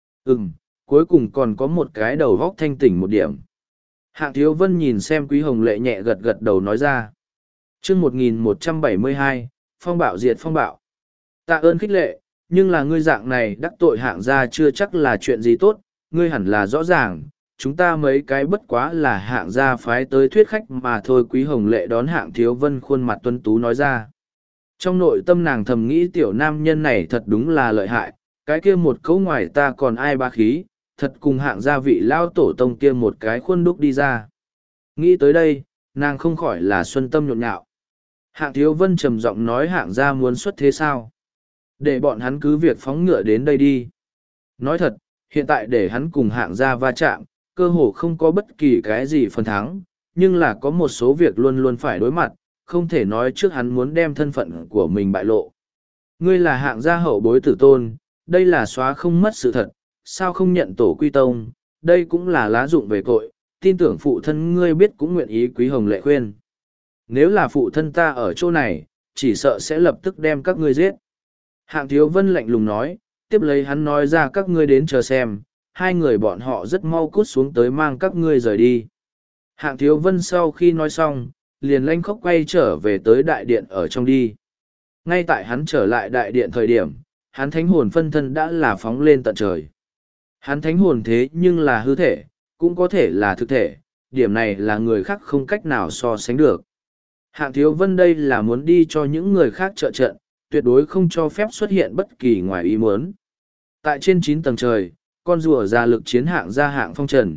Cuối cùng còn có một cái đầu óc thanh tỉnh một điểm. Hạng Thiếu Vân nhìn xem Quý Hồng Lệ nhẹ gật gật đầu nói ra. Chương 1172, phong bạo diệt phong bạo. Tạ ơn khích lệ, nhưng là ngươi dạng này đắc tội Hạng gia chưa chắc là chuyện gì tốt, ngươi hẳn là rõ ràng, chúng ta mấy cái bất quá là Hạng gia phái tới thuyết khách mà thôi. Quý Hồng Lệ đón Hạng Thiếu Vân khuôn mặt tuấn tú nói ra. Trong nội tâm nàng thầm nghĩ tiểu nam nhân này thật đúng là lợi hại, cái kia một câu ngoài ta còn ai ba khí, thật cùng Hạng gia vị lao tổ tông kia một cái khuôn đúc đi ra. Nghĩ tới đây, nàng không khỏi là xuân tâm nhộn nhạo. Hạng Thiếu Vân trầm giọng nói Hạng gia muốn xuất thế sao? Để bọn hắn cứ việc phóng ngựa đến đây đi. Nói thật, hiện tại để hắn cùng Hạng gia va chạm, cơ hồ không có bất kỳ cái gì phần thắng, nhưng là có một số việc luôn luôn phải đối mặt, không thể nói trước hắn muốn đem thân phận của mình bại lộ. Ngươi là Hạng gia hậu bối tử tôn, đây là xóa không mất sự thật, sao không nhận tổ quy tông, đây cũng là lá dụng về cội, tin tưởng phụ thân ngươi biết cũng nguyện ý. Quý Hồng Lệ khuyên. Nếu là phụ thân ta ở chỗ này, chỉ sợ sẽ lập tức đem các ngươi giết. Hạng Thiếu Vân lạnh lùng nói, tiếp lấy hắn nói ra các ngươi đến chờ xem, hai người bọn họ rất mau cút xuống tới mang các ngươi rời đi. Hạng Thiếu Vân sau khi nói xong, liền lanh khóc quay trở về tới đại điện ở trong đi. Ngay tại hắn trở lại đại điện thời điểm, hắn thánh hồn phân thân đã là phóng lên tận trời. Hắn thánh hồn thế nhưng là hư thể, cũng có thể là thực thể, điểm này là người khác không cách nào so sánh được. Hạng Thiếu Vân đây là muốn đi cho những người khác trợ trận, tuyệt đối không cho phép xuất hiện bất kỳ ngoài ý muốn. Tại trên 9 tầng trời, con rùa ra lực chiến Hạng gia Hạng Phong Trần,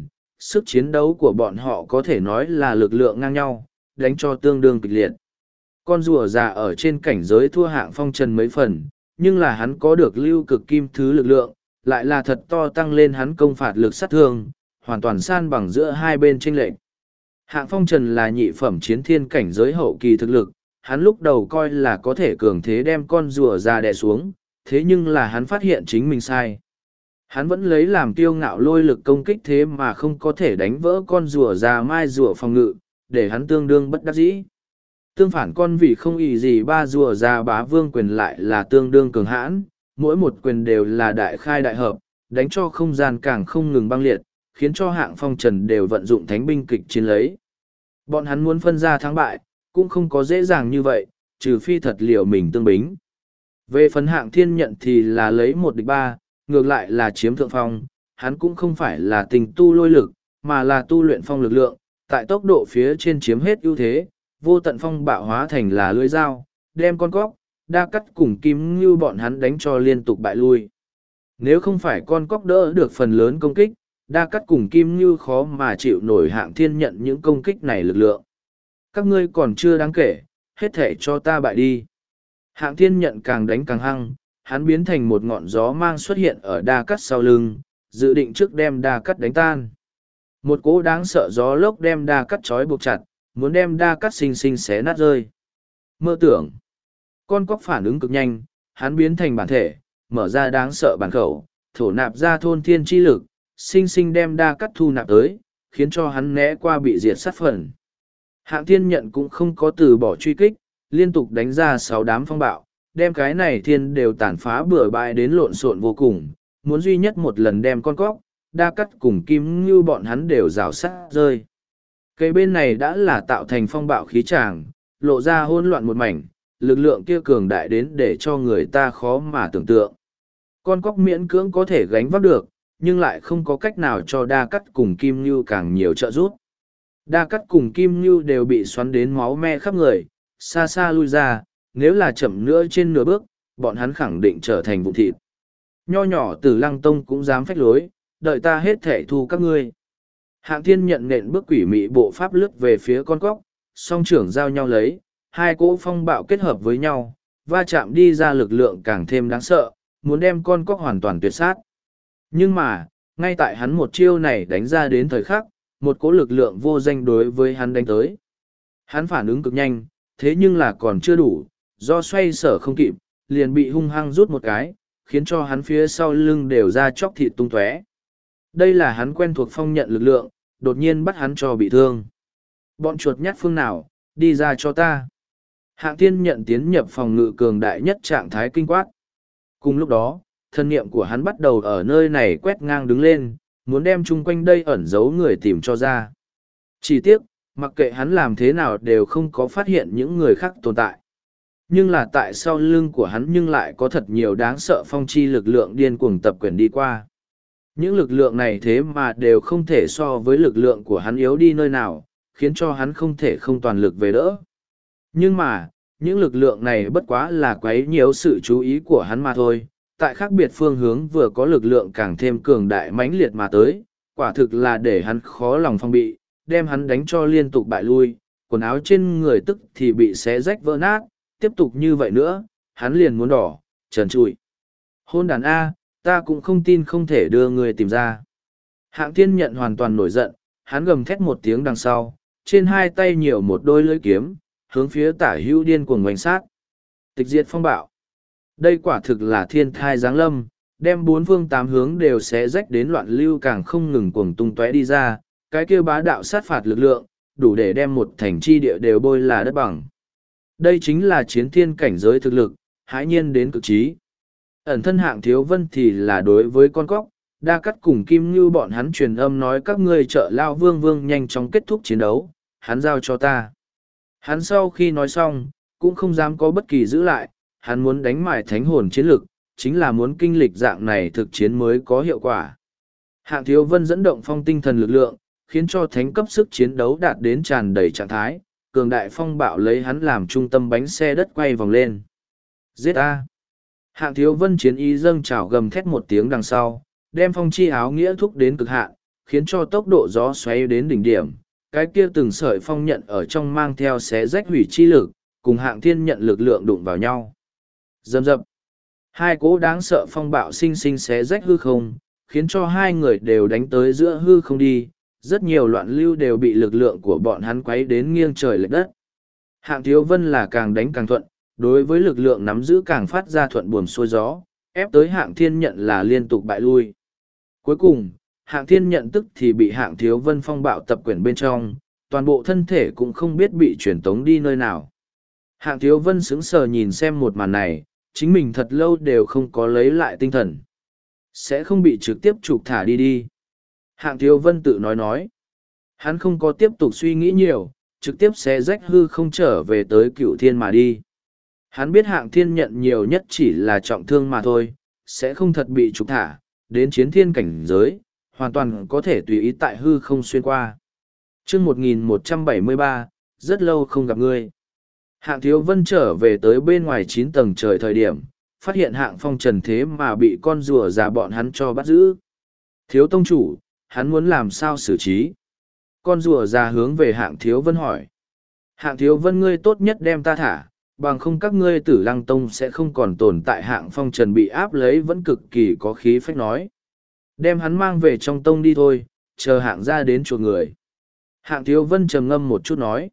sức chiến đấu của bọn họ có thể nói là lực lượng ngang nhau, đánh cho tương đương kịch liệt. Con rùa già ở trên cảnh giới thua Hạng Phong Trần mấy phần, nhưng là hắn có được lưu cực kim thứ lực lượng, lại là thật to tăng lên hắn công phạt lực sát thương, hoàn toàn san bằng giữa hai bên chênh lệch. Hạng Phong Trần là nhị phẩm chiến thiên cảnh giới hậu kỳ thực lực, hắn lúc đầu coi là có thể cường thế đem con rùa già đè xuống, thế nhưng là hắn phát hiện chính mình sai. Hắn vẫn lấy làm kiêu ngạo lôi lực công kích thế mà không có thể đánh vỡ con rùa già mai rùa phòng ngự, để hắn tương đương bất đắc dĩ. Tương phản con vì không ý gì ba rùa già bá vương quyền lại là tương đương cường hãn, mỗi một quyền đều là đại khai đại hợp, đánh cho không gian càng không ngừng băng liệt, khiến cho Hạng Phong Trần đều vận dụng thánh binh kịch chiến lấy. Bọn hắn muốn phân ra thắng bại, cũng không có dễ dàng như vậy, trừ phi thật liều mình tương bính. Về phần Hạng Thiên Nhận thì là lấy 1-3, ngược lại là chiếm thượng phong, hắn cũng không phải là tình tu lôi lực, mà là tu luyện phong lực lượng, tại tốc độ phía trên chiếm hết ưu thế, vô tận phong bạo hóa thành là lưỡi dao, đem con cóc, đa cắt cùng kim ngưu bọn hắn đánh cho liên tục bại lui. Nếu không phải con cóc đỡ được phần lớn công kích, đa cắt cùng kim ngưu khó mà chịu nổi Hạng Thiên Nhận những công kích này lực lượng. Các ngươi còn chưa đáng kể, hết thể cho ta bại đi. Hạng Thiên Nhận càng đánh càng hăng, hắn biến thành một ngọn gió mang xuất hiện ở đa cắt sau lưng, dự định trước đem đa cắt đánh tan. Một cỗ đáng sợ gió lốc đem đa cắt trói buộc chặt, muốn đem đa cắt xinh xinh xé nát rơi. Mơ tưởng. Con cóc phản ứng cực nhanh, hắn biến thành bản thể, mở ra đáng sợ bản khẩu, thổ nạp ra thôn thiên chi lực, xinh xinh đem đa cắt thu nạp tới, khiến cho hắn né qua bị diệt sát phần. Hạng Thiên Nhận cũng không có từ bỏ truy kích, liên tục đánh ra 6 đám phong bạo, đem cái này thiên đều tàn phá bừa bãi đến lộn xộn vô cùng, muốn duy nhất một lần đem con cóc, đa cắt cùng kim như bọn hắn đều rào sát rơi. Cây bên này đã là tạo thành phong bạo khí tràng, lộ ra hỗn loạn một mảnh, lực lượng kia cường đại đến để cho người ta khó mà tưởng tượng. Con cóc miễn cưỡng có thể gánh vác được, nhưng lại không có cách nào cho đa cắt cùng kim như càng nhiều trợ giúp. Đa cắt cùng kim như đều bị xoắn đến máu me khắp người, xa xa lui ra, nếu là chậm nữa trên nửa bước, bọn hắn khẳng định trở thành vụn thịt. Nho nhỏ Tử Lăng Tông cũng dám phách lối, đợi ta hết thể thu các ngươi. Hạng Thiên Nhận nện bước quỷ mị bộ pháp lướt về phía con cóc, song trưởng giao nhau lấy, hai cỗ phong bạo kết hợp với nhau, va chạm đi ra lực lượng càng thêm đáng sợ, muốn đem con cóc hoàn toàn tuyệt sát. Nhưng mà, ngay tại hắn một chiêu này đánh ra đến thời khắc, một cỗ lực lượng vô danh đối với hắn đánh tới. Hắn phản ứng cực nhanh, thế nhưng là còn chưa đủ, do xoay sở không kịp, liền bị hung hăng rút một cái, khiến cho hắn phía sau lưng đều ra chóc thịt tung tóe. Đây là hắn quen thuộc phong nhận lực lượng, đột nhiên bắt hắn cho bị thương. Bọn chuột nhắt phương nào, đi ra cho ta. Hạng Thiên Nhận tiến nhập phòng ngự cường đại nhất trạng thái kinh quát. Cùng lúc đó, thân niệm của hắn bắt đầu ở nơi này quét ngang đứng lên, muốn đem chung quanh đây ẩn giấu người tìm cho ra. Chỉ tiếc, mặc kệ hắn làm thế nào đều không có phát hiện những người khác tồn tại. Nhưng là tại sau lưng của hắn nhưng lại có thật nhiều đáng sợ phong chi lực lượng điên cuồng tập quyền đi qua. Những lực lượng này thế mà đều không thể so với lực lượng của hắn yếu đi nơi nào, khiến cho hắn không thể không toàn lực về đỡ. Nhưng mà, những lực lượng này bất quá là quấy nhiễu sự chú ý của hắn mà thôi. Tại khác biệt phương hướng vừa có lực lượng càng thêm cường đại mãnh liệt mà tới, quả thực là để hắn khó lòng phòng bị, đem hắn đánh cho liên tục bại lui, quần áo trên người tức thì bị xé rách vỡ nát, tiếp tục như vậy nữa, hắn liền muốn đỏ, trần trụi. Hôn đàn A, ta cũng không tin không thể đưa người tìm ra. Hạng Thiên Nhận hoàn toàn nổi giận, hắn gầm thét một tiếng đằng sau, trên hai tay nhiều một đôi lưỡi kiếm, hướng phía tả hữu điên cuồng ngoảnh sát. Tịch diệt phong bạo. Đây quả thực là thiên thai giáng lâm, đem bốn phương tám hướng đều xé rách đến loạn lưu càng không ngừng cuồng tung tóe đi ra, cái kia bá đạo sát phạt lực lượng, đủ để đem một thành chi địa đều bôi là đất bằng. Đây chính là chiến thiên cảnh giới thực lực, hãi nhiên đến cực trí. Ẩn thân Hạng Thiếu Vân thì là đối với con cóc, đa cắt cùng Kim Ngưu bọn hắn truyền âm nói các ngươi trợ lao vương vương nhanh chóng kết thúc chiến đấu, hắn giao cho ta. Hắn sau khi nói xong, cũng không dám có bất kỳ giữ lại, hắn muốn đánh mải thánh hồn chiến lực, chính là muốn kinh lịch dạng này thực chiến mới có hiệu quả. Hạng Thiếu Vân dẫn động phong tinh thần lực lượng, khiến cho thánh cấp sức chiến đấu đạt đến tràn đầy trạng thái, cường đại phong bạo lấy hắn làm trung tâm bánh xe đất quay vòng lên. Giết A! Hạng Thiếu Vân chiến ý dâng trào gầm thét một tiếng đằng sau, đem phong chi áo nghĩa thúc đến cực hạn, khiến cho tốc độ gió xoáy đến đỉnh điểm. Cái kia từng sợi phong nhận ở trong mang theo xé rách hủy chi lực, cùng hạng thiên nhận lực lượng đụng vào nhau. Rầm rập. Hai cỗ đáng sợ phong bạo sinh sinh xé rách hư không, khiến cho hai người đều đánh tới giữa hư không đi. Rất nhiều loạn lưu đều bị lực lượng của bọn hắn quấy đến nghiêng trời lệch đất. Hạng Thiếu Vân là càng đánh càng thuận, đối với lực lượng nắm giữ càng phát ra thuận buồm xuôi gió, ép tới hạng thiên nhận là liên tục bại lui. Cuối cùng, hạng thiên nhận tức thì bị hạng Thiếu Vân phong bạo tập quyển bên trong, toàn bộ thân thể cũng không biết bị truyền tống đi nơi nào. Hạng Thiếu Vân sững sờ nhìn xem một màn này, chính mình thật lâu đều không có lấy lại tinh thần. Sẽ không bị trực tiếp trục thả đi đi. Hạng Thiếu Vân tự nói. Hắn không có tiếp tục suy nghĩ nhiều, trực tiếp xé rách hư không trở về tới Cửu Thiên mà đi. Hắn biết hạng thiên nhận nhiều nhất chỉ là trọng thương mà thôi, sẽ không thật bị trục thả, đến chiến thiên cảnh giới, hoàn toàn có thể tùy ý tại hư không xuyên qua. chương 1173, rất lâu không gặp ngươi. Hạng Thiếu Vân trở về tới bên ngoài 9 tầng trời thời điểm, phát hiện hạng phong trần thế mà bị con rùa già bọn hắn cho bắt giữ. Thiếu tông chủ, hắn muốn làm sao xử trí? Con rùa già hướng về hạng Thiếu Vân hỏi. Hạng Thiếu Vân, ngươi tốt nhất đem ta thả, bằng không các ngươi Tử Lăng Tông sẽ không còn tồn tại. Hạng phong trần bị áp lấy vẫn cực kỳ có khí phách nói. Đem hắn mang về trong tông đi thôi, chờ hạng gia đến chuộc người. Hạng Thiếu Vân trầm ngâm một chút nói.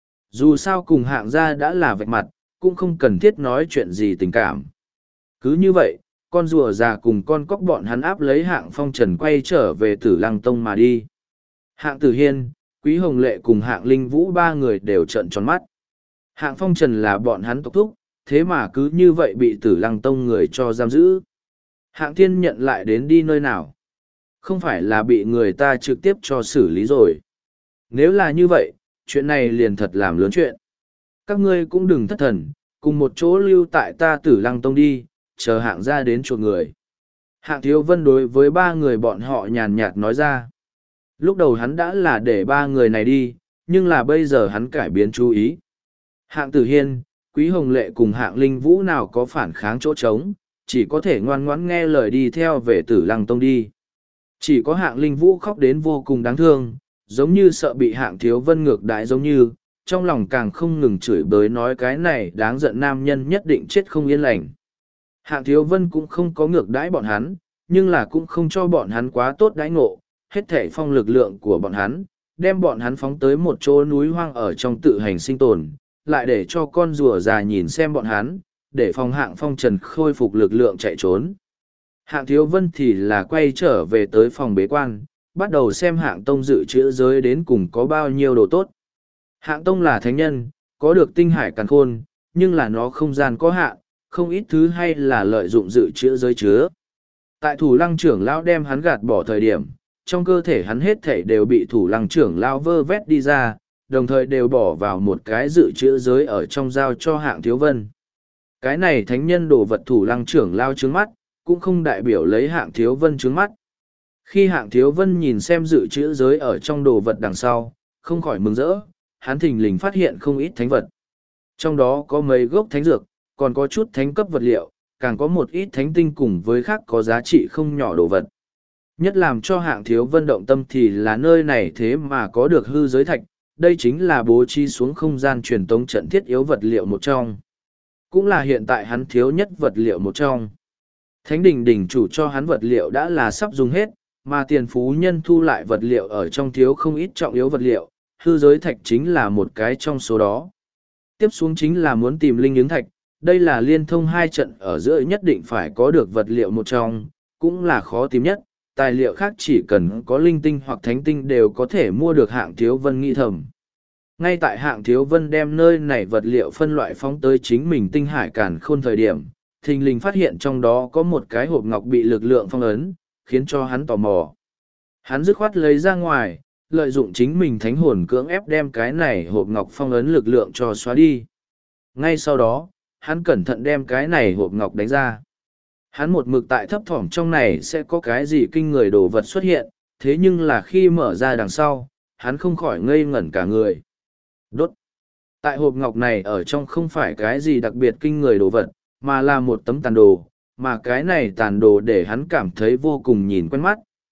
Dù sao cùng hạng gia đã là vạch mặt, cũng không cần thiết nói chuyện gì tình cảm. Cứ như vậy, con rùa già cùng con cóc bọn hắn áp lấy hạng phong trần quay trở về Tử Lăng Tông mà đi. Hạng Tử Hiên, Quý Hồng Lệ cùng hạng Linh Vũ ba người đều trợn tròn mắt. Hạng phong trần là bọn hắn tộc thúc, thế mà cứ như vậy bị Tử Lăng Tông người cho giam giữ. Hạng Thiên nhận lại đến đi nơi nào? Không phải là bị người ta trực tiếp cho xử lý rồi. Nếu là như vậy, chuyện này liền thật làm lớn chuyện. Các ngươi cũng đừng thất thần, cùng một chỗ lưu tại ta Tử Lăng Tông đi, chờ hạng gia đến chuộc người. Hạng Thiếu Vân đối với ba người bọn họ nhàn nhạt nói ra. Lúc đầu hắn đã là để ba người này đi, nhưng là bây giờ hắn cải biến chú ý. Hạng Tử Hiên, Quý Hồng Lệ cùng hạng Linh Vũ nào có phản kháng chỗ trống, chỉ có thể ngoan ngoãn nghe lời đi theo về Tử Lăng Tông đi. Chỉ có hạng Linh Vũ khóc đến vô cùng đáng thương, giống như sợ bị hạng Thiếu Vân ngược đãi, giống như, trong lòng càng không ngừng chửi bới nói cái này đáng giận nam nhân nhất định chết không yên lành. Hạng Thiếu Vân cũng không có ngược đãi bọn hắn, nhưng là cũng không cho bọn hắn quá tốt đãi ngộ, hết thể phong lực lượng của bọn hắn, đem bọn hắn phóng tới một chỗ núi hoang ở trong tự hành sinh tồn, lại để cho con rùa già nhìn xem bọn hắn, để phòng hạng phong trần khôi phục lực lượng chạy trốn. Hạng Thiếu Vân thì là quay trở về tới phòng bế quan, bắt đầu xem hạng tông dự trữ giới đến cùng có bao nhiêu đồ tốt. Hạng tông là thánh nhân, có được tinh hải càn khôn, nhưng là nó không gian có hạn, không ít thứ hay là lợi dụng dự trữ giới chứa. Tại thủ lăng trưởng lão đem hắn gạt bỏ thời điểm, trong cơ thể hắn hết thể đều bị thủ lăng trưởng lão vơ vét đi ra, đồng thời đều bỏ vào một cái dự trữ giới ở trong giao cho hạng Thiếu Vân. Cái này thánh nhân đồ vật thủ lăng trưởng lão trướng mắt, cũng không đại biểu lấy hạng Thiếu Vân trướng mắt. Khi hạng Thiếu Vân nhìn xem dự trữ giới ở trong đồ vật đằng sau, không khỏi mừng rỡ, hắn thình lình phát hiện không ít thánh vật. Trong đó có mấy gốc thánh dược, còn có chút thánh cấp vật liệu, càng có một ít thánh tinh cùng với khác có giá trị không nhỏ đồ vật. Nhất làm cho hạng Thiếu Vân động tâm thì là nơi này thế mà có được hư giới thạch, đây chính là bố trí xuống không gian truyền tống trận thiết yếu vật liệu một trong. Cũng là hiện tại hắn thiếu nhất vật liệu một trong. Thánh đình đỉnh chủ cho hắn vật liệu đã là sắp dùng hết, mà tiền phú nhân thu lại vật liệu ở trong thiếu không ít trọng yếu vật liệu, hư giới thạch chính là một cái trong số đó. Tiếp xuống chính là muốn tìm linh ứng thạch, đây là liên thông hai trận ở giữa nhất định phải có được vật liệu một trong, cũng là khó tìm nhất, tài liệu khác chỉ cần có linh tinh hoặc thánh tinh đều có thể mua được. Hạng Thiếu Vân nghĩ thầm. Ngay tại hạng Thiếu Vân đem nơi này vật liệu phân loại phóng tới chính mình tinh hải càn khôn thời điểm, thình lình phát hiện trong đó có một cái hộp ngọc bị lực lượng phong ấn, khiến cho hắn tò mò. Hắn dứt khoát lấy ra ngoài, lợi dụng chính mình thánh hồn cưỡng ép đem cái này hộp ngọc phong ấn lực lượng cho xóa đi. Ngay sau đó, hắn cẩn thận đem cái này hộp ngọc đánh ra. Hắn một mực tại thấp thỏm trong này sẽ có cái gì kinh người đồ vật xuất hiện, thế nhưng là khi mở ra đằng sau, hắn không khỏi ngây ngẩn cả người. Đốt! Tại hộp ngọc này ở trong không phải cái gì đặc biệt kinh người đồ vật, mà là một tấm tàn đồ, mà cái này tàn đồ để hắn cảm thấy vô cùng nhìn quen mắt,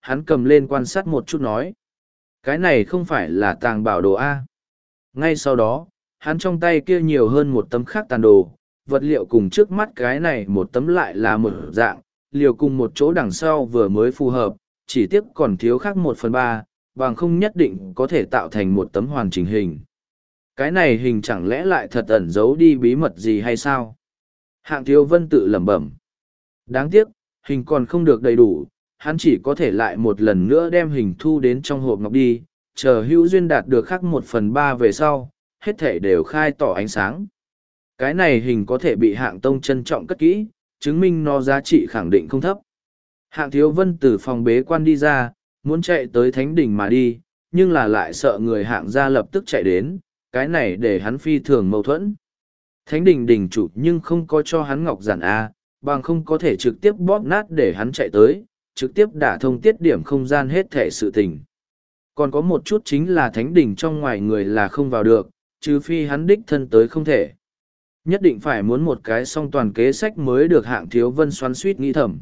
hắn cầm lên quan sát một chút nói. Cái này không phải là tàng bảo đồ A. Ngay sau đó, hắn trong tay kia nhiều hơn một tấm khác tàn đồ, vật liệu cùng trước mắt cái này một tấm lại là một dạng, liều cùng một chỗ đằng sau vừa mới phù hợp, chỉ tiếc còn thiếu khác 1/3, bằng không nhất định có thể tạo thành một tấm hoàn chỉnh hình. Cái này hình chẳng lẽ lại thật ẩn giấu đi bí mật gì hay sao? Hạng Thiếu Vân tự lẩm bẩm. Đáng tiếc, hình còn không được đầy đủ, hắn chỉ có thể lại một lần nữa đem hình thu đến trong hộp ngọc đi, chờ hữu duyên đạt được khác 1/3 về sau, hết thể đều khai tỏ ánh sáng. Cái này hình có thể bị Hạng Tông trân trọng cất kỹ, chứng minh nó giá trị khẳng định không thấp. Hạng Thiếu Vân từ phòng bế quan đi ra, muốn chạy tới thánh đỉnh mà đi, nhưng là lại sợ người Hạng gia lập tức chạy đến, cái này để hắn phi thường mâu thuẫn. Thánh đỉnh đỉnh chủ nhưng không có cho hắn ngọc giản A, bằng không có thể trực tiếp bóp nát để hắn chạy tới, trực tiếp đả thông tiết điểm không gian hết thể sự tình. Còn có một chút chính là thánh đỉnh trong ngoài người là không vào được, trừ phi hắn đích thân tới không thể. Nhất định phải muốn một cái song toàn kế sách mới được Hạng Thiếu Vân xoắn suýt nghĩ thầm.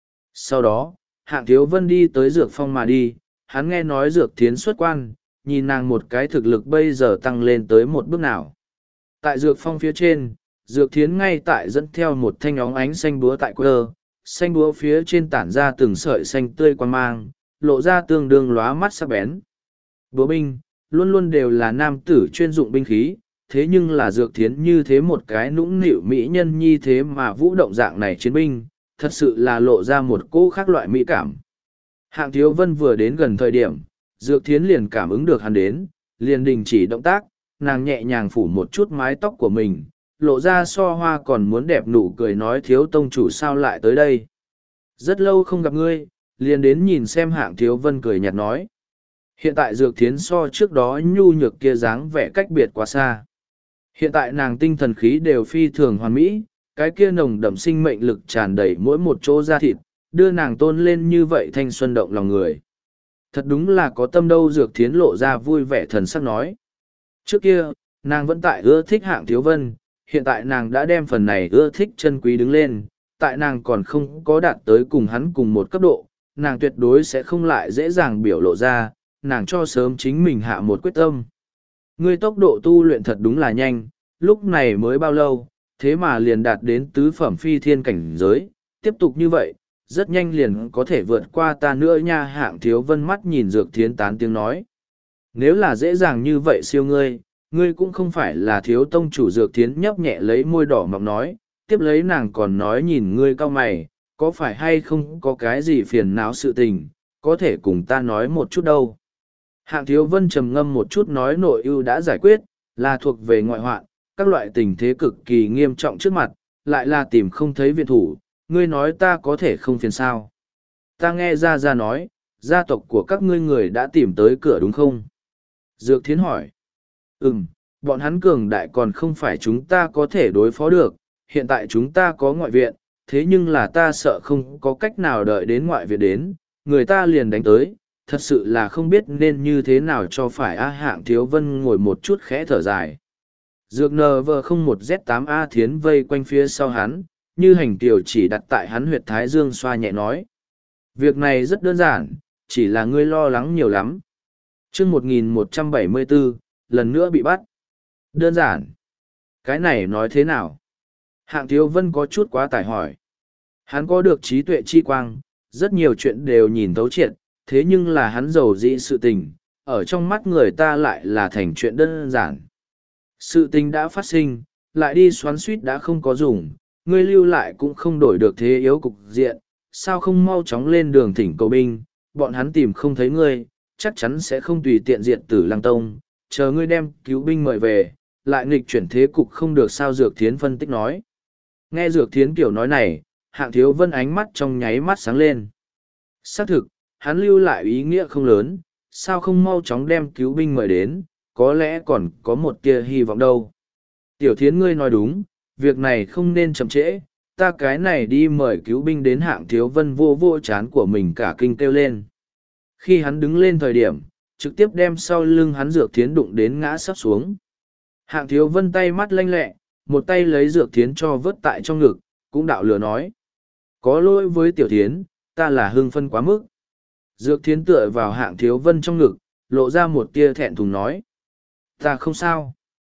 Sau đó, Hạng Thiếu Vân đi tới Dược Phong mà đi, hắn nghe nói Dược Thiến xuất quan, nhìn nàng một cái thực lực bây giờ tăng lên tới một bước nào. Tại Dược Phong phía trên, Dược Thiến ngay tại dẫn theo một thanh óng ánh xanh búa tại quơ, xanh búa phía trên tản ra từng sợi xanh tươi quan mang, lộ ra tương đương lóa mắt sắc bén. Búa binh, luôn luôn đều là nam tử chuyên dụng binh khí, thế nhưng là Dược Thiến như thế một cái nũng nịu mỹ nhân nhi thế mà vũ động dạng này chiến binh, thật sự là lộ ra một cỗ khác loại mỹ cảm. Hạng Thiếu Vân vừa đến gần thời điểm, Dược Thiến liền cảm ứng được hắn đến, liền đình chỉ động tác, nàng nhẹ nhàng phủ một chút mái tóc của mình, lộ ra so hoa còn muốn đẹp nụ cười nói Thiếu tông chủ sao lại tới đây. Rất lâu không gặp ngươi, liền đến nhìn xem Hạng Thiếu Vân cười nhạt nói. Hiện tại Dược Thiến so trước đó nhu nhược kia dáng vẻ cách biệt quá xa. Hiện tại nàng tinh thần khí đều phi thường hoàn mỹ, cái kia nồng đậm sinh mệnh lực tràn đầy mỗi một chỗ da thịt, đưa nàng tôn lên như vậy thanh xuân động lòng người. Thật đúng là có tâm đâu. Dược Thiến lộ ra vui vẻ thần sắc nói. Trước kia, nàng vẫn tại ưa thích Hạng Thiếu Vân, hiện tại nàng đã đem phần này ưa thích chân quý đứng lên, tại nàng còn không có đạt tới cùng hắn cùng một cấp độ, nàng tuyệt đối sẽ không lại dễ dàng biểu lộ ra, nàng cho sớm chính mình hạ một quyết tâm. Ngươi tốc độ tu luyện thật đúng là nhanh, lúc này mới bao lâu, thế mà liền đạt đến tứ phẩm phi thiên cảnh giới, tiếp tục như vậy, rất nhanh liền có thể vượt qua ta nữa nha. Hạng Thiếu Vân mắt nhìn Dược Thiến tán tiếng nói. Nếu là dễ dàng như vậy siêu ngươi, ngươi cũng không phải là Thiếu tông chủ. Dược Thiến nhấp nhẹ lấy môi đỏ mọng nói, tiếp lấy nàng còn nói nhìn ngươi cau mày, có phải hay không có cái gì phiền não sự tình, có thể cùng ta nói một chút đâu. Hạng Thiếu Vân trầm ngâm một chút nói nội ưu đã giải quyết, là thuộc về ngoại hoạn, các loại tình thế cực kỳ nghiêm trọng trước mặt, lại là tìm không thấy viện thủ, ngươi nói ta có thể không phiền sao. Ta nghe ra nói, gia tộc của các ngươi người đã tìm tới cửa đúng không? Dược Thiến hỏi. Bọn hắn cường đại còn không phải chúng ta có thể đối phó được, hiện tại chúng ta có ngoại viện, thế nhưng là ta sợ không có cách nào đợi đến ngoại viện đến, người ta liền đánh tới, thật sự là không biết nên như thế nào cho phải. Hạng Thiếu Vân ngồi một chút khẽ thở dài. Dược NV01Z8A Thiến vây quanh phía sau hắn, như hành tiểu chỉ đặt tại hắn huyệt thái dương xoa nhẹ nói. Việc này rất đơn giản, chỉ là ngươi lo lắng nhiều lắm. chương 1174, lần nữa bị bắt. Đơn giản. Cái này nói thế nào? Hạng Thiếu Vân có chút quá tải hỏi. Hắn có được trí tuệ chi quang, rất nhiều chuyện đều nhìn thấu triệt, thế nhưng là hắn giàu dĩ sự tình, ở trong mắt người ta lại là thành chuyện đơn giản. Sự tình đã phát sinh, lại đi xoắn suýt đã không có dùng, ngươi lưu lại cũng không đổi được thế yếu cục diện, sao không mau chóng lên đường thỉnh cầu binh, bọn hắn tìm không thấy ngươi, chắc chắn sẽ không tùy tiện diện Tử Lăng Tông, chờ ngươi đem cứu binh mời về, lại nghịch chuyển thế cục không được sao. Dược Thiến phân tích nói. Nghe Dược Thiến kiểu nói này, Hạng Thiếu Vân ánh mắt trong nháy mắt sáng lên. Xác thực, hắn lưu lại ý nghĩa không lớn, sao không mau chóng đem cứu binh mời đến, có lẽ còn có một tia hy vọng đâu. Tiểu Thiến ngươi nói đúng, việc này không nên chậm trễ, ta cái này đi mời cứu binh đến. Hạng Thiếu Vân vô vô chán của mình cả kinh kêu lên. Khi hắn đứng lên thời điểm, trực tiếp đem sau lưng hắn Dược Thiến đụng đến ngã sắp xuống. Hạng Thiếu Vân tay mắt lanh lẹ, một tay lấy Dược Thiến cho vớt tại trong ngực, cũng đạo lừa nói. Có lỗi với Tiểu Thiến, ta là hưng phân quá mức. Dược thiến tựa vào hạng thiếu vân trong ngực, lộ ra một tia thẹn thùng nói. Ta không sao.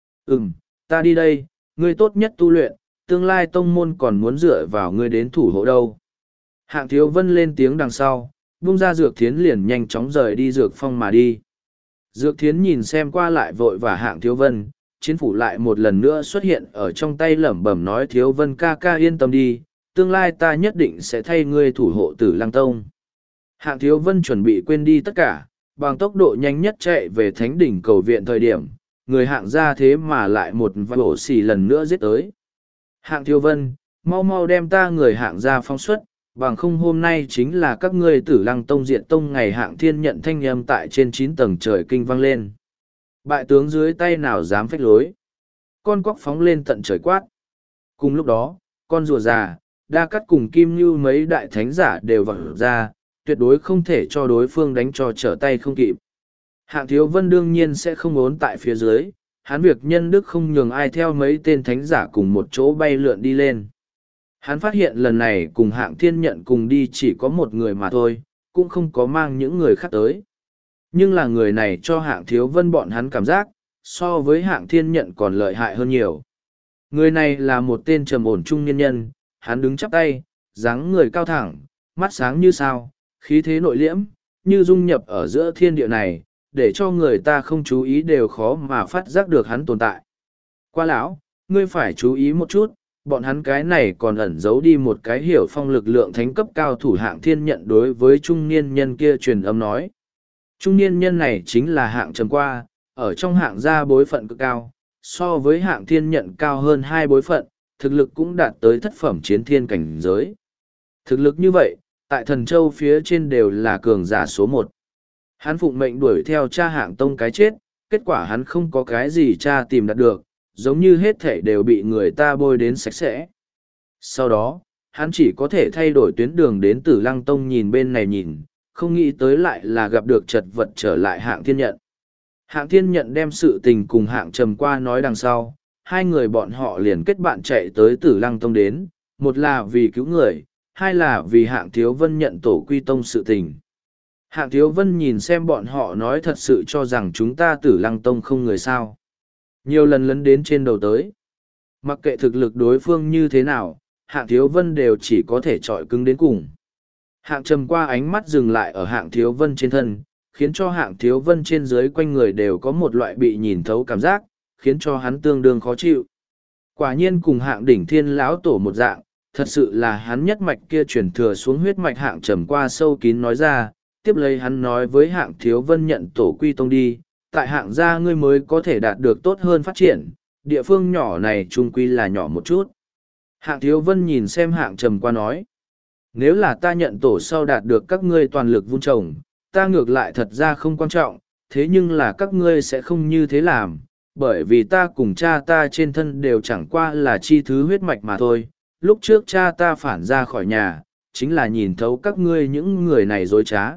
Ta đi đây, ngươi tốt nhất tu luyện, tương lai tông môn còn muốn dựa vào ngươi đến thủ hộ đâu. Hạng thiếu vân lên tiếng đằng sau, buông ra dược thiến liền nhanh chóng rời đi dược phong mà đi. Dược thiến nhìn xem qua lại vội và hạng thiếu vân, chiến phủ lại một lần nữa xuất hiện ở trong tay lẩm bẩm nói thiếu vân ca ca yên tâm đi, tương lai ta nhất định sẽ thay ngươi thủ hộ Tử Lăng Tông. Hạng thiếu vân chuẩn bị quên đi tất cả, bằng tốc độ nhanh nhất chạy về thánh đỉnh cầu viện thời điểm, người hạng ra thế mà lại một vỗ xì lần nữa giết tới. Hạng thiếu vân, mau mau đem ta người hạng ra phóng xuất, bằng không hôm nay chính là các ngươi Tử Lăng Tông diện tông ngày hạng thiên nhận thanh âm tại trên 9 tầng trời kinh vang lên. Bại tướng dưới tay nào dám phách lối. Con quóc phóng lên tận trời quát. Cùng lúc đó, con rùa già, đa cắt cùng kim như mấy đại thánh giả đều vọt ra, tuyệt đối không thể cho đối phương đánh cho trở tay không kịp. Hạng thiếu vân đương nhiên sẽ không ốn tại phía dưới, hắn việc nhân đức không nhường ai theo mấy tên thánh giả cùng một chỗ bay lượn đi lên. Hắn phát hiện lần này cùng hạng thiên nhận cùng đi chỉ có một người mà thôi, cũng không có mang những người khác tới. Nhưng là người này cho hạng thiếu vân bọn hắn cảm giác, so với hạng thiên nhận còn lợi hại hơn nhiều. Người này là một tên trầm ổn trung niên nhân, hắn đứng chắp tay, dáng người cao thẳng, mắt sáng như sao, khí thế nội liễm, như dung nhập ở giữa thiên địa này, để cho người ta không chú ý đều khó mà phát giác được hắn tồn tại. Qua lão, ngươi phải chú ý một chút, bọn hắn cái này còn ẩn giấu đi một cái hiểu phong lực lượng thánh cấp cao thủ hạng thiên nhận đối với trung niên nhân kia truyền âm nói. Trung niên nhân này chính là hạng trầm qua, ở trong hạng gia bối phận cực cao, so với hạng thiên nhận cao hơn 2 bối phận, thực lực cũng đạt tới thất phẩm chiến thiên cảnh giới. Thực lực như vậy, tại thần châu phía trên đều là cường giả số 1. Hắn phụng mệnh đuổi theo cha hạng tông cái chết, kết quả hắn không có cái gì cha tìm đạt được, giống như hết thể đều bị người ta bôi đến sạch sẽ. Sau đó, hắn chỉ có thể thay đổi tuyến đường đến Tử Lăng Tông nhìn bên này nhìn, không nghĩ tới lại là gặp được chật vật trở lại hạng thiên nhận. Hạng thiên nhận đem sự tình cùng hạng trầm qua nói đằng sau, hai người bọn họ liền kết bạn chạy tới Tử Lăng Tông đến, một là vì cứu người, hai là vì hạng thiếu vân nhận tổ quy tông sự tình. Hạng thiếu vân nhìn xem bọn họ nói thật sự cho rằng chúng ta Tử Lăng Tông không người sao. Nhiều lần lấn đến trên đầu tới. Mặc kệ thực lực đối phương như thế nào, hạng thiếu vân đều chỉ có thể chọi cứng đến cùng. Hạng trầm qua ánh mắt dừng lại ở hạng thiếu vân trên thân, khiến cho hạng thiếu vân trên dưới quanh người đều có một loại bị nhìn thấu cảm giác, khiến cho hắn tương đương khó chịu. Quả nhiên cùng hạng đỉnh thiên lão tổ một dạng, thật sự là hắn nhất mạch kia chuyển thừa xuống huyết mạch hạng trầm qua sâu kín nói ra, tiếp lấy hắn nói với hạng thiếu vân nhận tổ quy tông đi, tại hạng gia ngươi mới có thể đạt được tốt hơn phát triển, địa phương nhỏ này trung quy là nhỏ một chút. Hạng thiếu vân nhìn xem hạng trầm qua nói, nếu là ta nhận tổ sau đạt được các ngươi toàn lực vun trồng, ta ngược lại thật ra không quan trọng, thế nhưng là các ngươi sẽ không như thế làm, bởi vì ta cùng cha ta trên thân đều chẳng qua là chi thứ huyết mạch mà thôi. Lúc trước cha ta phản ra khỏi nhà, chính là nhìn thấu các ngươi những người này dối trá.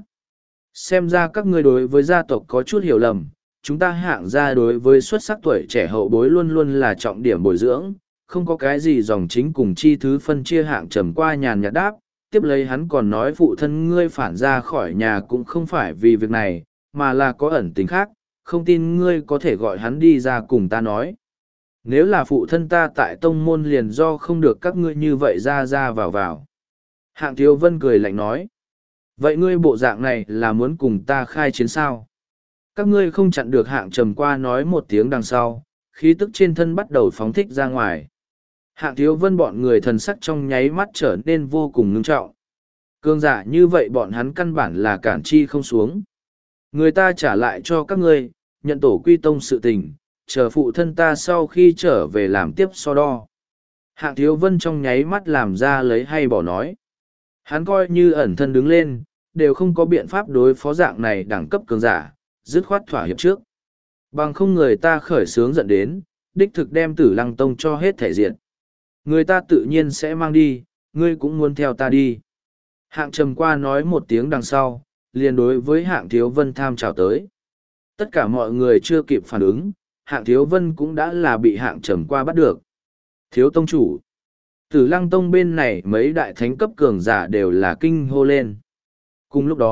Xem ra các ngươi đối với gia tộc có chút hiểu lầm, chúng ta hạng gia đối với xuất sắc tuổi trẻ hậu bối luôn luôn là trọng điểm bồi dưỡng, không có cái gì dòng chính cùng chi thứ phân chia hạng trầm qua nhàn nhạt đáp. Tiếp lấy hắn còn nói phụ thân ngươi phản ra khỏi nhà cũng không phải vì việc này, mà là có ẩn tình khác, không tin ngươi có thể gọi hắn đi ra cùng ta nói. Nếu là phụ thân ta tại tông môn liền do không được các ngươi như vậy ra vào. Hạng thiếu vân cười lạnh nói. Vậy ngươi bộ dạng này là muốn cùng ta khai chiến sao? Các ngươi không chặn được hạng trầm qua nói một tiếng đằng sau, khí tức trên thân bắt đầu phóng thích ra ngoài. Hạng thiếu vân bọn người thần sắc trong nháy mắt trở nên vô cùng ngưng trọng. Cương giả như vậy bọn hắn căn bản là cản chi không xuống. Người ta trả lại cho các ngươi, nhận tổ quy tông sự tình, chờ phụ thân ta sau khi trở về làm tiếp so đo. Hạng thiếu vân trong nháy mắt làm ra lấy hay bỏ nói. Hắn coi như ẩn thân đứng lên, đều không có biện pháp đối phó dạng này đẳng cấp cường giả, dứt khoát thỏa hiệp trước. Bằng không người ta khởi sướng giận đến, đích thực đem Tử Lăng Tông cho hết thể diện. Người ta tự nhiên sẽ mang đi, ngươi cũng muốn theo ta đi. Hạng trầm qua nói một tiếng đằng sau, liền đối với hạng thiếu vân tham chào tới. Tất cả mọi người chưa kịp phản ứng, hạng thiếu vân cũng đã là bị hạng trầm qua bắt được. Thiếu tông chủ. Tử Lăng Tông bên này mấy đại thánh cấp cường giả đều là kinh hô lên. Cùng lúc đó,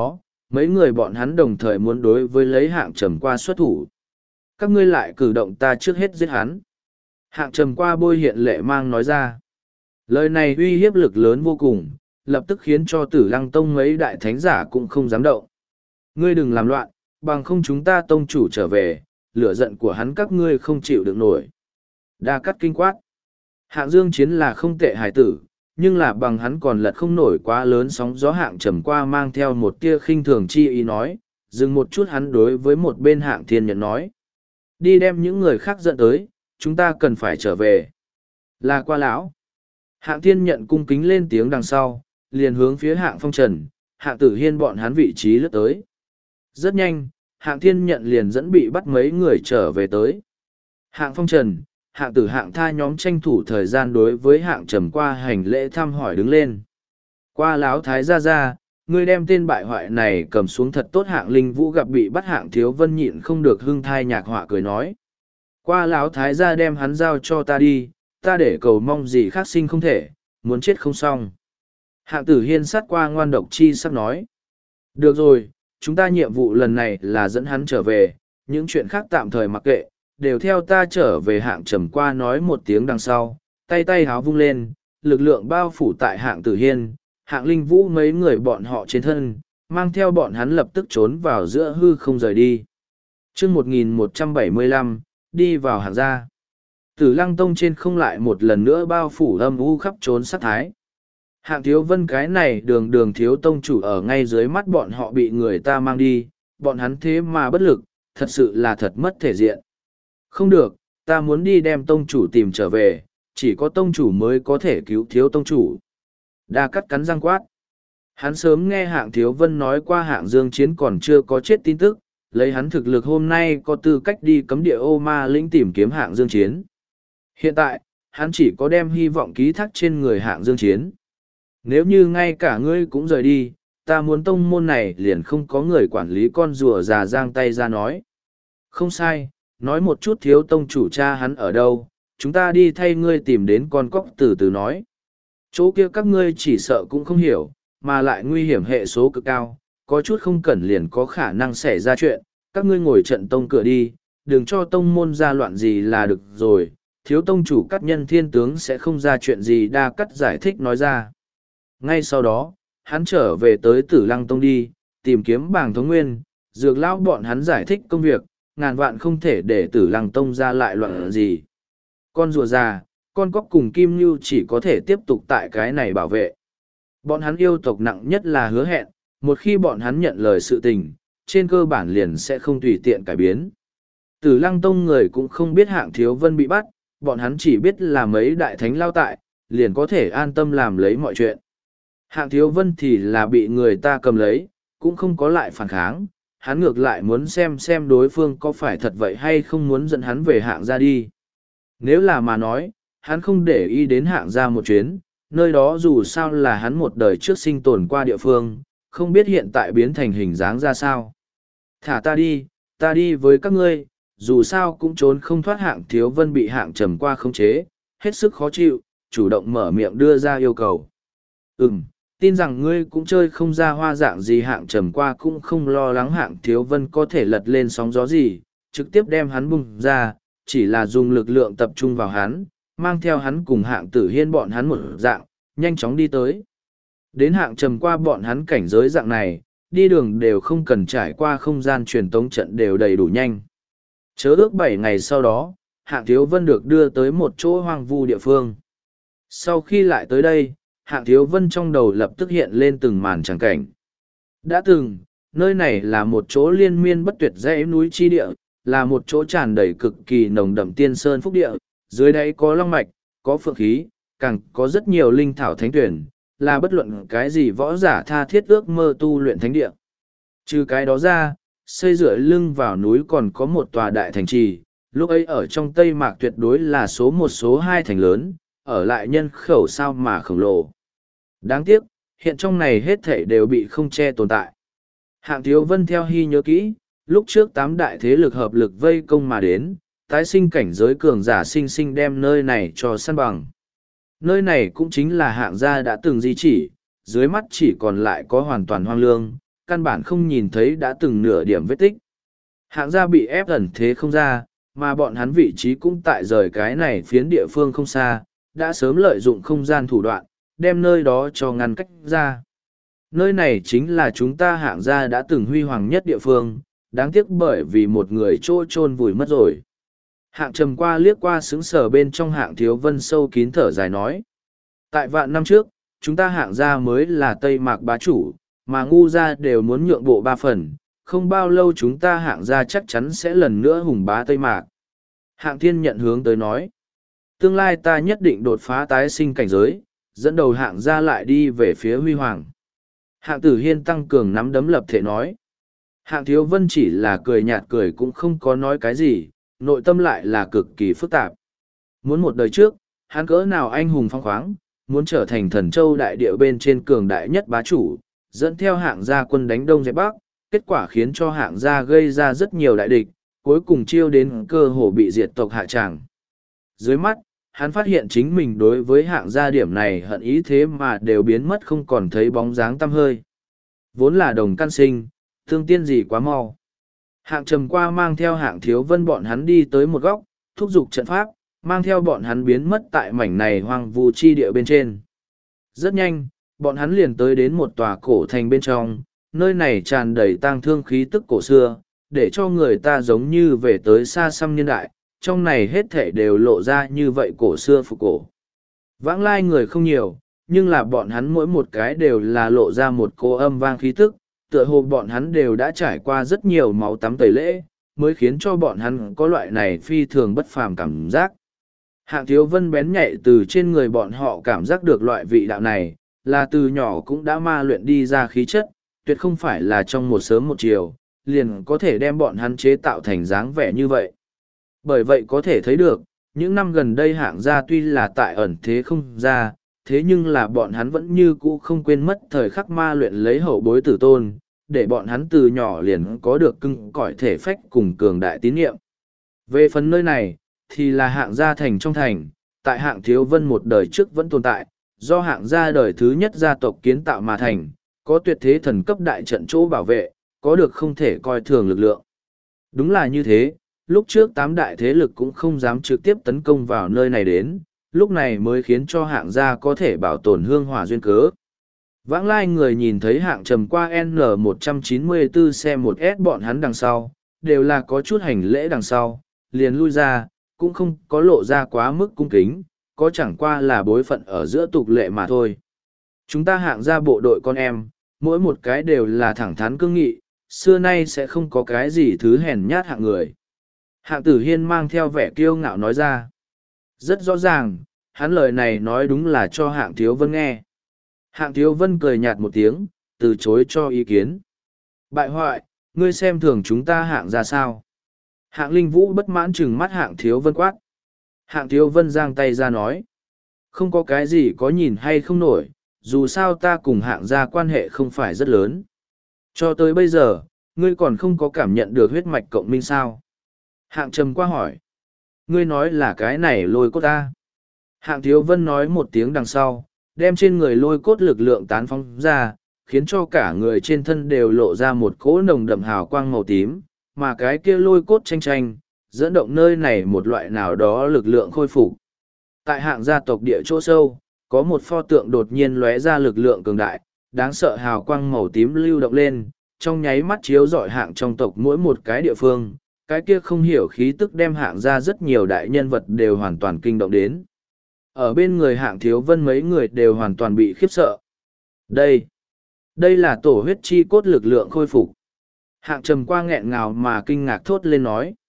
mấy người bọn hắn đồng thời muốn đối với lấy hạng trầm qua xuất thủ. Các ngươi lại cử động ta trước hết giết hắn. Hạng trầm qua bôi hiện lệ mang nói ra. Lời này uy hiếp lực lớn vô cùng, lập tức khiến cho Tử Lăng Tông mấy đại thánh giả cũng không dám động. Ngươi đừng làm loạn, bằng không chúng ta tông chủ trở về, lửa giận của hắn các ngươi không chịu được nổi. Đa Cắt kinh quát. Hạng Dương Chiến là không tệ hải tử, nhưng là bằng hắn còn lật không nổi quá lớn sóng gió. Hạng trầm qua mang theo một tia khinh thường chi ý nói, dừng một chút hắn đối với một bên Hạng Thiên Nhận nói. Đi đem những người khác dẫn tới, chúng ta cần phải trở về. Là qua lão. Hạng Thiên Nhận cung kính lên tiếng đằng sau, liền hướng phía Hạng Phong Trần, Hạng Tử Hiên bọn hắn vị trí lướt tới. Rất nhanh, Hạng Thiên Nhận liền dẫn bị bắt mấy người trở về tới. Hạng Phong Trần, Hạng Tử Hạng Tha nhóm tranh thủ thời gian đối với Hạng trầm qua hành lễ thăm hỏi đứng lên. Qua lão thái gia gia, ngươi đem tên bại hoại này cầm xuống thật tốt. Hạng Linh Vũ gặp bị bắt Hạng Thiếu Vân nhịn không được hưng thai nhạc họa cười nói. Qua lão thái gia đem hắn giao cho ta đi, ta để cầu mong gì khác sinh không thể, muốn chết không xong. Hạng Tử Hiên sát qua ngoan độc chi sắc nói. Được rồi, chúng ta nhiệm vụ lần này là dẫn hắn trở về, những chuyện khác tạm thời mặc kệ, đều theo ta trở về. Hạng trầm qua nói một tiếng đằng sau, tay tay háo vung lên, lực lượng bao phủ tại Hạng Tử Hiên, Hạng Linh Vũ mấy người bọn họ trên thân, mang theo bọn hắn lập tức trốn vào giữa hư không rời đi. Chương 1175, đi vào Hạng gia. Tử Lăng Tông trên không lại một lần nữa bao phủ âm u khắp trốn sát thái. Hạng Thiếu Vân cái này đường đường thiếu tông chủ ở ngay dưới mắt bọn họ bị người ta mang đi, bọn hắn thế mà bất lực, thật sự là thật mất thể diện. Không được, ta muốn đi đem tông chủ tìm trở về, chỉ có tông chủ mới có thể cứu thiếu tông chủ. Đa Cắt cắn răng quát. Hắn sớm nghe Hạng Thiếu Vân nói qua Hạng Dương Chiến còn chưa có chết tin tức, lấy hắn thực lực hôm nay có tư cách đi cấm địa ô ma lĩnh tìm kiếm Hạng Dương Chiến. Hiện tại, hắn chỉ có đem hy vọng ký thác trên người Hạng Dương Chiến. Nếu như ngay cả ngươi cũng rời đi, ta muốn tông môn này liền không có người quản lý. Con rùa già giang tay ra nói. Không sai, nói một chút thiếu tông chủ cha hắn ở đâu, chúng ta đi thay ngươi tìm đến con cóc. Từ từ nói. Chỗ kia các ngươi chỉ sợ cũng không hiểu, mà lại nguy hiểm hệ số cực cao, có chút không cẩn liền có khả năng xảy ra chuyện. Các ngươi ngồi trận tông cửa đi, đừng cho tông môn ra loạn gì là được rồi. Thiếu tông chủ Cắt Nhân Thiên tướng sẽ không ra chuyện gì. Đa Cắt giải thích nói ra. Ngay sau đó, hắn trở về tới Tử Lăng Tông đi, tìm kiếm Bàng Thống Nguyên, Dược Lão bọn hắn giải thích công việc, ngàn vạn không thể để Tử Lăng Tông ra lại loạn gì. Con rùa già, con cóc cùng Kim Nhu chỉ có thể tiếp tục tại cái này bảo vệ. Bọn hắn yêu tộc nặng nhất là hứa hẹn, một khi bọn hắn nhận lời sự tình, trên cơ bản liền sẽ không tùy tiện cải biến. Tử Lăng Tông người cũng không biết Hạng Thiếu Vân bị bắt, bọn hắn chỉ biết là mấy đại thánh lao tại, liền có thể an tâm làm lấy mọi chuyện. Hạng Thiếu Vân thì là bị người ta cầm lấy, cũng không có lại phản kháng, hắn ngược lại muốn xem đối phương có phải thật vậy hay không muốn dẫn hắn về Hạng gia đi. Nếu là mà nói, hắn không để ý đến Hạng gia một chuyến, nơi đó dù sao là hắn một đời trước sinh tồn qua địa phương, không biết hiện tại biến thành hình dáng ra sao. Thả ta đi với các ngươi, dù sao cũng trốn không thoát. Hạng Thiếu Vân bị Hạng trầm qua khống chế, hết sức khó chịu, chủ động mở miệng đưa ra yêu cầu. Tin rằng ngươi cũng chơi không ra hoa dạng gì. Hạng trầm qua cũng không lo lắng Hạng Thiếu Vân có thể lật lên sóng gió gì, trực tiếp đem hắn bung ra, chỉ là dùng lực lượng tập trung vào hắn, mang theo hắn cùng Hạng Tử Hiên bọn hắn một dạng, nhanh chóng đi tới. Đến Hạng trầm qua bọn hắn cảnh giới dạng này, đi đường đều không cần trải qua không gian truyền tống trận đều đầy đủ nhanh. Chớ ước 7 ngày sau đó, Hạng Thiếu Vân được đưa tới một chỗ hoang vu địa phương. Sau khi lại tới đây, Hạng Thiếu Vân trong đầu lập tức hiện lên từng màn tràng cảnh. Đã từng, nơi này là một chỗ liên miên bất tuyệt dãy núi chi địa, là một chỗ tràn đầy cực kỳ nồng đậm tiên sơn phúc địa, dưới đáy có long mạch, có phượng khí, càng có rất nhiều linh thảo thánh tuyển, là bất luận cái gì võ giả tha thiết ước mơ tu luyện thánh địa. Trừ cái đó ra, xây dựa lưng vào núi còn có một tòa đại thành trì, lúc ấy ở trong Tây Mạc tuyệt đối là số 1 số 2 thành lớn, ở lại nhân khẩu sao mà khổng lồ. Đáng tiếc, hiện trong này hết thảy đều bị không che tồn tại. Hạng Thiếu Vân theo hy nhớ kỹ, lúc trước 8 đại thế lực hợp lực vây công mà đến, tái sinh cảnh giới cường giả sinh sinh đem nơi này cho săn bằng. Nơi này cũng chính là Hạng gia đã từng di chỉ, dưới mắt chỉ còn lại có hoàn toàn hoang lương, căn bản không nhìn thấy đã từng nửa điểm vết tích. Hạng gia bị ép ẩn thế không ra, mà bọn hắn vị trí cũng tại rời cái này phiến địa phương không xa, đã sớm lợi dụng không gian thủ đoạn, đem nơi đó cho ngăn cách ra. Nơi này chính là chúng ta Hạng gia đã từng huy hoàng nhất địa phương, đáng tiếc bởi vì một người trô chôn vùi mất rồi. Hạng trầm qua liếc qua xứng sở bên trong Hạng Thiếu Vân sâu kín thở dài nói. Tại vạn năm trước, chúng ta Hạng gia mới là Tây Mạc bá chủ, mà ngu gia đều muốn nhượng bộ 3 phần, không bao lâu chúng ta Hạng gia chắc chắn sẽ lần nữa hùng bá Tây Mạc. Hạng Thiên nhận hướng tới nói. Tương lai ta nhất định đột phá tái sinh cảnh giới, dẫn đầu Hạng gia lại đi về phía huy hoàng. Hạng Tử Hiên tăng cường nắm đấm lập thể nói. Hạng Thiếu Vân chỉ là cười nhạt cười cũng không có nói cái gì, nội tâm lại là cực kỳ phức tạp. Muốn một đời trước, hắn cỡ nào anh hùng phong khoáng, muốn trở thành thần châu đại địa bên trên cường đại nhất bá chủ, dẫn theo Hạng gia quân đánh đông dẹp bắc, kết quả khiến cho Hạng gia gây ra rất nhiều đại địch, cuối cùng chiêu đến cơ hồ bị diệt tộc hạ tràng. Dưới mắt, hắn phát hiện chính mình đối với Hạng gia điểm này hận ý thế mà đều biến mất không còn thấy bóng dáng tăm hơi. Vốn là đồng căn sinh, thương tiên gì quá mau. Hạng trầm qua mang theo Hạng Thiếu Vân bọn hắn đi tới một góc, thúc giục trận pháp, mang theo bọn hắn biến mất tại mảnh này hoang vu chi địa bên trên. Rất nhanh, bọn hắn liền tới đến một tòa cổ thành bên trong, nơi này tràn đầy tang thương khí tức cổ xưa, để cho người ta giống như về tới xa xăm niên đại, trong này hết thể đều lộ ra như vậy cổ xưa phục cổ. Vãng lai người không nhiều, nhưng là bọn hắn mỗi một cái đều là lộ ra một cô âm vang khí tức, tựa hồ bọn hắn đều đã trải qua rất nhiều máu tắm tẩy lễ, mới khiến cho bọn hắn có loại này phi thường bất phàm cảm giác. Hạng Thiếu Vân bén nhạy từ trên người bọn họ cảm giác được loại vị đạo này, là từ nhỏ cũng đã ma luyện đi ra khí chất, tuyệt không phải là trong một sớm một chiều, liền có thể đem bọn hắn chế tạo thành dáng vẻ như vậy. Bởi vậy có thể thấy được, những năm gần đây Hạng gia tuy là tại ẩn thế không ra, thế nhưng là bọn hắn vẫn như cũ không quên mất thời khắc ma luyện lấy hậu bối tử tôn, để bọn hắn từ nhỏ liền có được cưng cõi thể phách cùng cường đại tín nhiệm. Về phần nơi này, thì là Hạng gia thành trong thành, tại Hạng Thiếu Vân một đời trước vẫn tồn tại, do Hạng gia đời thứ nhất gia tộc kiến tạo mà thành, có tuyệt thế thần cấp đại trận chỗ bảo vệ, có được không thể coi thường lực lượng. Đúng là như thế, lúc trước 8 đại thế lực cũng không dám trực tiếp tấn công vào nơi này đến, lúc này mới khiến cho Hạng gia có thể bảo tồn hương hỏa duyên cớ. Vãng lai người nhìn thấy Hạng trầm qua N194 xe 1S bọn hắn đằng sau, đều là có chút hành lễ đằng sau, liền lui ra, cũng không có lộ ra quá mức cung kính, có chẳng qua là bối phận ở giữa tục lệ mà thôi. Chúng ta Hạng gia bộ đội con em, mỗi một cái đều là thẳng thắn cương nghị, xưa nay sẽ không có cái gì thứ hèn nhát hạng người. Hạng Tử Hiên mang theo vẻ kiêu ngạo nói ra. Rất rõ ràng, hắn lời này nói đúng là cho Hạng Thiếu Vân nghe. Hạng Thiếu Vân cười nhạt một tiếng, từ chối cho ý kiến. Bại hoại, ngươi xem thường chúng ta Hạng ra sao? Hạng Linh Vũ bất mãn chừng mắt Hạng Thiếu Vân quát. Hạng Thiếu Vân giang tay ra nói. Không có cái gì có nhìn hay không nổi, dù sao ta cùng Hạng gia quan hệ không phải rất lớn. Cho tới bây giờ, ngươi còn không có cảm nhận được huyết mạch cộng minh sao? Hạng trầm qua hỏi. Ngươi nói là cái này lôi cốt ta. Hạng Thiếu Vân nói một tiếng đằng sau, đem trên người lôi cốt lực lượng tán phóng ra, khiến cho cả người trên thân đều lộ ra một cỗ nồng đậm hào quang màu tím, mà cái kia lôi cốt tranh tranh, dẫn động nơi này một loại nào đó lực lượng khôi phục. Tại Hạng gia tộc địa chỗ sâu, có một pho tượng đột nhiên lóe ra lực lượng cường đại, đáng sợ hào quang màu tím lưu động lên, trong nháy mắt chiếu rọi Hạng trong tộc mỗi một cái địa phương, cái kia không hiểu khí tức đem Hạng ra rất nhiều đại nhân vật đều hoàn toàn kinh động đến. Ở bên người Hạng Thiếu Vân mấy người đều hoàn toàn bị khiếp sợ. Đây là tổ huyết chi cốt lực lượng khôi phục. Hạng trầm qua nghẹn ngào mà kinh ngạc thốt lên nói.